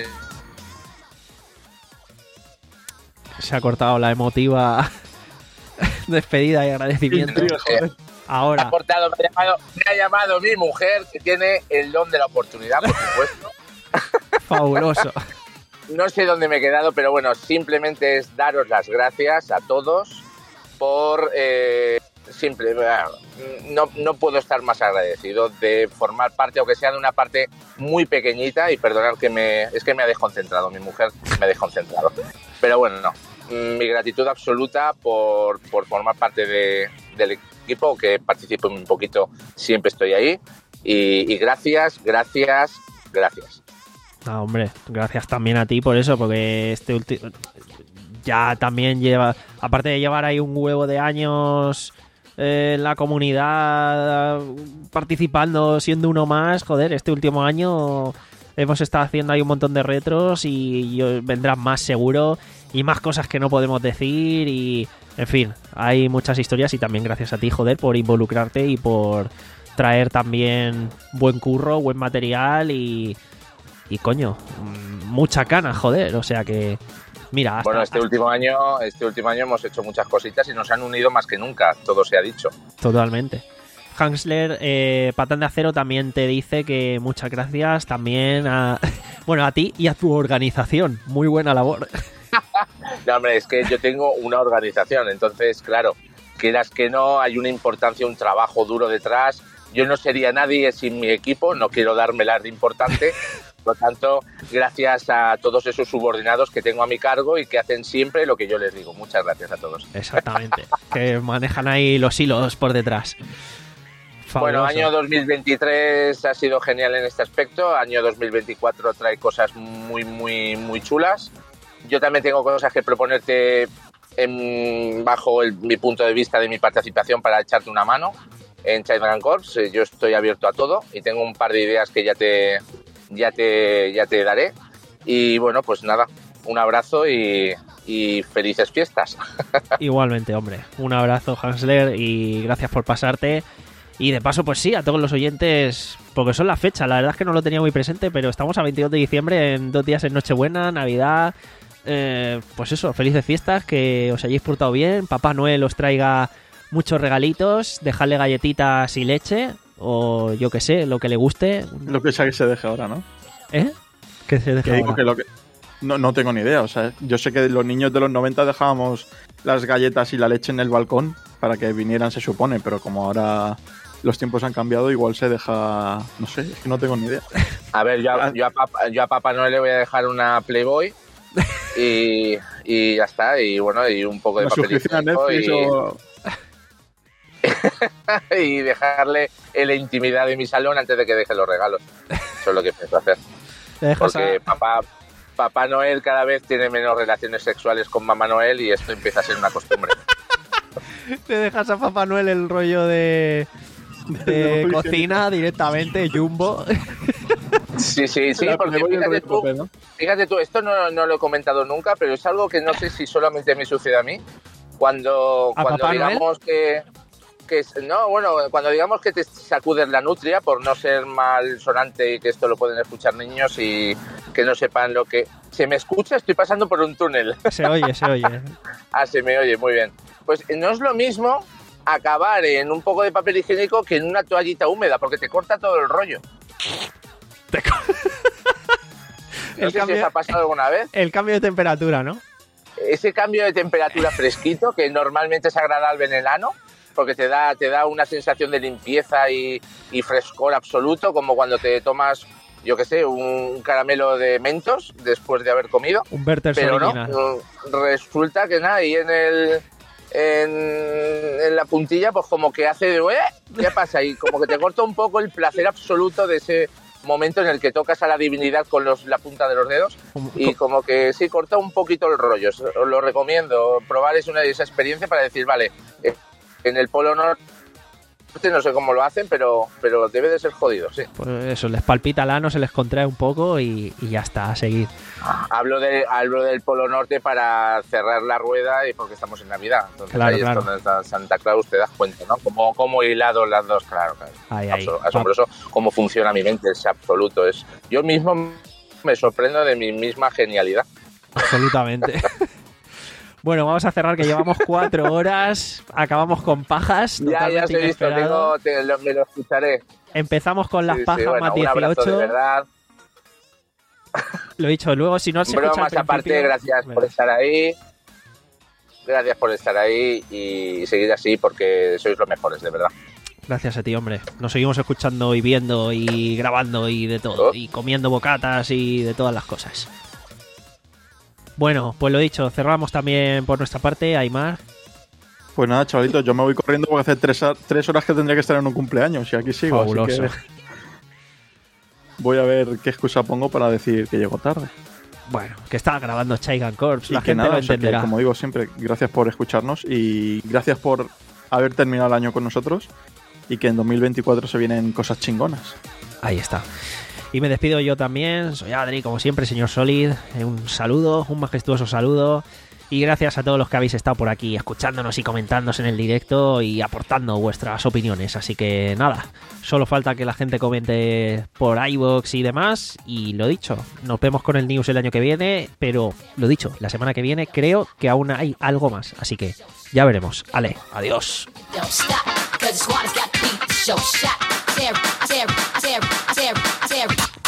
Se ha cortado la emotiva despedida y agradecimiento. Eh, Ahora. Me ha, cortado, me, ha llamado, me ha llamado mi mujer, que tiene el don de la oportunidad, por supuesto. Fabuloso. No sé dónde me he quedado, pero bueno, simplemente es daros las gracias a todos por... Eh, simple, no, no puedo estar más agradecido de formar parte, aunque sea de una parte muy pequeñita, y perdonad que me... Es que me ha desconcentrado, mi mujer me ha desconcentrado. Pero bueno, no. mi gratitud absoluta por, por formar parte de, del equipo, que participo un poquito, siempre estoy ahí. Y, y gracias, gracias, gracias. Ah, hombre, gracias también a ti por eso, porque este último... Ya también lleva... Aparte de llevar ahí un huevo de años eh, en la comunidad participando, siendo uno más, joder, este último año hemos estado haciendo ahí un montón de retros y, y vendrán más seguro y más cosas que no podemos decir y... En fin, hay muchas historias y también gracias a ti, joder, por involucrarte y por traer también buen curro, buen material y... Y coño, mucha cana, joder, o sea que... Mira, hasta, bueno, este hasta... último año, este último año hemos hecho muchas cositas y nos han unido más que nunca, todo se ha dicho. Totalmente. Hansler, eh, Patán de Acero también te dice que muchas gracias también a, bueno, a ti y a tu organización. Muy buena labor. No, hombre, es que yo tengo una organización, entonces, claro, quieras que no, hay una importancia, un trabajo duro detrás. Yo no sería nadie sin mi equipo, no quiero dármelas de importante. Por lo tanto, gracias a todos esos subordinados que tengo a mi cargo y que hacen siempre lo que yo les digo. Muchas gracias a todos. Exactamente, que manejan ahí los hilos por detrás. Fabuloso. Bueno, año dos mil veintitrés ha sido genial en este aspecto. Año dos mil veinticuatro trae cosas muy, muy, muy chulas. Yo también tengo cosas que proponerte en, bajo el, mi punto de vista de mi participación para echarte una mano en Chaigan Corps. Yo estoy abierto a todo y tengo un par de ideas que ya te... Ya te, ya te daré. Y bueno, pues nada, un abrazo y, y felices fiestas. Igualmente, hombre. Un abrazo, Hansler, y gracias por pasarte. Y de paso, pues sí, a todos los oyentes, porque son las fechas. La verdad es que no lo tenía muy presente, pero estamos a veintidós de diciembre, en dos días en Nochebuena, Navidad. Eh, pues eso, felices fiestas, que os hayáis portado bien. Papá Noel os traiga muchos regalitos, dejadle galletitas y leche. O yo que sé, lo que le guste. Lo que sea que se deje ahora, ¿no? ¿Eh? ¿Qué se deja que digo ahora? que lo que... No, no tengo ni idea. O sea, yo sé que los niños de los noventa dejábamos las galletas y la leche en el balcón para que vinieran, se supone. Pero como ahora los tiempos han cambiado, igual se deja... No sé, es que no tengo ni idea. A ver, yo a, yo a, Papá, yo a Papá Noel le voy a dejar una Playboy y, y ya está. Y bueno, y un poco de Una papel suscripción a Netflix y... o... y dejarle en la intimidad de mi salón antes de que deje los regalos. Eso es lo que pienso hacer. Porque a... papá, papá Noel cada vez tiene menos relaciones sexuales con Mamá Noel y esto empieza a ser una costumbre. Te dejas a Papá Noel el rollo de, de no, cocina directamente, Jumbo. Sí, sí, sí, porque fíjate tú, fíjate tú, esto no, no lo he comentado nunca, pero es algo que no sé si solamente me sucede a mí. Cuando, cuando digamos que... Que, no, bueno, cuando digamos que te sacudes la nutria, por no ser malsonante y que esto lo pueden escuchar niños y que no sepan lo que... ¿Se me escucha? Estoy pasando por un túnel. Se oye, se oye. Ah, se me oye, muy bien. Pues no es lo mismo acabar en un poco de papel higiénico que en una toallita húmeda, porque te corta todo el rollo. Te co- no el sé cambio, si os ha pasado alguna vez. El cambio de temperatura, ¿no? Ese cambio de temperatura fresquito, que normalmente es agradable en el ano, porque te da, te da una sensación de limpieza y, y frescor absoluto, como cuando te tomas, yo qué sé, un caramelo de Mentos después de haber comido. Un Werther's Pero original. No, resulta que nada, y en el en, en la puntilla, pues como que hace de, ¿eh? ¿Qué pasa? Y como que te corta un poco el placer absoluto de ese momento en el que tocas a la divinidad con los, la punta de los dedos y como que sí, corta un poquito el rollo. Os lo recomiendo, probar es una, esa experiencia para decir, vale, eh, en el Polo Norte no sé cómo lo hacen, pero, pero debe de ser jodido, sí. Pues eso, les palpita el ano, se les contrae un poco y, y ya está, a seguir. Hablo, de, hablo del Polo Norte para cerrar la rueda y porque estamos en Navidad. Entonces claro, ahí claro. es donde está Santa Claus, te das cuenta, ¿no? Como, como hilado las dos, claro, claro. Ahí, ahí. Asombroso cómo funciona mi mente, es absoluto. Es, yo mismo me sorprendo de mi misma genialidad. Absolutamente. Bueno, vamos a cerrar que llevamos cuatro horas, acabamos con pajas. Ya, ya se he visto, tengo, te, lo, me lo escucharé. Empezamos con las sí, pajas sí, bueno, más dieciocho. Un abrazo de verdad. Lo he dicho, luego si no se Pero escucha más aparte, gracias por estar ahí. Gracias por estar ahí y seguir así porque sois los mejores, de verdad. Gracias a ti, hombre. Nos seguimos escuchando y viendo y grabando y de todo. Oh. Y comiendo bocatas y de todas las cosas. Bueno, pues lo dicho, cerramos también por nuestra parte, Aimar. Pues nada, chavalitos, yo me voy corriendo porque hace tres, tres horas que tendría que estar en un cumpleaños y aquí sigo. Fabuloso. Así que voy a ver qué excusa pongo para decir que llego tarde. Bueno, que está grabando Chaigan Corps, Y la que gente nada, lo o sea, que, entenderá. como digo siempre, gracias por escucharnos y gracias por haber terminado el año con nosotros y que en dos mil veinticuatro se vienen cosas chingonas. Ahí está. Y me despido yo también, soy Adri, como siempre, señor Solid. Un saludo, un majestuoso saludo. Y gracias a todos los que habéis estado por aquí escuchándonos y comentándonos en el directo y aportando vuestras opiniones. Así que nada, solo falta que la gente comente por iVoox y demás. Y lo dicho, nos vemos con el news el año que viene. Pero lo dicho, la semana que viene creo que aún hay algo más. Así que ya veremos. Ale, adiós. Don't stop, 'cause the squad has got beat. Show shot. I tear, I tear, I tear, I tear, I tear.